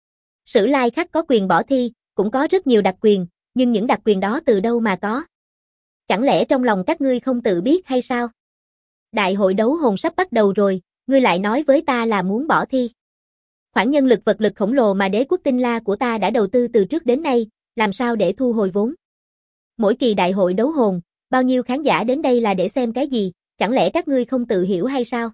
Sử Lai Khắc có quyền bỏ thi, cũng có rất nhiều đặc quyền, nhưng những đặc quyền đó từ đâu mà có? Chẳng lẽ trong lòng các ngươi không tự biết hay sao? Đại hội đấu hồn sắp bắt đầu rồi, ngươi lại nói với ta là muốn bỏ thi. Khoản nhân lực vật lực khổng lồ mà đế quốc Tinh La của ta đã đầu tư từ trước đến nay, làm sao để thu hồi vốn? Mỗi kỳ đại hội đấu hồn, bao nhiêu khán giả đến đây là để xem cái gì, chẳng lẽ các ngươi không tự hiểu hay sao?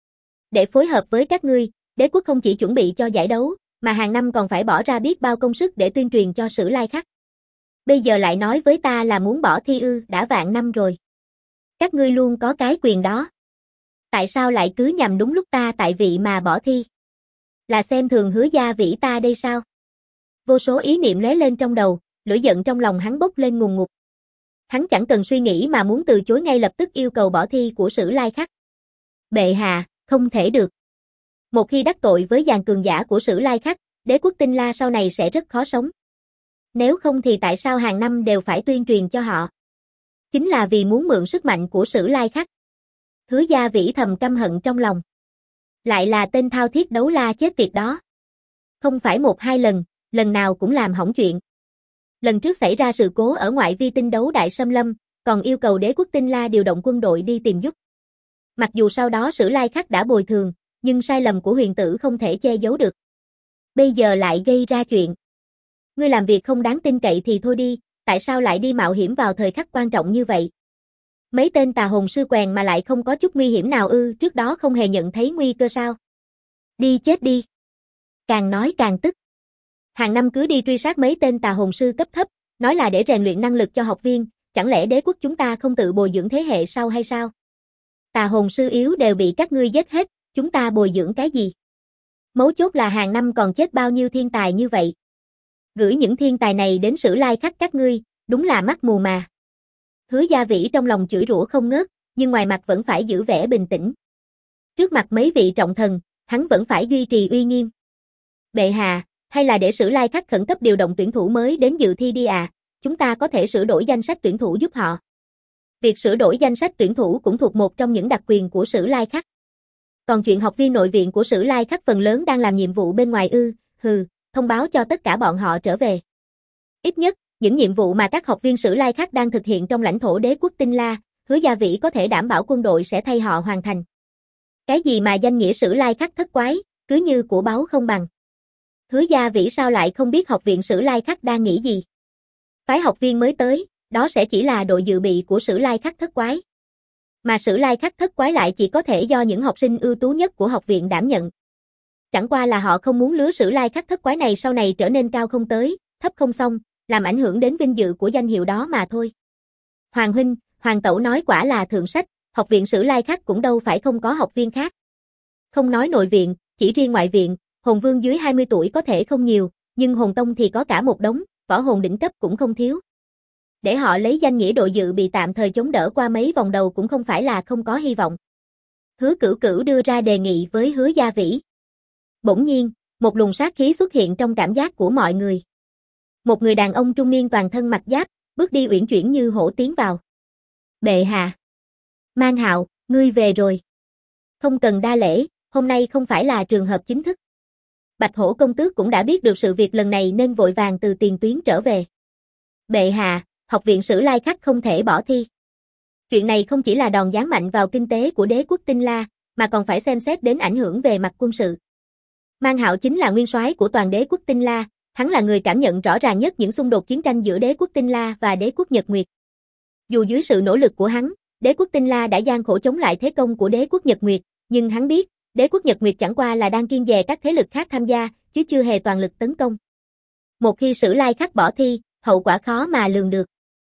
Để phối hợp với các ngươi, đế quốc không chỉ chuẩn bị cho giải đấu, mà hàng năm còn phải bỏ ra biết bao công sức để tuyên truyền cho Sử Lai Khắc. Bây giờ lại nói với ta là muốn bỏ thi ư, đã vạn năm rồi. Các ngươi luôn có cái quyền đó. Tại sao lại cứ nhằm đúng lúc ta tại vị mà bỏ thi? Là xem thường Hứa Gia Vĩ ta đây sao? Vô số ý niệm lóe lên trong đầu, lửa giận trong lòng hắn bốc lên ngùn ngụt. Hắn chẳng cần suy nghĩ mà muốn từ chối ngay lập tức yêu cầu bỏ thi của Sử Lai Khắc. Bệ hạ, không thể được. Một khi đắc tội với dàn cường giả của Sử Lai Khắc, đế quốc Tinh La sau này sẽ rất khó sống. Nếu không thì tại sao hàng năm đều phải tuyên truyền cho họ? Chính là vì muốn mượn sức mạnh của Sử Lai Khắc. Hứa Gia Vĩ thầm căm hận trong lòng. Lại là tên thao thiết đấu la chết tiệt đó. Không phải một hai lần, lần nào cũng làm hỏng chuyện. Lần trước xảy ra sự cố ở ngoại vi tinh đấu đại xâm lâm, còn yêu cầu đế quốc Tinh La điều động quân đội đi tìm giúp. Mặc dù sau đó Sử Lai Khắc đã bồi thường, nhưng sai lầm của huyền tử không thể che giấu được. Bây giờ lại gây ra chuyện. Ngươi làm việc không đáng tin cậy thì thôi đi, tại sao lại đi mạo hiểm vào thời khắc quan trọng như vậy? Mấy tên tà hồn sư quèn mà lại không có chút nguy hiểm nào ư, trước đó không hề nhận thấy nguy cơ sao? Đi chết đi. Càng nói càng tức. Hàng năm cứ đi truy sát mấy tên tà hồn sư cấp thấp, nói là để rèn luyện năng lực cho học viên, chẳng lẽ đế quốc chúng ta không tự bồi dưỡng thế hệ sau hay sao? Tà hồn sư yếu đều bị các ngươi giết hết, chúng ta bồi dưỡng cái gì? Mấu chốt là hàng năm còn chết bao nhiêu thiên tài như vậy. Gửi những thiên tài này đến Sử Lai Khắc các ngươi, đúng là mắt mù mà. Hứa Gia Vĩ trong lòng chửi rủa không ngớt, nhưng ngoài mặt vẫn phải giữ vẻ bình tĩnh. Trước mặt mấy vị trọng thần, hắn vẫn phải duy trì uy nghiêm. Bệ hạ, hay là để Sử Lai Khắc khẩn cấp điều động tuyển thủ mới đến dự thi đi à, chúng ta có thể sửa đổi danh sách tuyển thủ giúp họ. Việc sửa đổi danh sách tuyển thủ cũng thuộc một trong những đặc quyền của Sử Lai Khắc. Còn chuyện học viên nội viện của Sử Lai Khắc phần lớn đang làm nhiệm vụ bên ngoài ư, thông báo cho tất cả bọn họ trở về. Ít nhất, những nhiệm vụ mà các học viên Sử Lai Khắc đang thực hiện trong lãnh thổ đế quốc Tinh La, Hứa Gia Vĩ có thể đảm bảo quân đội sẽ thay họ hoàn thành. Cái gì mà danh nghĩa Sử Lai Khắc thất quái, cứ như của báu không bằng. Hứa Gia Vĩ sao lại không biết học viện Sử Lai Khắc đang nghĩ gì? Phái học viên mới tới, đó sẽ chỉ là đội dự bị của Sử Lai Khắc thất quái. Mà Sử Lai Khắc thất quái lại chỉ có thể do những học sinh ưu tú nhất của học viện đảm nhận. Chẳng qua là họ không muốn lứa Sử Lai Khắc thất quái này sau này trở nên cao không tới, thấp không xong, làm ảnh hưởng đến vinh dự của danh hiệu đó mà thôi. Hoàng huynh, Hoàng tẩu nói quả là thượng sách, học viện Sử Lai Khắc cũng đâu phải không có học viên khác. Không nói nội viện, chỉ riêng ngoại viện, hồn vương dưới 20 tuổi có thể không nhiều, nhưng hồn tông thì có cả một đống, võ hồn đỉnh cấp cũng không thiếu. Để họ lấy danh nghĩa đội dự bị tạm thời chống đỡ qua mấy vòng đầu cũng không phải là không có hy vọng. Hứa Cửu Cửu đưa ra đề nghị với Hứa Gia Vĩ. Bỗng nhiên, một luồng sát khí xuất hiện trong cảm giác của mọi người. Một người đàn ông trung niên toàn thân mặc giáp, bước đi uyển chuyển như hổ tiến vào. Bệ hạ. Mang Hạo, ngươi về rồi. Không cần đa lễ, hôm nay không phải là trường hợp chính thức. Bạch Hổ công tước cũng đã biết được sự việc lần này nên vội vàng từ tiền tuyến trở về. Bệ hạ, học viện Sử Lai Khắc không thể bỏ thi. Chuyện này không chỉ là đòn giáng mạnh vào kinh tế của đế quốc Tinh La, mà còn phải xem xét đến ảnh hưởng về mặt quân sự. Mang Hạo chính là nguyên soái của toàn đế quốc Tinh La, hắn là người cảm nhận rõ ràng nhất những xung đột chiến tranh giữa đế quốc Tinh La và đế quốc Nhật Nguyệt. Dù dưới sự nỗ lực của hắn, đế quốc Tinh La đã gian khổ chống lại thế công của đế quốc Nhật Nguyệt, nhưng hắn biết, đế quốc Nhật Nguyệt chẳng qua là đang kiêng dè các thế lực khác tham gia, chứ chưa hề toàn lực tấn công. Một khi Sử Lai Khắc bỏ thi, hậu quả khó mà lường được.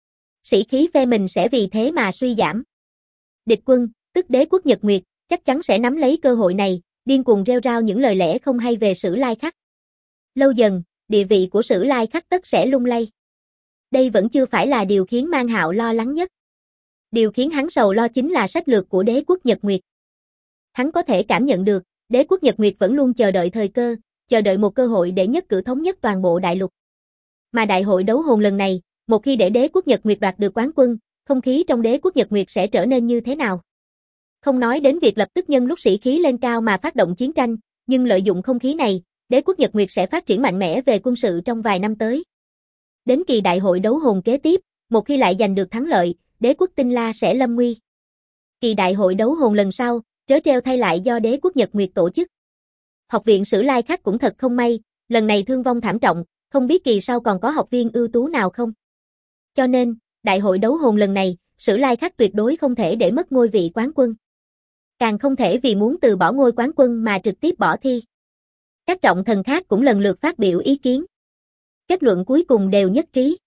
Sĩ khí phe mình sẽ vì thế mà suy giảm. Địch quân, tức đế quốc Nhật Nguyệt, chắc chắn sẽ nắm lấy cơ hội này, điên cuồng rêu rao những lời lẽ không hay về Sử Lai Khắc. Lâu dần, địa vị của Sử Lai Khắc tất sẽ lung lay. Đây vẫn chưa phải là điều khiến Mang Hạo lo lắng nhất. Điều khiến hắn sầu lo chính là sách lược của đế quốc Nhật Nguyệt. Hắn có thể cảm nhận được, đế quốc Nhật Nguyệt vẫn luôn chờ đợi thời cơ, chờ đợi một cơ hội để nhất cử thống nhất toàn bộ đại lục. Mà đại hội đấu hồn lần này, một khi để đế quốc Nhật Nguyệt đoạt được quán quân, không khí trong đế quốc Nhật Nguyệt sẽ trở nên như thế nào? Không nói đến việc lập tức nhân lúc sĩ khí lên cao mà phát động chiến tranh, nhưng lợi dụng không khí này, đế quốc Nhật Nguyệt sẽ phát triển mạnh mẽ về quân sự trong vài năm tới. Đến kỳ đại hội đấu hồn kế tiếp, một khi lại giành được thắng lợi, đế quốc Tinh La sẽ lâm nguy. Kỳ đại hội đấu hồn lần sau, trớ trêu thay lại do đế quốc Nhật Nguyệt tổ chức. Học viện Sử Lai Khắc cũng thật không may, lần này thương vong thảm trọng, không biết kỳ sau còn có học viên ưu tú nào không. Cho nên, đại hội đấu hồn lần này, Sử Lai Khắc tuyệt đối không thể để mất ngôi vị quán quân. Càng không thể vì muốn từ bỏ ngôi quán quân mà trực tiếp bỏ thi. Các trọng thần khác cũng lần lượt phát biểu ý kiến. Kết luận cuối cùng đều nhất trí.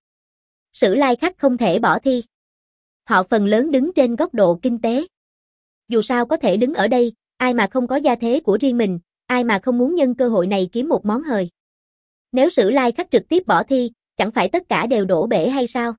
Sử Lai Khắc không thể bỏ thi. Họ phần lớn đứng trên góc độ kinh tế. Dù sao có thể đứng ở đây, ai mà không có gia thế của riêng mình, ai mà không muốn nhân cơ hội này kiếm một món hời. Nếu Sử Lai Khắc trực tiếp bỏ thi, chẳng phải tất cả đều đổ bể hay sao?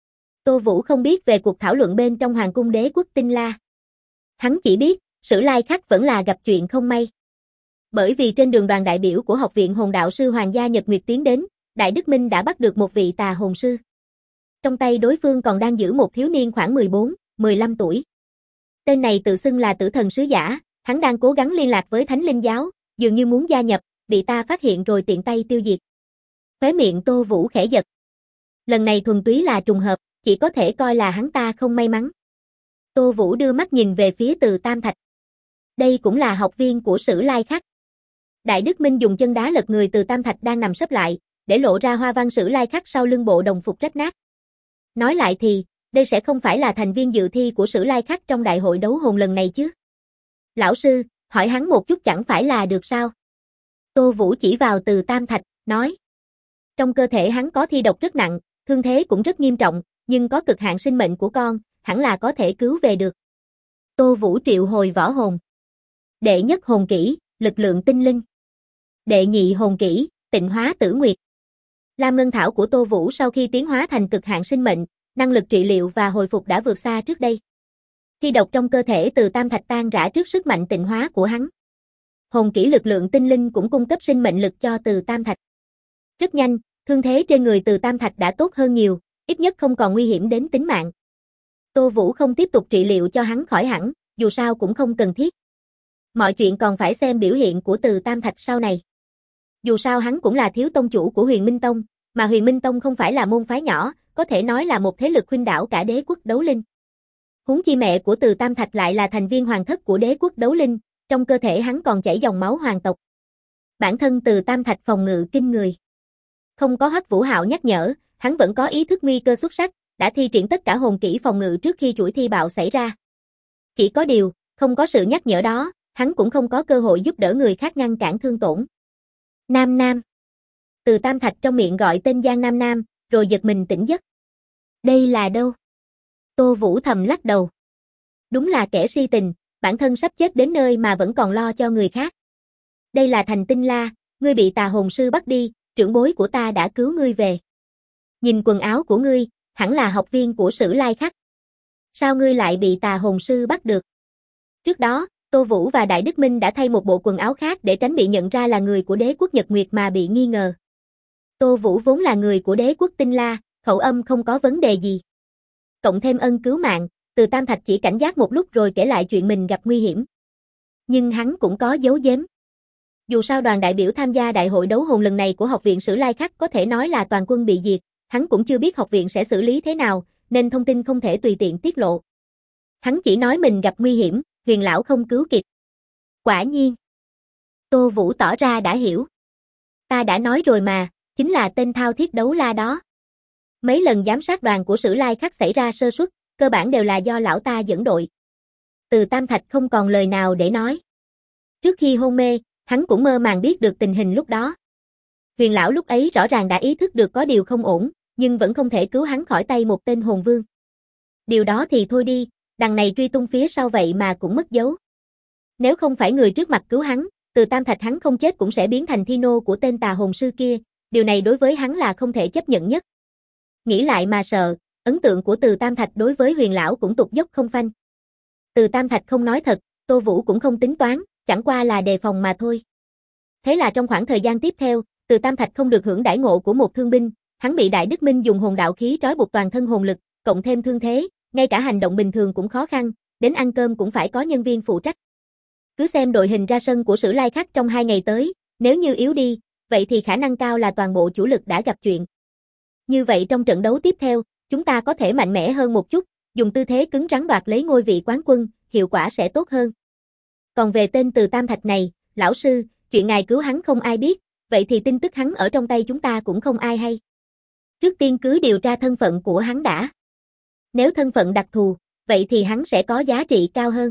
Tô Vũ không biết về cuộc thảo luận bên trong Hoàng cung đế quốc Tinh La. Hắn chỉ biết, Sử Lai Khắc vẫn là gặp chuyện không may. Bởi vì trên đường đoàn đại biểu của Học viện Hồn Đạo sư Hoàng gia Nhật Nguyệt tiến đến, Đại Đức Minh đã bắt được một vị tà hồn sư. Trong tay đối phương còn đang giữ một thiếu niên khoảng 14, 15 tuổi. Tên này tự xưng là Tử Thần Sứ Giả, hắn đang cố gắng liên lạc với Thánh Linh Giáo, dường như muốn gia nhập, bị ta phát hiện rồi tiện tay tiêu diệt. Khóe miệng Tô Vũ khẽ giật. Lần này thuần túy là trùng hợp, chỉ có thể coi là hắn ta không may mắn. Tô Vũ đưa mắt nhìn về phía Từ Tam Thạch. Đây cũng là học viên của Sử Lai Khắc. Đại Đức Minh dùng chân đá lật người Từ Tam Thạch đang nằm sấp lại, để lộ ra hoa văn Sử Lai Khắc sau lưng bộ đồng phục rách nát. Nói lại thì, đây sẽ không phải là thành viên dự thi của Sử Lai Khắc trong đại hội đấu hồn lần này chứ. Lão sư, hỏi hắn một chút chẳng phải là được sao? Tô Vũ chỉ vào Từ Tam Thạch, nói. Trong cơ thể hắn có thi độc rất nặng, thương thế cũng rất nghiêm trọng, nhưng có cực hạn sinh mệnh của con, hẳn là có thể cứu về được. Tô Vũ triệu hồi võ hồn. Đệ nhất hồn kỹ, lực lượng tinh linh. Đệ nhị hồn kỹ, tịnh hóa tử nguyệt. Lam Ngân Thảo của Tô Vũ sau khi tiến hóa thành cực hạn sinh mệnh, năng lực trị liệu và hồi phục đã vượt xa trước đây. Thi độc trong cơ thể Từ Tam Thạch tan rã trước sức mạnh tịnh hóa của hắn. Hồn kỹ lực lượng tinh linh cũng cung cấp sinh mệnh lực cho Từ Tam Thạch. Rất nhanh, thương thế trên người Từ Tam Thạch đã tốt hơn nhiều, ít nhất không còn nguy hiểm đến tính mạng. Tô Vũ không tiếp tục trị liệu cho hắn khỏi hẳn, dù sao cũng không cần thiết. Mọi chuyện còn phải xem biểu hiện của Từ Tam Thạch sau này. Dù sao hắn cũng là thiếu tông chủ của Huyền Minh Tông, mà Huyền Minh Tông không phải là môn phái nhỏ, có thể nói là một thế lực khuynh đảo cả đế quốc đấu linh. Huống chi mẹ của Từ Tam Thạch lại là thành viên hoàng thất của đế quốc đấu linh, trong cơ thể hắn còn chảy dòng máu hoàng tộc. Bản thân Từ Tam Thạch phòng ngự kinh người. Không có Hắc Vũ Hạo nhắc nhở, hắn vẫn có ý thức nguy cơ xuất sắc, đã thi triển tất cả hồn kỹ phòng ngự trước khi chuỗi thi bạo xảy ra. Chỉ có điều, không có sự nhắc nhở đó, hắn cũng không có cơ hội giúp đỡ người khác ngăn cản thương tổn. Nam Nam. Từ Tam Thạch trong miệng gọi tên Giang Nam Nam, rồi giật mình tỉnh giấc. Đây là đâu? Tô Vũ thầm lắc đầu. Đúng là kẻ si tình, bản thân sắp chết đến nơi mà vẫn còn lo cho người khác. Đây là thành Tinh La, ngươi bị tà hồn sư bắt đi, trưởng bối của ta đã cứu ngươi về. Nhìn quần áo của ngươi, hẳn là học viên của Sử Lai Khắc. Sao ngươi lại bị tà hồn sư bắt được? Trước đó, Tô Vũ và Đại Đức Minh đã thay một bộ quần áo khác để tránh bị nhận ra là người của đế quốc Nhật Nguyệt mà bị nghi ngờ. Tô Vũ vốn là người của đế quốc Tinh La, khẩu âm không có vấn đề gì. Cộng thêm ân cứu mạng, Từ Tam Thạch chỉ cảnh giác một lúc rồi kể lại chuyện mình gặp nguy hiểm. Nhưng hắn cũng có giấu giếm. Dù sao đoàn đại biểu tham gia đại hội đấu hồn lần này của học viện Sử Lai Khắc có thể nói là toàn quân bị diệt, hắn cũng chưa biết học viện sẽ xử lý thế nào, nên thông tin không thể tùy tiện tiết lộ. Hắn chỉ nói mình gặp nguy hiểm, Huyền lão không cứu kịp. Quả nhiên. Tô Vũ tỏ ra đã hiểu. Ta đã nói rồi mà, chính là tên thao thiết đấu la đó. Mấy lần giám sát đoàn của Sử Lai Khắc xảy ra sơ suất, cơ bản đều là do lão ta dẫn đội. Từ Tam Thạch không còn lời nào để nói. Trước khi hôn mê, hắn cũng mơ màng biết được tình hình lúc đó. Huyền lão lúc ấy rõ ràng đã ý thức được có điều không ổn, nhưng vẫn không thể cứu hắn khỏi tay một tên hồn vương. Điều đó thì thôi đi, đằng này truy tung phía sau vậy mà cũng mất dấu. Nếu không phải người trước mặt cứu hắn, Từ Tam Thạch hắn không chết cũng sẽ biến thành thi nô của tên tà hồn sư kia, điều này đối với hắn là không thể chấp nhận nhất. Nghĩ lại mà sợ, ấn tượng của Từ Tam Thạch đối với Huyền lão cũng tụt dốc không phanh. Từ Tam Thạch không nói thật, Tô Vũ cũng không tính toán, chẳng qua là đề phòng mà thôi. Thế là trong khoảng thời gian tiếp theo, Từ Tam Thạch không được hưởng đãi ngộ của một thương binh, hắn bị Đại Đức Minh dùng hồn đạo khí trói buộc toàn thân hồn lực, cộng thêm thương thế, ngay cả hành động bình thường cũng khó khăn, đến ăn cơm cũng phải có nhân viên phụ trách. Cứ xem đội hình ra sân của Sử Lai Khắc trong 2 ngày tới, nếu như yếu đi, vậy thì khả năng cao là toàn bộ chủ lực đã gặp chuyện. Như vậy trong trận đấu tiếp theo, chúng ta có thể mạnh mẽ hơn một chút, dùng tư thế cứng rắn đoạt lấy ngôi vị quán quân, hiệu quả sẽ tốt hơn. Còn về tên Từ Tam Thạch này, lão sư, chuyện ngài cứu hắn không ai biết, vậy thì tin tức hắn ở trong tay chúng ta cũng không ai hay. Trước tiên cứ điều tra thân phận của hắn đã. Nếu thân phận đặc thù, vậy thì hắn sẽ có giá trị cao hơn.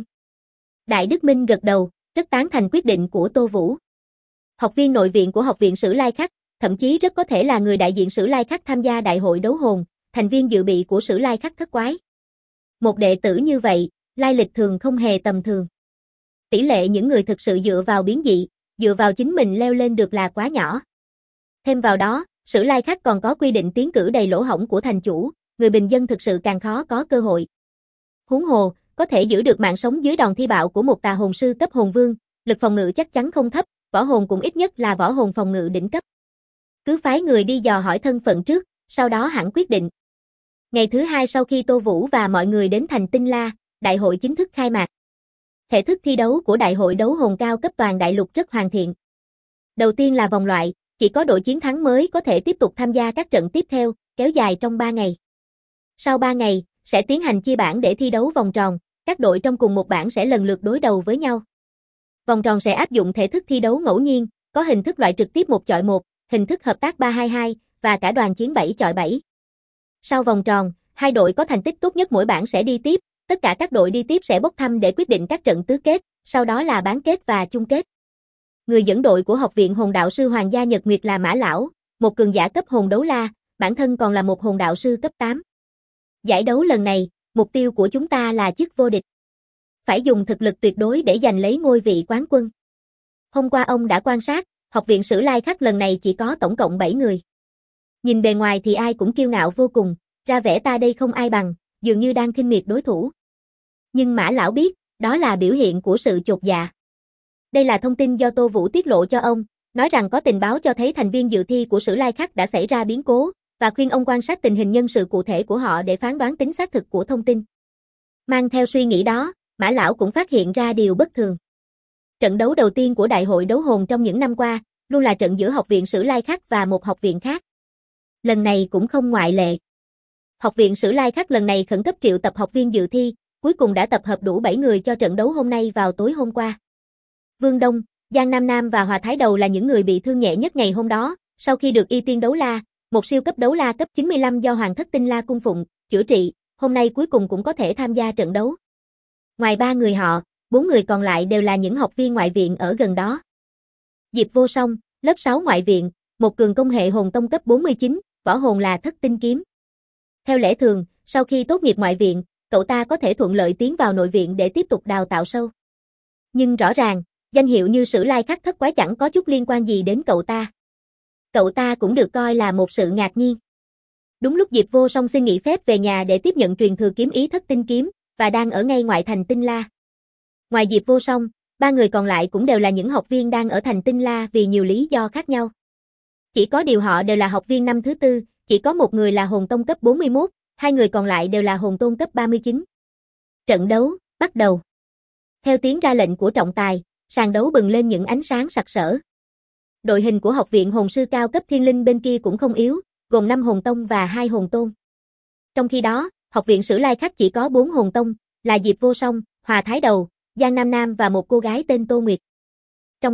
Đại Đức Minh gật đầu, rất tán thành quyết định của Tô Vũ. Học viên nội viện của Học viện Sử Lai Khắc, thậm chí rất có thể là người đại diện Sử Lai Khắc tham gia đại hội đấu hồn, thành viên dự bị của Sử Lai Khắc thất quái. Một đệ tử như vậy, lai lịch thường không hề tầm thường. Tỷ lệ những người thực sự dựa vào biến dị, dựa vào chính mình leo lên được là quá nhỏ. Thêm vào đó, Sử Lai Khắc còn có quy định tiến cử đầy lỗ hổng của thành chủ, người bình dân thực sự càng khó có cơ hội. Huống hồ, có thể giữ được mạng sống dưới đòn thi bạo của một tà hồn sư cấp hồn vương, lực phòng ngự chắc chắn không thấp, võ hồn cũng ít nhất là võ hồn phòng ngự đỉnh cấp. Cứ phái người đi dò hỏi thân phận trước, sau đó hẳn quyết định. Ngày thứ 2 sau khi Tô Vũ và mọi người đến thành Tinh La, đại hội chính thức khai mạc. Thể thức thi đấu của đại hội đấu hồn cao cấp toàn đại lục rất hoàn thiện. Đầu tiên là vòng loại, chỉ có đội chiến thắng mới có thể tiếp tục tham gia các trận tiếp theo, kéo dài trong 3 ngày. Sau 3 ngày, sẽ tiến hành chia bảng để thi đấu vòng tròn, các đội trong cùng một bảng sẽ lần lượt đối đầu với nhau. Vòng tròn sẽ áp dụng thể thức thi đấu ngẫu nhiên, có hình thức loại trực tiếp 1 chọi 1, hình thức hợp tác 3-2-2 và cả đoàn chiến 7 chọi 7. Sau vòng tròn, 2 đội có thành tích tốt nhất mỗi bảng sẽ đi tiếp, tất cả các đội đi tiếp sẽ bốc thăm để quyết định các trận tứ kết, sau đó là bán kết và chung kết. Người dẫn đội của Học viện Hồn đạo sư Hoàng gia Nhật Nguyệt là Mã Lão, một cường giả cấp hồn đấu la, bản thân còn là một hồn đạo sư cấp 8. Giải đấu lần này, mục tiêu của chúng ta là chức vô địch. Phải dùng thực lực tuyệt đối để giành lấy ngôi vị quán quân. Hôm qua ông đã quan sát, Học viện Sử Lai Khắc lần này chỉ có tổng cộng 7 người. Nhìn bề ngoài thì ai cũng kiêu ngạo vô cùng, ra vẻ ta đây không ai bằng, dường như đang khinh miệt đối thủ. Nhưng Mã Lão biết, đó là biểu hiện của sự chột dạ. Đây là thông tin do Tô Vũ tiết lộ cho ông, nói rằng có tình báo cho thấy thành viên dự thi của Sử Lai Khắc đã xảy ra biến cố, và khuyên ông quan sát tình hình nhân sự cụ thể của họ để phán đoán tính xác thực của thông tin. Mang theo suy nghĩ đó, Mã Lão cũng phát hiện ra điều bất thường. Trận đấu đầu tiên của Đại hội đấu hồn trong những năm qua, luôn là trận giữa Học viện Sử Lai Khắc và một học viện khác. Lần này cũng không ngoại lệ. Học viện Sử Lai Khắc lần này khẩn cấp triệu tập học viên dự thi, cuối cùng đã tập hợp đủ 7 người cho trận đấu hôm nay vào tối hôm qua. Vương Đông, Giang Nam Nam và Hòa Thái Đầu là những người bị thương nhẹ nhất ngày hôm đó, sau khi được Y Tiên Đấu La, một siêu cấp đấu la cấp 95 do Hoàng thất Tinh La cung phụng, chữa trị, hôm nay cuối cùng cũng có thể tham gia trận đấu. Ngoài 3 người họ, 4 người còn lại đều là những học viên ngoại viện ở gần đó. Diệp Vô Song, lớp 6 ngoại viện, một cường công hệ hồn tông cấp 49, võ hồn là Thất Tinh Kiếm. Theo lẽ thường, sau khi tốt nghiệp ngoại viện, cậu ta có thể thuận lợi tiến vào nội viện để tiếp tục đào tạo sâu. Nhưng rõ ràng, danh hiệu như Sử Lai Khắc thất quái chẳng có chút liên quan gì đến cậu ta. Cậu ta cũng được coi là một sự ngạc nhiên. Đúng lúc Diệp Vô Song xin nghỉ phép về nhà để tiếp nhận truyền thừa kiếm ý Thất Tinh Kiếm, và đang ở ngay ngoại thành Tinh La. Ngoài Diệp Vô Song, 3 người còn lại cũng đều là những học viên đang ở thành Tinh La vì nhiều lý do khác nhau. Chỉ có điều họ đều là học viên năm thứ 4, chỉ có một người là hồn tông cấp 41, 2 người còn lại đều là hồn tôn cấp 39. Trận đấu, bắt đầu. Theo tiếng ra lệnh của trọng tài, sàn đấu bừng lên những ánh sáng sặc sỡ. Đội hình của Học viện Hồn sư cao cấp Thiên Linh bên kia cũng không yếu, gồm 5 hồn tông và 2 hồn tôn. Trong khi đó, Học viện Sử Lai Khắc chỉ có 4 hồn tông, là Diệp Vô Song, Hòa Thái Đầu, Giang Nam Nam và một cô gái tên Tô Nguyệt. Trong đó,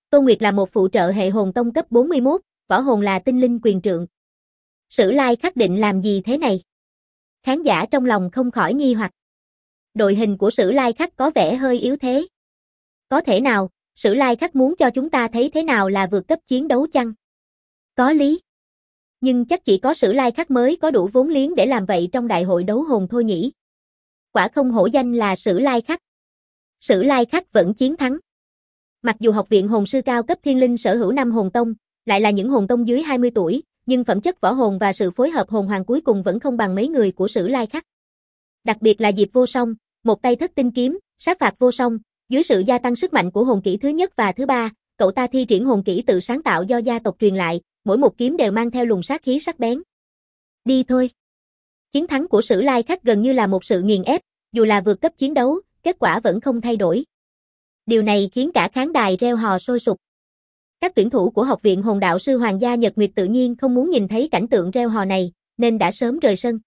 Tô Nguyệt là một phụ trợ hệ hồn tông cấp 41, võ hồn là tinh linh quyền trượng. Sử Lai Khắc định làm gì thế này? Khán giả trong lòng không khỏi nghi hoặc. Đội hình của Sử Lai Khắc có vẻ hơi yếu thế. Có thể nào, Sử Lai Khắc muốn cho chúng ta thấy thế nào là vượt cấp chiến đấu chăng? Có lý. Nhưng chắc chỉ có Sử Lai Khắc mới có đủ vốn liếng để làm vậy trong đại hội đấu hồn thôi nhỉ. Quả không hổ danh là Sử Lai Khắc. Sử Lai Khắc vẫn chiến thắng. Mặc dù học viện hồn sư cao cấp thiên linh sở hữu 5 hồn tông, lại là những hồn tông dưới 20 tuổi, nhưng phẩm chất võ hồn và sự phối hợp hồn hoàng cuối cùng vẫn không bằng mấy người của Sử Lai Khắc. Đặc biệt là Diệp Vô Song, một tay thất tinh kiếm, sát phạt vô song, dưới sự gia tăng sức mạnh của hồn kỹ thứ nhất và thứ ba, cậu ta thi triển hồn kỹ tự sáng tạo do gia tộc truyền lại, mỗi một kiếm đều mang theo luồng sát khí sắc bén. Đi thôi. Chiến thắng của Sử Lai Khắc gần như là một sự nghiền ép, dù là vượt cấp chiến đấu, kết quả vẫn không thay đổi. Điều này khiến cả khán đài reo hò sôi sục. Các tuyển thủ của Học viện Hồn Đạo sư Hoàng gia Nhật Nguyệt tự nhiên không muốn nhìn thấy cảnh tượng reo hò này, nên đã sớm rời sân.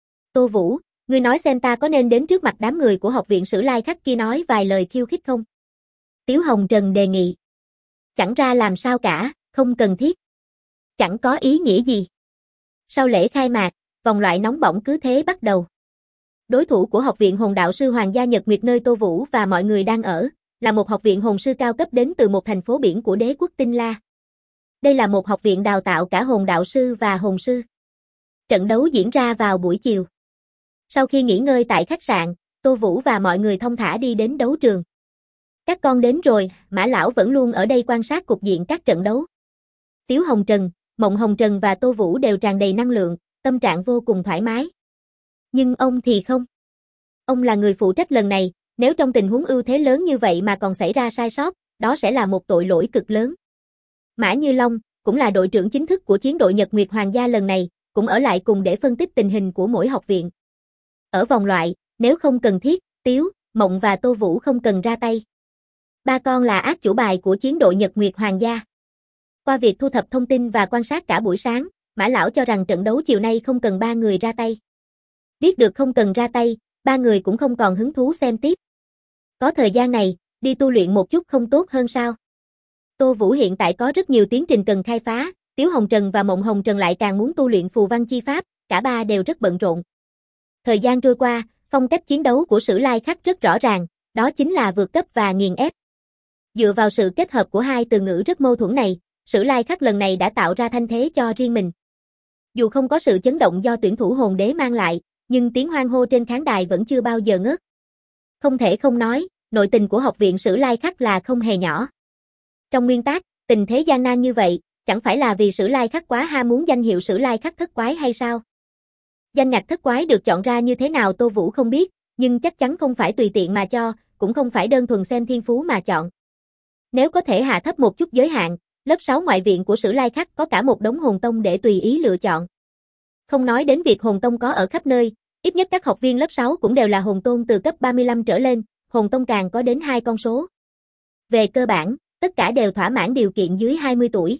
Tô Vũ, ngươi nói xem ta có nên đến trước mặt đám người của Học viện Sử Lai Khắc kia nói vài lời khiêu khích không? Tiếu Hồng Trần đề nghị. Chẳng ra làm sao cả, không cần thiết. Chẳng có ý nghĩa gì. Sau lễ khai mạc, vòng loại nóng bỏng cứ thế bắt đầu. Đối thủ của Học viện Hồn Đạo sư Hoàng gia Nhật Nguyệt nơi Tô Vũ và mọi người đang ở, là một học viện hồn sư cao cấp đến từ một thành phố biển của đế quốc Tinh La. Đây là một học viện đào tạo cả hồn đạo sư và hồn sư. Trận đấu diễn ra vào buổi chiều. Sau khi nghỉ ngơi tại khách sạn, Tô Vũ và mọi người thong thả đi đến đấu trường. Các con đến rồi, Mã Lão vẫn luôn ở đây quan sát cục diện các trận đấu. Tiếu Hồng Trần, Mộng Hồng Trần và Tô Vũ đều tràn đầy năng lượng, tâm trạng vô cùng thoải mái. Nhưng ông thì không. Ông là người phụ trách lần này, nếu trong tình huống ưu thế lớn như vậy mà còn xảy ra sai sót, đó sẽ là một tội lỗi cực lớn. Mã Như Long, cũng là đội trưởng chính thức của chiến đội Nhật Nguyệt Hoàng gia lần này, cũng ở lại cùng để phân tích tình hình của mỗi học viện. Ở vòng loại, nếu không cần thiết, Tiếu, Mộng và Tô Vũ không cần ra tay. Ba con là ác chủ bài của chiến đội Nhật Nguyệt Hoàng gia. Qua việc thu thập thông tin và quan sát cả buổi sáng, Mã Lão cho rằng trận đấu chiều nay không cần ba người ra tay. Biết được không cần ra tay, ba người cũng không còn hứng thú xem tiếp. Có thời gian này, đi tu luyện một chút không tốt hơn sao? Tô Vũ hiện tại có rất nhiều tiến trình cần khai phá, Tiếu Hồng Trần và Mộng Hồng Trần lại càng muốn tu luyện phù văn chi pháp, cả ba đều rất bận rộn. Thời gian trôi qua, phong cách chiến đấu của Sử Lai Khắc rất rõ ràng, đó chính là vượt cấp và nghiền ép. Dựa vào sự kết hợp của hai từ ngữ rất mâu thuẫn này, Sử Lai Khắc lần này đã tạo ra thanh thế cho riêng mình. Dù không có sự chấn động do tuyển thủ hồn đế mang lại, nhưng tiếng hoan hô trên khán đài vẫn chưa bao giờ ngớt. Không thể không nói, nội tình của học viện Sử Lai Khắc là không hề nhỏ. Trong nguyên tắc, tình thế gian nan như vậy, chẳng phải là vì Sử Lai Khắc quá ham muốn danh hiệu Sử Lai Khắc thất quái hay sao? Danh ngạch thất quái được chọn ra như thế nào Tô Vũ không biết, nhưng chắc chắn không phải tùy tiện mà cho, cũng không phải đơn thuần xem thiên phú mà chọn. Nếu có thể hạ thấp một chút giới hạn, lớp 6 ngoại viện của Sử Lai Khắc có cả một đống hồn tông để tùy ý lựa chọn. Không nói đến việc hồn tông có ở khắp nơi, ít nhất các học viên lớp 6 cũng đều là hồn tôn từ cấp 35 trở lên, hồn tông càng có đến 2 con số. Về cơ bản, tất cả đều thỏa mãn điều kiện dưới 20 tuổi.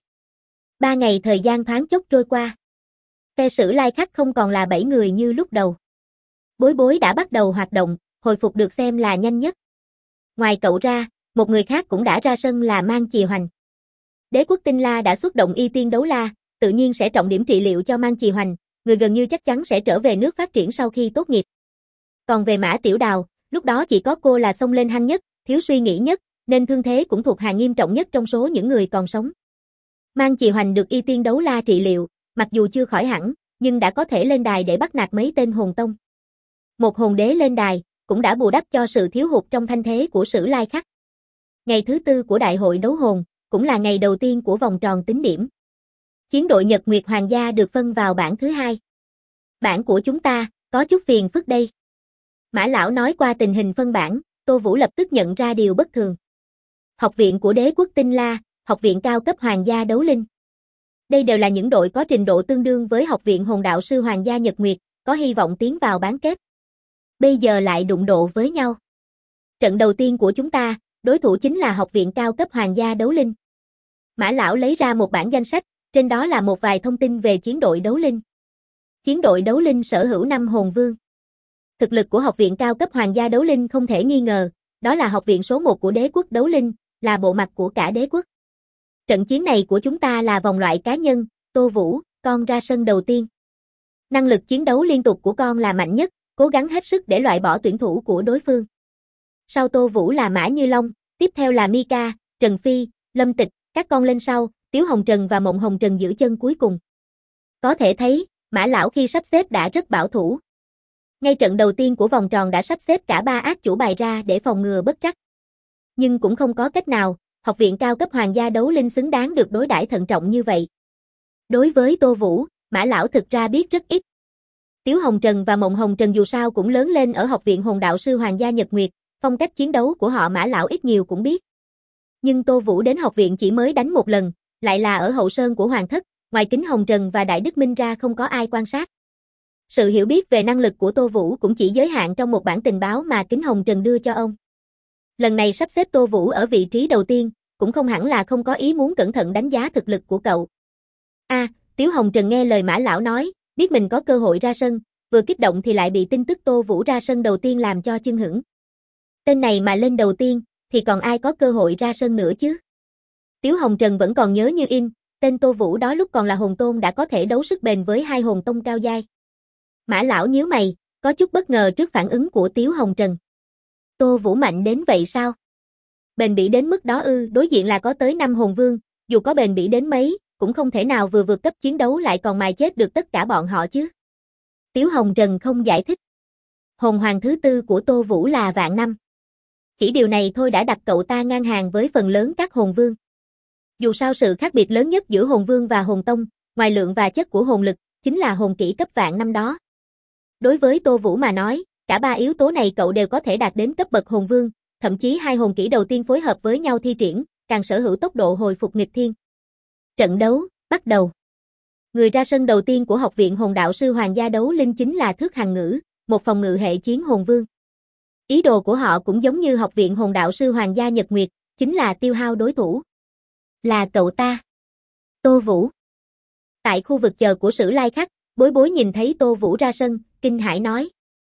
3 ngày thời gian thoáng chốc trôi qua. Phe Sử Lai Khắc không còn là 7 người như lúc đầu. Bối Bối đã bắt đầu hoạt động, hồi phục được xem là nhanh nhất. Ngoài cậu ra, một người khác cũng đã ra sân là Mang Chì Hoành. Đế quốc Tinh La đã xuất động y tiên đấu la, tự nhiên sẽ trọng điểm trị liệu cho Mang Chì Hoành, người gần như chắc chắn sẽ trở về nước phát triển sau khi tốt nghiệp. Còn về Mã Tiểu Đào, lúc đó chỉ có cô là xông lên hăng nhất, thiếu suy nghĩ nhất, nên thương thế cũng thuộc hàng nghiêm trọng nhất trong số những người còn sống. Mang Chì Hoành được y tiên đấu la trị liệu, mặc dù chưa khỏi hẳn, nhưng đã có thể lên đài để bắt nạt mấy tên hồn tông. Một hồn đế lên đài, cũng đã bù đắp cho sự thiếu hụt trong thanh thế của Sử Lai Khắc. Ngày thứ tư của đại hội đấu hồn, cũng là ngày đầu tiên của vòng tròn tính điểm. Chiến đội Nhật Nguyệt Hoàng gia được phân vào bảng thứ hai. Bảng của chúng ta, có chút phiền phức đây. Mã Lão nói qua tình hình phân bảng, Tô Vũ lập tức nhận ra điều bất thường. Học viện của đế quốc Tinh La, học viện cao cấp Hoàng gia đấu linh. Đây đều là những đội có trình độ tương đương với học viện hồn đạo sư Hoàng gia Nhật Nguyệt, có hy vọng tiến vào bán kết. Bây giờ lại đụng độ với nhau. Trận đầu tiên của chúng ta, đối thủ chính là học viện cao cấp Hoàng gia đấu linh. Mã Lão lấy ra một bản danh sách, trên đó là một vài thông tin về chiến đội đấu linh. Chiến đội đấu linh sở hữu 5 hồn vương. Thực lực của học viện cao cấp Hoàng gia đấu linh không thể nghi ngờ, đó là học viện số 1 của đế quốc đấu linh, là bộ mặt của cả đế quốc. Trận chiến này của chúng ta là vòng loại cá nhân, Tô Vũ, con ra sân đầu tiên. Năng lực chiến đấu liên tục của con là mạnh nhất, cố gắng hết sức để loại bỏ tuyển thủ của đối phương. Sau Tô Vũ là Mã Như Long, tiếp theo là Mika, Trần Phi, Lâm Tịch, các con lên sau, Tiếu Hồng Trần và Mộng Hồng Trần giữ chân cuối cùng. Có thể thấy, Mã Lão khi sắp xếp đã rất bảo thủ. Ngay trận đầu tiên của vòng tròn đã sắp xếp cả 3 ác chủ bài ra để phòng ngừa bất trắc. Nhưng cũng không có cách nào, học viện cao cấp Hoàng gia đấu linh xứng đáng được đối đãi thận trọng như vậy. Đối với Tô Vũ, Mã Lão thực ra biết rất ít. Tiếu Hồng Trần và Mộng Hồng Trần dù sao cũng lớn lên ở học viện Hồn Đạo sư Hoàng gia Nhật Nguyệt, phong cách chiến đấu của họ Mã Lão ít nhiều cũng biết. Nhưng Tô Vũ đến học viện chỉ mới đánh một lần, lại là ở hậu sơn của Hoàng thất, ngoài Kính Hồng Trần và Đại Đức Minh ra không có ai quan sát. Sự hiểu biết về năng lực của Tô Vũ cũng chỉ giới hạn trong một bản tình báo mà Kính Hồng Trần đưa cho ông. Lần này sắp xếp Tô Vũ ở vị trí đầu tiên, cũng không hẳn là không có ý muốn cẩn thận đánh giá thực lực của cậu. Tiếu Hồng Trần nghe lời Mã Lão nói, biết mình có cơ hội ra sân, vừa kích động thì lại bị tin tức Tô Vũ ra sân đầu tiên làm cho chưng hửng. Tên này mà lên đầu tiên, thì còn ai có cơ hội ra sân nữa chứ? Tiếu Hồng Trần vẫn còn nhớ như in, tên Tô Vũ đó lúc còn là hồn tôn đã có thể đấu sức bền với 2 hồn tông cao giai. Mã Lão nhíu mày, có chút bất ngờ trước phản ứng của Tiếu Hồng Trần. Tô Vũ mạnh đến vậy sao? Bền bỉ đến mức đó ư? Đối diện là có tới 5 hồn vương, dù có bền bỉ đến mấy, cũng không thể nào vừa vượt cấp chiến đấu lại còn mài chết được tất cả bọn họ chứ. Tiếu Hồng Trần không giải thích. Hồn hoàng thứ 4 của Tô Vũ là vạn năm. Chỉ điều này thôi đã đặt cậu ta ngang hàng với phần lớn các hồn vương. Dù sao sự khác biệt lớn nhất giữa hồn vương và hồn tông, ngoài lượng và chất của hồn lực, chính là hồn kỹ cấp vạn năm đó. Đối với Tô Vũ mà nói, cả 3 yếu tố này cậu đều có thể đạt đến cấp bậc hồn vương, thậm chí 2 hồn kỹ đầu tiên phối hợp với nhau thi triển, càng sở hữu tốc độ hồi phục nghịch thiên. Trận đấu, bắt đầu. Người ra sân đầu tiên của học viện Hồn Đạo sư Hoàng gia đấu linh chính là Thước Hằng Ngữ, một phòng ngự hệ chiến hồn vương. Ý đồ của họ cũng giống như học viện Hồn Đạo sư Hoàng gia Nhật Nguyệt, chính là tiêu hao đối thủ. Là cậu ta. Tô Vũ. Tại khu vực chờ của Sử Lai Khắc, Bối Bối nhìn thấy Tô Vũ ra sân, kinh hãi nói.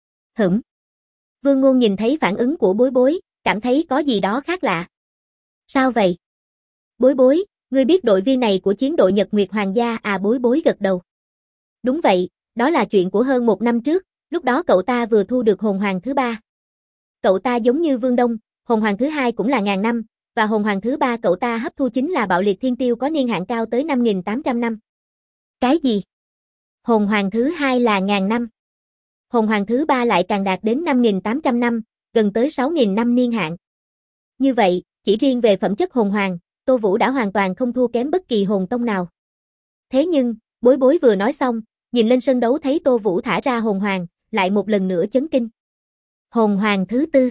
Vương Ngôn nhìn thấy phản ứng của Bối Bối, cảm thấy có gì đó khác lạ. Sao vậy? Bối Bối, ngươi biết đội viên này của chiến đội Nhật Nguyệt Hoàng gia à? Bối Bối gật đầu. Đúng vậy, đó là chuyện của hơn 1 năm trước, lúc đó cậu ta vừa thu được hồn hoàng thứ 3. Cậu ta giống như Vương Đông, hồn hoàng thứ 2 cũng là ngàn năm, và hồn hoàng thứ 3 cậu ta hấp thu chính là bạo liệt thiên tiêu có niên hạn cao tới 5.800 năm. Cái gì? Hồn hoàng thứ 2 là ngàn năm. Hồn hoàng thứ 3 lại càng đạt đến 5.800 năm, gần tới 6.000 năm niên hạn. Như vậy, chỉ riêng về phẩm chất hồn hoàng, Tô Vũ đã hoàn toàn không thua kém bất kỳ hồn tông nào. Thế nhưng, Bối Bối vừa nói xong, nhìn lên sân đấu thấy Tô Vũ thả ra hồn hoàng, lại một lần nữa chấn kinh. Hồn hoàng thứ 4.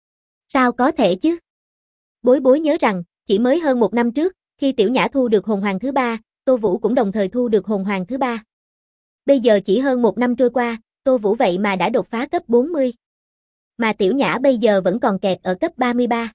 Sao có thể chứ? Bối Bối nhớ rằng, chỉ mới hơn 1 năm trước, khi Tiểu Nhã thu được hồn hoàng thứ 3, Tô Vũ cũng đồng thời thu được hồn hoàng thứ 3. Bây giờ chỉ hơn 1 năm trôi qua, Tô Vũ vậy mà đã đột phá cấp 40. Mà Tiểu Nhã bây giờ vẫn còn kẹt ở cấp 33.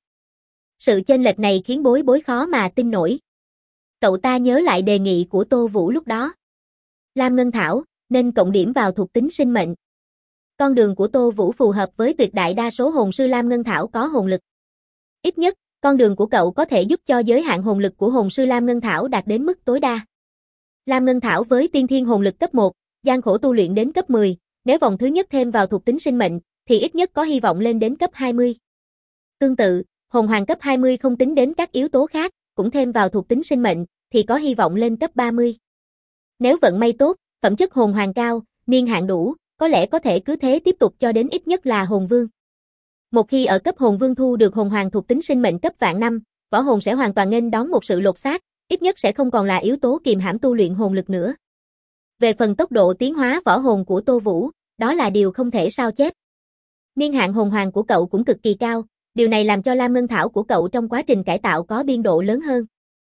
Sự chênh lệch này khiến Bối Bối khó mà tin nổi. Cậu ta nhớ lại đề nghị của Tô Vũ lúc đó. Lam Ngân Thảo, nên cộng điểm vào thuộc tính sinh mệnh. Con đường của Tô Vũ phù hợp với tuyệt đại đa số hồn sư Lam Ngân Thảo có hồn lực. Ít nhất, con đường của cậu có thể giúp cho giới hạn hồn lực của hồn sư Lam Ngân Thảo đạt đến mức tối đa. Lam Ngân Thảo với tiên thiên hồn lực cấp 1, gian khổ tu luyện đến cấp 10, nếu vòng thứ nhất thêm vào thuộc tính sinh mệnh, thì ít nhất có hy vọng lên đến cấp 20. Tương tự, hồn hoàng cấp 20 không tính đến các yếu tố khác, cũng thêm vào thuộc tính sinh mệnh, thì có hy vọng lên cấp 30. Nếu vận may tốt, phẩm chất hồn hoàng cao, niên hạn đủ, có lẽ có thể cứ thế tiếp tục cho đến ít nhất là hồn vương. Một khi ở cấp hồn vương thu được hồn hoàng thuộc tính sinh mệnh cấp vạn năm, võ hồn sẽ hoàn toàn nghênh đón một sự lột xác, ít nhất sẽ không còn là yếu tố kìm hãm tu luyện hồn lực nữa. Về phần tốc độ tiến hóa võ hồn của Tô Vũ, đó là điều không thể sao chép. Niên hạn hồn hoàng của cậu cũng cực kỳ cao, điều này làm cho Lam Ngân Thảo của cậu trong quá trình cải tạo có biên độ lớn hơn.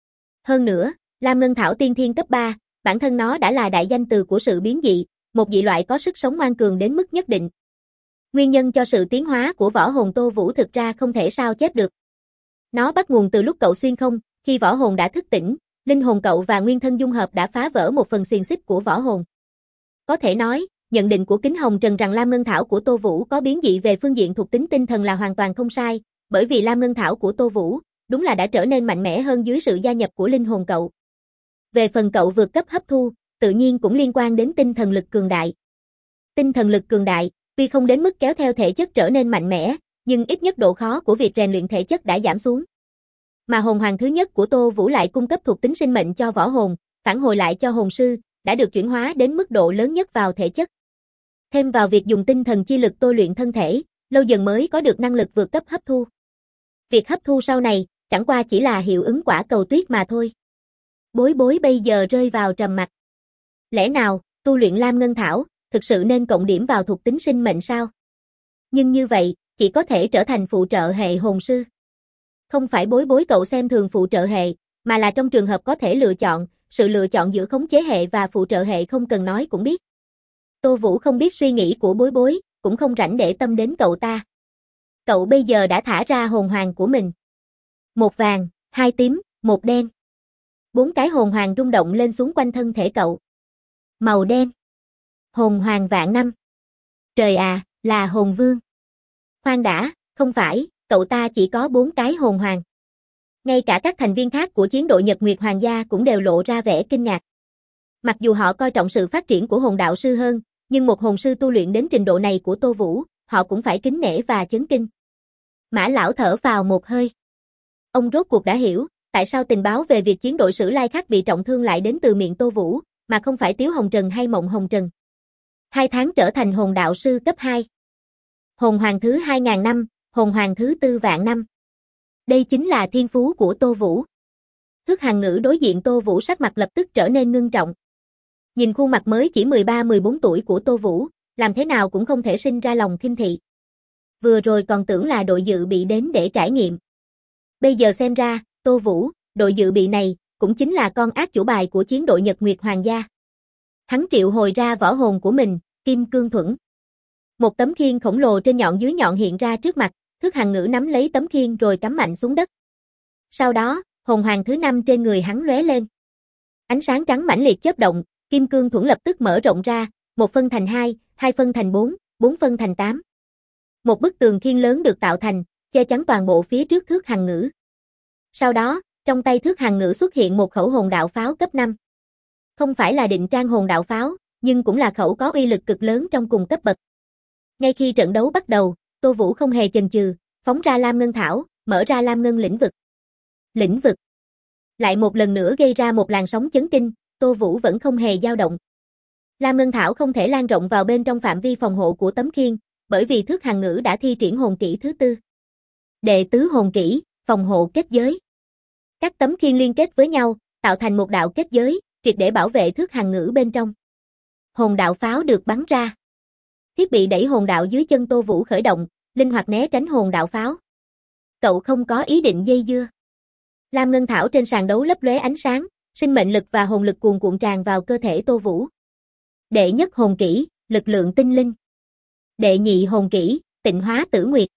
Hơn nữa, Lam Ngân Thảo tiên thiên cấp 3, bản thân nó đã là đại danh từ của sự biến dị, một dị loại có sức sống ngoan cường đến mức nhất định. Nguyên nhân cho sự tiến hóa của võ hồn Tô Vũ thực ra không thể sao chép được. Nó bắt nguồn từ lúc cậu xuyên không, khi võ hồn đã thức tỉnh, linh hồn cậu và nguyên thân dung hợp đã phá vỡ một phần xiềng xích của võ hồn. Có thể nói, nhận định của Kính Hồng Trần rằng Lam Ngân Thảo của Tô Vũ có biến dị về phương diện thuộc tính tinh thần là hoàn toàn không sai, bởi vì Lam Ngân Thảo của Tô Vũ, đúng là đã trở nên mạnh mẽ hơn dưới sự gia nhập của linh hồn cậu. Về phần cậu vượt cấp hấp thu, tự nhiên cũng liên quan đến tinh thần lực cường đại. Tinh thần lực cường đại, tuy không đến mức kéo theo thể chất trở nên mạnh mẽ, nhưng ít nhất độ khó của việc rèn luyện thể chất đã giảm xuống. Mà hồn hoàng thứ nhất của Tô Vũ lại cung cấp thuộc tính sinh mệnh cho võ hồn, phản hồi lại cho hồn sư, đã được chuyển hóa đến mức độ lớn nhất vào thể chất. Thêm vào việc dùng tinh thần chi lực tôi luyện thân thể, lâu dần mới có được năng lực vượt cấp hấp thu. Việc hấp thu sau này, chẳng qua chỉ là hiệu ứng quả cầu tuyết mà thôi. Bối bối bây giờ rơi vào trầm mặc. Lẽ nào, tu luyện Lam Ngân Thảo, thực sự nên cộng điểm vào thuộc tính sinh mệnh sao? Nhưng như vậy, chỉ có thể trở thành phụ trợ hệ hồn sư. Không phải bối bối cậu xem thường phụ trợ hệ, mà là trong trường hợp có thể lựa chọn, sự lựa chọn giữa khống chế hệ và phụ trợ hệ không cần nói cũng biết. Tô Vũ không biết suy nghĩ của bối bối, cũng không rảnh để tâm đến cậu ta. Cậu bây giờ đã thả ra hồn hoàng của mình. Một vàng, hai tím, một đen. 4 cái hồn hoàng rung động lên xuống quanh thân thể cậu. Màu đen. Hồn hoàng vạn năm. Trời à, là hồn vương. Khoan đã, không phải, cậu ta chỉ có 4 cái hồn hoàng. Ngay cả các thành viên khác của chiến đội Nhật Nguyệt Hoàng gia cũng đều lộ ra vẻ kinh ngạc. Mặc dù họ coi trọng sự phát triển của hồn đạo sư hơn, nhưng một hồn sư tu luyện đến trình độ này của Tô Vũ, họ cũng phải kính nể và chấn kinh. Mã lão thở vào một hơi. Ông rốt cuộc đã hiểu, tại sao tình báo về việc chiến đội Sử Lai Khắc bị trọng thương lại đến từ miệng Tô Vũ, mà không phải Tiếu Hồng Trần hay Mộng Hồng Trần. 2 tháng trở thành hồn đạo sư cấp 2. Hồn hoàng thứ 2000 năm, hồn hoàng thứ 4 vạn năm. Đây chính là thiên phú của Tô Vũ. Thước Hàn Ngữ đối diện Tô Vũ sắc mặt lập tức trở nên ngưng trọng. Nhìn khuôn mặt mới chỉ 13-14 tuổi của Tô Vũ, làm thế nào cũng không thể sinh ra lòng khinh thị. Vừa rồi còn tưởng là đội dự bị đến để trải nghiệm. Bây giờ xem ra, Tô Vũ, đội dự bị này, cũng chính là con ác chủ bài của chiến đội Nhật Nguyệt Hoàng gia. Hắn triệu hồi ra võ hồn của mình, Kim Cương Thuẫn. Một tấm khiên khổng lồ trên nhọn dưới nhọn hiện ra trước mặt, Thước Hàn Ngữ nắm lấy tấm khiên rồi cắm mạnh xuống đất. Sau đó, hồn hoàng thứ 5 trên người hắn lóe lên. Ánh sáng trắng mãnh liệt chớp động, Kim Cương Thuẫn lập tức mở rộng ra, 1 phân thành 2, 2 phân thành 4, 4 phân thành 8. Một bức tường khiên lớn được tạo thành, che chắn toàn bộ phía trước Thước Hàn Ngữ. Sau đó, trong tay Thước Hàn Ngữ xuất hiện một khẩu hồn đạo pháo cấp 5. Không phải là định trang hồn đạo pháo, nhưng cũng là khẩu có uy lực cực lớn trong cùng cấp bậc. Ngay khi trận đấu bắt đầu, Tô Vũ không hề chần chừ, phóng ra Lam Ngân Thảo, mở ra Lam Ngân lĩnh vực. Lĩnh vực. Lại một lần nữa gây ra một làn sóng chấn kinh, Tô Vũ vẫn không hề dao động. Lam Ngân Thảo không thể lan rộng vào bên trong phạm vi phòng hộ của tấm khiên, bởi vì Thước Hàn Ngữ đã thi triển hồn kỹ thứ 4. Đệ tứ hồn kỹ, phòng hộ kết giới. Các tấm khiên liên kết với nhau, tạo thành một đạo kết giới, triệt để bảo vệ Thước Hàn Ngữ bên trong. Hồn đạo pháo được bắn ra. Thiết bị đẩy hồn đạo dưới chân Tô Vũ khởi động, linh hoạt né tránh hồn đạo pháo. Cậu không có ý định dây dưa. Lam Ngân Thảo trên sàn đấu lấp lóe ánh sáng, sinh mệnh lực và hồn lực cuồn cuộn tràn vào cơ thể Tô Vũ. Đệ nhất hồn kỹ, lực lượng tinh linh. Đệ nhị hồn kỹ, tịnh hóa tử nguyệt.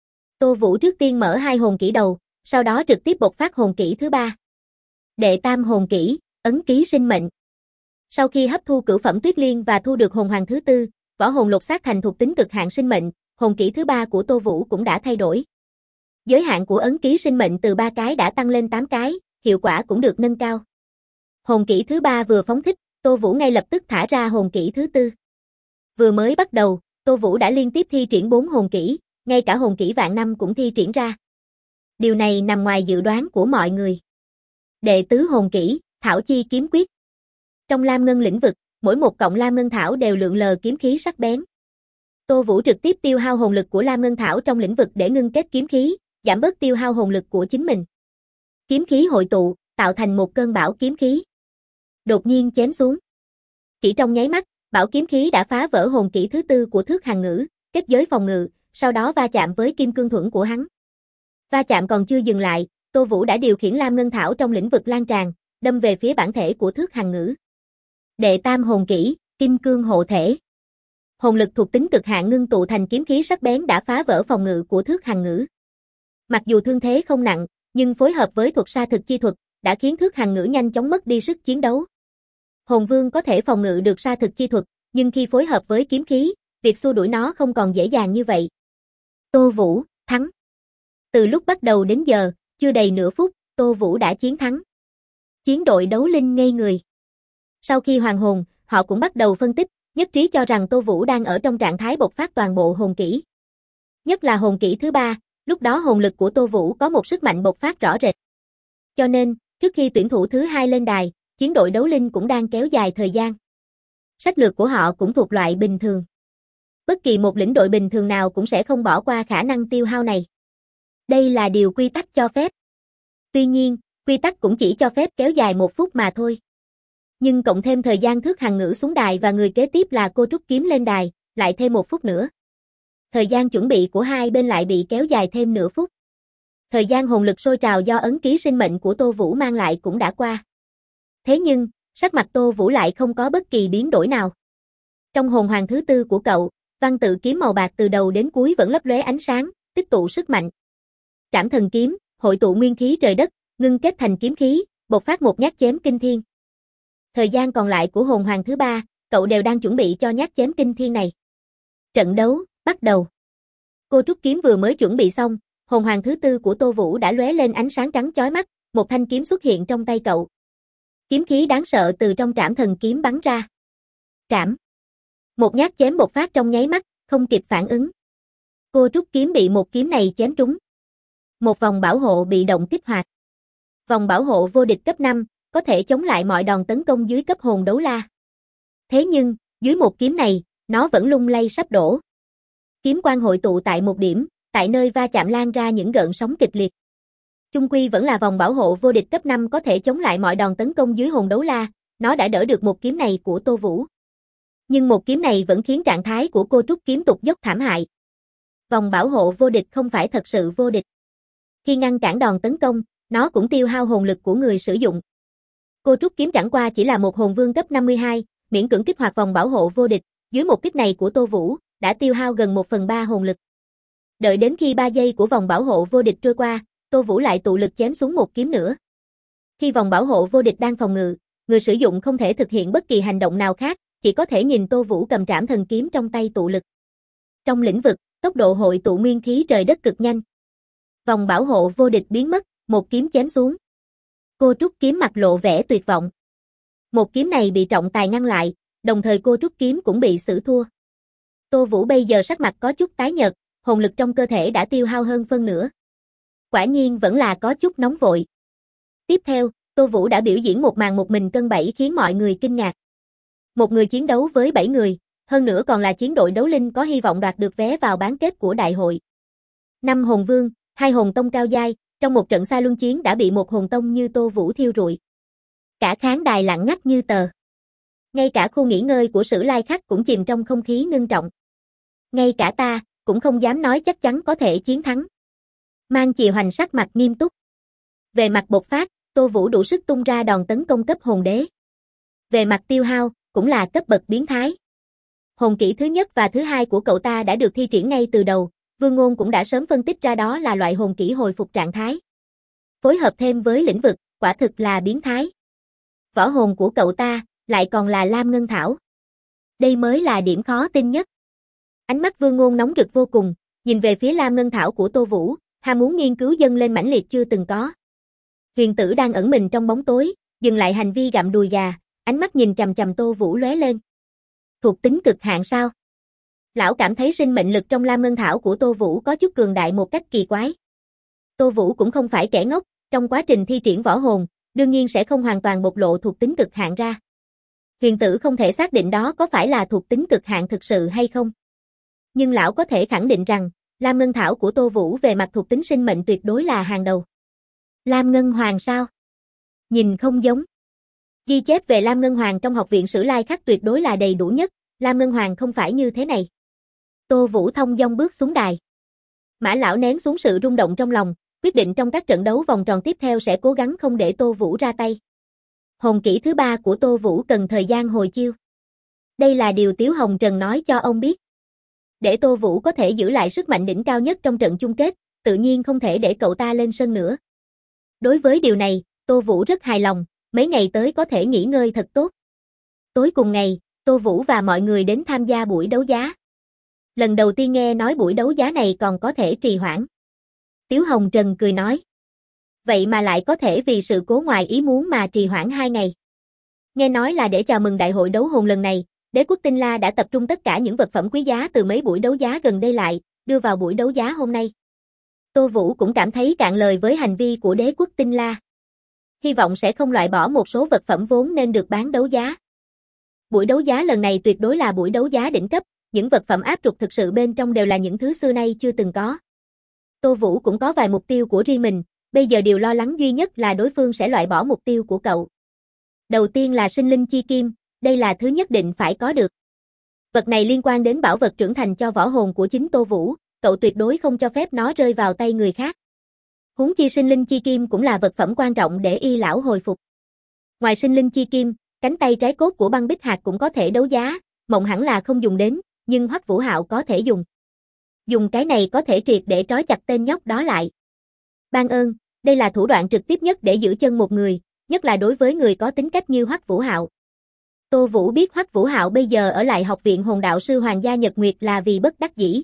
Tô Vũ trước tiên mở 2 hồn kỹ đầu, sau đó trực tiếp bộc phát hồn kỹ thứ 3. Đệ tam hồn kỹ, ấn ký sinh mệnh. Sau khi hấp thu cửu phẩm tuyết liên và thu được hồn hoàng thứ 4, võ hồn lột xác thành thuộc tính cực hạn sinh mệnh, hồn kỹ thứ 3 của Tô Vũ cũng đã thay đổi. Giới hạn của ấn ký sinh mệnh từ 3 cái đã tăng lên 8 cái, hiệu quả cũng được nâng cao. Hồn kỹ thứ 3 vừa phóng thích, Tô Vũ ngay lập tức thả ra hồn kỹ thứ 4. Vừa mới bắt đầu, Tô Vũ đã liên tiếp thi triển 4 hồn kỹ, ngay cả hồn kỹ vạn năm cũng thi triển ra. Điều này nằm ngoài dự đoán của mọi người. Đệ tứ hồn kỹ, Thảo Chi kiếm quyết. Trong Lam Ngân lĩnh vực, mỗi một cọng Lam Ngân Thảo đều lượn lờ kiếm khí sắc bén. Tô Vũ trực tiếp tiêu hao hồn lực của Lam Ngân Thảo trong lĩnh vực để ngưng kết kiếm khí, giảm bớt tiêu hao hồn lực của chính mình. Kiếm khí hội tụ, tạo thành một cơn bão kiếm khí. Đột nhiên chém xuống. Chỉ trong nháy mắt, bão kiếm khí đã phá vỡ hồn kỹ thứ 4 của Thước Hàn Ngữ, kết giới phòng ngự, sau đó va chạm với Kim Cương Thuẫn của hắn. Va chạm còn chưa dừng lại, Tô Vũ đã điều khiển Lam Ngân Thảo trong lĩnh vực lan tràn, đâm về phía bản thể của Thước Hàn Ngữ. Đệ tam hồn kỹ, Kim Cương hộ thể. Hồn lực thuộc tính cực hạn ngưng tụ thành kiếm khí sắc bén đã phá vỡ phòng ngự của Thước Hàn Ngữ. Mặc dù thương thế không nặng, nhưng phối hợp với thuật sa thực chi thuật, đã khiến Thước Hàn Ngữ nhanh chóng mất đi sức chiến đấu. Hồn vương có thể phòng ngự được sa thực chi thuật, nhưng khi phối hợp với kiếm khí, việc xua đuổi nó không còn dễ dàng như vậy. Tô Vũ, thắng. Từ lúc bắt đầu đến giờ, chưa đầy nửa phút, Tô Vũ đã chiến thắng. Chiến đội đấu linh ngây người. Sau khi hoàn hồn, họ cũng bắt đầu phân tích, nhất trí cho rằng Tô Vũ đang ở trong trạng thái bộc phát toàn bộ hồn kỹ. Nhất là hồn kỹ thứ 3, lúc đó hồn lực của Tô Vũ có một sức mạnh bộc phát rõ rệt. Cho nên, trước khi tuyển thủ thứ 2 lên đài, chiến đội đấu linh cũng đang kéo dài thời gian. Sách lược của họ cũng thuộc loại bình thường. Bất kỳ một lĩnh đội bình thường nào cũng sẽ không bỏ qua khả năng tiêu hao này. Đây là điều quy tắc cho phép. Tuy nhiên, quy tắc cũng chỉ cho phép kéo dài 1 phút mà thôi. Nhưng cộng thêm thời gian Thước Hằng Ngữ xuống đài và người kế tiếp là cô Trúc Kiếm lên đài, lại thêm 1 phút nữa. Thời gian chuẩn bị của hai bên lại bị kéo dài thêm nửa phút. Thời gian hồn lực sôi trào do ấn ký sinh mệnh của Tô Vũ mang lại cũng đã qua. Thế nhưng, sắc mặt Tô Vũ lại không có bất kỳ biến đổi nào. Trong hồn hoàng thứ 4 của cậu, văn tự kiếm màu bạc từ đầu đến cuối vẫn lấp lóe ánh sáng, tích tụ sức mạnh. Trảm thần kiếm, hội tụ nguyên khí trời đất, ngưng kết thành kiếm khí, bộc phát một nhát chém kinh thiên. Thời gian còn lại của hồn hoàng thứ 3, cậu đều đang chuẩn bị cho nhát chém kinh thiên này. Trận đấu, bắt đầu. Cô Trúc Kiếm vừa mới chuẩn bị xong, hồn hoàng thứ 4 của Tô Vũ đã lóe lên ánh sáng trắng chói mắt, một thanh kiếm xuất hiện trong tay cậu. Kiếm khí đáng sợ từ trong trảm thần kiếm bắn ra. Trảm. Một nhát chém bộc phát trong nháy mắt, không kịp phản ứng. Cô Trúc Kiếm bị một kiếm này chém trúng. Một vòng bảo hộ bị động kích hoạt. Vòng bảo hộ vô địch cấp 5, có thể chống lại mọi đòn tấn công dưới cấp hồn đấu la. Thế nhưng, dưới một kiếm này, nó vẫn lung lay sắp đổ. Kiếm quang hội tụ tại một điểm, tại nơi va chạm lan ra những gợn sóng kịch liệt. Chung quy vẫn là vòng bảo hộ vô địch cấp 5 có thể chống lại mọi đòn tấn công dưới hồn đấu la, nó đã đỡ được một kiếm này của Tô Vũ. Nhưng một kiếm này vẫn khiến trạng thái của cô Trúc Kiếm tụt dốc thảm hại. Vòng bảo hộ vô địch không phải thật sự vô địch. Khi ngăn cản đòn tấn công, nó cũng tiêu hao hồn lực của người sử dụng. Cô Trúc Kiếm chẳng qua chỉ là một hồn vương cấp 52, miễn cưỡng kích hoạt vòng bảo hộ vô địch, dưới một kích này của Tô Vũ, đã tiêu hao gần 1/3 hồn lực. Đợi đến khi 3 giây của vòng bảo hộ vô địch trôi qua, Tô Vũ lại tụ lực chém xuống một kiếm nữa. Khi vòng bảo hộ vô địch đang phòng ngự, người sử dụng không thể thực hiện bất kỳ hành động nào khác, chỉ có thể nhìn Tô Vũ cầm trảm thần kiếm trong tay tụ lực. Trong lĩnh vực, tốc độ hội tụ nguyên khí trời đất cực nhanh. Vòng bảo hộ vô địch biến mất, một kiếm chém xuống. Cô Trúc Kiếm mặt lộ vẻ tuyệt vọng. Một kiếm này bị trọng tài ngăn lại, đồng thời cô Trúc Kiếm cũng bị xử thua. Tô Vũ bây giờ sắc mặt có chút tái nhợt, hồn lực trong cơ thể đã tiêu hao hơn phân nửa. Quả nhiên vẫn là có chút nóng vội. Tiếp theo, Tô Vũ đã biểu diễn một màn một mình cân bẫy khiến mọi người kinh ngạc. Một người chiến đấu với 7 người, hơn nữa còn là chiến đội đấu linh có hy vọng đoạt được vé vào bán kết của đại hội. 5 hồn vương, 2 hồn tông cao giai, trong một trận xa luân chiến đã bị một hồn tông như Tô Vũ thiêu rụi. Cả khán đài lặng ngắt như tờ. Ngay cả khu nghỉ ngơi của Sử Lai Khắc cũng chìm trong không khí ngưng trọng. Ngay cả ta, cũng không dám nói chắc chắn có thể chiến thắng. Mang Chì Hoành sắc mặt nghiêm túc. Về mặt bộc phát, Tô Vũ đủ sức tung ra đòn tấn công cấp hồn đế. Về mặt tiêu hao, cũng là cấp bậc biến thái. Hồn kỹ thứ nhất và thứ hai của cậu ta đã được thi triển ngay từ đầu, Vương Ngôn cũng đã sớm phân tích ra đó là loại hồn kỹ hồi phục trạng thái. Phối hợp thêm với lĩnh vực, quả thực là biến thái. Võ hồn của cậu ta, lại còn là Lam Ngân Thảo. Đây mới là điểm khó tin nhất. Ánh mắt Vương Ngôn nóng rực vô cùng, nhìn về phía Lam Ngân Thảo của Tô Vũ, ham muốn nghiên cứu dâng lên mãnh liệt chưa từng có. Huyền Tử đang ẩn mình trong bóng tối, dừng lại hành vi gặm đùi gà, ánh mắt nhìn chằm chằm Tô Vũ lóe lên. Thuộc tính cực hạn sao? Lão cảm thấy sinh mệnh lực trong Lam Ngân Thảo của Tô Vũ có chút cường đại một cách kỳ quái. Tô Vũ cũng không phải kẻ ngốc, trong quá trình thi triển võ hồn, đương nhiên sẽ không hoàn toàn bộc lộ thuộc tính cực hạn ra. Huyền Tử không thể xác định đó có phải là thuộc tính cực hạn thực sự hay không. Nhưng lão có thể khẳng định rằng, Lam Ngân Thảo của Tô Vũ về mặt thuộc tính sinh mệnh tuyệt đối là hàng đầu. Lam Ngân Hoàng sao? Nhìn không giống. Ghi chép về Lam Ngân Hoàng trong học viện Sử Lai Khắc tuyệt đối là đầy đủ nhất, Lam Ngân Hoàng không phải như thế này. Tô Vũ thông dong bước xuống đài. Mã lão nén xuống sự rung động trong lòng, quyết định trong các trận đấu vòng tròn tiếp theo sẽ cố gắng không để Tô Vũ ra tay. Hồn kỹ thứ 3 của Tô Vũ cần thời gian hồi chiêu. Đây là điều Tiếu Hồng Trần nói cho ông biết. Để Tô Vũ có thể giữ lại sức mạnh đỉnh cao nhất trong trận chung kết, tự nhiên không thể để cậu ta lên sân nữa. Đối với điều này, Tô Vũ rất hài lòng, mấy ngày tới có thể nghỉ ngơi thật tốt. Tối cùng ngày, Tô Vũ và mọi người đến tham gia buổi đấu giá. Lần đầu tiên nghe nói buổi đấu giá này còn có thể trì hoãn. Tiếu Hồng Trần cười nói. Vậy mà lại có thể vì sự cố ngoài ý muốn mà trì hoãn 2 ngày. Nghe nói là để chào mừng đại hội đấu hồn lần này, Đế quốc Tinh La đã tập trung tất cả những vật phẩm quý giá từ mấy buổi đấu giá gần đây lại, đưa vào buổi đấu giá hôm nay. Tô Vũ cũng cảm thấy cạn lời với hành vi của Đế quốc Tinh La. Hy vọng sẽ không loại bỏ một số vật phẩm vốn nên được bán đấu giá. Buổi đấu giá lần này tuyệt đối là buổi đấu giá đỉnh cấp, những vật phẩm áp trục thực sự bên trong đều là những thứ xưa nay chưa từng có. Tô Vũ cũng có vài mục tiêu của riêng mình, bây giờ điều lo lắng duy nhất là đối phương sẽ loại bỏ mục tiêu của cậu. Đầu tiên là sinh linh chi kim, đây là thứ nhất định phải có được. Vật này liên quan đến bảo vật trưởng thành cho võ hồn của chính Tô Vũ, cậu tuyệt đối không cho phép nó rơi vào tay người khác. Huống chi sinh linh chi kim cũng là vật phẩm quan trọng để y lão hồi phục. Ngoài sinh linh chi kim, cánh tay trái cốt của băng bích hạt cũng có thể đấu giá, mộng hẳn là không dùng đến, nhưng Hoắc Vũ Hạo có thể dùng. Dùng cái này có thể triệt để trói chặt tên nhóc đó lại. Ban ơn, đây là thủ đoạn trực tiếp nhất để giữ chân một người, nhất là đối với người có tính cách như Hoắc Vũ Hạo. Tô Vũ biết Hoắc Vũ Hạo bây giờ ở lại học viện hồn đạo sư Hoàng gia Nhật Nguyệt là vì bất đắc dĩ.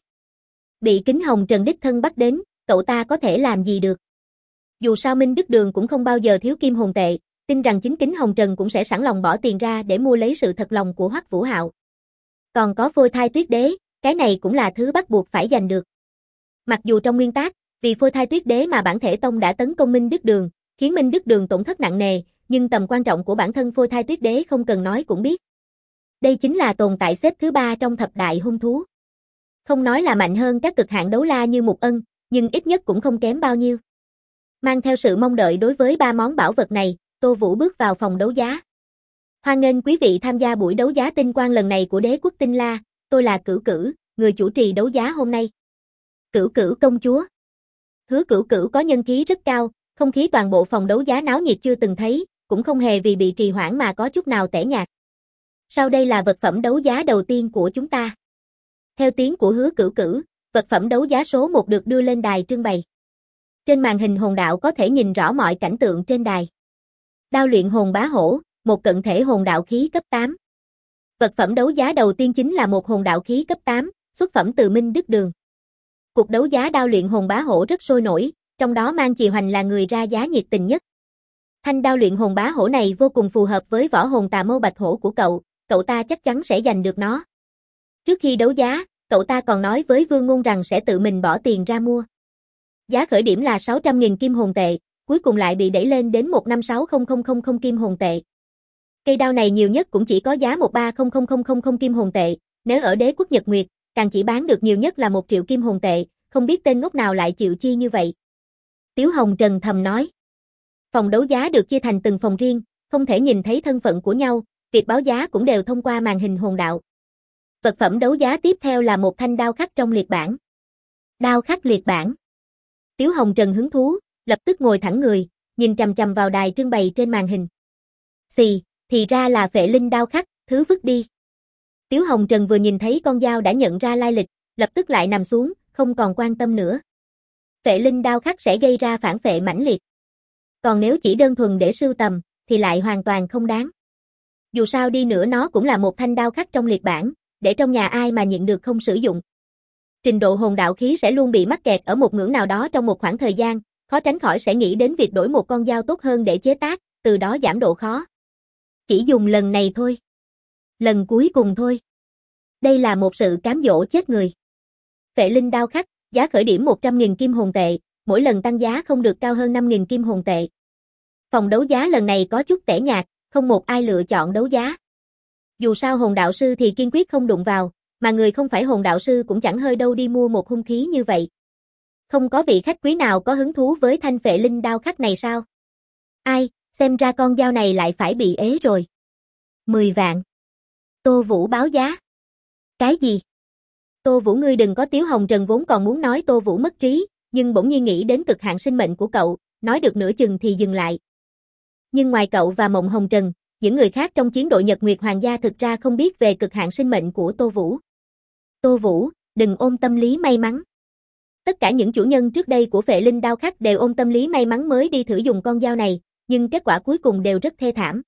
Bị Kính Hồng Trần đích thân bắt đến, cậu ta có thể làm gì được. Dù sao Minh Đức Đường cũng không bao giờ thiếu kim hồn tệ, tin rằng chính Kính Hồng Trần cũng sẽ sẵn lòng bỏ tiền ra để mua lấy sự thật lòng của Hoắc Vũ Hạo. Còn có phôi thai tuyết đế, cái này cũng là thứ bắt buộc phải giành được. Mặc dù trong nguyên tắc, vì phôi thai tuyết đế mà bản thể tông đã tấn công Minh Đức Đường, khiến Minh Đức Đường tổn thất nặng nề, nhưng tầm quan trọng của bản thân phôi thai tuyết đế không cần nói cũng biết. Đây chính là tồn tại xếp thứ 3 trong thập đại hung thú. Không nói là mạnh hơn các cực hạn đấu la như Mục Ân, nhưng ít nhất cũng không kém bao nhiêu. Mang theo sự mong đợi đối với 3 món bảo vật này, Tô Vũ bước vào phòng đấu giá. Hoan nghênh quý vị tham gia buổi đấu giá tinh quang lần này của Đế quốc Tinh La, tôi là Cửu Cửu, người chủ trì đấu giá hôm nay. Cửu Cửu công chúa. Hứa Cửu Cửu có nhân khí rất cao, không khí toàn bộ phòng đấu giá náo nhiệt chưa từng thấy, cũng không hề vì bị trì hoãn mà có chút nào tẻ nhạt. Sau đây là vật phẩm đấu giá đầu tiên của chúng ta. Theo tiếng của Hứa Cửu Cửu, vật phẩm đấu giá số 1 được đưa lên đài trưng bày. Trên màn hình hồn đạo có thể nhìn rõ mọi cảnh tượng trên đài. Đao luyện hồn bá hổ, một cận thể hồn đạo khí cấp 8. Vật phẩm đấu giá đầu tiên chính là một hồn đạo khí cấp 8, xuất phẩm từ Minh Đức Đường. Cuộc đấu giá đao luyện hồn bá hổ rất sôi nổi, trong đó Mang Trì Hoành là người ra giá nhiệt tình nhất. Thanh đao luyện hồn bá hổ này vô cùng phù hợp với võ hồn tà mâu bạch hổ của cậu ta chắc chắn sẽ giành được nó. Trước khi đấu giá, cậu ta còn nói với Vương Ngôn rằng sẽ tự mình bỏ tiền ra mua. Giá khởi điểm là 600.000 kim hồn tệ, cuối cùng lại bị đẩy lên đến 156.000 kim hồn tệ. Cây đao này nhiều nhất cũng chỉ có giá 130.000 kim hồn tệ, nếu ở Đế quốc Nhật Nguyệt, càng chỉ bán được nhiều nhất là 1 triệu kim hồn tệ, không biết tên ngốc nào lại chịu chi như vậy. Tiếu Hồng Trần thầm nói. Phòng đấu giá được chia thành từng phòng riêng, không thể nhìn thấy thân phận của nhau, việc báo giá cũng đều thông qua màn hình hồn đạo. Vật phẩm đấu giá tiếp theo là một thanh đao khắc trong liệt bản. Đao khắc liệt bản. Tiếu Hồng Trần hứng thú, lập tức ngồi thẳng người, nhìn chằm chằm vào đài trưng bày trên màn hình. Xì, thì ra là phệ linh đao khắc, thứ vứt đi. Tiếu Hồng Trần vừa nhìn thấy con dao đã nhận ra lai lịch, lập tức lại nằm xuống, không còn quan tâm nữa. Phệ linh đao khắc sẽ gây ra phản phệ mãnh liệt. Còn nếu chỉ đơn thuần để sưu tầm, thì lại hoàn toàn không đáng. Dù sao đi nữa nó cũng là một thanh đao khắc trong liệt bản, để trong nhà ai mà nhịn được không sử dụng. Trình độ hồn đạo khí sẽ luôn bị mắc kẹt ở một ngưỡng nào đó trong một khoảng thời gian, khó tránh khỏi sẽ nghĩ đến việc đổi một con dao tốt hơn để chế tác, từ đó giảm độ khó. Chỉ dùng lần này thôi. Lần cuối cùng thôi. Đây là một sự cám dỗ chết người. Phệ linh đao khắc, giá khởi điểm 100.000 kim hồn tệ, mỗi lần tăng giá không được cao hơn 5.000 kim hồn tệ. Phòng đấu giá lần này có chút tẻ nhạt, không một ai lựa chọn đấu giá. Dù sao hồn đạo sư thì kiên quyết không đụng vào, mà người không phải hồn đạo sư cũng chẳng hơi đâu đi mua một hung khí như vậy. Không có vị khách quý nào có hứng thú với thanh phệ linh đao khắc này sao? Ai, xem ra con dao này lại phải bị ế rồi. 10 vạn. Tô Vũ báo giá. Cái gì? Tô Vũ ngươi đừng có. Tiếu Hồng Trần vốn còn muốn nói Tô Vũ mất trí, nhưng bỗng nhiên nghĩ đến cực hạn sinh mệnh của cậu, nói được nửa chừng thì dừng lại. Nhưng ngoài cậu và Mộng Hồng Trần, những người khác trong chiến đội Nhật Nguyệt Hoàng gia thực ra không biết về cực hạn sinh mệnh của Tô Vũ. Tô Vũ, đừng ôm tâm lý may mắn. Tất cả những chủ nhân trước đây của phệ linh đao khắc đều ôm tâm lý may mắn mới đi thử dùng con dao này, nhưng kết quả cuối cùng đều rất thê thảm.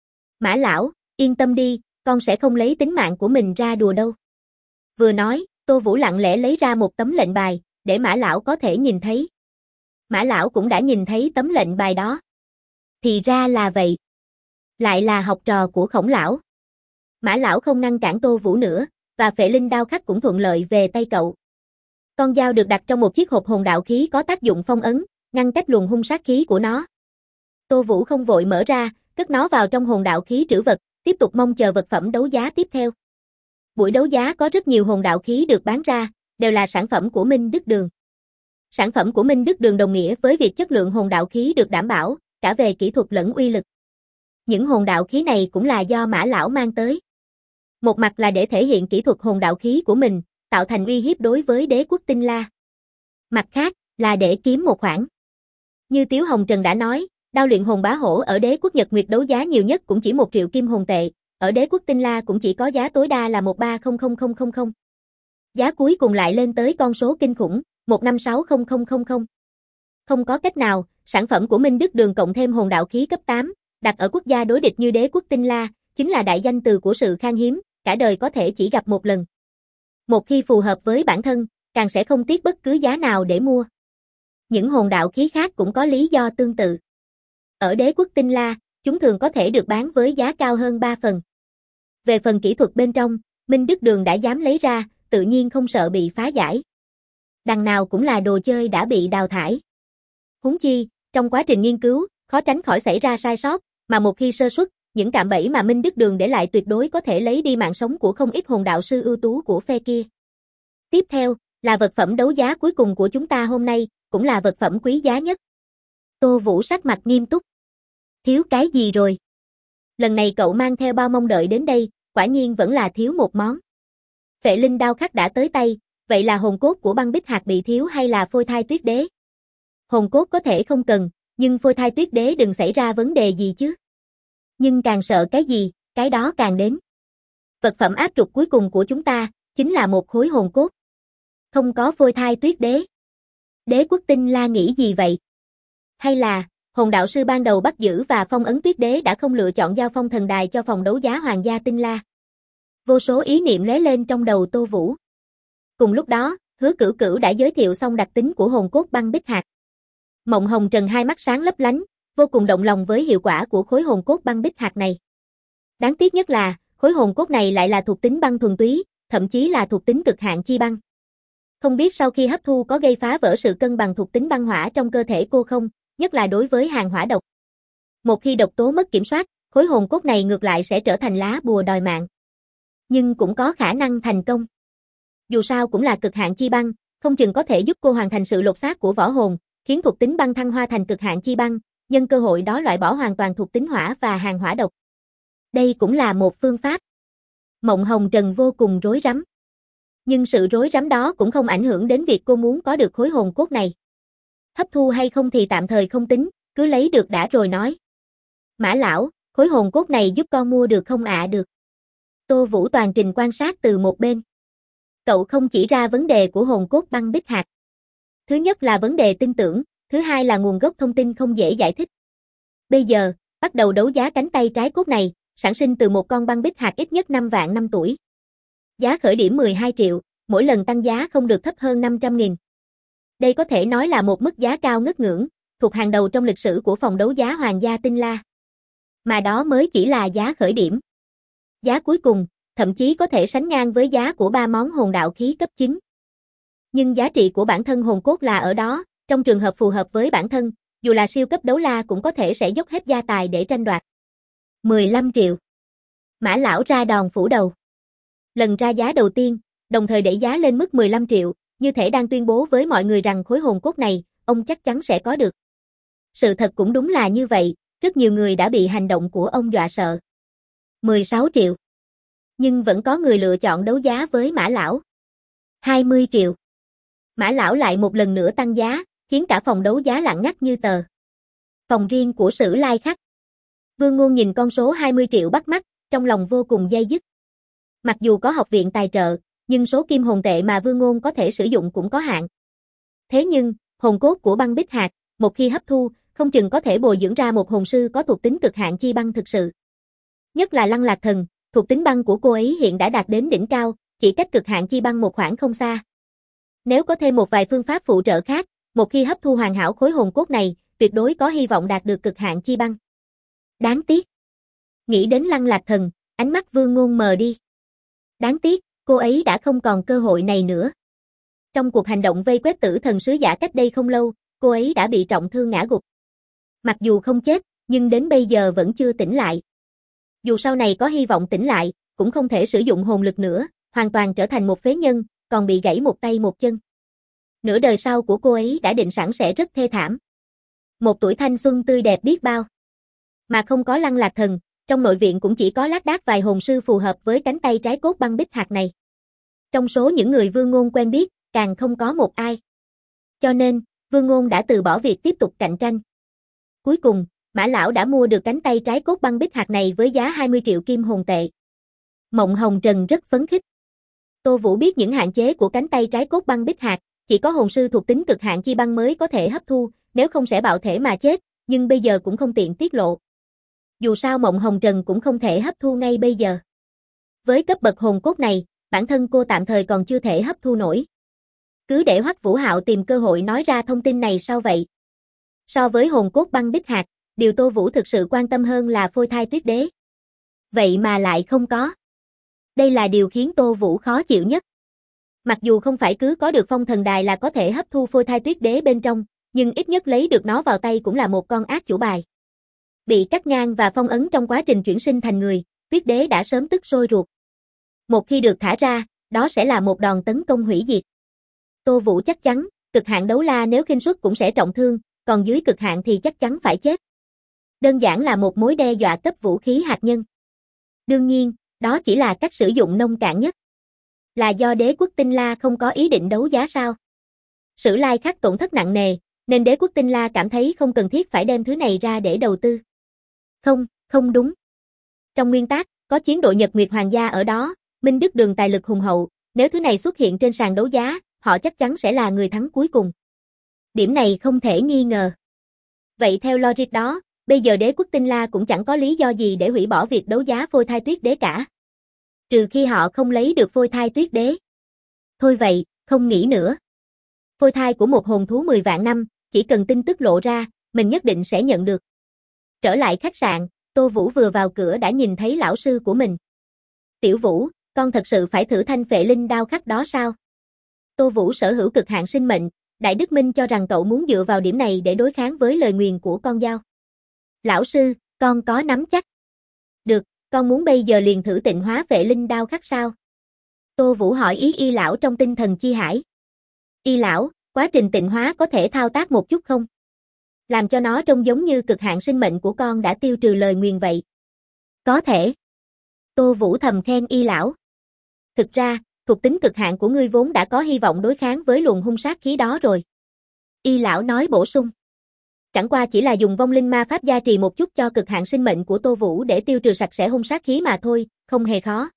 Mã lão, yên tâm đi, con sẽ không lấy tính mạng của mình ra đùa đâu. Vừa nói, Tô Vũ lặng lẽ lấy ra một tấm lệnh bài, để Mã lão có thể nhìn thấy. Mã lão cũng đã nhìn thấy tấm lệnh bài đó. Thì ra là vậy. Lại là học trò của Khổng lão. Mã lão không ngăn cản Tô Vũ nữa, và Phệ Linh đao khắc cũng thuận lợi về tay cậu. Con dao được đặt trong một chiếc hộp hồn đạo khí có tác dụng phong ấn, ngăn cách luồng hung sát khí của nó. Tô Vũ không vội mở ra, cất nó vào trong hồn đạo khí trữ vật, tiếp tục mong chờ vật phẩm đấu giá tiếp theo. Buổi đấu giá có rất nhiều hồn đạo khí được bán ra, đều là sản phẩm của Minh Đức Đường. Sản phẩm của Minh Đức Đường đồng nghĩa với việc chất lượng hồn đạo khí được đảm bảo, cả về kỹ thuật lẫn uy lực. Những hồn đạo khí này cũng là do Mã lão mang tới. Một mặt là để thể hiện kỹ thuật hồn đạo khí của mình, tạo thành uy hiếp đối với đế quốc Tinh La. Mặt khác, là để kiếm một khoản. Như Tiếu Hồng Trần đã nói, đao luyện hồn bá hổ ở đế quốc Nhật Nguyệt đấu giá nhiều nhất cũng chỉ 1 triệu kim hồn tệ, ở đế quốc Tinh La cũng chỉ có giá tối đa là 1300000. Giá cuối cùng lại lên tới con số kinh khủng, 1560000. Không có cách nào, sản phẩm của Minh Đức Đường cộng thêm hồn đạo khí cấp 8, đặt ở quốc gia đối địch như đế quốc Tinh La, chính là đại danh từ của sự khan hiếm, cả đời có thể chỉ gặp một lần. Một khi phù hợp với bản thân, càng sẽ không tiếc bất cứ giá nào để mua. Những hồn đạo khí khác cũng có lý do tương tự. Ở đế quốc Tinh La, chúng thường có thể được bán với giá cao hơn 3 phần. Về phần kỹ thuật bên trong, Minh Đức Đường đã dám lấy ra, tự nhiên không sợ bị phá giải. Đằng nào cũng là đồ chơi đã bị đào thải. Huống chi, trong quá trình nghiên cứu, khó tránh khỏi xảy ra sai sót, mà một khi sơ suất, những cạm bẫy mà Minh Đức Đường để lại tuyệt đối có thể lấy đi mạng sống của không ít hồn đạo sư ưu tú của phe kia. Tiếp theo, là vật phẩm đấu giá cuối cùng của chúng ta hôm nay, cũng là vật phẩm quý giá nhất. Tô Vũ sắc mặt nghiêm túc. Thiếu cái gì rồi? Lần này cậu mang theo bao mong đợi đến đây, quả nhiên vẫn là thiếu một món. Phệ Linh đao khắc đã tới tay, vậy là hồn cốt của băng bích hạt bị thiếu hay là phôi thai tuyết đế? Hồn cốt có thể không cần, nhưng phôi thai tuyết đế đừng xảy ra vấn đề gì chứ. Nhưng càng sợ cái gì, cái đó càng đến. Vật phẩm áp trục cuối cùng của chúng ta, chính là một khối hồn cốt. Không có phôi thai tuyết đế. Đế quốc Tinh La nghĩ gì vậy? Hay là, hồn đạo sư ban đầu bắt giữ và phong ấn tuyết đế đã không lựa chọn giao phong thần đài cho phòng đấu giá Hoàng gia Tinh La? Vô số ý niệm lóe lên trong đầu Tô Vũ. Cùng lúc đó, Hứa Cửu Cửu đã giới thiệu xong đặc tính của hồn cốt băng bích hạt. Mộng Hồng Trần hai mắt sáng lấp lánh, vô cùng động lòng với hiệu quả của khối hồn cốt băng bích hạt này. Đáng tiếc nhất là, khối hồn cốt này lại là thuộc tính băng thuần túy, thậm chí là thuộc tính cực hạn chi băng. Không biết sau khi hấp thu có gây phá vỡ sự cân bằng thuộc tính băng hỏa trong cơ thể cô không, nhất là đối với hàng hỏa độc. Một khi độc tố mất kiểm soát, khối hồn cốt này ngược lại sẽ trở thành lá bùa đòi mạng. Nhưng cũng có khả năng thành công. Dù sao cũng là cực hạn chi băng, không chừng có thể giúp cô hoàn thành sự lột xác của võ hồn, khiến thuộc tính băng thăng hoa thành cực hạn chi băng, nhân cơ hội đó loại bỏ hoàn toàn thuộc tính hỏa và hàng hỏa độc. Đây cũng là một phương pháp. Mộng Hồng Trần vô cùng rối rắm. Nhưng sự rối rắm đó cũng không ảnh hưởng đến việc cô muốn có được khối hồn cốt này. Hấp thu hay không thì tạm thời không tính, cứ lấy được đã rồi nói. Mã lão, khối hồn cốt này giúp con mua được không ạ? Được. Tô Vũ toàn trình quan sát từ một bên. Cậu không chỉ ra vấn đề của hồn cốt băng bích hạt. Thứ nhất là vấn đề tin tưởng, thứ hai là nguồn gốc thông tin không dễ giải thích. Bây giờ, bắt đầu đấu giá cánh tay trái cốt này, sản sinh từ một con băng bích hạt ít nhất 5 vạn năm tuổi. Giá khởi điểm 12 triệu, mỗi lần tăng giá không được thấp hơn 500.000. Đây có thể nói là một mức giá cao ngất ngưỡng, thuộc hàng đầu trong lịch sử của phòng đấu giá Hoàng gia Tinh La. Mà đó mới chỉ là giá khởi điểm. Giá cuối cùng, thậm chí có thể sánh ngang với giá của 3 món hồn đạo khí cấp 9. Nhưng giá trị của bản thân hồn cốt là ở đó, trong trường hợp phù hợp với bản thân, dù là siêu cấp đấu la cũng có thể sẽ dốc hết gia tài để tranh đoạt. 15 triệu. Mã lão ra đòn phủ đầu. Lần ra giá đầu tiên, đồng thời đẩy giá lên mức 15 triệu, như thể đang tuyên bố với mọi người rằng khối hồn cốt này, ông chắc chắn sẽ có được. Sự thật cũng đúng là như vậy, rất nhiều người đã bị hành động của ông dọa sợ. 16 triệu. Nhưng vẫn có người lựa chọn đấu giá với Mã lão. 20 triệu. Mã lão lại một lần nữa tăng giá, khiến cả phòng đấu giá lặng ngắt như tờ. Phòng riêng của Sử Lai Khắc. Vương Ngôn nhìn con số 20 triệu bắt mắt, trong lòng vô cùng day dứt. Mặc dù có học viện tài trợ, nhưng số kim hồn tệ mà Vương Ngôn có thể sử dụng cũng có hạn. Thế nhưng, hồn cốt của băng bích hạt, một khi hấp thu, không chừng có thể bồi dưỡng ra một hồn sư có thuộc tính cực hạn chi băng thực sự. Nhất là Lăng Lạc Thần, thuộc tính băng của cô ấy hiện đã đạt đến đỉnh cao, chỉ cách cực hạn chi băng một khoảng không xa. Nếu có thêm một vài phương pháp phụ trợ khác, Một khi hấp thu hoàn hảo khối hồn cốt này, tuyệt đối có hy vọng đạt được cực hạn chi băng. Đáng tiếc. Nghĩ đến Lăng Lạc Thần, ánh mắt Vương Ngôn mờ đi. Đáng tiếc, cô ấy đã không còn cơ hội này nữa. Trong cuộc hành động vây quét Tử Thần Sứ Giả cách đây không lâu, cô ấy đã bị trọng thương ngã gục. Mặc dù không chết, nhưng đến bây giờ vẫn chưa tỉnh lại. Dù sau này có hy vọng tỉnh lại, cũng không thể sử dụng hồn lực nữa, hoàn toàn trở thành một phế nhân, còn bị gãy một tay một chân. Nửa đời sau của cô ấy đã định sẵn sẽ rất thê thảm. Một tuổi thanh xuân tươi đẹp biết bao. Mà không có Lăng Lạc Thần, trong nội viện cũng chỉ có lác đác vài hồn sư phù hợp với cánh tay trái cốt băng bích hạt này. Trong số những người Vương Ngôn quen biết, càng không có một ai. Cho nên, Vương Ngôn đã từ bỏ việc tiếp tục cạnh tranh. Cuối cùng, Mã Lão đã mua được cánh tay trái cốt băng bích hạt này với giá 20 triệu kim hồn tệ. Mộng Hồng Trần rất phấn khích. Tô Vũ biết những hạn chế của cánh tay trái cốt băng bích hạt, chỉ có hồn sư thuộc tính cực hạn chi băng mới có thể hấp thu, nếu không sẽ bạo thể mà chết, nhưng bây giờ cũng không tiện tiết lộ. Dù sao Mộng Hồng Trần cũng không thể hấp thu ngay bây giờ. Với cấp bậc hồn cốt này, bản thân cô tạm thời còn chưa thể hấp thu nổi. Cứ để Hoắc Vũ Hạo tìm cơ hội nói ra thông tin này sao vậy? So với hồn cốt băng bích hạt, điều Tô Vũ thực sự quan tâm hơn là phôi thai tuyết đế. Vậy mà lại không có. Đây là điều khiến Tô Vũ khó chịu nhất. Mặc dù không phải cứ có được phong thần đài là có thể hấp thu phôi thai tuyết đế bên trong, nhưng ít nhất lấy được nó vào tay cũng là một con ác chủ bài. Bị cắt ngang và phong ấn trong quá trình chuyển sinh thành người, tuyết đế đã sớm tức sôi ruột. Một khi được thả ra, đó sẽ là một đòn tấn công hủy diệt. Tô Vũ chắc chắn, cực hạn đấu la nếu khinh suất cũng sẽ trọng thương, còn dưới cực hạn thì chắc chắn phải chết. Đơn giản là một mối đe dọa cấp vũ khí hạt nhân. Đương nhiên, đó chỉ là cách sử dụng nông cạn nhất. Là do Đế quốc Tinh La không có ý định đấu giá sao? Sử Lai Khắc tổn thất nặng nề, nên Đế quốc Tinh La cảm thấy không cần thiết phải đem thứ này ra để đầu tư. Không, không đúng. Trong nguyên tắc, có chiến đội Nhật Nguyệt Hoàng gia ở đó, Minh Đức Đường tài lực hùng hậu, nếu thứ này xuất hiện trên sàn đấu giá, họ chắc chắn sẽ là người thắng cuối cùng. Điểm này không thể nghi ngờ. Vậy theo logic đó, bây giờ Đế quốc Tinh La cũng chẳng có lý do gì để hủy bỏ việc đấu giá phôi thai tuyết đế cả. Trừ khi họ không lấy được phôi thai tuyết đế. Thôi vậy, không nghĩ nữa. Phôi thai của một hồn thú 10 vạn năm, chỉ cần tin tức lộ ra, mình nhất định sẽ nhận được. Trở lại khách sạn, Tô Vũ vừa vào cửa đã nhìn thấy lão sư của mình. Tiểu Vũ, con thật sự phải thử thanh phệ linh đao khắc đó sao? Tô Vũ sở hữu cực hạn sinh mệnh, Đại Đức Minh cho rằng cậu muốn dựa vào điểm này để đối kháng với lời nguyền của con dao. Lão sư, con có nắm chắc. Được, con muốn bây giờ liền thử tịnh hóa phệ linh đao khắc sao? Tô Vũ hỏi ý Y lão trong tinh thần chi hải. Y lão, quá trình tịnh hóa có thể thao tác một chút không? Làm cho nó trông giống như cực hạn sinh mệnh của con đã tiêu trừ lời nguyền vậy. Có thể. Tô Vũ thầm khen Y lão. Thực ra, thuộc tính cực hạn của ngươi vốn đã có hy vọng đối kháng với luồng hung sát khí đó rồi. Y lão nói bổ sung. Chẳng qua chỉ là dùng vong linh ma pháp gia trì một chút cho cực hạn sinh mệnh của Tô Vũ để tiêu trừ sạch sẽ hung sát khí mà thôi, không hề khó.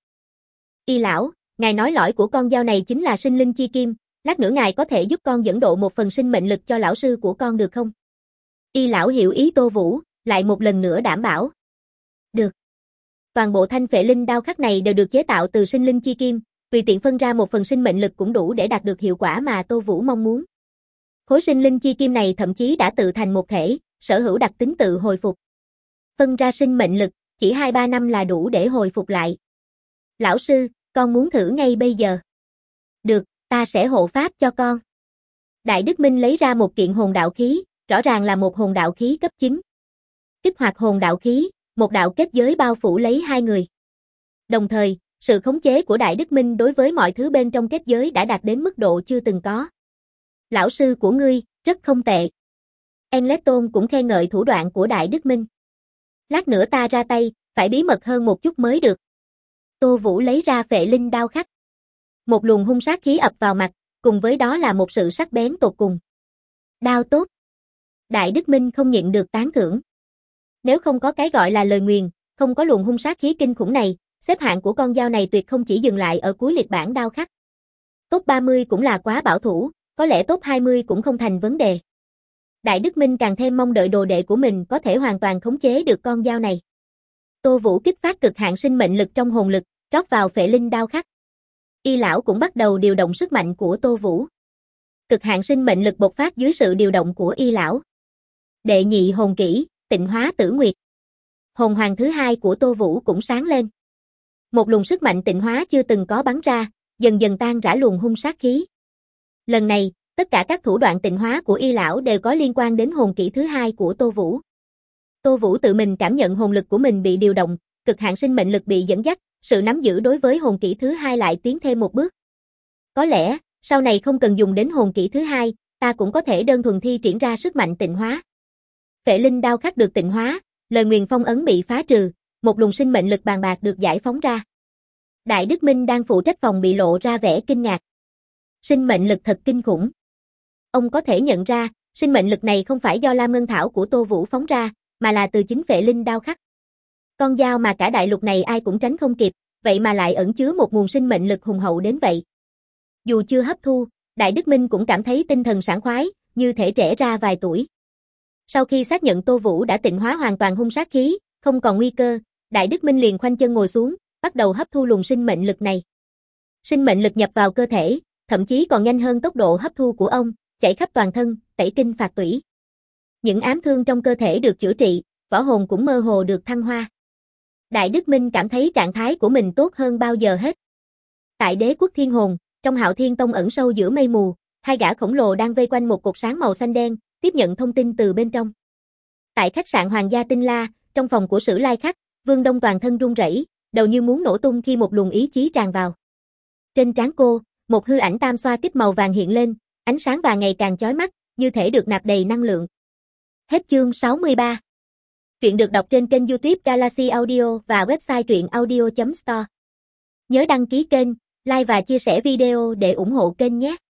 Y lão, ngài nói lõi của con dao này chính là sinh linh chi kim, lát nữa ngài có thể giúp con dẫn độ một phần sinh mệnh lực cho lão sư của con được không? Y lão hiểu ý Tô Vũ, lại một lần nữa đảm bảo. Được. Toàn bộ thanh phệ linh đao khắc này đều được chế tạo từ sinh linh chi kim, tùy tiện phân ra một phần sinh mệnh lực cũng đủ để đạt được hiệu quả mà Tô Vũ mong muốn. Khối sinh linh chi kim này thậm chí đã tự thành một thể, sở hữu đặc tính tự hồi phục. Phân ra sinh mệnh lực, chỉ 2-3 năm là đủ để hồi phục lại. Lão sư, con muốn thử ngay bây giờ. Được, ta sẽ hộ pháp cho con. Đại Đức Minh lấy ra một kiện hồn đạo khí, rõ ràng là một hồn đạo khí cấp 9. Kích hoạt hồn đạo khí, một đạo kết giới bao phủ lấy hai người. Đồng thời, sự khống chế của Đại Đức Minh đối với mọi thứ bên trong kết giới đã đạt đến mức độ chưa từng có. Lão sư của ngươi, rất không tệ. Enleton cũng khen ngợi thủ đoạn của Đại Đức Minh. Lát nữa ta ra tay, phải bí mật hơn một chút mới được. Tô Vũ lấy ra phệ linh đao khắc. Một luồng hung sát khí ập vào mặt, cùng với đó là một sự sắc bén tột cùng. Đao tốt. Đại Đức Minh không nhịn được tán thưởng. Nếu không có cái gọi là lời nguyền, không có luồng hung sát khí kinh khủng này, xếp hạng của con dao này tuyệt không chỉ dừng lại ở cuối liệt bảng đao khắc. Top 30 cũng là quá bảo thủ, có lẽ top 20 cũng không thành vấn đề. Đại Đức Minh càng thêm mong đợi đồ đệ của mình có thể hoàn toàn khống chế được con dao này. Tô Vũ kích phát cực hạn sinh mệnh lực trong hồn lực, rót vào phệ linh đao khắc. Y lão cũng bắt đầu điều động sức mạnh của Tô Vũ. Cực hạn sinh mệnh lực bộc phát dưới sự điều động của Y lão. Đệ nhị hồn kỹ, Tịnh hóa Tử Nguyệt. Hồn hoàng thứ hai của Tô Vũ cũng sáng lên. Một luồng sức mạnh tịnh hóa chưa từng có bắn ra, dần dần tan rã luồng hung sát khí. Lần này, tất cả các thủ đoạn tịnh hóa của Y lão đều có liên quan đến hồn kỹ thứ hai của Tô Vũ. Tô Vũ tự mình cảm nhận hồn lực của mình bị điều động, cực hạn sinh mệnh lực bị dẫn dắt, sự nắm giữ đối với hồn kỹ thứ hai lại tiến thêm một bước. Có lẽ, sau này không cần dùng đến hồn kỹ thứ hai, ta cũng có thể đơn thuần thi triển ra sức mạnh tịnh hóa. Phệ linh đao khắc được tịnh hóa, lời nguyền phong ấn bị phá trừ, một luồng sinh mệnh lực bàn bạc được giải phóng ra. Đại Đức Minh đang phụ trách phòng bị lộ ra vẻ kinh ngạc. Sinh mệnh lực thật kinh khủng. Ông có thể nhận ra, sinh mệnh lực này không phải do Lam Ngân Thảo của Tô Vũ phóng ra, mà là từ chính phệ linh đao khắc. Con dao mà cả đại lục này ai cũng tránh không kịp, vậy mà lại ẩn chứa một nguồn sinh mệnh lực hùng hậu đến vậy. Dù chưa hấp thu, Đại Đức Minh cũng cảm thấy tinh thần sảng khoái, như thể trẻ ra vài tuổi. Sau khi xác nhận Tô Vũ đã tịnh hóa hoàn toàn hung sát khí, không còn nguy cơ, Đại Đức Minh liền khoanh chân ngồi xuống, bắt đầu hấp thu luồng sinh mệnh lực này. Sinh mệnh lực nhập vào cơ thể, thậm chí còn nhanh hơn tốc độ hấp thu của ông, chảy khắp toàn thân, tẩy kinh phạt tủy. Những ám thương trong cơ thể được chữa trị, võ hồn cũng mơ hồ được thăng hoa. Đại Đức Minh cảm thấy trạng thái của mình tốt hơn bao giờ hết. Tại Đế quốc Thiên Hồn, trong Hạo Thiên Tông ẩn sâu giữa mây mù, hai gã khổng lồ đang vây quanh một cột sáng màu xanh đen, tiếp nhận thông tin từ bên trong. Tại khách sạn Hoàng gia Tinh La, trong phòng của Sử Lai Khắc, Vương Đông toàn thân run rẩy, đầu như muốn nổ tung khi một luồng ý chí tràn vào. Trên trán cô, một hư ảnh tam xoa kích màu vàng hiện lên, ánh sáng vàng ngày càng chói mắt, như thể được nạp đầy năng lượng. Hết chương 63. Truyện được đọc trên kênh YouTube Galaxy Audio và website truyệnaudio.store. Nhớ đăng ký kênh, like và chia sẻ video để ủng hộ kênh nhé.